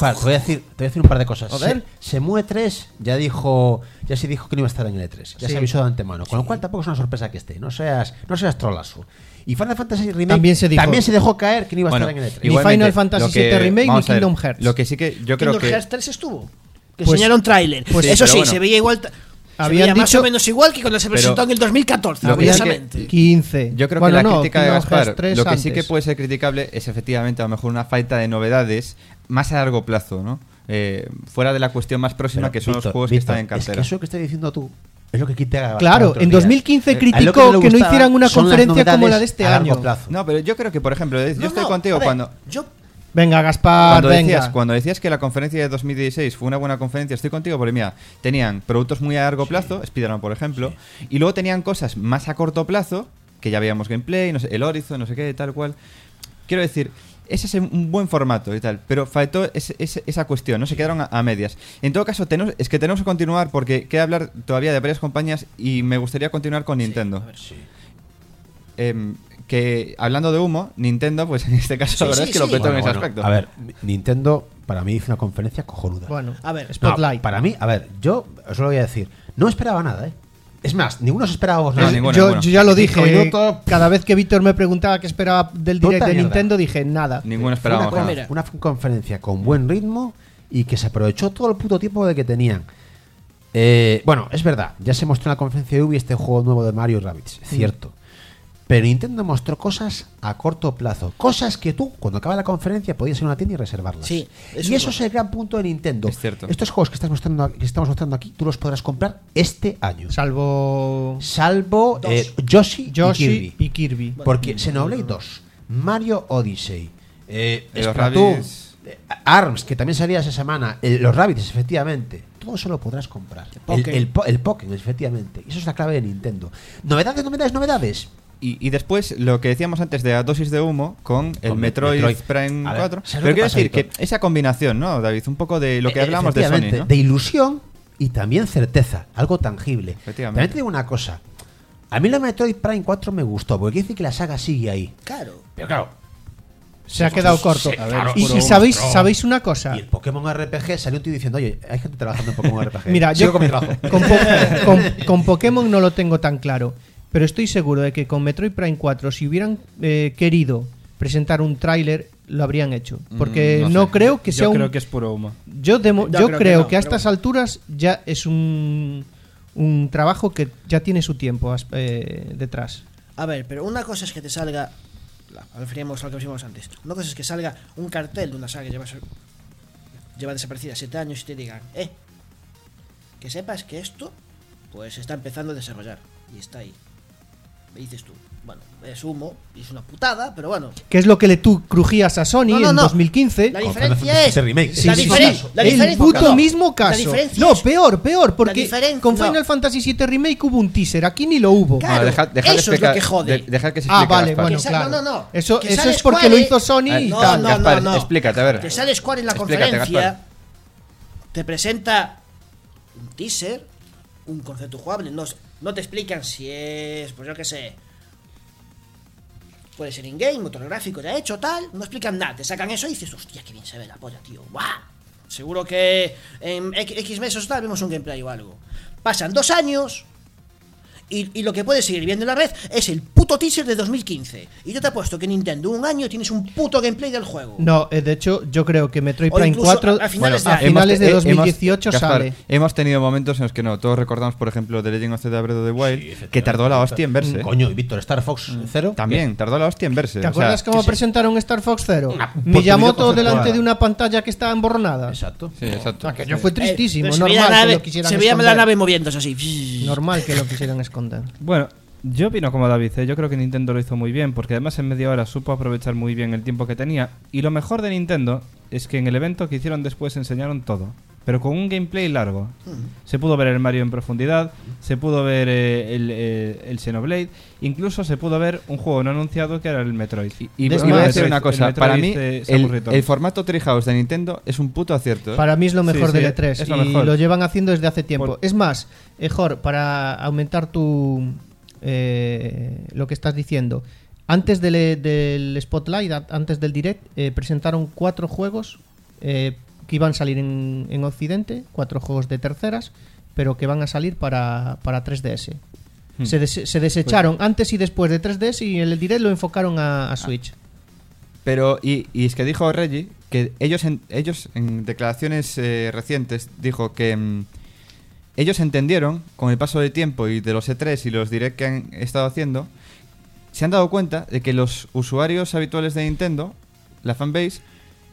S6: Para, te, voy a decir, te voy a decir un par de cosas.
S3: Joder.
S6: Se, Semue tres ya dijo, ya se dijo que no iba a estar en el E tres. Ya
S3: Sí.
S6: se avisó de antemano. Con lo cual tampoco es una sorpresa que esté. No seas, no seas trolazo. Y Final Fantasy Remake
S3: También se dijo.
S6: también se dejó caer que no iba a
S2: Bueno,
S6: estar en el E tres.
S3: Ni
S2: igualmente,
S3: Final Fantasy
S2: lo que-
S3: siete Remake,
S2: vamos
S3: ni
S2: a ver,
S3: Kingdom Hearts.
S2: Lo que sí que yo creo
S5: Kingdom
S2: que
S5: Hearts tres estuvo. Que
S3: Pues-
S5: enseñaron tráiler.
S3: pues-
S5: Eso
S2: sí,
S5: sí,
S2: pero
S5: se
S2: bueno.
S5: veía igual. ta- Se
S3: Habían
S5: veía más
S3: dicho-
S5: o menos igual que cuando se presentó
S2: Pero-
S5: en el dos mil catorce.
S2: lo que sí que-
S5: Curiosamente.
S3: quince.
S2: Yo creo
S3: Bueno,
S2: que la
S3: no,
S2: crítica de
S3: Kingdom
S2: Gaspar,
S3: Hearts tres
S2: lo que sí
S3: antes.
S2: que puede ser criticable es efectivamente a lo mejor una falta de novedades más a largo plazo, ¿no? Eh, fuera de la cuestión más próxima
S6: Pero,
S2: que son
S6: Víctor,
S2: los juegos que
S6: Víctor,
S2: están en
S6: Es que
S2: cartera.
S6: eso que estás diciendo tú es lo que quita.
S3: Claro, en dos mil quince criticó que no hicieran una conferencia como la de este año.
S2: No, pero yo creo que, por ejemplo, yo
S5: No,
S2: estoy
S5: no,
S2: contigo
S5: a ver,
S2: cuando...
S5: Yo
S3: Venga, Gaspar,
S2: Cuando
S3: venga.
S2: decías, cuando decías que la conferencia de dos mil dieciséis fue una buena conferencia, estoy contigo porque mira, tenían productos muy a largo plazo, Spider-Man por ejemplo, y luego tenían cosas más a corto plazo, que ya veíamos gameplay, no sé, el Horizon, no sé qué, tal cual. Quiero decir, ese es un buen formato y tal, pero faltó ese- ese- esa cuestión, no se quedaron a, a medias. En todo caso, tenemos, es que tenemos que continuar porque queda hablar todavía de varias compañías y me gustaría continuar con Nintendo. Em, que hablando de humo, Nintendo, pues en este caso
S5: Sí,
S2: la verdad
S5: sí,
S2: es que lo
S5: sí.
S2: petó
S6: Bueno,
S2: en ese
S6: bueno,
S2: aspecto.
S6: A ver, Nintendo para mí hizo una conferencia cojonuda.
S3: Bueno,
S5: A ver,
S6: No,
S3: Spotlight.
S6: para mí, a ver, yo os lo voy a decir. No esperaba nada, ¿eh? Es más, ninguno se esperábamos
S2: No,
S6: nada.
S2: ninguno.
S3: yo,
S2: ninguno.
S3: yo ya lo
S6: Cinco
S3: dije.
S6: minutos.
S3: Cada vez que Víctor me preguntaba qué esperaba del
S6: Puta
S3: direct de
S6: mierda.
S3: Nintendo, dije nada.
S2: Ninguno
S6: Fue
S2: esperábamos
S6: una,
S2: nada.
S5: Mira.
S6: una conferencia con buen ritmo y que se aprovechó todo el puto tiempo de que tenían. Eh, bueno, es verdad, ya se mostró en la conferencia de Ubi este juego nuevo de Mario Rabbids, cierto. Pero Nintendo mostró cosas a corto plazo. Cosas que tú, cuando acaba la conferencia, podías ir a una tienda y reservarlas.
S5: Sí, eso
S6: y
S5: es
S6: eso
S5: bueno.
S6: es el gran punto de Nintendo.
S2: Es cierto.
S6: Estos juegos que, estás mostrando, que estamos mostrando aquí, tú los podrás comprar este año.
S3: Salvo
S6: Salvo
S5: Dos.
S6: eh, Yoshi,
S3: Yoshi
S6: y Kirby.
S3: y Kirby.
S6: Porque Xenoblade dos, Mario Odyssey, eh,
S2: Y los
S6: Splatoon,
S2: Rabbids.
S6: eh, ARMS, que también salía esa semana, eh, los Rabbids, efectivamente. Todo eso lo podrás comprar. El,
S5: Pokémon.
S6: el, po- el Pokémon, efectivamente. Y eso es la clave de Nintendo. Novedades, novedades, novedades.
S2: Y, y después, lo que decíamos antes de la dosis de humo con el
S6: Con
S2: Metroid,
S6: Metroid.
S2: Prime
S6: A ver,
S2: cuatro.
S6: ¿sabes lo
S2: Pero
S6: que
S2: quiero
S6: pasa,
S2: decir que
S6: Víctor?
S2: esa combinación, ¿no, David? Un poco de lo que
S6: Eh,
S2: hablamos de Sony,
S6: efectivamente,
S2: ¿no?
S6: de ilusión y también certeza. Algo tangible.
S2: Efectivamente.
S6: También te digo una cosa. A mí la Metroid Prime cuatro me gustó, porque quiere decir que la saga sigue ahí.
S5: Claro.
S6: Pero claro,
S3: Se ha quedado corto.
S6: sí, claro,
S3: y
S6: puro
S3: y sabéis,
S6: monstruo.
S3: sabéis una cosa.
S6: y el Pokémon R P G salió un tío diciendo, oye, hay gente trabajando en Pokémon R P G.
S3: Mira,
S6: Sigo
S3: yo
S6: con mi trabajo.
S3: con, po- con- con Pokémon no lo tengo tan claro, pero estoy seguro de que con Metroid Prime cuatro, si hubieran eh, querido presentar un tráiler, lo habrían hecho. Porque
S2: Mm,
S3: no,
S2: no sé.
S3: creo que sea
S4: Yo
S3: un...
S4: creo que es puro humo.
S3: Yo, demo-
S5: Yo
S3: yo
S5: creo
S3: creo,
S5: que no,
S3: que, a
S5: pero
S3: estas
S5: bueno.
S3: alturas ya es un, un trabajo que ya tiene su tiempo as- eh, detrás.
S5: A ver, pero una cosa es que te salga. la- Referíamos a lo que decíamos antes. Una cosa es que salga un cartel de una saga que lleva, ser- lleva desaparecida siete años y te digan, eh, que sepas que esto, pues se está empezando a desarrollar. Y está ahí. Me dices tú, bueno, es humo y es una putada, pero bueno.
S3: ¿Qué es lo que le tú crujías a Sony
S5: No, no,
S3: en
S5: no.
S3: dos mil quince?
S5: La
S6: Con
S5: diferencia
S6: Final Fantasy
S5: es.
S6: Remake.
S3: Sí,
S5: la,
S3: sí,
S5: diferen-
S3: sí.
S5: la
S3: el
S5: diferencia-
S3: puto
S5: no,
S3: mismo
S5: la
S3: caso.
S5: diferencia
S3: No,
S5: es-
S3: peor, peor, porque
S5: diferen-
S3: con
S5: no.
S3: Final Fantasy siete Remake hubo un teaser, aquí ni lo hubo.
S5: Claro,
S2: Bueno, dejad- dejad de
S5: eso es lo
S2: explicar-
S5: que jode.
S2: de- dejad que se
S3: Ah,
S2: explique,
S3: vale,
S2: Gaspar.
S3: bueno,
S5: Que sa-
S3: claro.
S5: no, no, no.
S3: Eso,
S5: Que
S3: eso
S5: sale
S3: es porque
S5: Square,
S3: lo hizo Sony
S2: Eh,
S3: y
S5: no,
S3: tal.
S5: no,
S2: Gaspar,
S5: no.
S2: explícate, a ver.
S5: Te sale Square en la
S2: Explícate,
S5: conferencia,
S2: Gaspar.
S5: te presenta un teaser, un concepto jugable, no, no te explican si es, pues yo qué sé, puede ser in-game, motor gráfico ya hecho, tal, no explican nada, te sacan eso y dices, hostia, qué bien se ve la polla, tío, ¡guau! Seguro que en X, X meses o tal vemos un gameplay o algo. Pasan dos años... Y, y lo que puedes seguir viendo en la red es el puto teaser de dos mil quince. Y yo te apuesto que Nintendo un año tienes un puto gameplay del juego.
S3: No, eh, de hecho, yo creo que Metroid
S5: O
S3: Prime
S5: incluso
S3: cuatro
S5: a finales
S3: a
S5: de año.
S3: finales de
S2: Hemos- eh,
S3: dos mil dieciocho
S2: hemos- Gaspar,
S3: sale.
S2: Hemos tenido momentos en los que no. Todos recordamos, por ejemplo, The Legend of Zelda Breath of the Wild, que tardó la hostia en verse.
S6: Coño, y Víctor, Star Fox cero.
S2: También, tardó la hostia en verse.
S3: ¿Te
S2: o sea,
S3: acuerdas cómo presentaron Star Fox Zero?
S6: Una
S3: Miyamoto
S6: oportunidad
S3: delante
S6: conceptual.
S3: de una pantalla que estaba emborronada.
S6: Exacto.
S2: Sí, exacto.
S3: Aquello fue
S5: Eh,
S3: tristísimo.
S5: pero se veía
S3: normal
S5: la
S3: que
S5: nave,
S3: lo quisieran
S5: se veía la
S3: esconder.
S5: nave moviéndose así.
S3: Normal que lo quisieran esconder.
S4: Bueno, yo opino como David, ¿eh? Yo creo que Nintendo lo hizo muy bien, porque además en media hora supo aprovechar muy bien el tiempo que tenía. Y lo mejor de Nintendo es que en el evento que hicieron después enseñaron todo, pero con un gameplay largo. Se pudo ver el Mario en profundidad, se pudo ver eh, el, eh, el Xenoblade, incluso se pudo ver un juego no anunciado que era el Metroid.
S2: Y, y
S3: Desde
S2: voy a
S3: el
S2: decir
S4: Metroid-
S2: una
S4: el
S2: cosa,
S4: Metroid,
S2: para mí
S4: eh,
S2: el,
S4: Samus Returns.
S2: el formato Treehouse de Nintendo es un puto acierto. ¿eh?
S3: Para mí es lo mejor
S4: Sí,
S3: del
S4: sí,
S3: E tres
S4: es lo
S3: y
S4: mejor.
S3: lo llevan haciendo desde hace tiempo.
S4: Por-
S3: Es más, Ejor, para aumentar tu eh, lo que estás diciendo, antes del, del Spotlight, a- antes del Direct, eh, presentaron cuatro juegos eh, que iban a salir en, en Occidente, cuatro juegos de terceras, pero que van a salir para, para tres D S. Hmm. Se, des, se desecharon pues, antes y después de tres D S y en el direct lo enfocaron a, a Switch.
S2: Pero, y, y es que dijo Reggie que ellos en, ellos en declaraciones eh, recientes dijo que mm, ellos entendieron con el paso del tiempo y de los E tres y los direct que han estado haciendo, se han dado cuenta de que los usuarios habituales de Nintendo, la fanbase,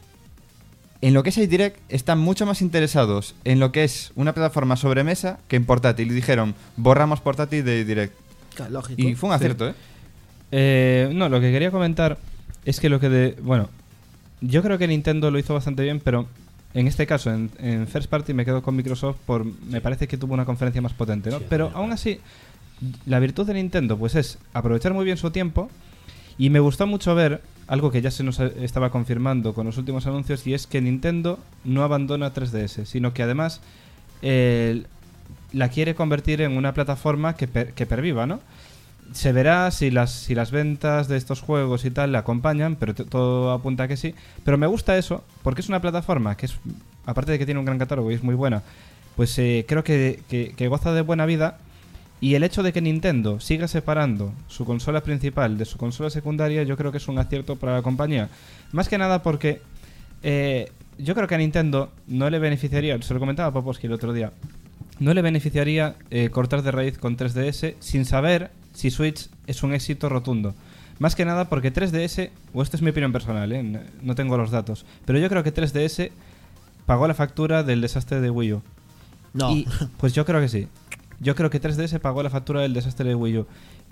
S2: en lo que es el direct están mucho más interesados en lo que es una plataforma sobremesa que en portátil. Y dijeron, borramos portátil de direct.
S5: Claro, lógico.
S2: Y fue un acierto,
S4: sí.
S2: ¿eh?
S4: ¿eh? No, lo que quería comentar es que lo que de... Bueno, yo creo que Nintendo lo hizo bastante bien, pero en este caso, en, en First Party me quedo con Microsoft por... Me parece que tuvo una conferencia más potente, ¿no? Sí, pero aún así, la virtud de Nintendo pues es aprovechar muy bien su tiempo. Y me gustó mucho ver algo que ya se nos estaba confirmando con los últimos anuncios, y es que Nintendo no abandona tres D S, sino que además eh, la quiere convertir en una plataforma que, per, que perviva, ¿no? Se verá si las, si las ventas de estos juegos y tal le acompañan, pero t- todo apunta a que sí. Pero me gusta eso, porque es una plataforma que es, aparte de que tiene un gran catálogo y es muy buena, pues eh, creo que, que, que goza de buena vida. Y el hecho de que Nintendo siga separando su consola principal de su consola secundaria, yo creo que es un acierto para la compañía. Más que nada porque eh, yo creo que a Nintendo no le beneficiaría, se lo comentaba a Popovsky el otro día, no le beneficiaría eh, cortar de raíz con tres D S sin saber si Switch es un éxito rotundo. Más que nada porque tres D S, o esto es mi opinión personal, ¿eh? No tengo los datos, pero yo creo que tres D S pagó la factura del desastre de Wii U.
S5: No.
S4: Y, pues yo creo que sí. Yo creo que tres D S pagó la factura del desastre de Wii U.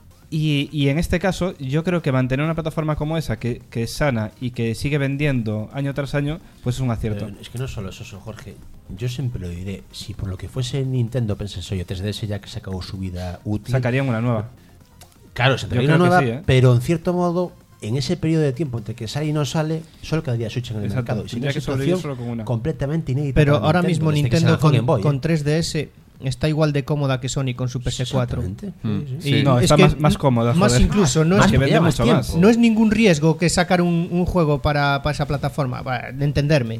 S4: Y, y en este caso, yo creo que mantener una plataforma como esa, que, que es sana y que sigue vendiendo año tras año, pues es un acierto.
S6: Pero es que no solo eso, Jorge. Yo siempre lo diré. Si por lo que fuese Nintendo pensase, oye, tres D S ya que se acabó su vida útil,
S4: sacarían una nueva.
S6: Claro, se traería una nueva,
S4: sí, ¿eh?
S6: Pero en cierto modo, en ese periodo de tiempo entre que sale y no sale, solo quedaría Switch en el
S4: Exacto.
S6: mercado. Y
S4: Tendría que sobrevivir solo con una.
S6: Completamente inédita.
S3: Pero ahora Nintendo, mismo Nintendo con,
S6: Boy,
S3: con
S6: ¿eh?
S3: tres D S está igual de cómoda que Sony con su P S cuatro.
S6: Mm.
S3: Y
S4: sí. No, está más, más cómoda.
S3: Más
S4: joder.
S3: incluso, no,
S6: más
S3: es,
S4: que vende mucho
S6: tiempo.
S4: más.
S3: no es ningún riesgo que sacar un, un juego para, para esa plataforma, para entenderme.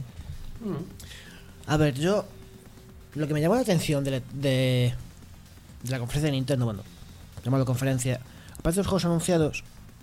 S5: A ver, yo... Lo que me llamó la atención de, de, de la conferencia de Nintendo, bueno, llamado conferencia, aparte de los juegos anunciados,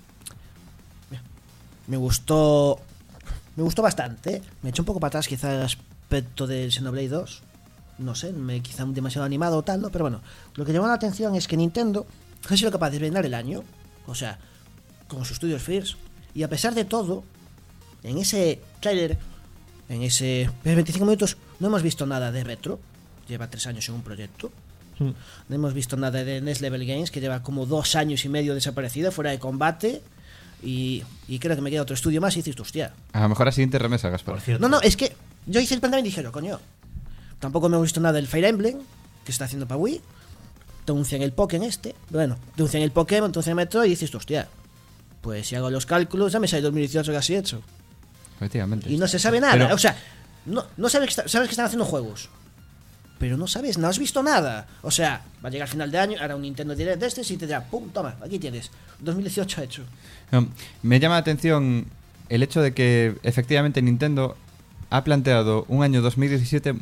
S5: me gustó... Me gustó bastante. Me echó un poco para atrás quizá el aspecto del Xenoblade dos. No sé, me quizá demasiado animado o tal, ¿no? Pero bueno, lo que llamó la atención es que Nintendo ha sido capaz de vender el año, o sea, con sus estudios First, y a pesar de todo, en ese trailer, en ese veinticinco minutos, no hemos visto nada de retro. Lleva tres años en un proyecto.
S3: Mm.
S5: No hemos visto nada de Next Level Games, que lleva como dos años y medio desaparecida, fuera de combate. Y, y creo que me queda otro estudio más y dices, hostia.
S2: A lo mejor a siguiente remesa, Gaspar.
S5: No, no, es que yo hice el planteamiento y dije, coño, tampoco me he visto nada del Fire Emblem, que está haciendo para Wii. Te anuncian el Pokémon este. Bueno, te anuncian el Pokémon, te anuncian el Metro y dices, hostia, pues si hago los cálculos, ya me sale dos mil dieciocho casi hecho.
S2: Efectivamente.
S5: Y no se sabe nada.
S2: Pero...
S5: O sea, no, no sabes, que está, sabes que están haciendo juegos, pero no sabes, no has visto nada. O sea, va a llegar final de año, hará un Nintendo Direct de este y te dirá, pum, toma, aquí tienes, dos mil dieciocho hecho.
S2: No, me llama la atención el hecho de que efectivamente Nintendo ha planteado un año dos mil diecisiete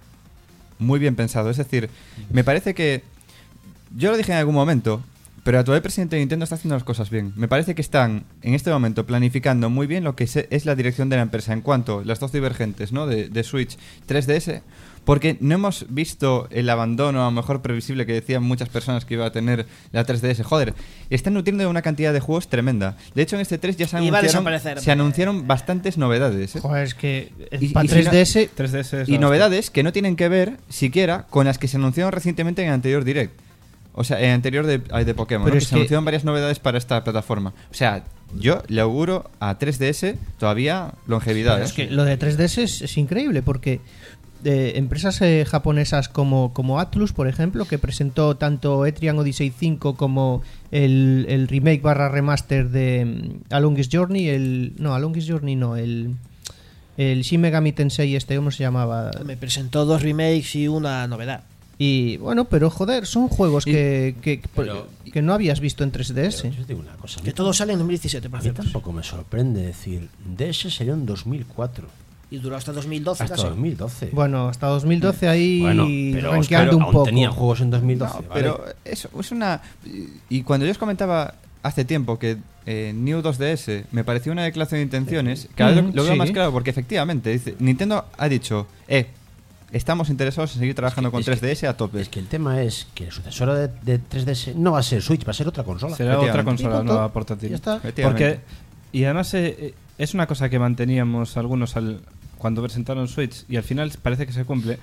S2: muy bien pensado. Es decir, me parece que... Yo lo dije en algún momento, pero el actual presidente de Nintendo está haciendo las cosas bien. Me parece que están en este momento planificando muy bien lo que es la dirección de la empresa en cuanto a las dos divergentes, ¿no? de, de Switch tres D S, porque no hemos visto el abandono a lo mejor previsible que decían muchas personas que iba a tener la tres D S. Joder, están nutriendo de una cantidad de juegos tremenda. De hecho, en este tres ya se anunciaron, se anunciaron bastantes novedades, ¿eh?
S3: Joder, es que
S2: Y-
S3: para
S2: y
S3: tres D S...
S4: tres D S es
S2: Y
S4: la
S2: novedades que no tienen que ver siquiera con las que se anunciaron recientemente en el anterior Direct. O sea, en el anterior de, de Pokémon,
S3: Pero
S2: ¿no?
S3: es
S2: Que se
S3: que-
S2: anunciaron varias novedades para esta plataforma. O sea, yo le auguro a tres D S todavía longevidad.
S3: Pero
S2: ¿eh?
S3: es que lo de tres D S es, es increíble porque eh, empresas eh, japonesas como, como Atlus, por ejemplo, que presentó tanto Etrian Odyssey cinco como el, el remake barra remaster de mm, A Longest Journey, el no, A Longest Journey no, el el Shin Megami Tensei este, ¿cómo se llamaba?
S5: Me presentó dos remakes y una novedad.
S3: Y bueno, pero joder, son juegos
S2: Y-
S3: que, que,
S6: pero-
S3: que no habías visto en tres D S.
S6: Pero yo os digo una cosa. a mí
S5: Que todos salen en dos mil diecisiete, por
S6: A mí
S5: cierto.
S6: tampoco me sorprende decir, D S salió en dos mil cuatro.
S5: Y duró hasta dos mil doce
S6: Hasta
S5: casi.
S6: dos mil doce.
S3: Bueno, hasta dos mil doce ahí
S6: Bueno, pero
S3: rankeando
S6: Oscar,
S3: un
S6: aún
S3: poco.
S6: tenían juegos en dos mil doce.
S2: No,
S6: ¿vale?
S2: pero eso es una... Y cuando yo os comentaba hace tiempo que eh, New dos D S me pareció una declaración de intenciones, cada vez
S3: Mm,
S2: lo, lo veo
S3: sí.
S2: más claro porque efectivamente dice, Nintendo ha dicho, eh, estamos interesados en seguir trabajando
S6: Es que-
S2: con
S6: es que-
S2: tres D S a tope.
S6: Es que el tema es que el sucesor de, de tres D S no va a ser Switch, va a ser otra consola.
S4: Será otra
S2: Efectivamente.
S4: consola
S6: Y punto.
S4: nueva portátil.
S6: Ya está.
S2: Efectivamente.
S4: Porque, y además eh, eh, es una cosa que manteníamos algunos al, cuando presentaron Switch y al final parece que se cumple,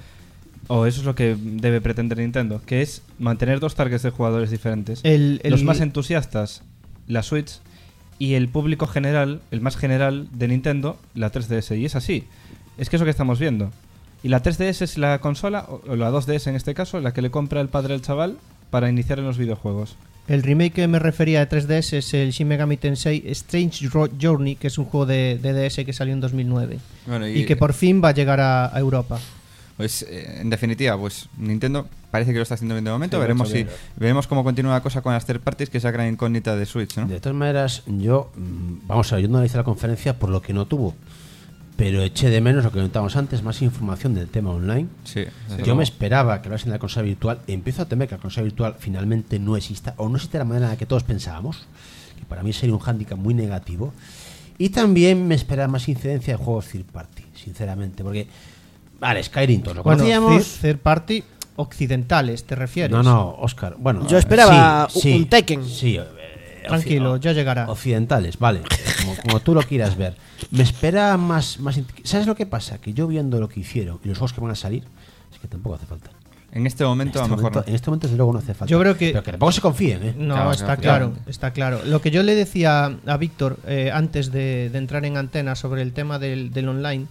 S4: o eso es lo que debe pretender Nintendo, que es mantener dos targets de jugadores diferentes.
S3: El- el-
S4: Los más entusiastas, la Switch, y el público general, el más general de Nintendo, la tres D S. Y es así. Es que es lo que estamos viendo. Y la tres D S es la consola, o la dos D S en este caso, la que le compra el padre al chaval para iniciar en los videojuegos.
S3: El remake que me refería de tres D S es el Shin Megami Tensei Strange Ro- Journey, que es un juego de, de D S que salió en dos mil nueve.
S2: Bueno,
S3: Y que por fin va a llegar a, a Europa.
S2: Pues eh, en definitiva, pues Nintendo parece que lo está haciendo bien de momento.
S4: Sí, lo ha
S2: Veremos
S4: hecho
S2: si
S4: bien.
S2: veremos cómo continúa la cosa con las third parties, que es la gran incógnita de Switch, ¿no?
S6: De todas maneras, yo, mm, vamos a ver, yo no analicé la conferencia por lo que no tuvo, pero eché de menos lo que comentábamos antes, más información del tema online.
S2: Sí. desde
S6: Yo
S2: luego.
S6: me esperaba que hablasen de la consola virtual. Empiezo a temer que la consola virtual finalmente no exista, o no existe de la manera en la que todos pensábamos, que para mí sería un hándicap muy negativo. Y también me esperaba más incidencia de juegos third party, sinceramente, porque, vale, Skyrim, todos lo
S3: Bueno,
S6: conocíamos.
S3: third, third party occidentales, ¿te refieres?
S6: No, no, Oscar. Bueno,
S5: Yo esperaba
S6: sí,
S5: un-
S6: sí,
S5: un Tekken.
S6: Sí, eh,
S3: Tranquilo,
S6: occi-
S3: ya llegará.
S6: Occidentales, vale, como, como tú lo quieras ver. Me espera más, más. int- ¿Sabes lo que pasa? Que yo viendo lo que hicieron y los juegos que van a salir, es que tampoco hace falta.
S2: En este momento,
S6: en,
S2: a
S6: este
S2: lo mejor
S6: momento
S2: no.
S6: en este momento, desde luego, no hace falta.
S3: Yo creo que-
S6: Pero que tampoco se confíen, ¿eh?
S3: No,
S2: Claro,
S3: está
S2: claro,
S3: claro,
S2: claro.
S3: está claro. Lo que yo le decía a Víctor eh, antes de, de entrar en antena sobre el tema del, del online,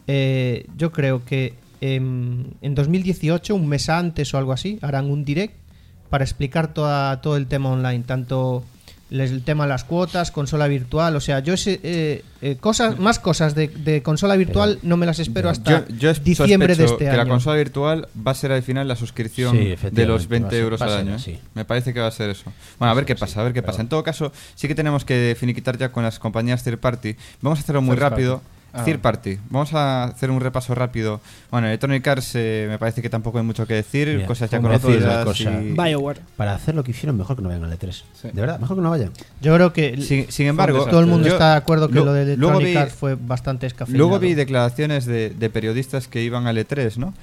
S3: eh, yo creo que em, en dos mil dieciocho, un mes antes o algo así, harán un direct para explicar toda, todo el tema online, tanto les- el tema de las cuotas, consola virtual, o sea, yo ese, eh, eh, cosas, más cosas de, de consola virtual no me las espero hasta
S2: Yo, yo es-
S3: diciembre de
S2: sospecho
S3: este
S2: que
S3: año.
S2: la consola virtual va a ser al final la suscripción
S6: Sí,
S2: de
S6: efectivamente,
S2: los
S6: va a
S2: veinte
S6: ser-
S2: euros
S6: va a
S2: al
S6: ser
S2: año. ¿eh?
S6: así.
S2: Me parece que va a ser eso. Bueno, a ver qué
S6: ser
S2: pasa, a
S6: así,
S2: ver qué
S6: pero-
S2: pasa. En todo caso, sí que tenemos que finiquitar ya con las compañías third party. Vamos a hacerlo muy
S4: First
S2: rápido.
S4: party. Ah.
S2: Third party. Vamos a hacer un repaso rápido. Bueno, Electronic Arts eh, me parece que tampoco hay mucho que decir.
S6: Mira,
S2: cosas ya
S6: como decir una
S2: conocidas.
S6: cosa.
S2: y-
S5: BioWare.
S6: Para hacer lo que hicieron, mejor que no vayan al E tres.
S4: Sí.
S6: De verdad, mejor que no vayan.
S3: Yo creo que
S2: Sin, sin embargo,
S4: desastre.
S3: todo el mundo
S2: yo-
S3: está de acuerdo que
S2: lo-
S3: lo de
S2: luego
S3: Electronic
S2: vi-
S3: Arts fue bastante escafeinado.
S2: Luego vi declaraciones de, de periodistas que iban al E tres, ¿no?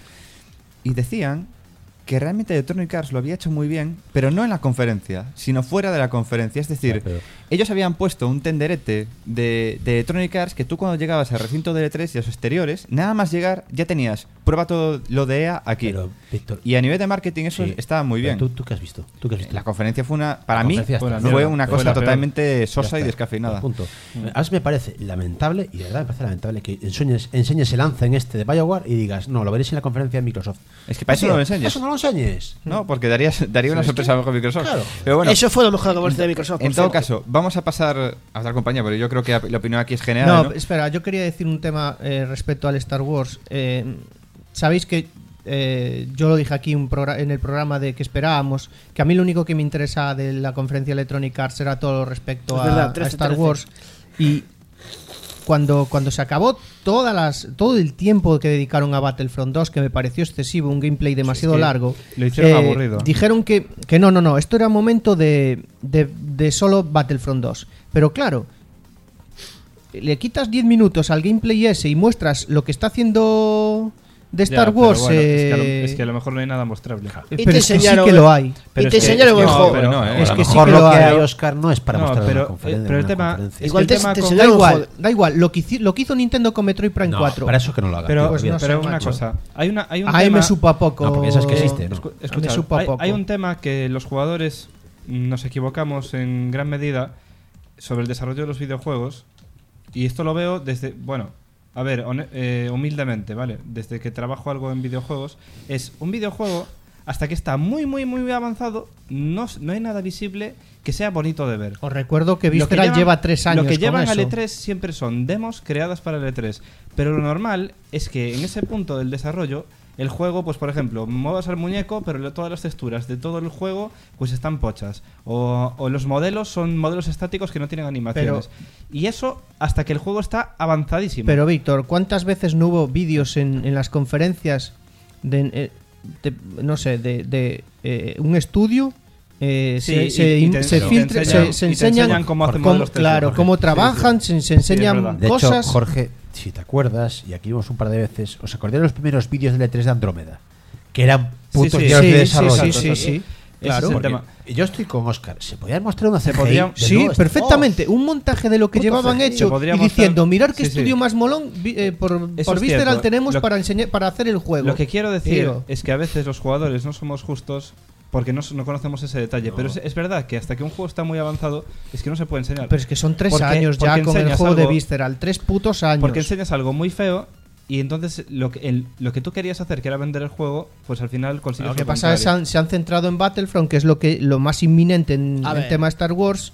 S2: Y decían que realmente Electronic Arts lo había hecho muy bien, pero no en la conferencia, sino fuera de la conferencia. Es decir,
S6: Ya, pero-
S2: ellos habían puesto un tenderete de, de Electronic Arts que tú cuando llegabas al recinto del E tres y a los exteriores, nada más llegar ya tenías, prueba todo lo de E A aquí.
S6: Pero, Víctor,
S2: Y a nivel de marketing eso
S6: sí,
S2: estaba muy
S6: pero
S2: bien.
S6: ¿Tú, ¿Tú qué has visto? ¿Tú qué has visto?
S2: La conferencia fue una, para
S6: La
S2: mí,
S6: conferencia
S4: fue una
S2: fue
S4: mierda.
S2: una
S4: Fue
S2: cosa
S4: la peor.
S2: totalmente
S6: Ya
S2: sosa y
S6: está,
S2: descafeinada.
S6: punto. A mí me parece lamentable, y de verdad me parece lamentable, que enseñes, enseñes el lance en este de BioWare y digas, no, lo veréis en la conferencia de Microsoft.
S2: Es que para eso
S6: Tío,
S2: no lo enseñes.
S6: Eso no lo enseñes.
S2: No, porque darías, daría una
S6: es
S2: sorpresa
S6: que-
S2: mejor Microsoft.
S6: claro.
S2: Pero bueno,
S5: Eso fue lo mejor de la conferencia de Microsoft. por
S2: en todo
S5: cierto.
S2: caso, vamos a pasar a otra compañía, pero yo creo que la opinión aquí es general.
S3: No,
S2: ¿no?
S3: espera, yo quería decir un tema eh, respecto al Star Wars. Eh, Sabéis que eh, yo lo dije aquí un progra- en el programa de que esperábamos, que a mí lo único que me interesa de la conferencia Electronic Arts era todo lo respecto
S5: Es
S3: a,
S5: verdad,
S3: a
S5: trece,
S3: Star
S5: trece.
S3: Wars. Y cuando, cuando se acabó todas las, todo el tiempo que dedicaron a Battlefront dos, que me pareció excesivo, un gameplay demasiado
S4: que
S3: largo,
S4: lo hicieron
S3: eh,
S4: aburrido.
S3: dijeron que, que no, no, no, esto era momento de, de, de solo Battlefront dos. Pero claro, le quitas diez minutos al gameplay ese y muestras lo que está haciendo de
S4: Ya,
S3: Star
S4: pero
S3: Wars.
S4: bueno, es, que a lo,
S3: eh,
S4: es que a lo mejor no hay nada mostrable.
S3: eh,
S5: Y
S3: pero
S5: te
S3: es que sí
S5: enseñaron-
S3: que lo hay.
S4: Pero
S5: y te
S4: es que-
S5: enseñaron el
S4: no,
S5: juego.
S2: pero no, eh.
S3: Es
S6: a lo
S3: que sí
S6: mejor
S3: que
S6: lo
S3: lo
S6: que
S3: hay.
S6: hay, Oscar, no es para
S4: No,
S6: mostrar
S4: pero-
S6: en una conferencia.
S4: pero el
S6: en una
S4: tema-
S6: conferencia.
S4: es
S5: Igual
S4: que el
S5: te-
S4: tema
S5: te
S4: con-
S3: Da
S5: enseñaron un
S3: igual,
S5: juego.
S3: da igual. Lo que, hici- lo que hizo Nintendo con Metroid Prime
S6: No,
S3: cuatro.
S6: para eso que no lo haga.
S4: Pero,
S3: Pues no sé,
S4: pero una
S3: macho.
S4: cosa, hay, una, hay un
S3: Ahí
S4: tema...
S3: me supo a poco.
S6: No, porque sabes que existe, ¿no?
S4: Escu-
S3: Me
S4: escuchad,
S3: supo a
S4: hay,
S3: poco.
S4: hay un tema que los jugadores nos equivocamos en gran medida sobre el desarrollo de los videojuegos, y esto lo veo desde, bueno, a ver, hone- eh, humildemente, ¿vale? Desde que trabajo algo en videojuegos, es un videojuego, hasta que está muy, muy, muy avanzado, no, no hay nada visible que sea bonito de ver.
S3: Os recuerdo que
S4: Lo que
S3: Visceral
S4: llevan-
S3: lleva tres años
S4: Lo que
S3: con
S4: llevan al
S3: eso.
S4: E tres siempre son demos creadas para el E tres. Pero lo normal es que en ese punto del desarrollo el juego, pues por ejemplo, muevas al muñeco, pero todas las texturas de todo el juego pues están pochas. O, o los modelos son modelos estáticos que no tienen animaciones. Pero, y eso hasta que el juego está avanzadísimo.
S3: Pero Víctor, ¿cuántas veces no hubo vídeos en, en las conferencias de, eh, de no sé, de, de eh, un estudio? Eh,
S4: sí,
S3: se, se,
S4: y, y te,
S3: se,
S4: te
S3: filtra,
S4: enseñan,
S3: se, se
S4: y te
S3: enseñan,
S4: enseñan cómo hacen
S3: cómo,
S4: modelos tres D,
S3: claro,
S6: Jorge.
S3: cómo trabajan,
S6: Sí, sí.
S3: se, se enseñan
S4: Sí,
S6: De
S3: cosas.
S6: hecho, Jorge, si te acuerdas, y aquí vimos un par de veces, ¿os acordáis de los primeros vídeos del E tres de Andrómeda? Que eran putos
S4: sí,
S6: guiones
S3: sí,
S6: de
S3: sí,
S6: desarrollo.
S3: sí, sí, sí. Claro.
S4: Ese es el
S6: Porque
S4: tema.
S6: yo estoy con Oscar. ¿Se podían mostrar una C G I?
S4: podría-
S6: de
S3: Sí,
S6: nuevo?
S3: perfectamente. Un montaje de lo que
S6: Puto
S3: llevaban
S6: C G I.
S3: hecho
S4: Se podría
S3: y
S4: mostrar-
S3: diciendo, mirar qué
S4: Sí, sí.
S3: estudio más molón vi- eh, por,
S4: Eso
S3: por
S4: es
S3: Visceral
S4: cierto.
S3: tenemos
S4: Lo-
S3: para enseñar, para hacer el juego.
S4: Lo que quiero decir
S3: Tío.
S4: es que a veces los jugadores no somos justos porque no, no conocemos ese detalle. Pero es, es verdad que hasta que un juego está muy avanzado es que no se puede enseñar.
S3: Pero es que son tres
S4: Porque-
S3: años ya
S4: porque
S3: con el
S4: enseñas
S3: juego de
S4: algo-
S3: Visceral. Tres putos años.
S4: Porque enseñas algo muy feo y entonces lo que, el- lo que tú querías hacer, que era vender el juego, pues al final consigues
S3: Lo que
S4: lo
S3: pasa es que se
S4: contrario.
S3: han, se han centrado en Battlefront, que es lo que lo más inminente en
S5: A
S3: el
S5: ver.
S3: tema Star Wars.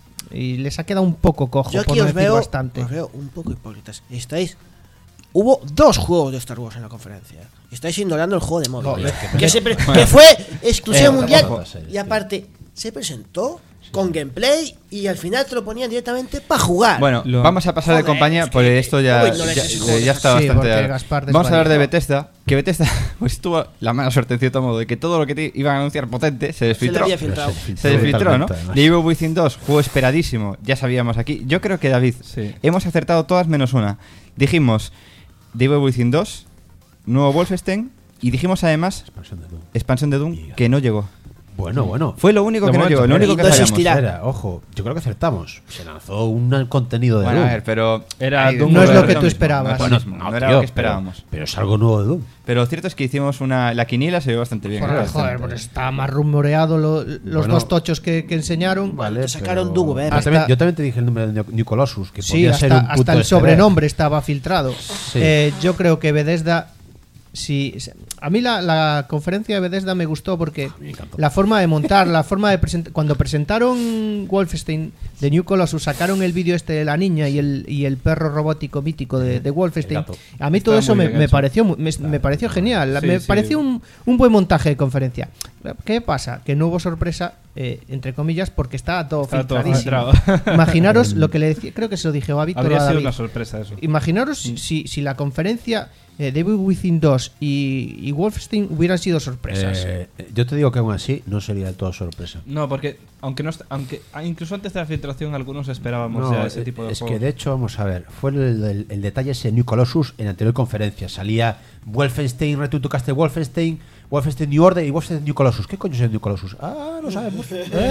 S3: Y les ha quedado un poco cojo,
S5: Yo
S3: por
S5: aquí
S3: no
S5: os
S3: decir
S5: veo,
S3: bastante.
S5: os veo un poco hipócritas. Estáis. Hubo dos juegos de Star Wars en la conferencia. Estáis ignorando el juego de móvil.
S6: Joder,
S5: que, se pre- que fue exclusiva
S6: Eh,
S5: mundial.
S6: ojo, sí,
S5: Y
S6: sí.
S5: aparte, se presentó con gameplay y al final te lo ponían directamente para jugar.
S2: Bueno,
S4: Lo-
S2: vamos a pasar de
S5: Joder,
S2: compañía,
S5: es que-
S2: porque esto ya,
S5: ¿cómo ignoráis
S2: ya,
S5: ese juego?
S2: ya está
S3: Sí,
S2: bastante.
S3: porque
S2: dado.
S3: Gaspar
S2: Vamos a hablar de
S3: desvalió.
S2: Bethesda, que Bethesda pues tuvo la mala suerte en cierto modo de que todo lo que te iban a anunciar potente se
S5: se le
S2: desfiltró.
S5: había filtrado.
S2: Se desfiltró, ¿no?
S6: totalmente, además.
S2: The Evil Within dos, juego esperadísimo, ya sabíamos aquí. Yo creo que David,
S4: Sí.
S2: hemos acertado todas menos una. Dijimos The Evil Within dos, nuevo Wolfenstein, y dijimos además
S6: Expansión de Doom.
S2: expansión de Doom,
S6: Y-
S2: que no llegó.
S6: Bueno, bueno.
S2: Fue lo único
S4: De
S2: que no
S4: momento,
S2: llegó, lo
S4: pero-
S2: único
S5: y
S2: que
S5: no
S2: fallamos.
S5: existirá.
S6: Espera, ojo, yo creo que acertamos. Se lanzó un contenido de
S2: Bueno, a
S6: Doom.
S2: ver, pero
S4: Era
S2: Ay,
S4: Doom
S3: No es lo
S2: era
S3: que tú
S2: mismo,
S3: esperabas.
S2: No, es lo
S6: Bueno,
S2: mismo,
S6: no,
S2: no era
S6: tío,
S2: lo que esperábamos.
S6: Pero, pero es algo nuevo de Doom.
S2: Pero cierto es que hicimos una. La quiniela se vio bastante bien.
S3: Joder,
S2: ¿eh?
S3: joder, pues está más rumoreado lo- los
S6: Bueno.
S3: dos tochos que, que enseñaron.
S6: Vale,
S5: te sacaron
S6: pero-
S5: Doom Verde.
S6: Yo también,
S3: Hasta-
S6: yo también te dije el nombre de New Colossus, que
S3: Sí,
S6: podía ser
S3: hasta,
S6: un puto
S3: hasta el
S6: este ver.
S3: sobrenombre estaba filtrado.
S6: Sí.
S3: Eh, yo creo que Bethesda. Sí, a mí la, la conferencia de Bethesda me gustó porque
S6: me encantó.
S3: la forma de montar, la forma de presentar. Cuando presentaron Wolfenstein de New Colossus, sacaron el vídeo este de la niña y el, y el perro robótico mítico de, de Wolfenstein.
S6: El gato.
S3: A mí todo
S4: Estaba
S3: eso
S4: muy
S3: me,
S4: bien
S3: me
S4: hecho.
S3: pareció mu- me, me pareció genial.
S4: Sí,
S3: me
S4: sí.
S3: pareció un, un buen montaje de conferencia. ¿Qué pasa? Que no hubo sorpresa, eh, entre comillas, porque estaba todo
S4: Estaba todo
S3: filtradísimo.
S4: filtrado.
S3: Imaginaros lo que le decía, creo que se lo dije a Víctor o
S4: Habría
S3: a
S4: sido
S3: David.
S4: una sorpresa eso.
S3: Imaginaros si, si la conferencia eh, de Evil Within dos y, y Wolfenstein hubieran sido sorpresas.
S6: Eh, yo te digo que aún así no sería del todo sorpresa.
S4: No, porque aunque no est- aunque ah, incluso antes de la filtración algunos esperábamos
S6: No,
S4: ya ese tipo de
S6: es
S4: juego.
S6: que de hecho, vamos a ver, fue el, el- el detalle ese New Colossus en la anterior conferencia. Salía Wolfenstein, Return to Castle Wolfenstein, Wolfenstein New Order y Wolfenstein New Colossus. ¿Qué coño es el New Colossus? Ah, no sabemos.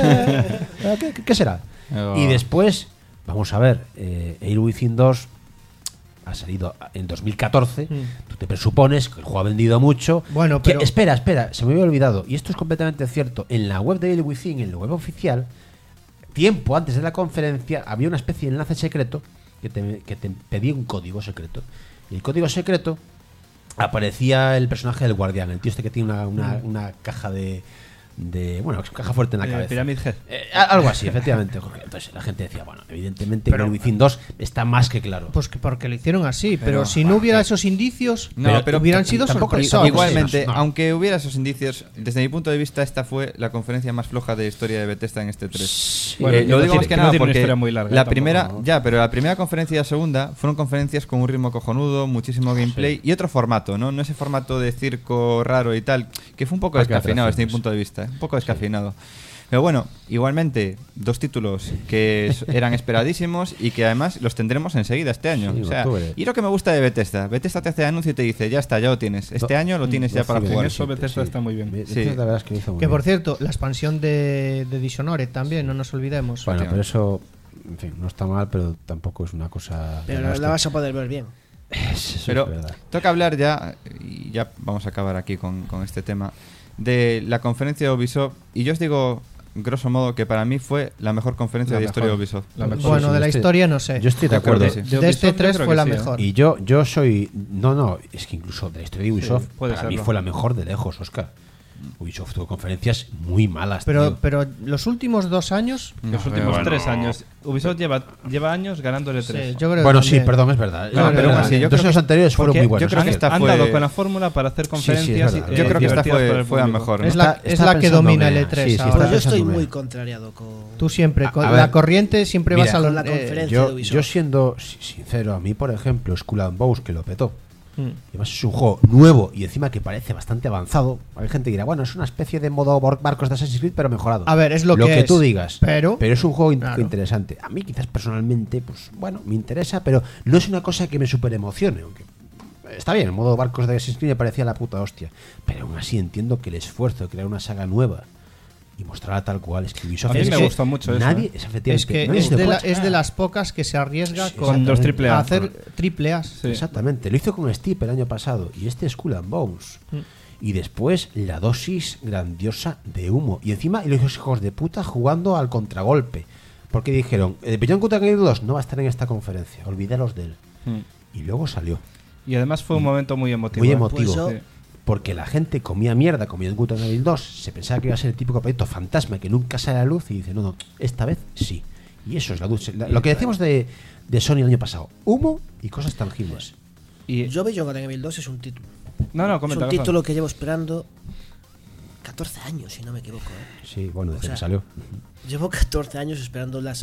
S6: Eh, eh, ¿qué, qué será?
S2: Oh.
S6: Y después, vamos a ver, eh, Evil Within dos ha salido en dos mil catorce.
S3: Mm.
S6: Tú te presupones que el juego ha vendido mucho.
S3: Bueno,
S6: Que-
S3: pero-
S6: espera, espera, se me había olvidado. Y esto es completamente cierto. En la web de Evil Within, en la web oficial, tiempo antes de la conferencia, había una especie de enlace secreto que te, que te pedía un código secreto. Y el código secreto aparecía el personaje del guardián, el tío este que tiene una, una, una caja de, de. Bueno, caja fuerte en la
S4: Eh,
S6: cabeza.
S4: Pyramid Head.
S6: Eh, a- algo así, efectivamente, Jorge. Entonces la gente decía, bueno, evidentemente
S3: Pero-
S6: Evil Within dos está más que claro.
S3: Pues que porque lo hicieron así, pero,
S2: Pero-
S3: si no hubiera esos indicios,
S2: No,
S3: pero,
S2: pero
S3: hubieran
S6: t-
S3: sido
S6: tampoco-
S3: sorpresas.
S2: Igualmente,
S6: no.
S2: aunque hubiera esos indicios, desde mi punto de vista, esta fue la conferencia más floja de historia de Bethesda en este tres.
S4: Bueno,
S2: Eh,
S4: yo
S2: lo
S4: no
S2: digo
S4: tiene-
S2: más que
S4: que no
S2: nada
S4: tiene una
S2: porque
S4: historia muy larga,
S2: la
S4: tampoco,
S2: primera,
S4: ¿no?
S2: ya, pero la primera conferencia y la segunda fueron conferencias con un ritmo cojonudo, muchísimo gameplay y otro formato, ¿no? No ese formato de circo raro y tal, que fue un poco
S6: Parque de
S2: descafeinado desde mi
S6: atracciones.
S2: punto de vista, ¿eh? un poco descafeinado. Pero bueno, igualmente, dos títulos que s- eran esperadísimos y que además los tendremos enseguida este año.
S6: Sí,
S2: o sea,
S6: octubre.
S2: y lo que me gusta de Bethesda, Bethesda te hace anuncio y te dice, ya está, ya lo tienes. Este
S6: Do-
S2: año lo tienes ya
S6: doce
S2: para
S6: de
S2: jugar.
S4: En eso
S6: veintisiete,
S4: Bethesda está muy bien.
S6: Be-
S2: Sí.
S6: Bethesda, la verdad es que lo hizo muy
S3: Que
S6: bien.
S3: por cierto, la expansión de, de Dishonored también, no nos olvidemos.
S6: Bueno, pero eso, en fin, no está mal, pero tampoco es una cosa.
S5: Pero
S6: la
S5: la, la vas a poder ver bien.
S2: Pero toca hablar ya, y ya vamos a acabar aquí con, con este tema, de la conferencia de Ubisoft. Y yo os digo, grosso modo, que para mí fue la mejor conferencia
S4: La
S2: de historia de
S4: mejor.
S2: Ubisoft.
S4: La mejor.
S3: Bueno,
S6: sí,
S3: de la
S6: yo estoy-
S3: historia no sé.
S6: Yo estoy de
S2: De acuerdo,
S6: acuerdo.
S2: sí.
S4: De
S3: de este
S4: Ubisoft, yo
S3: tres
S4: creo
S3: fue
S4: que
S3: la
S4: sí, ¿eh?
S3: mejor.
S6: Y yo, yo soy. No, no, es que incluso de la historia de Ubisoft,
S4: puede
S6: para mí
S4: serlo.
S6: fue la mejor de lejos, Oscar. Ubisoft tuvo conferencias muy malas,
S3: Pero,
S6: tío.
S3: pero los últimos dos años.
S4: Los
S2: No,
S4: últimos
S2: bueno.
S4: tres años. Ubisoft lleva, lleva años ganando el E tres.
S3: Sí, yo creo
S6: Bueno,
S3: que
S6: sí,
S3: también.
S6: perdón, es verdad.
S3: No,
S6: Es
S3: pero
S6: verdad.
S3: aún así,
S2: yo
S6: Los
S2: creo
S6: años
S2: que-
S6: anteriores fueron
S4: Porque
S6: muy buenos.
S2: yo creo que
S6: ¿eh?
S2: esta
S4: han
S2: fue-
S4: dado con la fórmula para hacer
S6: sí, es
S4: conferencias.
S6: verdad.
S4: eh,
S2: Yo creo que esta
S4: divertidas para
S2: fue,
S4: el
S2: fue la
S4: público.
S2: mejor. ¿no?
S3: Es la,
S6: Está-
S3: es
S6: está
S3: la que
S6: pensándome,
S3: domina el E tres
S6: sí, sí,
S3: ahora.
S6: está
S5: Pues yo estoy
S6: pensándome.
S5: muy contrariado con,
S3: Tú siempre,
S6: A-
S3: con
S6: a
S3: la
S6: ver.
S3: corriente siempre
S6: Mira,
S3: vas a
S5: con
S3: lo-
S5: la
S3: eh,
S5: conferencia de
S6: Yo,
S5: Ubisoft.
S6: yo siendo si- sincero, a mí, por ejemplo, Skull and Bones, que lo petó.
S3: mm.
S6: Y además es un juego nuevo y encima que parece bastante avanzado. Hay gente que dirá, bueno, es una especie de modo bar- barcos de Assassin's Creed, pero mejorado.
S3: A ver, es lo que
S6: que
S3: es,
S6: tú digas.
S3: pero-
S6: es un juego in-
S3: claro.
S6: interesante. A mí quizás personalmente, pues bueno, me interesa, pero no es una cosa que me super emocione. Aunque está bien, el modo barcos de Assassin's Creed me parecía la puta hostia. Pero aún así entiendo que el esfuerzo de crear una saga nueva y mostrarla tal cual es que Ubisoft
S4: A mí
S6: es
S4: me
S6: que
S4: gustó mucho eso,
S6: nadie,
S4: ¿eh?
S6: es, efectivamente,
S3: Es que
S6: nadie
S3: es
S6: se lo
S3: de,
S6: puede
S3: la- es de
S6: achacar.
S3: las pocas que se arriesga
S6: Sí,
S3: con
S4: Con los triple A.
S3: a hacer triple A.
S4: Sí.
S6: Exactamente, lo hizo con Steep el año pasado y este es Skull and Bones.
S3: Mm.
S6: Y después la dosis grandiosa de humo. Y encima y los hijos de puta jugando al contragolpe. Porque dijeron, el Beyond Good and Evil dos no va a estar en esta conferencia, olvídalos de él.
S4: Mm.
S6: Y luego salió.
S4: Y además fue un momento muy emotivo.
S6: Muy
S4: ¿eh?
S6: emotivo.
S5: Pues yo-
S4: Sí.
S6: Porque la gente comía mierda con Beyond Good and Evil dos, se pensaba que iba a ser el típico proyecto fantasma que nunca sale a la luz y dice, no, no, esta vez sí. Y eso es la dulce. la- lo que decíamos de, de Sony el año pasado, humo y cosas tangibles.
S4: Y,
S5: Yo Beyond Good and Evil dos es un título.
S4: no, no,
S5: Es
S4: comenta.
S5: un
S4: Rafa.
S5: título que llevo esperando catorce años, si no me equivoco. ¿eh?
S6: Sí, bueno, desde
S5: O sea,
S6: que salió.
S5: Llevo catorce años esperando las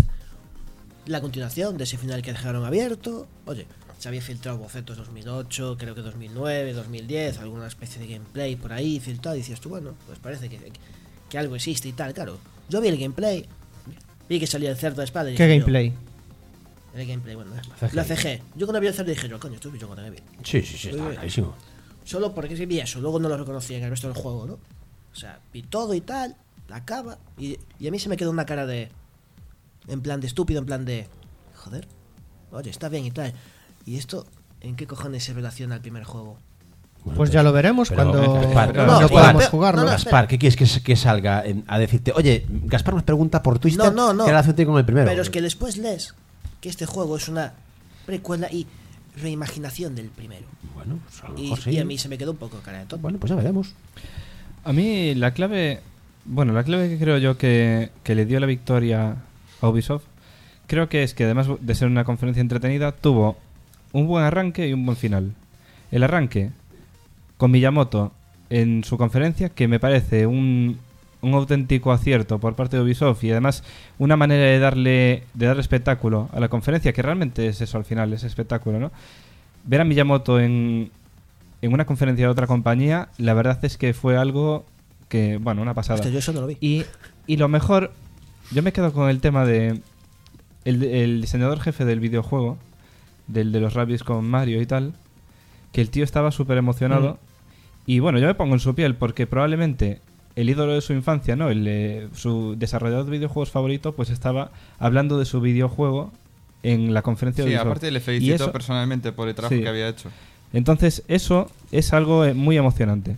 S5: la continuación de ese final que dejaron abierto. Oye, se había filtrado bocetos dos mil ocho, creo que dos mil nueve, dos mil diez, alguna especie de gameplay por ahí filtrado. Y decías tú, bueno, pues parece que, que algo existe y tal. Claro, yo vi el gameplay, vi que salía el cerdo de espada. Y
S3: ¿Qué
S5: dije yo,
S3: gameplay?
S5: el gameplay, bueno,
S6: C G I.
S5: la C G. Yo cuando vi el cerdo dije yo, coño, esto es Beyond Good and Evil.
S6: Sí, sí, sí, está
S5: Muy bien.
S6: clarísimo.
S5: Solo porque sí vi eso, luego no lo reconocía en el resto del juego, ¿no? O sea, vi todo y tal, la acaba, y, y a mí se me quedó una cara de. En plan de estúpido, en plan de. Joder, oye, está bien y tal. ¿Y esto en qué cojones se relaciona al primer juego?
S6: Bueno,
S3: Pues ya lo veremos
S6: pero,
S3: cuando,
S6: eh, Gaspar,
S3: cuando
S6: no,
S3: podamos
S5: pero-
S3: jugarlo.
S5: no, no,
S6: Gaspar, ¿qué quieres que, que salga en- a decirte? Oye, Gaspar nos pregunta por Twitter
S5: No, no, no.
S6: qué relación tiene con el primero.
S5: Pero es que después lees que este juego es una precuela y reimaginación del primero.
S6: Bueno, pues a lo
S5: Y,
S6: mejor sí.
S5: y a mí se me quedó un poco cara de tonto.
S6: Bueno, pues ya veremos.
S4: A mí la clave, bueno, la clave que creo yo que, que le dio la victoria a Ubisoft, creo que es que además de ser una conferencia entretenida, tuvo un buen arranque y un buen final. El arranque con Miyamoto en su conferencia, que me parece un, un auténtico acierto por parte de Ubisoft y además una manera de darle, de darle espectáculo a la conferencia, que realmente es eso al final, es espectáculo, ¿no? Ver a Miyamoto en, en una conferencia de otra compañía, la verdad es que fue algo que, bueno, una pasada.
S5: Hostia, yo eso no lo vi.
S4: Y, y lo mejor, yo me quedo con el tema de el, el diseñador jefe del videojuego, del de los Rabbids con Mario y tal, que el tío estaba súper emocionado. Y bueno, yo me pongo en su piel porque probablemente el ídolo de su infancia, ¿no? El, eh, su desarrollador de videojuegos favorito, pues estaba hablando de su videojuego en la conferencia de
S2: Sí,
S4: Ubisoft.
S2: aparte le
S4: Y
S2: felicito
S4: eso-
S2: personalmente por el trabajo
S4: Sí.
S2: que había hecho.
S4: Entonces, eso es algo eh, muy emocionante.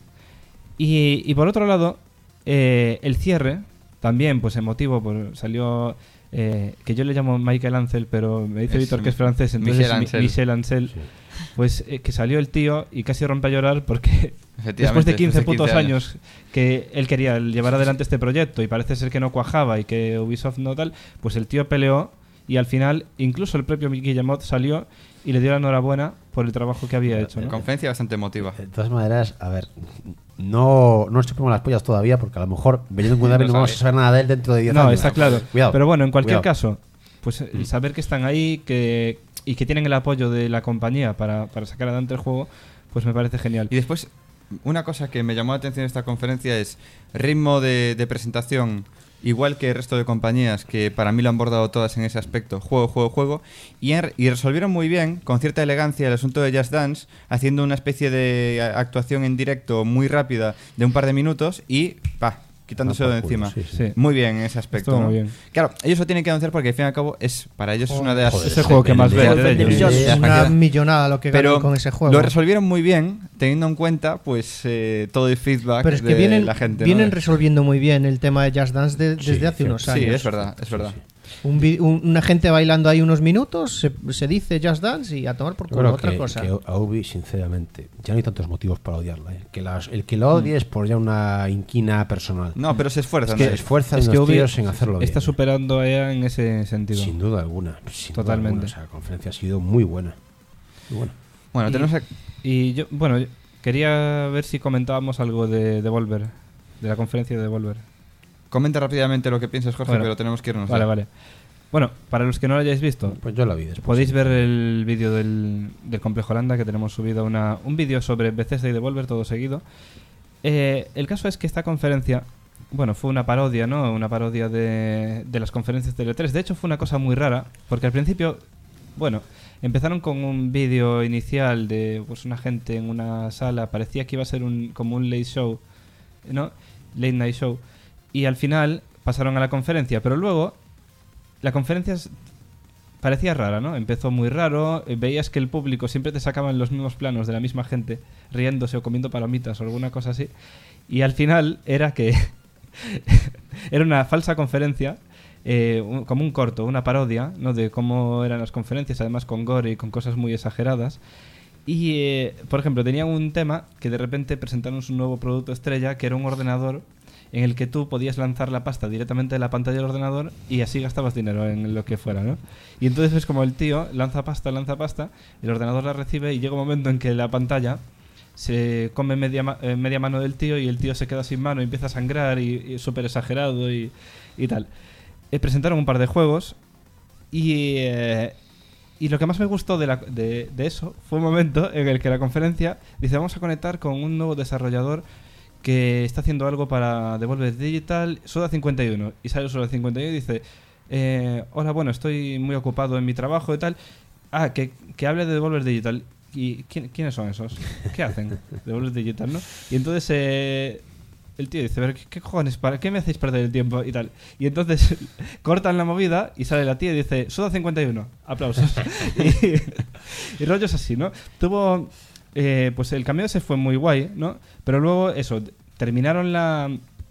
S4: Y, y por otro lado, eh, el cierre, también pues emotivo, pues salió, eh, que yo le llamo Michael Ancel, pero me dice
S2: Es
S4: Víctor que es
S2: Mi-
S4: francés, entonces
S2: Michel
S4: es Mi-
S2: Ancel.
S4: Michel Ancel.
S6: Sí.
S4: Pues eh, que salió el tío y casi rompe a llorar porque
S2: Efectivamente,
S4: después de quince
S2: después de
S4: putos
S2: quince
S4: años que él quería llevar adelante este proyecto y parece ser que no cuajaba y que Ubisoft no tal, pues el tío peleó y al final incluso el propio Guillemot salió y le dio la enhorabuena por el trabajo que había hecho, ¿no?
S2: Conferencia bastante emotiva.
S6: De todas maneras, a ver, no, no nos chupemos las pollas todavía porque a lo mejor Beyond Good and Evil no vamos a saber nada de él dentro de diez
S4: No,
S6: años.
S4: está claro.
S6: Cuidado.
S4: Pero bueno, en cualquier
S6: Cuidado.
S4: caso, pues el saber que están ahí que, y que tienen el apoyo de la compañía para, para sacar adelante el juego, pues me parece genial.
S2: Y después, una cosa que me llamó la atención de esta conferencia es ritmo de, de presentación, igual que el resto de compañías, que para mí lo han bordado todas en ese aspecto, juego, juego, juego, y, en- y resolvieron muy bien, con cierta elegancia, el asunto de Just Dance, haciendo una especie de a- actuación en directo muy rápida de un par de minutos y, pa, quitándoselo de
S6: Ah, por culo,
S2: encima.
S6: sí, sí.
S4: Sí.
S2: Muy bien en ese aspecto.
S4: Estuvo
S2: ¿no?
S4: muy bien.
S2: Claro, ellos lo tienen que anunciar porque al fin y al cabo es para ellos es una de las...
S6: Joder,
S4: Es el juego que más
S6: de-
S4: vende
S6: de-
S4: de
S5: de
S4: ellos.
S5: millones.
S3: Es una millonada lo que ganan
S2: Pero
S3: con ese juego.
S2: lo resolvieron muy bien, teniendo en cuenta pues eh, todo el feedback
S3: Pero es que
S2: de
S3: vienen,
S2: la gente. ¿no?
S3: vienen resolviendo muy bien el tema de Just Dance de- desde
S6: Sí,
S3: hace unos
S6: sí,
S3: años.
S2: Sí, es verdad, es verdad.
S3: Un vi- un- una gente bailando ahí unos minutos, se, se dice Just Dance y a tomar por
S6: Yo
S3: culo
S6: creo
S3: otra
S6: que,
S3: cosa.
S6: que a Ubi, sinceramente, ya no hay tantos motivos para odiarla. ¿eh? Que las- el que lo odie es por ya una inquina personal.
S2: No, pero se esfuerzan.
S6: Es que
S2: ¿eh?
S6: se esfuerzan
S4: Es
S6: los
S4: que Ubi
S6: tíos en hacerlo bien.
S4: está superando a E A en ese sentido.
S6: Sin duda alguna. Sin duda
S4: Totalmente.
S6: alguna. O sea, la conferencia ha sido muy buena. Muy buena.
S2: Bueno,
S4: Y-
S2: tenemos a-
S4: Y yo, bueno, yo quería ver si comentábamos algo de Devolver, de la conferencia de Devolver.
S2: Comenta rápidamente lo que piensas, Jorge,
S4: Bueno,
S2: pero tenemos que irnos.
S4: Vale,
S2: ya.
S4: vale. Bueno, para los que no lo hayáis visto,
S6: Pues yo la vi después.
S4: podéis ver el vídeo del, del Complejo Holanda, que tenemos subido una, un vídeo sobre Bethesda y Devolver, todo seguido. Eh, el caso es que esta conferencia, bueno, fue una parodia, ¿no? Una parodia de, de las conferencias de E tres. De hecho, fue una cosa muy rara, porque al principio, bueno, empezaron con un vídeo inicial de pues una gente en una sala, parecía que iba a ser un, como un late show, ¿no? Late night show. Y al final pasaron a la conferencia, pero luego la conferencia es- parecía rara, ¿no? Empezó muy raro, eh, veías que el público siempre te sacaban los mismos planos de la misma gente, riéndose o comiendo palomitas o alguna cosa así. Y al final era que era una falsa conferencia, eh, un- como un corto, una parodia, ¿no? De cómo eran las conferencias, además con gore y con cosas muy exageradas. Y, eh, por ejemplo, tenían un tema que de repente presentaron su nuevo producto estrella, que era un ordenador en el que tú podías lanzar la pasta directamente de la pantalla del ordenador y así gastabas dinero en lo que fuera, ¿no? Y entonces es como el tío lanza pasta, lanza pasta, el ordenador la recibe y llega un momento en que la pantalla se come media, ma- eh, media mano del tío y el tío se queda sin mano y empieza a sangrar y, y súper exagerado y, y tal. Eh, presentaron un par de juegos y... eh, y lo que más me gustó de, la- de, de eso fue un momento en el que la conferencia dice vamos a conectar con un nuevo desarrollador que está haciendo algo para Devolver Digital, Soda cincuenta y uno. Y sale Soda cincuenta y uno y dice, eh, hola, bueno, estoy muy ocupado en mi trabajo y tal. Ah, que, que hable de Devolver Digital. ¿Y quién- quiénes son esos? ¿Qué hacen? Devolver Digital, ¿no? Y entonces eh, el tío dice, pero ¿qué, qué cojones? ¿Para qué me hacéis perder el tiempo? Y tal. Y entonces cortan la movida y sale la tía y dice, Soda cincuenta y uno. Aplausos. y, y rollos así, ¿no? Tuvo... Eh, pues el cambio ese fue muy guay, ¿no? Pero luego, eso, terminaron la,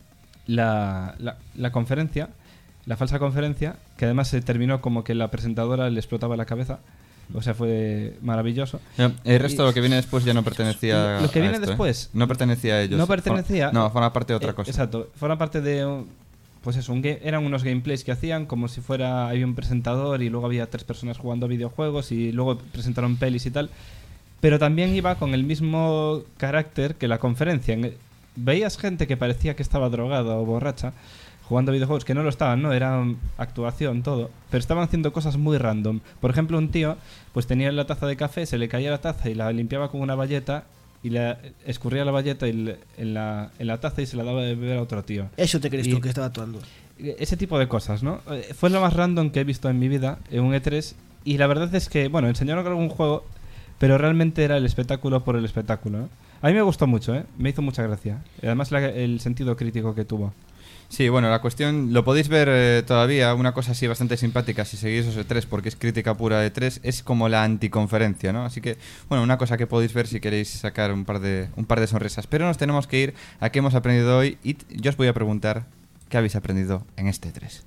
S4: la, la, la conferencia, la falsa conferencia, que además se terminó como que la presentadora le explotaba la cabeza. O sea, fue maravilloso.
S2: Ya, el resto, lo que viene después, ya no pertenecía.
S4: Lo que
S2: a
S4: viene
S2: esto, ¿eh?
S4: después-
S2: No pertenecía a ellos.
S4: No pertenecía-
S2: For- No, forma parte de otra
S4: Eh,
S2: cosa.
S4: Exacto, forma parte de... un- Pues eso, un ga- eran unos gameplays que hacían como si fuera... Había un presentador y luego había tres personas jugando videojuegos y luego presentaron pelis y tal. Pero también iba con el mismo carácter que la conferencia. En- Veías gente que parecía que estaba drogada o borracha jugando videojuegos, que no lo estaban, ¿no? Era um, actuación, todo. Pero estaban haciendo cosas muy random. Por ejemplo, un tío pues tenía la taza de café, se le caía la taza y la limpiaba con una bayeta y le escurría la bayeta y le- en, la, en la taza y se la daba de beber a otro tío.
S5: Eso te crees
S4: Y-
S5: tú que estaba actuando.
S4: Ese tipo de cosas, ¿no? Eh, Fue lo más random que he visto en mi vida en un E tres y la verdad es que, bueno, enseñaron algún juego, pero realmente era el espectáculo por el espectáculo, ¿eh? A mí me gustó mucho, ¿eh? Me hizo mucha gracia. Y además la- el sentido crítico que tuvo.
S2: Sí, bueno, la cuestión, lo podéis ver eh, todavía, una cosa así bastante simpática si seguís esos E tres, porque es crítica pura de E tres, es como la anticonferencia, ¿no? Así que, bueno, una cosa que podéis ver si queréis sacar un par de, un par de sonrisas. Pero nos tenemos que ir a qué hemos aprendido hoy y t- yo os voy a preguntar qué habéis aprendido en este E tres.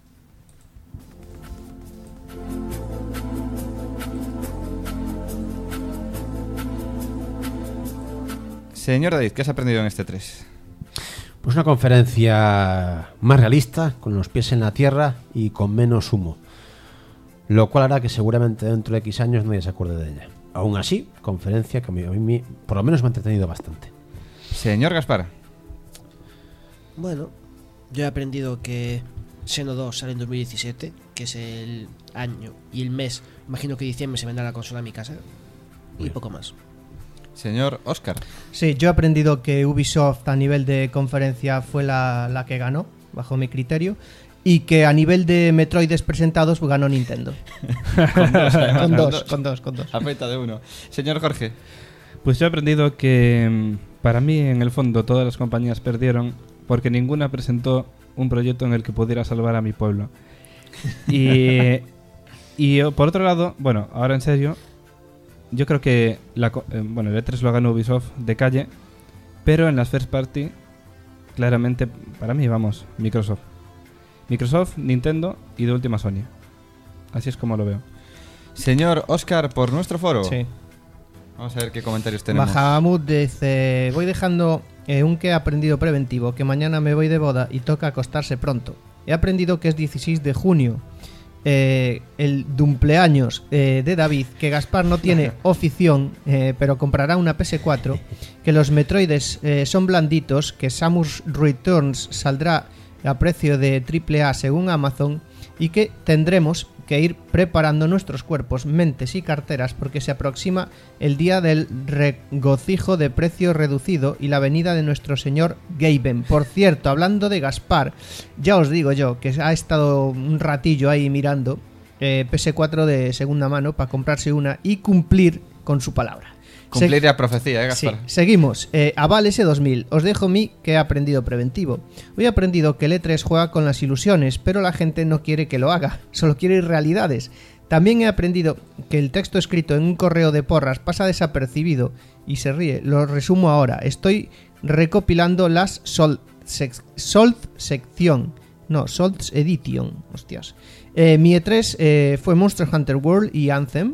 S2: Señor David, ¿qué has aprendido en este E tres?
S6: Pues una conferencia más realista, con los pies en la tierra y con menos humo. Lo cual hará que seguramente dentro de X años nadie se acuerde de ella. Aún así, conferencia que a mí, a mí por lo menos me ha entretenido bastante.
S2: Señor Gaspar.
S5: Bueno, yo he aprendido que Xeno dos sale en dos mil diecisiete, que es el año y el mes. Imagino que diciembre se vendrá la consola a mi casa. Y poco más.
S2: Señor Oscar.
S3: Sí, yo he aprendido que Ubisoft a nivel de conferencia fue la, la que ganó, bajo mi criterio, y que a nivel de Metroides presentados ganó Nintendo.
S2: Con dos,
S3: Con
S2: con
S3: dos, con dos, con dos.
S2: A falta de uno. Señor Jorge.
S4: Pues yo he aprendido que mm, para mí, en el fondo, todas las compañías perdieron porque ninguna presentó un proyecto en el que pudiera salvar a mi pueblo. Y, y eh, por otro lado, bueno, ahora en serio, yo creo que la, co- eh, bueno, el E tres lo ganó Ubisoft de calle, pero en las first party, claramente, para mí, vamos, Microsoft. Microsoft, Nintendo y de última Sony. Así es como lo veo.
S2: Señor Oscar, por nuestro foro.
S3: Sí.
S2: Vamos a ver qué comentarios tenemos.
S3: Bahamut dice: voy dejando eh, un que he aprendido preventivo, que mañana me voy de boda y toca acostarse pronto. He aprendido que es dieciséis de junio, eh, el cumpleaños eh, de David, que Gaspar no tiene ofición, eh, pero comprará una P S cuatro, que los Metroides eh, son blanditos, que Samus Returns saldrá a precio de triple A según Amazon, y que tendremos que ir preparando nuestros cuerpos, mentes y carteras porque se aproxima el día del regocijo de precio reducido y la venida de nuestro señor Gaben. Por cierto, hablando de Gaspar, ya os digo yo que ha estado un ratillo ahí mirando eh, P S cuatro de segunda mano para comprarse una y cumplir con su palabra.
S2: Cumplir la profecía, ¿eh, Gaspar?
S3: Sí, seguimos. Eh, Aval S dos mil. Os dejo mi que he aprendido preventivo. Hoy he aprendido que el E tres juega con las ilusiones, pero la gente no quiere que lo haga, solo quiere realidades. También he aprendido que el texto escrito en un correo de porras pasa desapercibido y se ríe. Lo resumo ahora. Estoy recopilando las Sold, sec, Sold sección. No, Sold Edition. Hostias. Eh, mi E tres eh, fue Monster Hunter World y Anthem.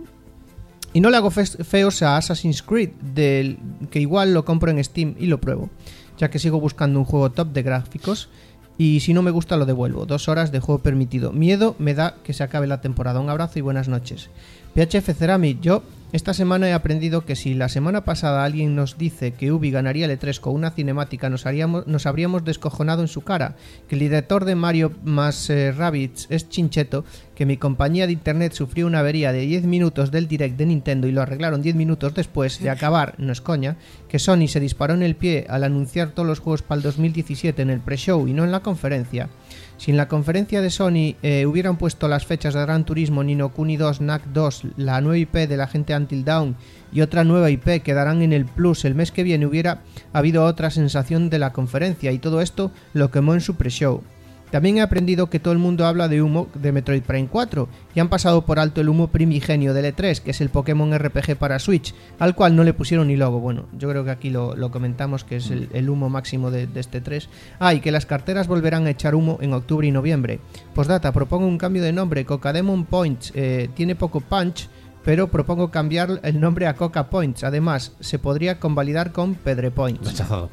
S3: Y no le hago feos a Assassin's Creed, del que igual lo compro en Steam y lo pruebo, ya que sigo buscando un juego top de gráficos y si no me gusta lo devuelvo. Dos horas de juego permitido. Miedo me da que se acabe la temporada. Un abrazo y buenas noches. P H F Cerami, yo esta semana he aprendido que si la semana pasada alguien nos dice que Ubi ganaría el E tres con una cinemática, nos, haríamos, nos habríamos descojonado en su cara, que el director de Mario más eh, Rabbids es Chincheto, que mi compañía de internet sufrió una avería de diez minutos del direct de Nintendo y lo arreglaron diez minutos después de acabar, no es coña, que Sony se disparó en el pie al anunciar todos los juegos para el dos mil diecisiete en el pre-show y no en la conferencia. Si en la conferencia de Sony eh, hubieran puesto las fechas de Gran Turismo, Ni no Kuni dos, N A C dos, la nueva I P de la gente Until Dawn y otra nueva I P que darán en el Plus el mes que viene, hubiera habido otra sensación de la conferencia y todo esto lo quemó en su pre-show. También he aprendido que todo el mundo habla de humo de Metroid Prime cuatro y han pasado por alto el humo primigenio del E tres, que es el Pokémon R P G para Switch, al cual no le pusieron ni logo. Bueno, yo creo que aquí lo, lo comentamos, que es el, el humo máximo de, de este tres. Ah, y que las carteras volverán a echar humo en octubre y noviembre. Postdata, propongo un cambio de nombre. Cocademon Points eh, tiene poco punch, pero propongo cambiar el nombre a Coca Points. Además, se podría convalidar con Pedre Points.
S6: Rechazado.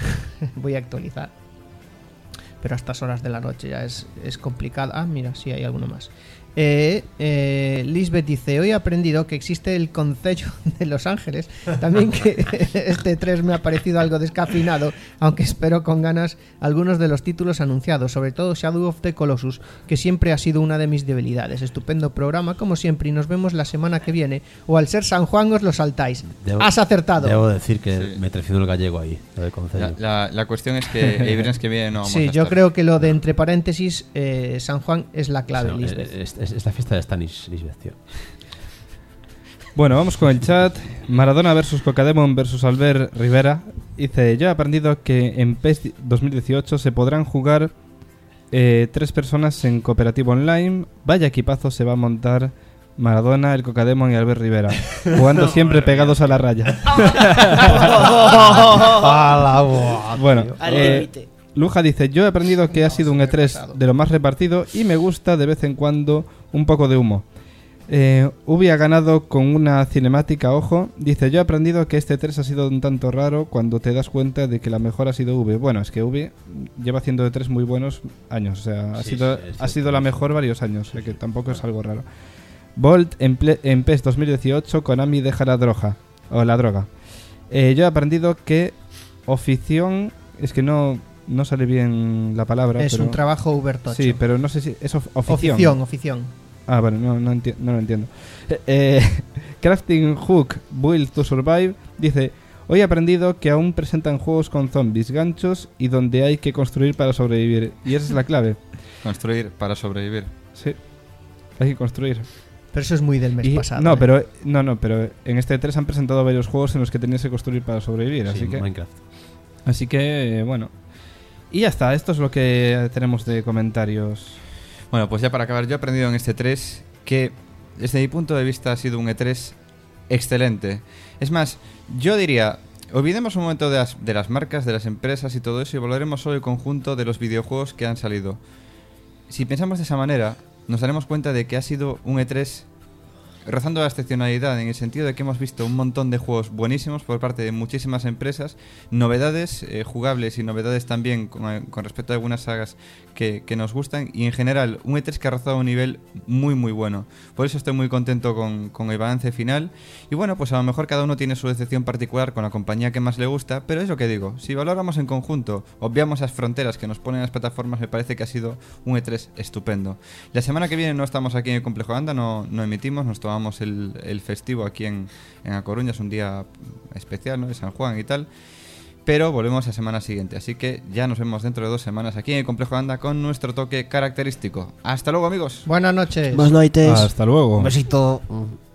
S3: Voy a actualizar. Pero a estas horas de la noche ya es, es complicado. Ah, mira, sí hay alguno más. Eh, eh, Lisbeth dice: hoy he aprendido que existe el Concello de Los Ángeles. También que este tres me ha parecido algo descafeinado, aunque espero con ganas algunos de los títulos anunciados, sobre todo Shadow of the Colossus, que siempre ha sido una de mis debilidades. Estupendo programa, como siempre, y nos vemos la semana que viene. O al ser San Juan os lo saltáis.
S6: Debo,
S3: Has acertado.
S6: Debo decir que
S2: Sí.
S6: me traicionó el gallego ahí, lo de Concello.
S2: La, la, la cuestión es que el viernes que viene no vamos a
S3: Sí,
S2: estar.
S3: yo creo que lo de entre paréntesis eh, San Juan es la clave,
S6: O sea,
S3: Lisbeth.
S6: es, es, es la fiesta de Stanis, Lisbeth, tío.
S4: Bueno, vamos con el chat. Maradona versus Cocademon versus Albert Rivera. Dice: yo he aprendido que en P E S dos mil dieciocho se podrán jugar eh, tres personas en cooperativo online. Vaya equipazo se va a montar Maradona, el Cocademon y Albert Rivera, jugando siempre pegados a la raya. Bueno,
S5: Al
S4: eh,
S5: límite.
S4: Luja dice: yo he aprendido que ha sido un E tres de lo más repartido y me gusta de vez en cuando un poco de humo. Eh, Ubi ha ganado con una cinemática, ojo. Dice: yo he aprendido que este E tres ha sido un tanto raro cuando te das cuenta de que la mejor ha sido Ubi. Bueno, es que Ubi lleva haciendo E tres muy buenos años, o sea, ha
S6: Sí,
S4: sido,
S6: sí, es
S4: ha sido
S6: cierto,
S4: la
S6: sí.
S4: mejor varios años, o sea que tampoco es algo raro. Bolt en, ple- en P E S dos mil dieciocho, Konami deja la droga, o la droga. Eh, yo he aprendido que ofición, es que no, no sale bien la palabra.
S3: Es
S4: pero-
S3: un trabajo ubertocho.
S4: Sí, pero no sé si es of- ofición.
S3: Ofición, ofición.
S4: Ah, vale, no, no, enti- no lo entiendo. Eh, eh, Crafting Hook Build to Survive dice: hoy he aprendido que aún presentan juegos con zombies, ganchos y donde hay que construir para sobrevivir. Y esa es la clave.
S2: Construir para sobrevivir.
S4: Sí, hay que construir.
S3: Pero eso es muy del mes
S4: Y-
S3: pasado.
S4: no,
S3: ¿eh?
S4: pero no, no, pero en este E tres han presentado varios juegos en los que tenías que construir para sobrevivir,
S6: Sí,
S4: así que
S6: Minecraft.
S4: así que eh, bueno. Y ya está, esto es lo que tenemos de comentarios.
S2: Bueno, pues ya para acabar, yo he aprendido en este tres que desde mi punto de vista ha sido un E tres excelente. Es más, yo diría, olvidemos un momento de las, de las marcas, de las empresas y todo eso y volveremos solo al conjunto de los videojuegos que han salido. si pensamos de esa manera, nos daremos cuenta de que ha sido un E tres rozando la excepcionalidad, en el sentido de que hemos visto un montón de juegos buenísimos por parte de muchísimas empresas, novedades eh, jugables y novedades también con, con respecto a algunas sagas que, que nos gustan, y en general un E tres que ha rozado un nivel muy muy bueno. Por eso estoy muy contento con, con el balance final, y bueno, pues a lo mejor cada uno tiene su decepción particular con la compañía que más le gusta, pero es lo que digo, si valoramos en conjunto, obviamos las fronteras que nos ponen las plataformas, me parece que ha sido un E tres estupendo. La semana que viene no estamos aquí en el Complejo Anda, no, no emitimos, nos tomamos El, el festivo aquí en, en A Coruña, es un día especial, ¿no?, de San Juan y tal, pero volvemos la semana siguiente, así que ya nos vemos dentro de dos semanas aquí en el Complejo Anda con nuestro toque característico. Hasta luego, amigos.
S3: Buenas noches.
S5: Buenas noches.
S4: Hasta luego.
S5: Un besito.